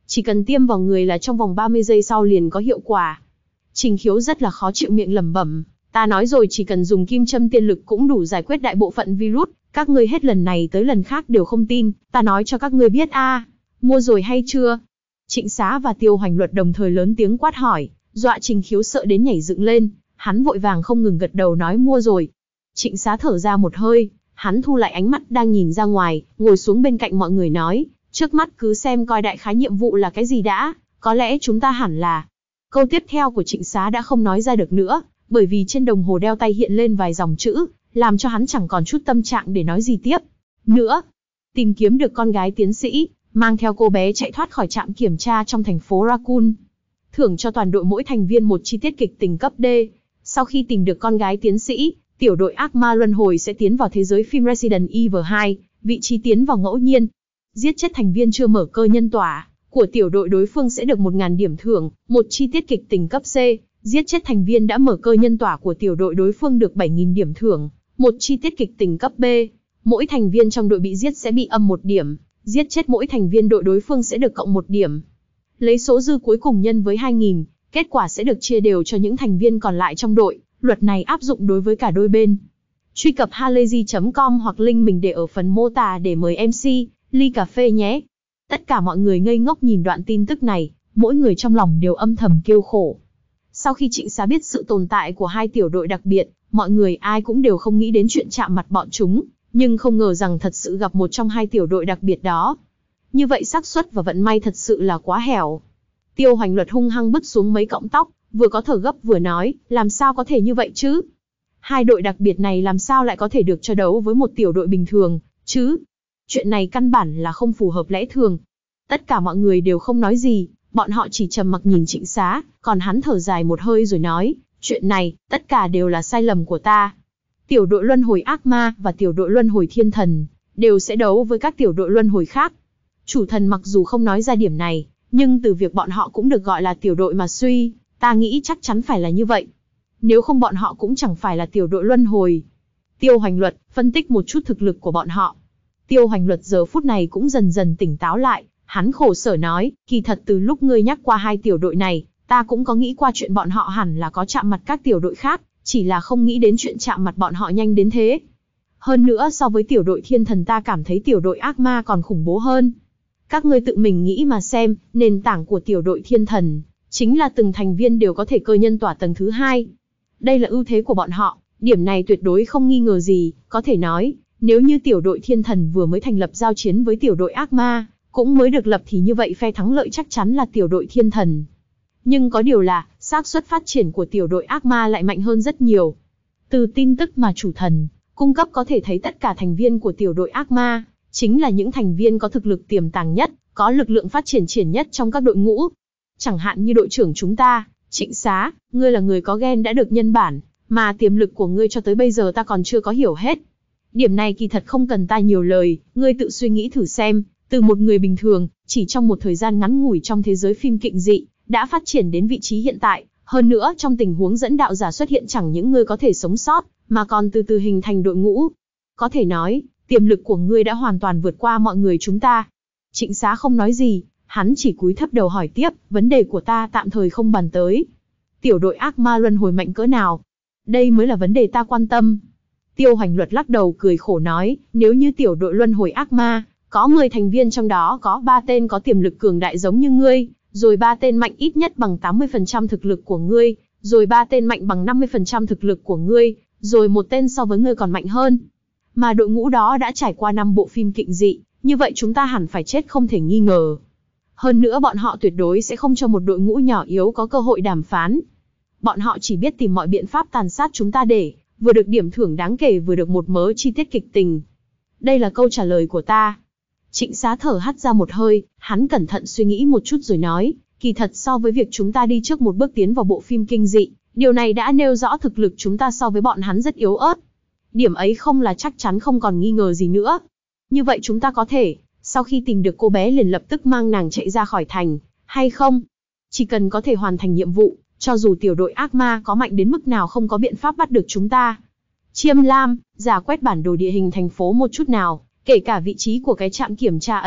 [SPEAKER 1] Chỉ cần tiêm vào người là trong vòng ba mươi giây sau liền có hiệu quả. Trình Khiếu rất là khó chịu miệng lẩm bẩm, ta nói rồi chỉ cần dùng kim châm tiên lực cũng đủ giải quyết đại bộ phận virus, các ngươi hết lần này tới lần khác đều không tin, ta nói cho các ngươi biết a, à, mua rồi hay chưa? Trịnh Xá và Tiêu Hoành Luật đồng thời lớn tiếng quát hỏi, dọa Trình Khiếu sợ đến nhảy dựng lên, hắn vội vàng không ngừng gật đầu nói mua rồi. Trịnh Xá thở ra một hơi, hắn thu lại ánh mắt đang nhìn ra ngoài, ngồi xuống bên cạnh mọi người nói, trước mắt cứ xem coi đại khái nhiệm vụ là cái gì đã, có lẽ chúng ta hẳn là... Câu tiếp theo của Trịnh Xá đã không nói ra được nữa, bởi vì trên đồng hồ đeo tay hiện lên vài dòng chữ, làm cho hắn chẳng còn chút tâm trạng để nói gì tiếp. Nữa, tìm kiếm được con gái tiến sĩ, mang theo cô bé chạy thoát khỏi trạm kiểm tra trong thành phố Raccoon. Thưởng cho toàn đội mỗi thành viên một chi tiết kịch tình cấp D. Sau khi tìm được con gái tiến sĩ, tiểu đội ác ma luân hồi sẽ tiến vào thế giới phim Resident Evil hai, vị trí tiến vào ngẫu nhiên. Giết chết thành viên chưa mở cơ nhân tỏa của tiểu đội đối phương sẽ được một nghìn điểm thưởng, một chi tiết kịch tình cấp C. Giết chết thành viên đã mở cơ nhân tỏa của tiểu đội đối phương được bảy nghìn điểm thưởng, một chi tiết kịch tình cấp B. Mỗi thành viên trong đội bị giết sẽ bị âm một điểm, giết chết mỗi thành viên đội đối phương sẽ được cộng một điểm. Lấy số dư cuối cùng nhân với hai nghìn, kết quả sẽ được chia đều cho những thành viên còn lại trong đội, luật này áp dụng đối với cả đôi bên. Truy cập halayzi chấm com hoặc link mình để ở phần mô tả để mời em xê, ly cà phê nhé. Tất cả mọi người ngây ngốc nhìn đoạn tin tức này, mỗi người trong lòng đều âm thầm kêu khổ. Sau khi Trịnh Xá biết sự tồn tại của hai tiểu đội đặc biệt, mọi người ai cũng đều không nghĩ đến chuyện chạm mặt bọn chúng, nhưng không ngờ rằng thật sự gặp một trong hai tiểu đội đặc biệt đó. Như vậy xác suất và vận may thật sự là quá hẻo. Tiêu Hoành Luật hung hăng bứt xuống mấy cọng tóc, vừa có thở gấp vừa nói, làm sao có thể như vậy chứ? Hai đội đặc biệt này làm sao lại có thể được cho đấu với một tiểu đội bình thường, chứ? Chuyện này căn bản là không phù hợp lẽ thường. Tất cả mọi người đều không nói gì, bọn họ chỉ trầm mặc nhìn Trịnh Xá, còn hắn thở dài một hơi rồi nói, chuyện này, tất cả đều là sai lầm của ta. Tiểu đội luân hồi ác ma và tiểu đội luân hồi thiên thần, đều sẽ đấu với các tiểu đội luân hồi khác. Chủ thần mặc dù không nói ra điểm này, nhưng từ việc bọn họ cũng được gọi là tiểu đội mà suy, ta nghĩ chắc chắn phải là như vậy. Nếu không bọn họ cũng chẳng phải là tiểu đội luân hồi. Tiêu Hoành Luật phân tích một chút thực lực của bọn họ. Tiêu Hoành Luật giờ phút này cũng dần dần tỉnh táo lại, hắn khổ sở nói, kỳ thật từ lúc ngươi nhắc qua hai tiểu đội này, ta cũng có nghĩ qua chuyện bọn họ hẳn là có chạm mặt các tiểu đội khác, chỉ là không nghĩ đến chuyện chạm mặt bọn họ nhanh đến thế. Hơn nữa so với tiểu đội thiên thần ta cảm thấy tiểu đội ác ma còn khủng bố hơn. Các ngươi tự mình nghĩ mà xem, nền tảng của tiểu đội thiên thần, chính là từng thành viên đều có thể cơ nhân tỏa tầng thứ hai. Đây là ưu thế của bọn họ, điểm này tuyệt đối không nghi ngờ gì, có thể nói, nếu như tiểu đội thiên thần vừa mới thành lập giao chiến với tiểu đội ác ma, cũng mới được lập thì như vậy phe thắng lợi chắc chắn là tiểu đội thiên thần. Nhưng có điều là, xác suất phát triển của tiểu đội ác ma lại mạnh hơn rất nhiều. Từ tin tức mà chủ thần cung cấp có thể thấy tất cả thành viên của tiểu đội ác ma, chính là những thành viên có thực lực tiềm tàng nhất, có lực lượng phát triển triển nhất trong các đội ngũ. Chẳng hạn như đội trưởng chúng ta, Trịnh Xá, ngươi là người có gen đã được nhân bản, mà tiềm lực của ngươi cho tới bây giờ ta còn chưa có hiểu hết. Điểm này kỳ thật không cần ta nhiều lời, ngươi tự suy nghĩ thử xem, từ một người bình thường, chỉ trong một thời gian ngắn ngủi trong thế giới phim kịch dị, đã phát triển đến vị trí hiện tại, hơn nữa trong tình huống dẫn đạo giả xuất hiện chẳng những ngươi có thể sống sót, mà còn từ từ hình thành đội ngũ. Có thể nói, tiềm lực của ngươi đã hoàn toàn vượt qua mọi người chúng ta. Trịnh Xá không nói gì, hắn chỉ cúi thấp đầu hỏi tiếp, vấn đề của ta tạm thời không bàn tới. Tiểu đội ác ma luân hồi mạnh cỡ nào? Đây mới là vấn đề ta quan tâm. Tiêu Hoành Luật lắc đầu cười khổ nói, nếu như tiểu đội luân hồi ác ma, có mười thành viên trong đó có ba tên có tiềm lực cường đại giống như ngươi, rồi ba tên mạnh ít nhất bằng tám mươi phần trăm thực lực của ngươi, rồi ba tên mạnh bằng năm mươi phần trăm thực lực của ngươi, rồi một tên so với ngươi còn mạnh hơn. Mà đội ngũ đó đã trải qua năm bộ phim kịch dị, như vậy chúng ta hẳn phải chết không thể nghi ngờ. Hơn nữa bọn họ tuyệt đối sẽ không cho một đội ngũ nhỏ yếu có cơ hội đàm phán. Bọn họ chỉ biết tìm mọi biện pháp tàn sát chúng ta để vừa được điểm thưởng đáng kể vừa được một mớ chi tiết kịch tình. Đây là câu trả lời của ta. Trịnh Xá thở hắt ra một hơi, hắn cẩn thận suy nghĩ một chút rồi nói, kỳ thật so với việc chúng ta đi trước một bước tiến vào bộ phim kinh dị, điều này đã nêu rõ thực lực chúng ta so với bọn hắn rất yếu ớt. Điểm ấy không là chắc chắn không còn nghi ngờ gì nữa. Như vậy chúng ta có thể, sau khi tìm được cô bé liền lập tức mang nàng chạy ra khỏi thành, hay không? Chỉ cần có thể hoàn thành nhiệm vụ, cho dù tiểu đội ác ma có mạnh đến mức nào không có biện pháp bắt được chúng ta. Chiêm Lam, giả quét bản đồ địa hình thành phố một chút nào, kể cả vị trí của cái trạm kiểm tra ấy,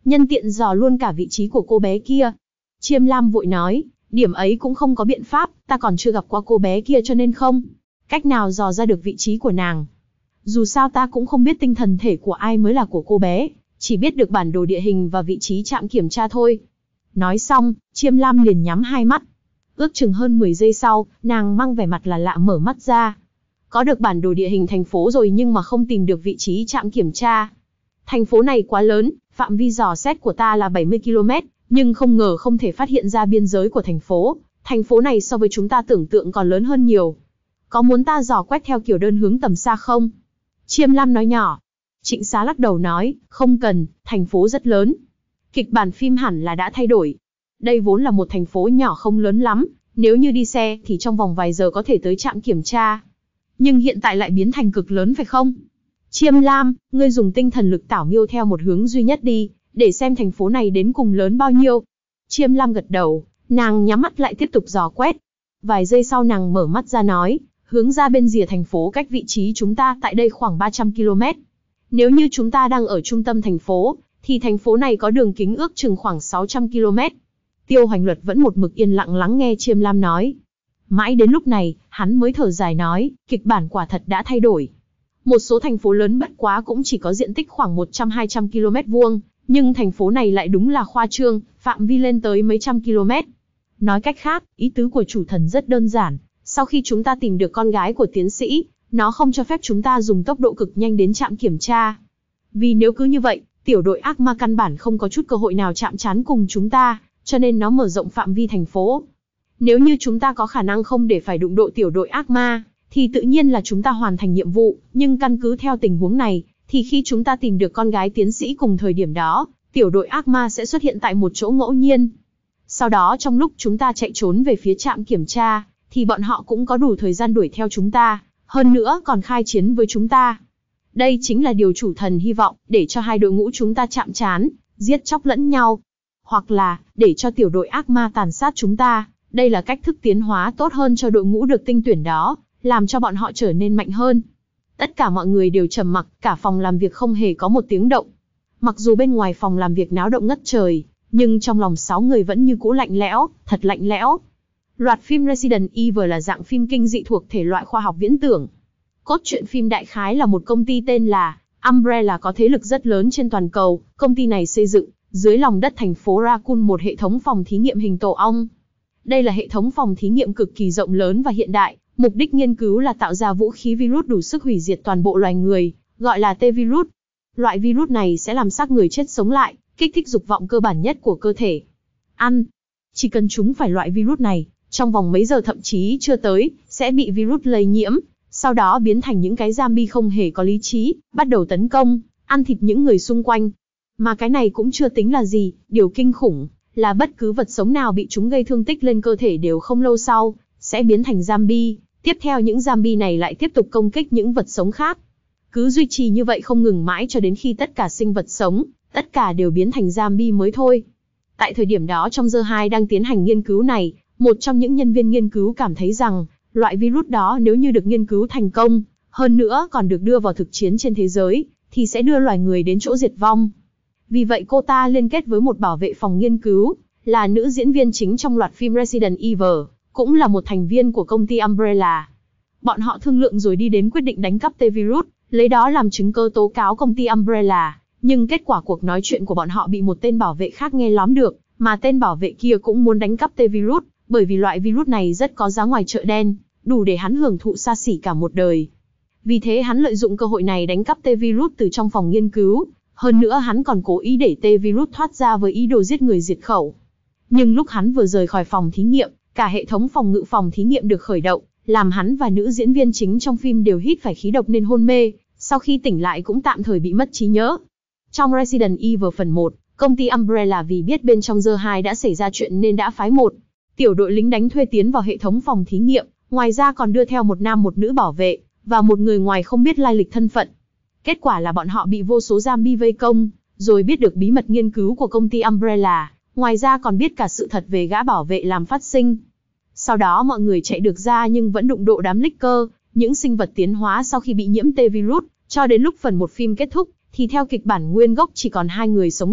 [SPEAKER 1] nhân tiện dò luôn cả vị trí của cô bé kia. Chiêm Lam vội nói, điểm ấy cũng không có biện pháp, ta còn chưa gặp qua cô bé kia cho nên không cách nào dò ra được vị trí của nàng. Dù sao ta cũng không biết tinh thần thể của ai mới là của cô bé, chỉ biết được bản đồ địa hình và vị trí trạm kiểm tra thôi. Nói xong, Chiêm Lam liền nhắm hai mắt. Ước chừng hơn mười giây sau, nàng mang vẻ mặt là lạ mở mắt ra. Có được bản đồ địa hình thành phố rồi nhưng mà không tìm được vị trí trạm kiểm tra. Thành phố này quá lớn, phạm vi dò xét của ta là bảy mươi ki lô mét, nhưng không ngờ không thể phát hiện ra biên giới của thành phố. Thành phố này so với chúng ta tưởng tượng còn lớn hơn nhiều. Có muốn ta dò quét theo kiểu đơn hướng tầm xa không? Chiêm Lam nói nhỏ. Trịnh Xá lắc đầu nói, không cần, thành phố rất lớn. Kịch bản phim hẳn là đã thay đổi. Đây vốn là một thành phố nhỏ không lớn lắm, nếu như đi xe thì trong vòng vài giờ có thể tới trạm kiểm tra. Nhưng hiện tại lại biến thành cực lớn phải không? Chiêm Lam, ngươi dùng tinh thần lực tảo miêu theo một hướng duy nhất đi, để xem thành phố này đến cùng lớn bao nhiêu. Chiêm Lam gật đầu, nàng nhắm mắt lại tiếp tục dò quét. Vài giây sau nàng mở mắt ra nói, hướng ra bên rìa thành phố cách vị trí chúng ta tại đây khoảng ba trăm ki lô mét. Nếu như chúng ta đang ở trung tâm thành phố, thì thành phố này có đường kính ước chừng khoảng sáu trăm ki lô mét. Tiêu Hoành Luật vẫn một mực yên lặng lắng nghe Chiêm Lam nói. Mãi đến lúc này, hắn mới thở dài nói, kịch bản quả thật đã thay đổi. Một số thành phố lớn bất quá cũng chỉ có diện tích khoảng một trăm đến hai trăm ki lô mét vuông, nhưng thành phố này lại đúng là khoa trương, phạm vi lên tới mấy trăm ki lô mét. Nói cách khác, ý tứ của chủ thần rất đơn giản. Sau khi chúng ta tìm được con gái của tiến sĩ, nó không cho phép chúng ta dùng tốc độ cực nhanh đến trạm kiểm tra. Vì nếu cứ như vậy, tiểu đội ác ma căn bản không có chút cơ hội nào chạm trán cùng chúng ta, cho nên nó mở rộng phạm vi thành phố. Nếu như chúng ta có khả năng không để phải đụng độ tiểu đội ác ma, thì tự nhiên là chúng ta hoàn thành nhiệm vụ, nhưng căn cứ theo tình huống này, thì khi chúng ta tìm được con gái tiến sĩ cùng thời điểm đó, tiểu đội ác ma sẽ xuất hiện tại một chỗ ngẫu nhiên. Sau đó trong lúc chúng ta chạy trốn về phía trạm kiểm tra, thì bọn họ cũng có đủ thời gian đuổi theo chúng ta, hơn nữa còn khai chiến với chúng ta. Đây chính là điều chủ thần hy vọng, để cho hai đội ngũ chúng ta chạm trán, giết chóc lẫn nhau. Hoặc là, để cho tiểu đội ác ma tàn sát chúng ta, đây là cách thức tiến hóa tốt hơn cho đội ngũ được tinh tuyển đó, làm cho bọn họ trở nên mạnh hơn. Tất cả mọi người đều trầm mặc, cả phòng làm việc không hề có một tiếng động. Mặc dù bên ngoài phòng làm việc náo động ngất trời, nhưng trong lòng sáu người vẫn như cũ lạnh lẽo, thật lạnh lẽo. Loạt phim Resident Evil là dạng phim kinh dị thuộc thể loại khoa học viễn tưởng. Cốt truyện phim đại khái là một công ty tên là Umbrella có thế lực rất lớn trên toàn cầu. Công ty này xây dựng dưới lòng đất thành phố Raccoon một hệ thống phòng thí nghiệm hình tổ ong. Đây là hệ thống phòng thí nghiệm cực kỳ rộng lớn và hiện đại. Mục đích nghiên cứu là tạo ra vũ khí virus đủ sức hủy diệt toàn bộ loài người, gọi là T-virus. Loại virus này sẽ làm xác người chết sống lại, kích thích dục vọng cơ bản nhất của cơ thể. Ăn. Chỉ cần chúng phải loại virus này, trong vòng mấy giờ thậm chí chưa tới, sẽ bị virus lây nhiễm, sau đó biến thành những cái zombie không hề có lý trí, bắt đầu tấn công, ăn thịt những người xung quanh. Mà cái này cũng chưa tính là gì, điều kinh khủng là bất cứ vật sống nào bị chúng gây thương tích lên cơ thể đều không lâu sau sẽ biến thành zombie, tiếp theo những zombie này lại tiếp tục công kích những vật sống khác. Cứ duy trì như vậy không ngừng mãi cho đến khi tất cả sinh vật sống, tất cả đều biến thành zombie mới thôi. Tại thời điểm đó trong giờ hai đang tiến hành nghiên cứu này, một trong những nhân viên nghiên cứu cảm thấy rằng, loại virus đó nếu như được nghiên cứu thành công, hơn nữa còn được đưa vào thực chiến trên thế giới, thì sẽ đưa loài người đến chỗ diệt vong. Vì vậy cô ta liên kết với một bảo vệ phòng nghiên cứu, là nữ diễn viên chính trong loạt phim Resident Evil, cũng là một thành viên của công ty Umbrella. Bọn họ thương lượng rồi đi đến quyết định đánh cắp T-virus, lấy đó làm chứng cơ tố cáo công ty Umbrella. Nhưng kết quả cuộc nói chuyện của bọn họ bị một tên bảo vệ khác nghe lóm được, mà tên bảo vệ kia cũng muốn đánh cắp T-virus, bởi vì loại virus này rất có giá ngoài chợ đen, đủ để hắn hưởng thụ xa xỉ cả một đời. Vì thế hắn lợi dụng cơ hội này đánh cắp T-virus từ trong phòng nghiên cứu, hơn nữa hắn còn cố ý để T-virus thoát ra với ý đồ giết người diệt khẩu. Nhưng lúc hắn vừa rời khỏi phòng thí nghiệm, cả hệ thống phòng ngự phòng thí nghiệm được khởi động, làm hắn và nữ diễn viên chính trong phim đều hít phải khí độc nên hôn mê, sau khi tỉnh lại cũng tạm thời bị mất trí nhớ. Trong Resident Evil phần một, công ty Umbrella vì biết bên trong giờ hai đã xảy ra chuyện nên đã phái một tiểu đội lính đánh thuê tiến vào hệ thống phòng thí nghiệm, ngoài ra còn đưa theo một nam một nữ bảo vệ, và một người ngoài không biết lai lịch thân phận. Kết quả là bọn họ bị vô số zombie vây công, rồi biết được bí mật nghiên cứu của công ty Umbrella, ngoài ra còn biết cả sự thật về gã bảo vệ làm phát sinh. Sau đó mọi người chạy được ra nhưng vẫn đụng độ đám Licker, những sinh vật tiến hóa sau khi bị nhiễm T-virus, cho đến lúc phần một phim kết thúc, thì theo kịch bản nguyên gốc chỉ còn hai người sống sót,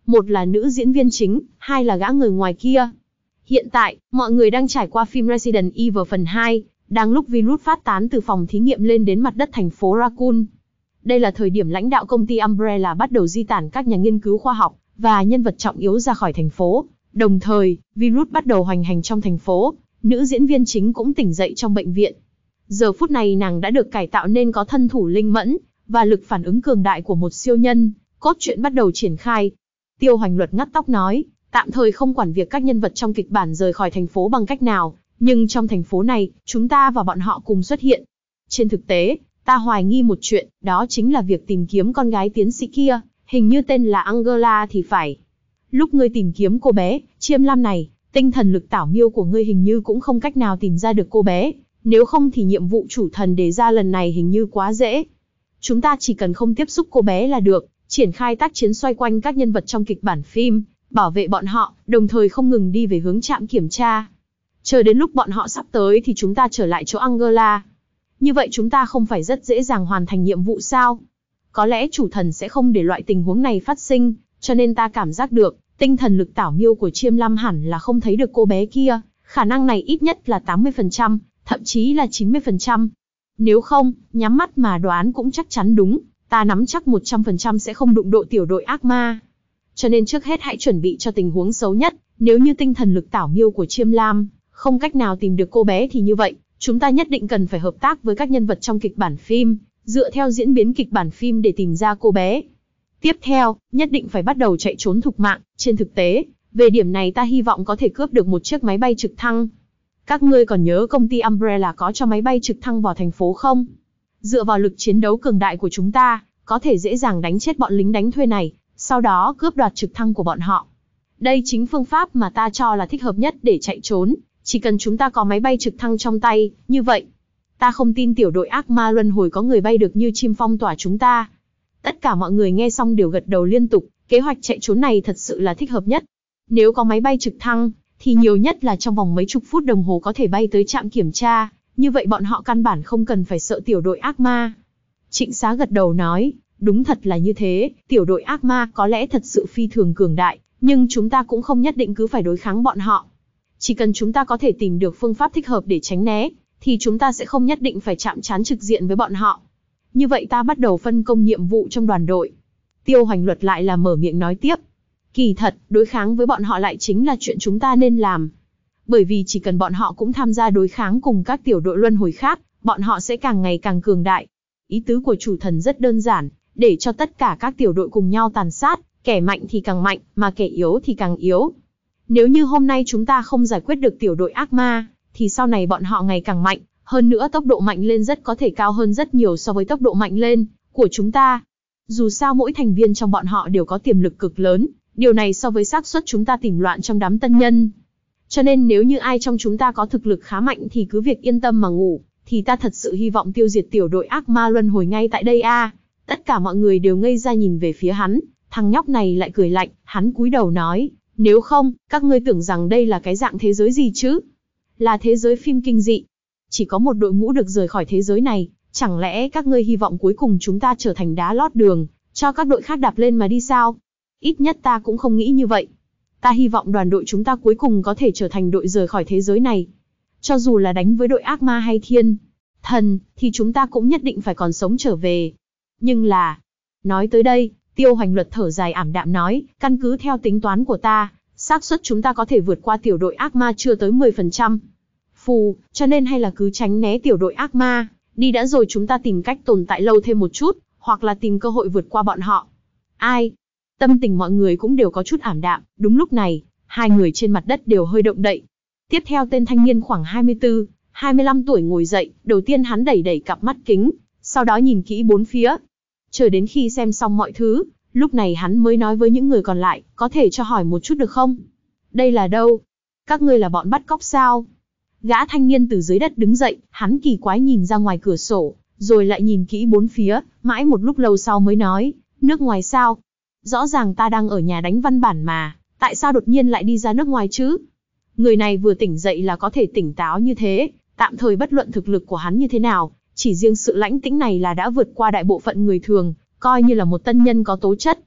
[SPEAKER 1] Một là nữ diễn viên chính, hai là gã người ngoài kia. Hiện tại, mọi người đang trải qua phim Resident Evil phần hai, đang lúc virus phát tán từ phòng thí nghiệm lên đến mặt đất thành phố Raccoon. Đây là thời điểm lãnh đạo công ty Umbrella bắt đầu di tản các nhà nghiên cứu khoa học và nhân vật trọng yếu ra khỏi thành phố. Đồng thời, virus bắt đầu hoành hành trong thành phố, nữ diễn viên chính cũng tỉnh dậy trong bệnh viện. Giờ phút này nàng đã được cải tạo nên có thân thủ linh mẫn và lực phản ứng cường đại của một siêu nhân. Cốt truyện bắt đầu triển khai. Tiêu Hoành Luật ngắt tóc nói, tạm thời không quản việc các nhân vật trong kịch bản rời khỏi thành phố bằng cách nào, nhưng trong thành phố này, chúng ta và bọn họ cùng xuất hiện. Trên thực tế, ta hoài nghi một chuyện, đó chính là việc tìm kiếm con gái tiến sĩ kia, hình như tên là Angela thì phải. Lúc ngươi tìm kiếm cô bé, Chiêm Lam này, tinh thần lực tảo miêu của ngươi hình như cũng không cách nào tìm ra được cô bé, nếu không thì nhiệm vụ chủ thần đề ra lần này hình như quá dễ. Chúng ta chỉ cần không tiếp xúc cô bé là được, triển khai tác chiến xoay quanh các nhân vật trong kịch bản phim, bảo vệ bọn họ, đồng thời không ngừng đi về hướng trạm kiểm tra. Chờ đến lúc bọn họ sắp tới thì chúng ta trở lại chỗ Angela. Như vậy chúng ta không phải rất dễ dàng hoàn thành nhiệm vụ sao? Có lẽ chủ thần sẽ không để loại tình huống này phát sinh, cho nên ta cảm giác được, tinh thần lực tảo miêu của Chiêm Lam hẳn là không thấy được cô bé kia, khả năng này ít nhất là tám mươi phần trăm, thậm chí là chín mươi phần trăm. Nếu không, nhắm mắt mà đoán cũng chắc chắn đúng, ta nắm chắc một trăm phần trăm sẽ không đụng độ tiểu đội ác ma. Cho nên trước hết hãy chuẩn bị cho tình huống xấu nhất, nếu như tinh thần lực tảo miêu của Chiêm Lam không cách nào tìm được cô bé thì như vậy, chúng ta nhất định cần phải hợp tác với các nhân vật trong kịch bản phim, dựa theo diễn biến kịch bản phim để tìm ra cô bé. Tiếp theo, nhất định phải bắt đầu chạy trốn thục mạng. Trên thực tế, về điểm này ta hy vọng có thể cướp được một chiếc máy bay trực thăng. Các ngươi còn nhớ công ty Umbrella có cho máy bay trực thăng vào thành phố không? Dựa vào lực chiến đấu cường đại của chúng ta, có thể dễ dàng đánh chết bọn lính đánh thuê này, sau đó cướp đoạt trực thăng của bọn họ. Đây chính phương pháp mà ta cho là thích hợp nhất để chạy trốn, chỉ cần chúng ta có máy bay trực thăng trong tay, như vậy. Ta không tin tiểu đội ác ma luân hồi có người bay được như chim phong tỏa chúng ta. Tất cả mọi người nghe xong đều gật đầu liên tục, kế hoạch chạy trốn này thật sự là thích hợp nhất. Nếu có máy bay trực thăng, thì nhiều nhất là trong vòng mấy chục phút đồng hồ có thể bay tới trạm kiểm tra, như vậy bọn họ căn bản không cần phải sợ tiểu đội ác ma. Trịnh Xá gật đầu nói, đúng thật là như thế, tiểu đội ác ma có lẽ thật sự phi thường cường đại, nhưng chúng ta cũng không nhất định cứ phải đối kháng bọn họ. Chỉ cần chúng ta có thể tìm được phương pháp thích hợp để tránh né, thì chúng ta sẽ không nhất định phải chạm trán trực diện với bọn họ. Như vậy ta bắt đầu phân công nhiệm vụ trong đoàn đội. Tiêu Hoành Luật lại là mở miệng nói tiếp. Kỳ thật, đối kháng với bọn họ lại chính là chuyện chúng ta nên làm. Bởi vì chỉ cần bọn họ cũng tham gia đối kháng cùng các tiểu đội luân hồi khác, bọn họ sẽ càng ngày càng cường đại. Ý tứ của chủ thần rất đơn giản, để cho tất cả các tiểu đội cùng nhau tàn sát, kẻ mạnh thì càng mạnh, mà kẻ yếu thì càng yếu. Nếu như hôm nay chúng ta không giải quyết được tiểu đội ác ma, thì sau này bọn họ ngày càng mạnh, hơn nữa tốc độ mạnh lên rất có thể cao hơn rất nhiều so với tốc độ mạnh lên của chúng ta. Dù sao mỗi thành viên trong bọn họ đều có tiềm lực cực lớn, điều này so với xác suất chúng ta tìm loạn trong đám tân nhân. Cho nên nếu như ai trong chúng ta có thực lực khá mạnh thì cứ việc yên tâm mà ngủ, thì ta thật sự hy vọng tiêu diệt tiểu đội ác ma luân hồi ngay tại đây a. À. Tất cả mọi người đều ngây ra nhìn về phía hắn, thằng nhóc này lại cười lạnh, hắn cúi đầu nói, nếu không, các ngươi tưởng rằng đây là cái dạng thế giới gì chứ? Là thế giới phim kinh dị. Chỉ có một đội ngũ được rời khỏi thế giới này, chẳng lẽ các ngươi hy vọng cuối cùng chúng ta trở thành đá lót đường, cho các đội khác đạp lên mà đi sao? Ít nhất ta cũng không nghĩ như vậy. Ta hy vọng đoàn đội chúng ta cuối cùng có thể trở thành đội rời khỏi thế giới này. Cho dù là đánh với đội ác ma hay thiên thần, thì chúng ta cũng nhất định phải còn sống trở về. Nhưng là... Nói tới đây, Tiêu Hoành Luật thở dài ảm đạm nói, căn cứ theo tính toán của ta, xác suất chúng ta có thể vượt qua tiểu đội ác ma chưa tới mười phần trăm. Phù, cho nên hay là cứ tránh né tiểu đội ác ma, đi đã rồi chúng ta tìm cách tồn tại lâu thêm một chút, hoặc là tìm cơ hội vượt qua bọn họ. Ai? Tâm tình mọi người cũng đều có chút ảm đạm, đúng lúc này, hai người trên mặt đất đều hơi động đậy. Tiếp theo tên thanh niên khoảng hai mươi tư, hai mươi lăm tuổi ngồi dậy, đầu tiên hắn đẩy đẩy cặp mắt kính, sau đó nhìn kỹ bốn phía. Chờ đến khi xem xong mọi thứ, lúc này hắn mới nói với những người còn lại, có thể cho hỏi một chút được không? Đây là đâu? Các ngươi là bọn bắt cóc sao? Gã thanh niên từ dưới đất đứng dậy, hắn kỳ quái nhìn ra ngoài cửa sổ, rồi lại nhìn kỹ bốn phía, mãi một lúc lâu sau mới nói, nước ngoài sao? Rõ ràng ta đang ở nhà đánh văn bản mà, tại sao đột nhiên lại đi ra nước ngoài chứ? Người này vừa tỉnh dậy là có thể tỉnh táo như thế, tạm thời bất luận thực lực của hắn như thế nào, chỉ riêng sự lãnh tĩnh này là đã vượt qua đại bộ phận người thường, coi như là một tân nhân có tố chất.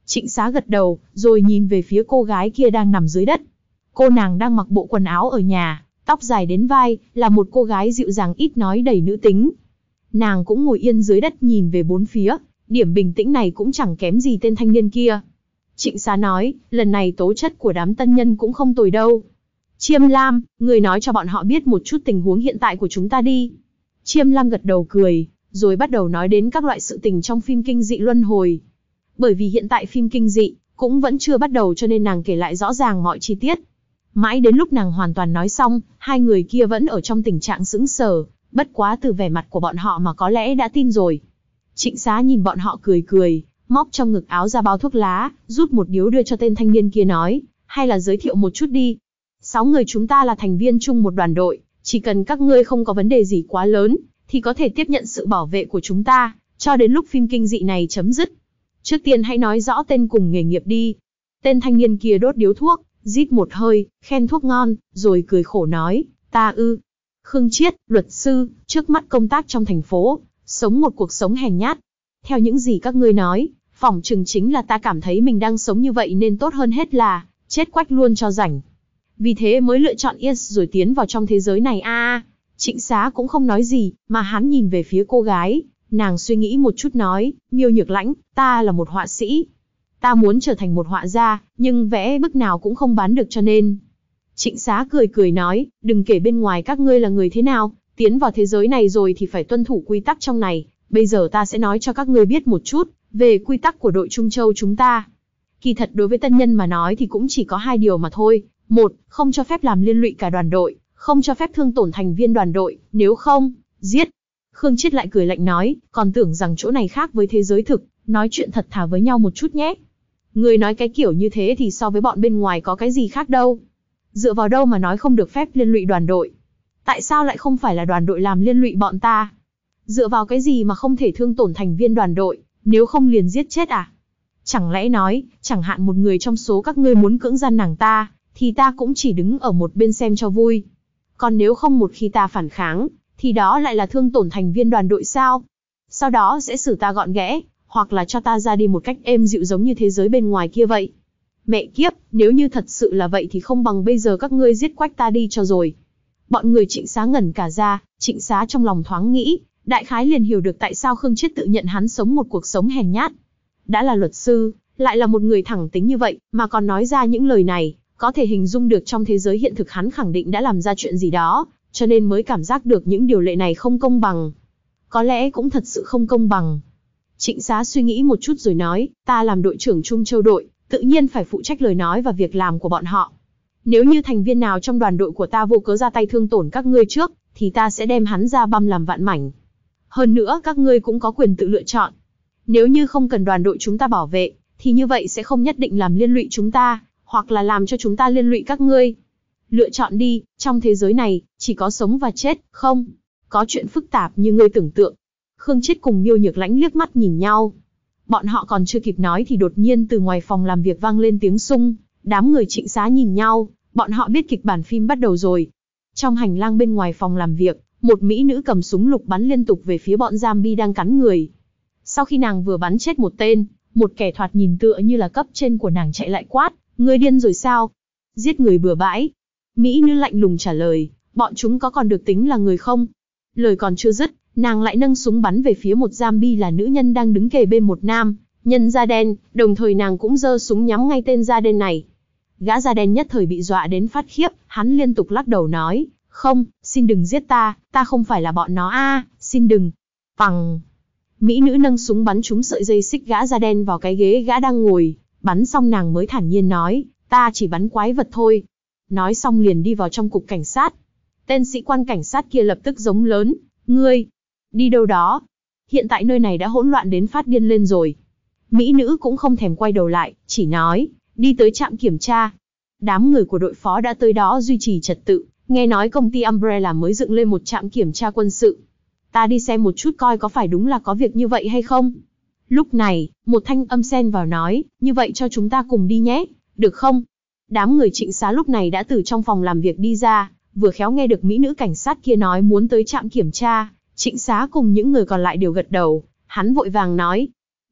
[SPEAKER 1] Trịnh Xá gật đầu, rồi nhìn về phía cô gái kia đang nằm dưới đất. Cô nàng đang mặc bộ quần áo ở nhà, tóc dài đến vai, là một cô gái dịu dàng ít nói đầy nữ tính. Nàng cũng ngồi yên dưới đất nhìn về bốn phía, điểm bình tĩnh này cũng chẳng kém gì tên thanh niên kia. Trịnh Xá nói, lần này tố chất của đám tân nhân cũng không tồi đâu. Chiêm Lam, người nói cho bọn họ biết một chút tình huống hiện tại của chúng ta đi. Chiêm Lam gật đầu cười, rồi bắt đầu nói đến các loại sự tình trong phim kinh dị luân hồi. Bởi vì hiện tại phim kinh dị cũng vẫn chưa bắt đầu cho nên nàng kể lại rõ ràng mọi chi tiết. Mãi đến lúc nàng hoàn toàn nói xong, hai người kia vẫn ở trong tình trạng sững sờ, bất quá từ vẻ mặt của bọn họ mà có lẽ đã tin rồi. Trịnh Xá nhìn bọn họ cười cười, móc trong ngực áo ra bao thuốc lá, rút một điếu đưa cho tên thanh niên kia nói, hay là giới thiệu một chút đi. Sáu người chúng ta là thành viên chung một đoàn đội, chỉ cần các ngươi không có vấn đề gì quá lớn, thì có thể tiếp nhận sự bảo vệ của chúng ta, cho đến lúc phim kinh dị này chấm dứt. Trước tiên hãy nói rõ tên cùng nghề nghiệp đi. Tên thanh niên kia đốt điếu thuốc, rít một hơi, khen thuốc ngon, rồi cười khổ nói, ta ư. Khương Chiết, luật sư, trước mắt công tác trong thành phố, sống một cuộc sống hèn nhát. Theo những gì các ngươi nói, phỏng chừng chính là ta cảm thấy mình đang sống như vậy nên tốt hơn hết là chết quách luôn cho rảnh. Vì thế mới lựa chọn Yes rồi tiến vào trong thế giới này a. À, Trịnh Xá cũng không nói gì, mà hắn nhìn về phía cô gái, nàng suy nghĩ một chút nói, Miêu Nhược Lãnh, ta là một họa sĩ. Ta muốn trở thành một họa gia, nhưng vẽ bức nào cũng không bán được cho nên. Trịnh Xá cười cười nói, đừng kể bên ngoài các ngươi là người thế nào, tiến vào thế giới này rồi thì phải tuân thủ quy tắc trong này. Bây giờ ta sẽ nói cho các ngươi biết một chút về quy tắc của đội Trung Châu chúng ta. Kỳ thật đối với tân nhân mà nói thì cũng chỉ có hai điều mà thôi. Một, không cho phép làm liên lụy cả đoàn đội, không cho phép thương tổn thành viên đoàn đội, nếu không, giết. Khương Chiết lại cười lạnh nói, còn tưởng rằng chỗ này khác với thế giới thực, nói chuyện thật thà với nhau một chút nhé. Người nói cái kiểu như thế thì so với bọn bên ngoài có cái gì khác đâu. Dựa vào đâu mà nói không được phép liên lụy đoàn đội? Tại sao lại không phải là đoàn đội làm liên lụy bọn ta? Dựa vào cái gì mà không thể thương tổn thành viên đoàn đội, nếu không liền giết chết à? Chẳng lẽ nói, chẳng hạn một người trong số các ngươi muốn cưỡng gian nàng ta, thì ta cũng chỉ đứng ở một bên xem cho vui. Còn nếu không một khi ta phản kháng, thì đó lại là thương tổn thành viên đoàn đội sao? Sau đó sẽ xử ta gọn ghẽ, hoặc là cho ta ra đi một cách êm dịu giống như thế giới bên ngoài kia vậy. Mẹ kiếp, nếu như thật sự là vậy thì không bằng bây giờ các ngươi giết quách ta đi cho rồi. Bọn người Trịnh Xá ngẩn cả ra, Trịnh Xá trong lòng thoáng nghĩ, đại khái liền hiểu được tại sao Khương Chiết tự nhận hắn sống một cuộc sống hèn nhát. Đã là luật sư, lại là một người thẳng tính như vậy, mà còn nói ra những lời này, có thể hình dung được trong thế giới hiện thực hắn khẳng định đã làm ra chuyện gì đó, cho nên mới cảm giác được những điều lệ này không công bằng. Có lẽ cũng thật sự không công bằng. Trịnh Xá suy nghĩ một chút rồi nói, ta làm đội trưởng Trung Châu đội, tự nhiên phải phụ trách lời nói và việc làm của bọn họ. Nếu như thành viên nào trong đoàn đội của ta vô cớ ra tay thương tổn các ngươi trước, thì ta sẽ đem hắn ra băm làm vạn mảnh. Hơn nữa các ngươi cũng có quyền tự lựa chọn. Nếu như không cần đoàn đội chúng ta bảo vệ, thì như vậy sẽ không nhất định làm liên lụy chúng ta, hoặc là làm cho chúng ta liên lụy các ngươi. Lựa chọn đi, trong thế giới này, chỉ có sống và chết, không có chuyện phức tạp như ngươi tưởng tượng. Khương Chiết cùng Miêu Nhược Lãnh liếc mắt nhìn nhau. Bọn họ còn chưa kịp nói thì đột nhiên từ ngoài phòng làm việc vang lên tiếng sung, đám người Trịnh Xá nhìn nhau, bọn họ biết kịch bản phim bắt đầu rồi. Trong hành lang bên ngoài phòng làm việc, một mỹ nữ cầm súng lục bắn liên tục về phía bọn zombie đang cắn người. Sau khi nàng vừa bắn chết một tên, một kẻ thoạt nhìn tựa như là cấp trên của nàng chạy lại quát, ngươi điên rồi sao? Giết người bừa bãi. Mỹ nữ lạnh lùng trả lời, bọn chúng có còn được tính là người không? Lời còn chưa dứt, nàng lại nâng súng bắn về phía một zombie là nữ nhân đang đứng kề bên một nam nhân da đen, đồng thời nàng cũng giơ súng nhắm ngay tên da đen này. Gã da đen nhất thời bị dọa đến phát khiếp, hắn liên tục lắc đầu nói, không, xin đừng giết ta, ta không phải là bọn nó a, xin đừng. Phằng. Mỹ nữ nâng súng bắn trúng sợi dây xích gã da đen vào cái ghế gã đang ngồi, bắn xong nàng mới thản nhiên nói, ta chỉ bắn quái vật thôi. Nói xong liền đi vào trong cục cảnh sát. Tên sĩ quan cảnh sát kia lập tức giống lớn, ngươi, đi đâu đó? Hiện tại nơi này đã hỗn loạn đến phát điên lên rồi. Mỹ nữ cũng không thèm quay đầu lại, chỉ nói, đi tới trạm kiểm tra. Đám người của đội phó đã tới đó duy trì trật tự, nghe nói công ty Umbrella mới dựng lên một trạm kiểm tra quân sự. Ta đi xem một chút coi có phải đúng là có việc như vậy hay không. Lúc này, một thanh âm xen vào nói, như vậy cho chúng ta cùng đi nhé, được không? Đám người Trịnh Xá lúc này đã từ trong phòng làm việc đi ra, vừa khéo nghe được mỹ nữ cảnh sát kia nói muốn tới trạm kiểm tra. Trịnh Xá cùng những người còn lại đều gật đầu, hắn vội vàng nói,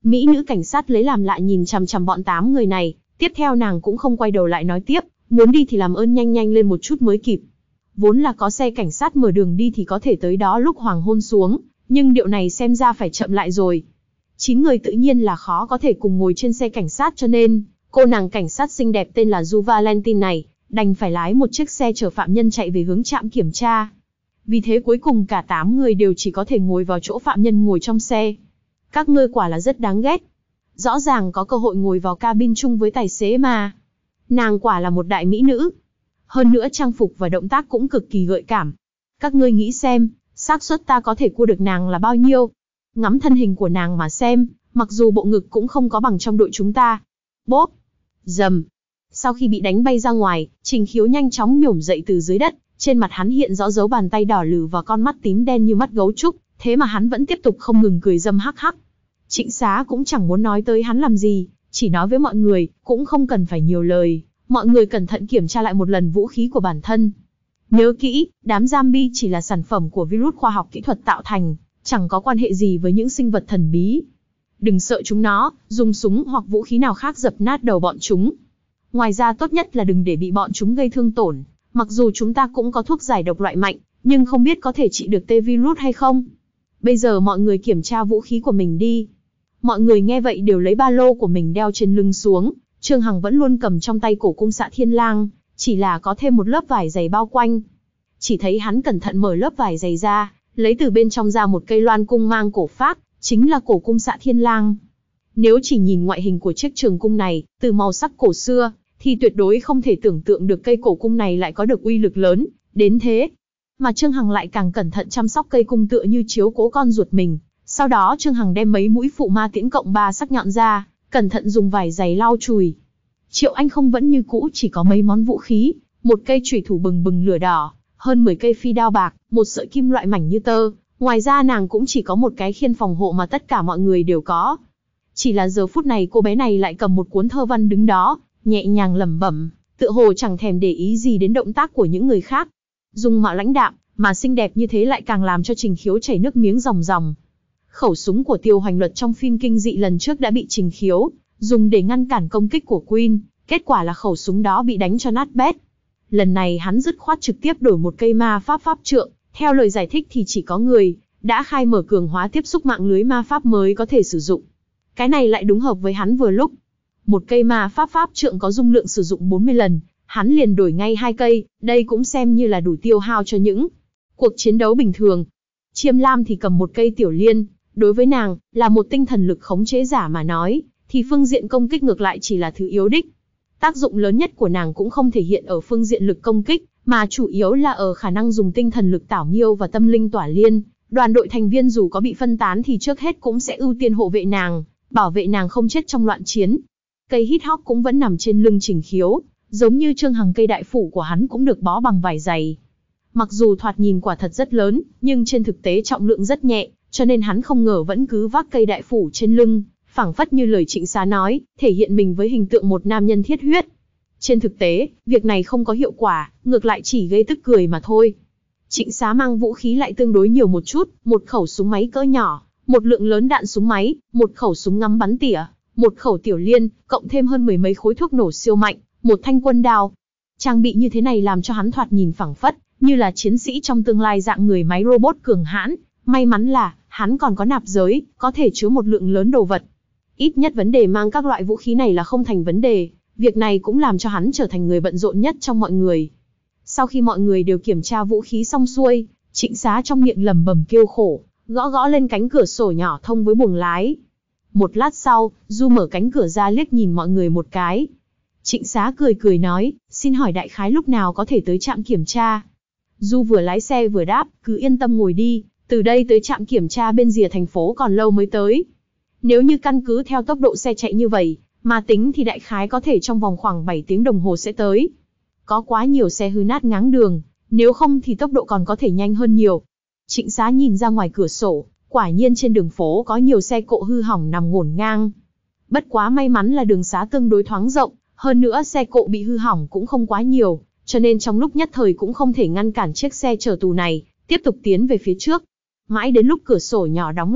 [SPEAKER 1] Mỹ nữ cảnh sát lấy làm lạ nhìn chằm chằm bọn tám người này, tiếp theo nàng cũng không quay đầu lại nói tiếp, muốn đi thì làm ơn nhanh nhanh lên một chút mới kịp. Vốn là có xe cảnh sát mở đường đi thì có thể tới đó lúc hoàng hôn xuống, nhưng điệu này xem ra phải chậm lại rồi. Chín người tự nhiên là khó có thể cùng ngồi trên xe cảnh sát, cho nên cô nàng cảnh sát xinh đẹp tên là Du Valentine này đành phải lái một chiếc xe chở phạm nhân chạy về hướng trạm kiểm tra. Vì thế cuối cùng cả tám người đều chỉ có thể ngồi vào chỗ phạm nhân ngồi trong xe. Các ngươi quả là rất đáng ghét. Rõ ràng có cơ hội ngồi vào cabin chung với tài xế mà. Nàng quả là một đại mỹ nữ. Hơn nữa trang phục và động tác cũng cực kỳ gợi cảm. Các ngươi nghĩ xem, xác suất ta có thể cua được nàng là bao nhiêu? Ngắm thân hình của nàng mà xem, mặc dù bộ ngực cũng không có bằng trong đội chúng ta. Bốp! Dầm! Sau khi bị đánh bay ra ngoài, Trình Khiếu nhanh chóng nhổm dậy từ dưới đất, trên mặt hắn hiện rõ dấu bàn tay đỏ lừ và con mắt tím đen như mắt gấu trúc, thế mà hắn vẫn tiếp tục không ngừng cười dâm hắc hắc. Trịnh Xá cũng chẳng muốn nói tới hắn làm gì, chỉ nói với mọi người, cũng không cần phải nhiều lời, mọi người cẩn thận kiểm tra lại một lần vũ khí của bản thân. Nhớ kỹ, đám zombie chỉ là sản phẩm của virus khoa học kỹ thuật tạo thành, chẳng có quan hệ gì với những sinh vật thần bí. Đừng sợ chúng nó, dùng súng hoặc vũ khí nào khác dập nát đầu bọn chúng. Ngoài ra tốt nhất là đừng để bị bọn chúng gây thương tổn. Mặc dù chúng ta cũng có thuốc giải độc loại mạnh, nhưng không biết có thể trị được T-virus hay không. Bây giờ mọi người kiểm tra vũ khí của mình đi. Mọi người nghe vậy đều lấy ba lô của mình đeo trên lưng xuống. Trương Hằng vẫn luôn cầm trong tay cổ cung xạ thiên lang, chỉ là có thêm một lớp vải dày bao quanh. Chỉ thấy hắn cẩn thận mở lớp vải dày ra, lấy từ bên trong ra một cây loan cung mang cổ phác, chính là cổ cung xạ thiên lang. Nếu chỉ nhìn ngoại hình của chiếc trường cung này, từ màu sắc cổ xưa, thì tuyệt đối không thể tưởng tượng được cây cổ cung này lại có được uy lực lớn đến thế. Mà Trương Hằng lại càng cẩn thận chăm sóc cây cung tựa như chiếu cố con ruột mình. Sau đó Trương Hằng đem mấy mũi phụ ma tiễn cộng ba sắc nhọn ra, cẩn thận dùng vải giày lau chùi. Triệu Anh không vẫn như cũ, chỉ có mấy món vũ khí, một cây chủy thủ bừng bừng lửa đỏ, hơn mười cây phi đao bạc, một sợi kim loại mảnh như tơ. Ngoài ra nàng cũng chỉ có một cái khiên phòng hộ mà tất cả mọi người đều có. Chỉ là giờ phút này cô bé này lại cầm một cuốn thơ văn đứng đó, nhẹ nhàng lẩm bẩm, tựa hồ chẳng thèm để ý gì đến động tác của những người khác. Dung mạo lãnh đạm, mà xinh đẹp như thế lại càng làm cho Trình Khiếu chảy nước miếng ròng ròng. Khẩu súng của Tiêu Hoành Luật trong phim kinh dị lần trước đã bị Trình Khiếu dùng để ngăn cản công kích của Queen, kết quả là khẩu súng đó bị đánh cho nát bét. Lần này hắn dứt khoát trực tiếp đổi một cây ma pháp pháp trượng, theo lời giải thích thì chỉ có người đã khai mở cường hóa tiếp xúc mạng lưới ma pháp mới có thể sử dụng. Cái này lại đúng hợp với hắn vừa lúc. Một cây ma pháp pháp trượng có dung lượng sử dụng bốn mươi lần, hắn liền đổi ngay hai cây, đây cũng xem như là đủ tiêu hao cho những cuộc chiến đấu bình thường. Chiêm Lam thì cầm một cây tiểu liên, đối với nàng, là một tinh thần lực khống chế giả mà nói, thì phương diện công kích ngược lại chỉ là thứ yếu đích. Tác dụng lớn nhất của nàng cũng không thể hiện ở phương diện lực công kích, mà chủ yếu là ở khả năng dùng tinh thần lực tảo nghiêu và tâm linh tỏa liên. Đoàn đội thành viên dù có bị phân tán thì trước hết cũng sẽ ưu tiên hộ vệ nàng, bảo vệ nàng không chết trong loạn chiến. Cây hít hóc cũng vẫn nằm trên lưng Trình Khiếu, giống như Trương Hằng cây đại phủ của hắn cũng được bó bằng vải dày. Mặc dù thoạt nhìn quả thật rất lớn, nhưng trên thực tế trọng lượng rất nhẹ, cho nên hắn không ngờ vẫn cứ vác cây đại phủ trên lưng, phảng phất như lời Trịnh Xá nói, thể hiện mình với hình tượng một nam nhân thiết huyết. Trên thực tế, việc này không có hiệu quả, ngược lại chỉ gây tức cười mà thôi. Trịnh Xá mang vũ khí lại tương đối nhiều một chút, một khẩu súng máy cỡ nhỏ, một lượng lớn đạn súng máy, một khẩu súng ngắm bắn tỉa, một khẩu tiểu liên, cộng thêm hơn mười mấy khối thuốc nổ siêu mạnh, một thanh quân đao. Trang bị như thế này làm cho hắn thoạt nhìn phảng phất như là chiến sĩ trong tương lai dạng người máy robot cường hãn. May mắn là hắn còn có nạp giới, có thể chứa một lượng lớn đồ vật. Ít nhất vấn đề mang các loại vũ khí này là không thành vấn đề. Việc này cũng làm cho hắn trở thành người bận rộn nhất trong mọi người. Sau khi mọi người đều kiểm tra vũ khí xong xuôi, Trịnh Xá trong miệng lẩm bẩm kêu khổ, gõ gõ lên cánh cửa sổ nhỏ thông với buồng lái. Một lát sau, Du mở cánh cửa ra liếc nhìn mọi người một cái. Trịnh Xá cười cười nói, xin hỏi đại khái lúc nào có thể tới trạm kiểm tra. Du vừa lái xe vừa đáp, cứ yên tâm ngồi đi, từ đây tới trạm kiểm tra bên rìa thành phố còn lâu mới tới. Nếu như căn cứ theo tốc độ xe chạy như vậy, mà tính thì đại khái có thể trong vòng khoảng bảy tiếng đồng hồ sẽ tới. Có quá nhiều xe hư nát ngáng đường, nếu không thì tốc độ còn có thể nhanh hơn nhiều. Trịnh Xá nhìn ra ngoài cửa sổ, quả nhiên trên đường phố có nhiều xe cộ hư hỏng nằm ngổn ngang. Bất quá may mắn là đường xá tương đối thoáng rộng, hơn nữa xe cộ bị hư hỏng cũng không quá nhiều, cho nên trong lúc nhất thời cũng không thể ngăn cản chiếc xe chở tù này tiếp tục tiến về phía trước. Mãi đến lúc cửa sổ nhỏ đóng lại,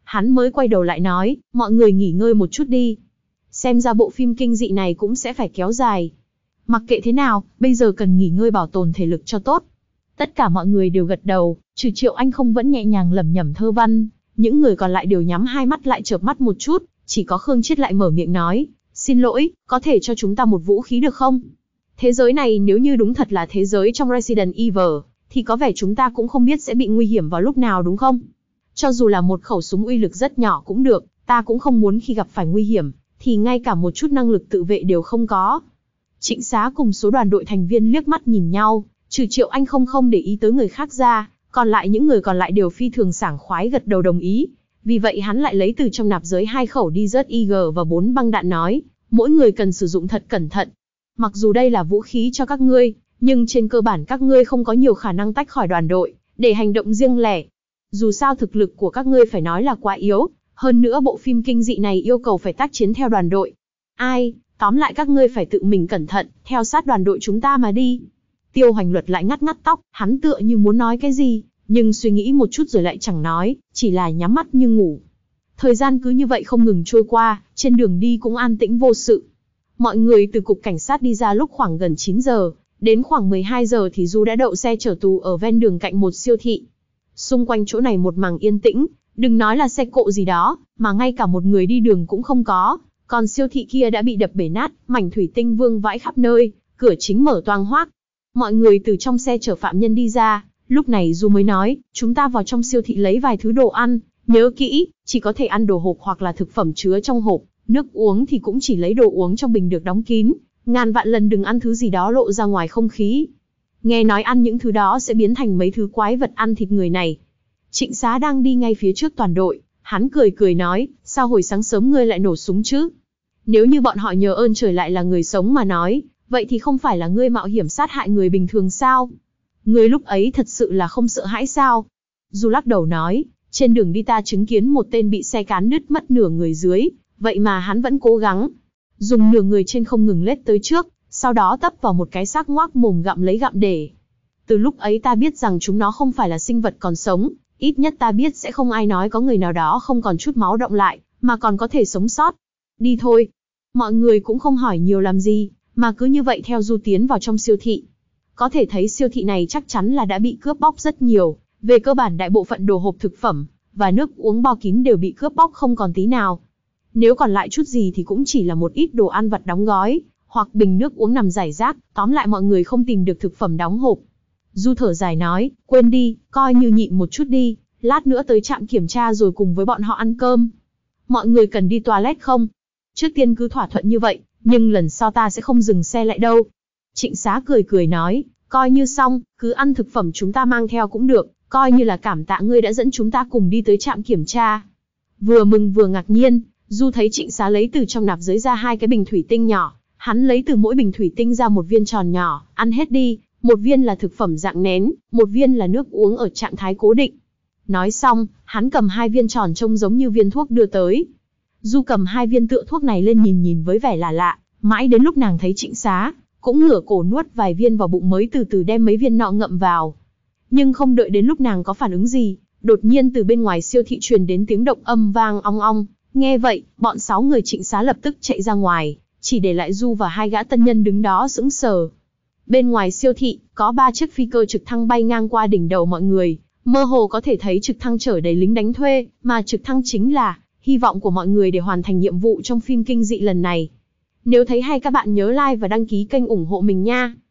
[SPEAKER 1] hắn mới quay đầu lại nói, mọi người nghỉ ngơi một chút đi. Xem ra bộ phim kinh dị này cũng sẽ phải kéo dài. Mặc kệ thế nào, bây giờ cần nghỉ ngơi bảo tồn thể lực cho tốt. Tất cả mọi người đều gật đầu, trừ Triệu Anh không vẫn nhẹ nhàng lẩm nhẩm thơ văn, những người còn lại đều nhắm hai mắt lại chợp mắt một chút, chỉ có Khương Chiết lại mở miệng nói, xin lỗi, có thể cho chúng ta một vũ khí được không? Thế giới này nếu như đúng thật là thế giới trong Resident Evil, thì có vẻ chúng ta cũng không biết sẽ bị nguy hiểm vào lúc nào đúng không? Cho dù là một khẩu súng uy lực rất nhỏ cũng được, ta cũng không muốn khi gặp phải nguy hiểm, thì ngay cả một chút năng lực tự vệ đều không có. Trịnh Xá cùng số đoàn đội thành viên liếc mắt nhìn nhau, trừ Triệu Anh không không để ý tới người khác ra, còn lại những người còn lại đều phi thường sảng khoái gật đầu đồng ý. Vì vậy hắn lại lấy từ trong nạp giới hai khẩu Desert Eagle và bốn băng đạn nói, mỗi người cần sử dụng thật cẩn thận. Mặc dù đây là vũ khí cho các ngươi, nhưng trên cơ bản các ngươi không có nhiều khả năng tách khỏi đoàn đội, để hành động riêng lẻ. Dù sao thực lực của các ngươi phải nói là quá yếu, hơn nữa bộ phim kinh dị này yêu cầu phải tác chiến theo đoàn đội. Ai, tóm lại các ngươi phải tự mình cẩn thận, theo sát đoàn đội chúng ta mà đi. Tiêu Hoành Luật lại ngắt ngắt tóc, hắn tựa như muốn nói cái gì, nhưng suy nghĩ một chút rồi lại chẳng nói, chỉ là nhắm mắt như ngủ. Thời gian cứ như vậy không ngừng trôi qua, trên đường đi cũng an tĩnh vô sự. Mọi người từ cục cảnh sát đi ra lúc khoảng gần chín giờ, đến khoảng mười hai giờ thì Du đã đậu xe chở tù ở ven đường cạnh một siêu thị. Xung quanh chỗ này một mảng yên tĩnh, đừng nói là xe cộ gì đó, mà ngay cả một người đi đường cũng không có. Còn siêu thị kia đã bị đập bể nát, mảnh thủy tinh vương vãi khắp nơi, cửa chính mở toang hoác. Mọi người từ trong xe chở phạm nhân đi ra, lúc này Du mới nói, chúng ta vào trong siêu thị lấy vài thứ đồ ăn, nhớ kỹ, chỉ có thể ăn đồ hộp hoặc là thực phẩm chứa trong hộp, nước uống thì cũng chỉ lấy đồ uống trong bình được đóng kín, ngàn vạn lần đừng ăn thứ gì đó lộ ra ngoài không khí. Nghe nói ăn những thứ đó sẽ biến thành mấy thứ quái vật ăn thịt người này. Trịnh Xá đang đi ngay phía trước toàn đội, hắn cười cười nói, sao hồi sáng sớm ngươi lại nổ súng chứ? Nếu như bọn họ nhờ ơn trời lại là người sống mà nói, vậy thì không phải là ngươi mạo hiểm sát hại người bình thường sao? Ngươi lúc ấy thật sự là không sợ hãi sao? Du lắc đầu nói, trên đường đi ta chứng kiến một tên bị xe cán đứt mất nửa người dưới, vậy mà hắn vẫn cố gắng dùng nửa người trên không ngừng lết tới trước, sau đó tấp vào một cái xác ngoác mồm gặm lấy gặm để. Từ lúc ấy ta biết rằng chúng nó không phải là sinh vật còn sống, ít nhất ta biết sẽ không ai nói có người nào đó không còn chút máu động lại, mà còn có thể sống sót. Đi thôi. Mọi người cũng không hỏi nhiều làm gì, mà cứ như vậy theo Du tiến vào trong siêu thị. Có thể thấy siêu thị này chắc chắn là đã bị cướp bóc rất nhiều, về cơ bản đại bộ phận đồ hộp thực phẩm và nước uống bao kín đều bị cướp bóc không còn tí nào. Nếu còn lại chút gì thì cũng chỉ là một ít đồ ăn vặt đóng gói, hoặc bình nước uống nằm rải rác, tóm lại mọi người không tìm được thực phẩm đóng hộp. Du thở dài nói, quên đi, coi như nhịn một chút đi, lát nữa tới trạm kiểm tra rồi cùng với bọn họ ăn cơm. Mọi người cần đi toilet không? Trước tiên cứ thỏa thuận như vậy, nhưng lần sau ta sẽ không dừng xe lại đâu. Trịnh Xá cười cười nói, coi như xong, cứ ăn thực phẩm chúng ta mang theo cũng được, coi như là cảm tạ ngươi đã dẫn chúng ta cùng đi tới trạm kiểm tra. Vừa mừng vừa ngạc nhiên, Du thấy Trịnh Xá lấy từ trong nạp giới ra hai cái bình thủy tinh nhỏ, hắn lấy từ mỗi bình thủy tinh ra một viên tròn nhỏ, ăn hết đi, một viên là thực phẩm dạng nén, một viên là nước uống ở trạng thái cố định. Nói xong, hắn cầm hai viên tròn trông giống như viên thuốc đưa tới. Du cầm hai viên tựa thuốc này lên nhìn nhìn với vẻ là lạ, mãi đến lúc nàng thấy Trịnh Xá, cũng ngửa cổ nuốt vài viên vào bụng mới từ từ đem mấy viên nọ ngậm vào. Nhưng không đợi đến lúc nàng có phản ứng gì, đột nhiên từ bên ngoài siêu thị truyền đến tiếng động âm vang ong ong. Nghe vậy, bọn sáu người Trịnh Xá lập tức chạy ra ngoài, chỉ để lại Du và hai gã tân nhân đứng đó sững sờ. Bên ngoài siêu thị, có ba chiếc phi cơ trực thăng bay ngang qua đỉnh đầu mọi người, mơ hồ có thể thấy trực thăng chở đầy lính đánh thuê, mà trực thăng chính là hy vọng của mọi người để hoàn thành nhiệm vụ trong phim kinh dị lần này. Nếu thấy hay các bạn nhớ like và đăng ký kênh ủng hộ mình nha.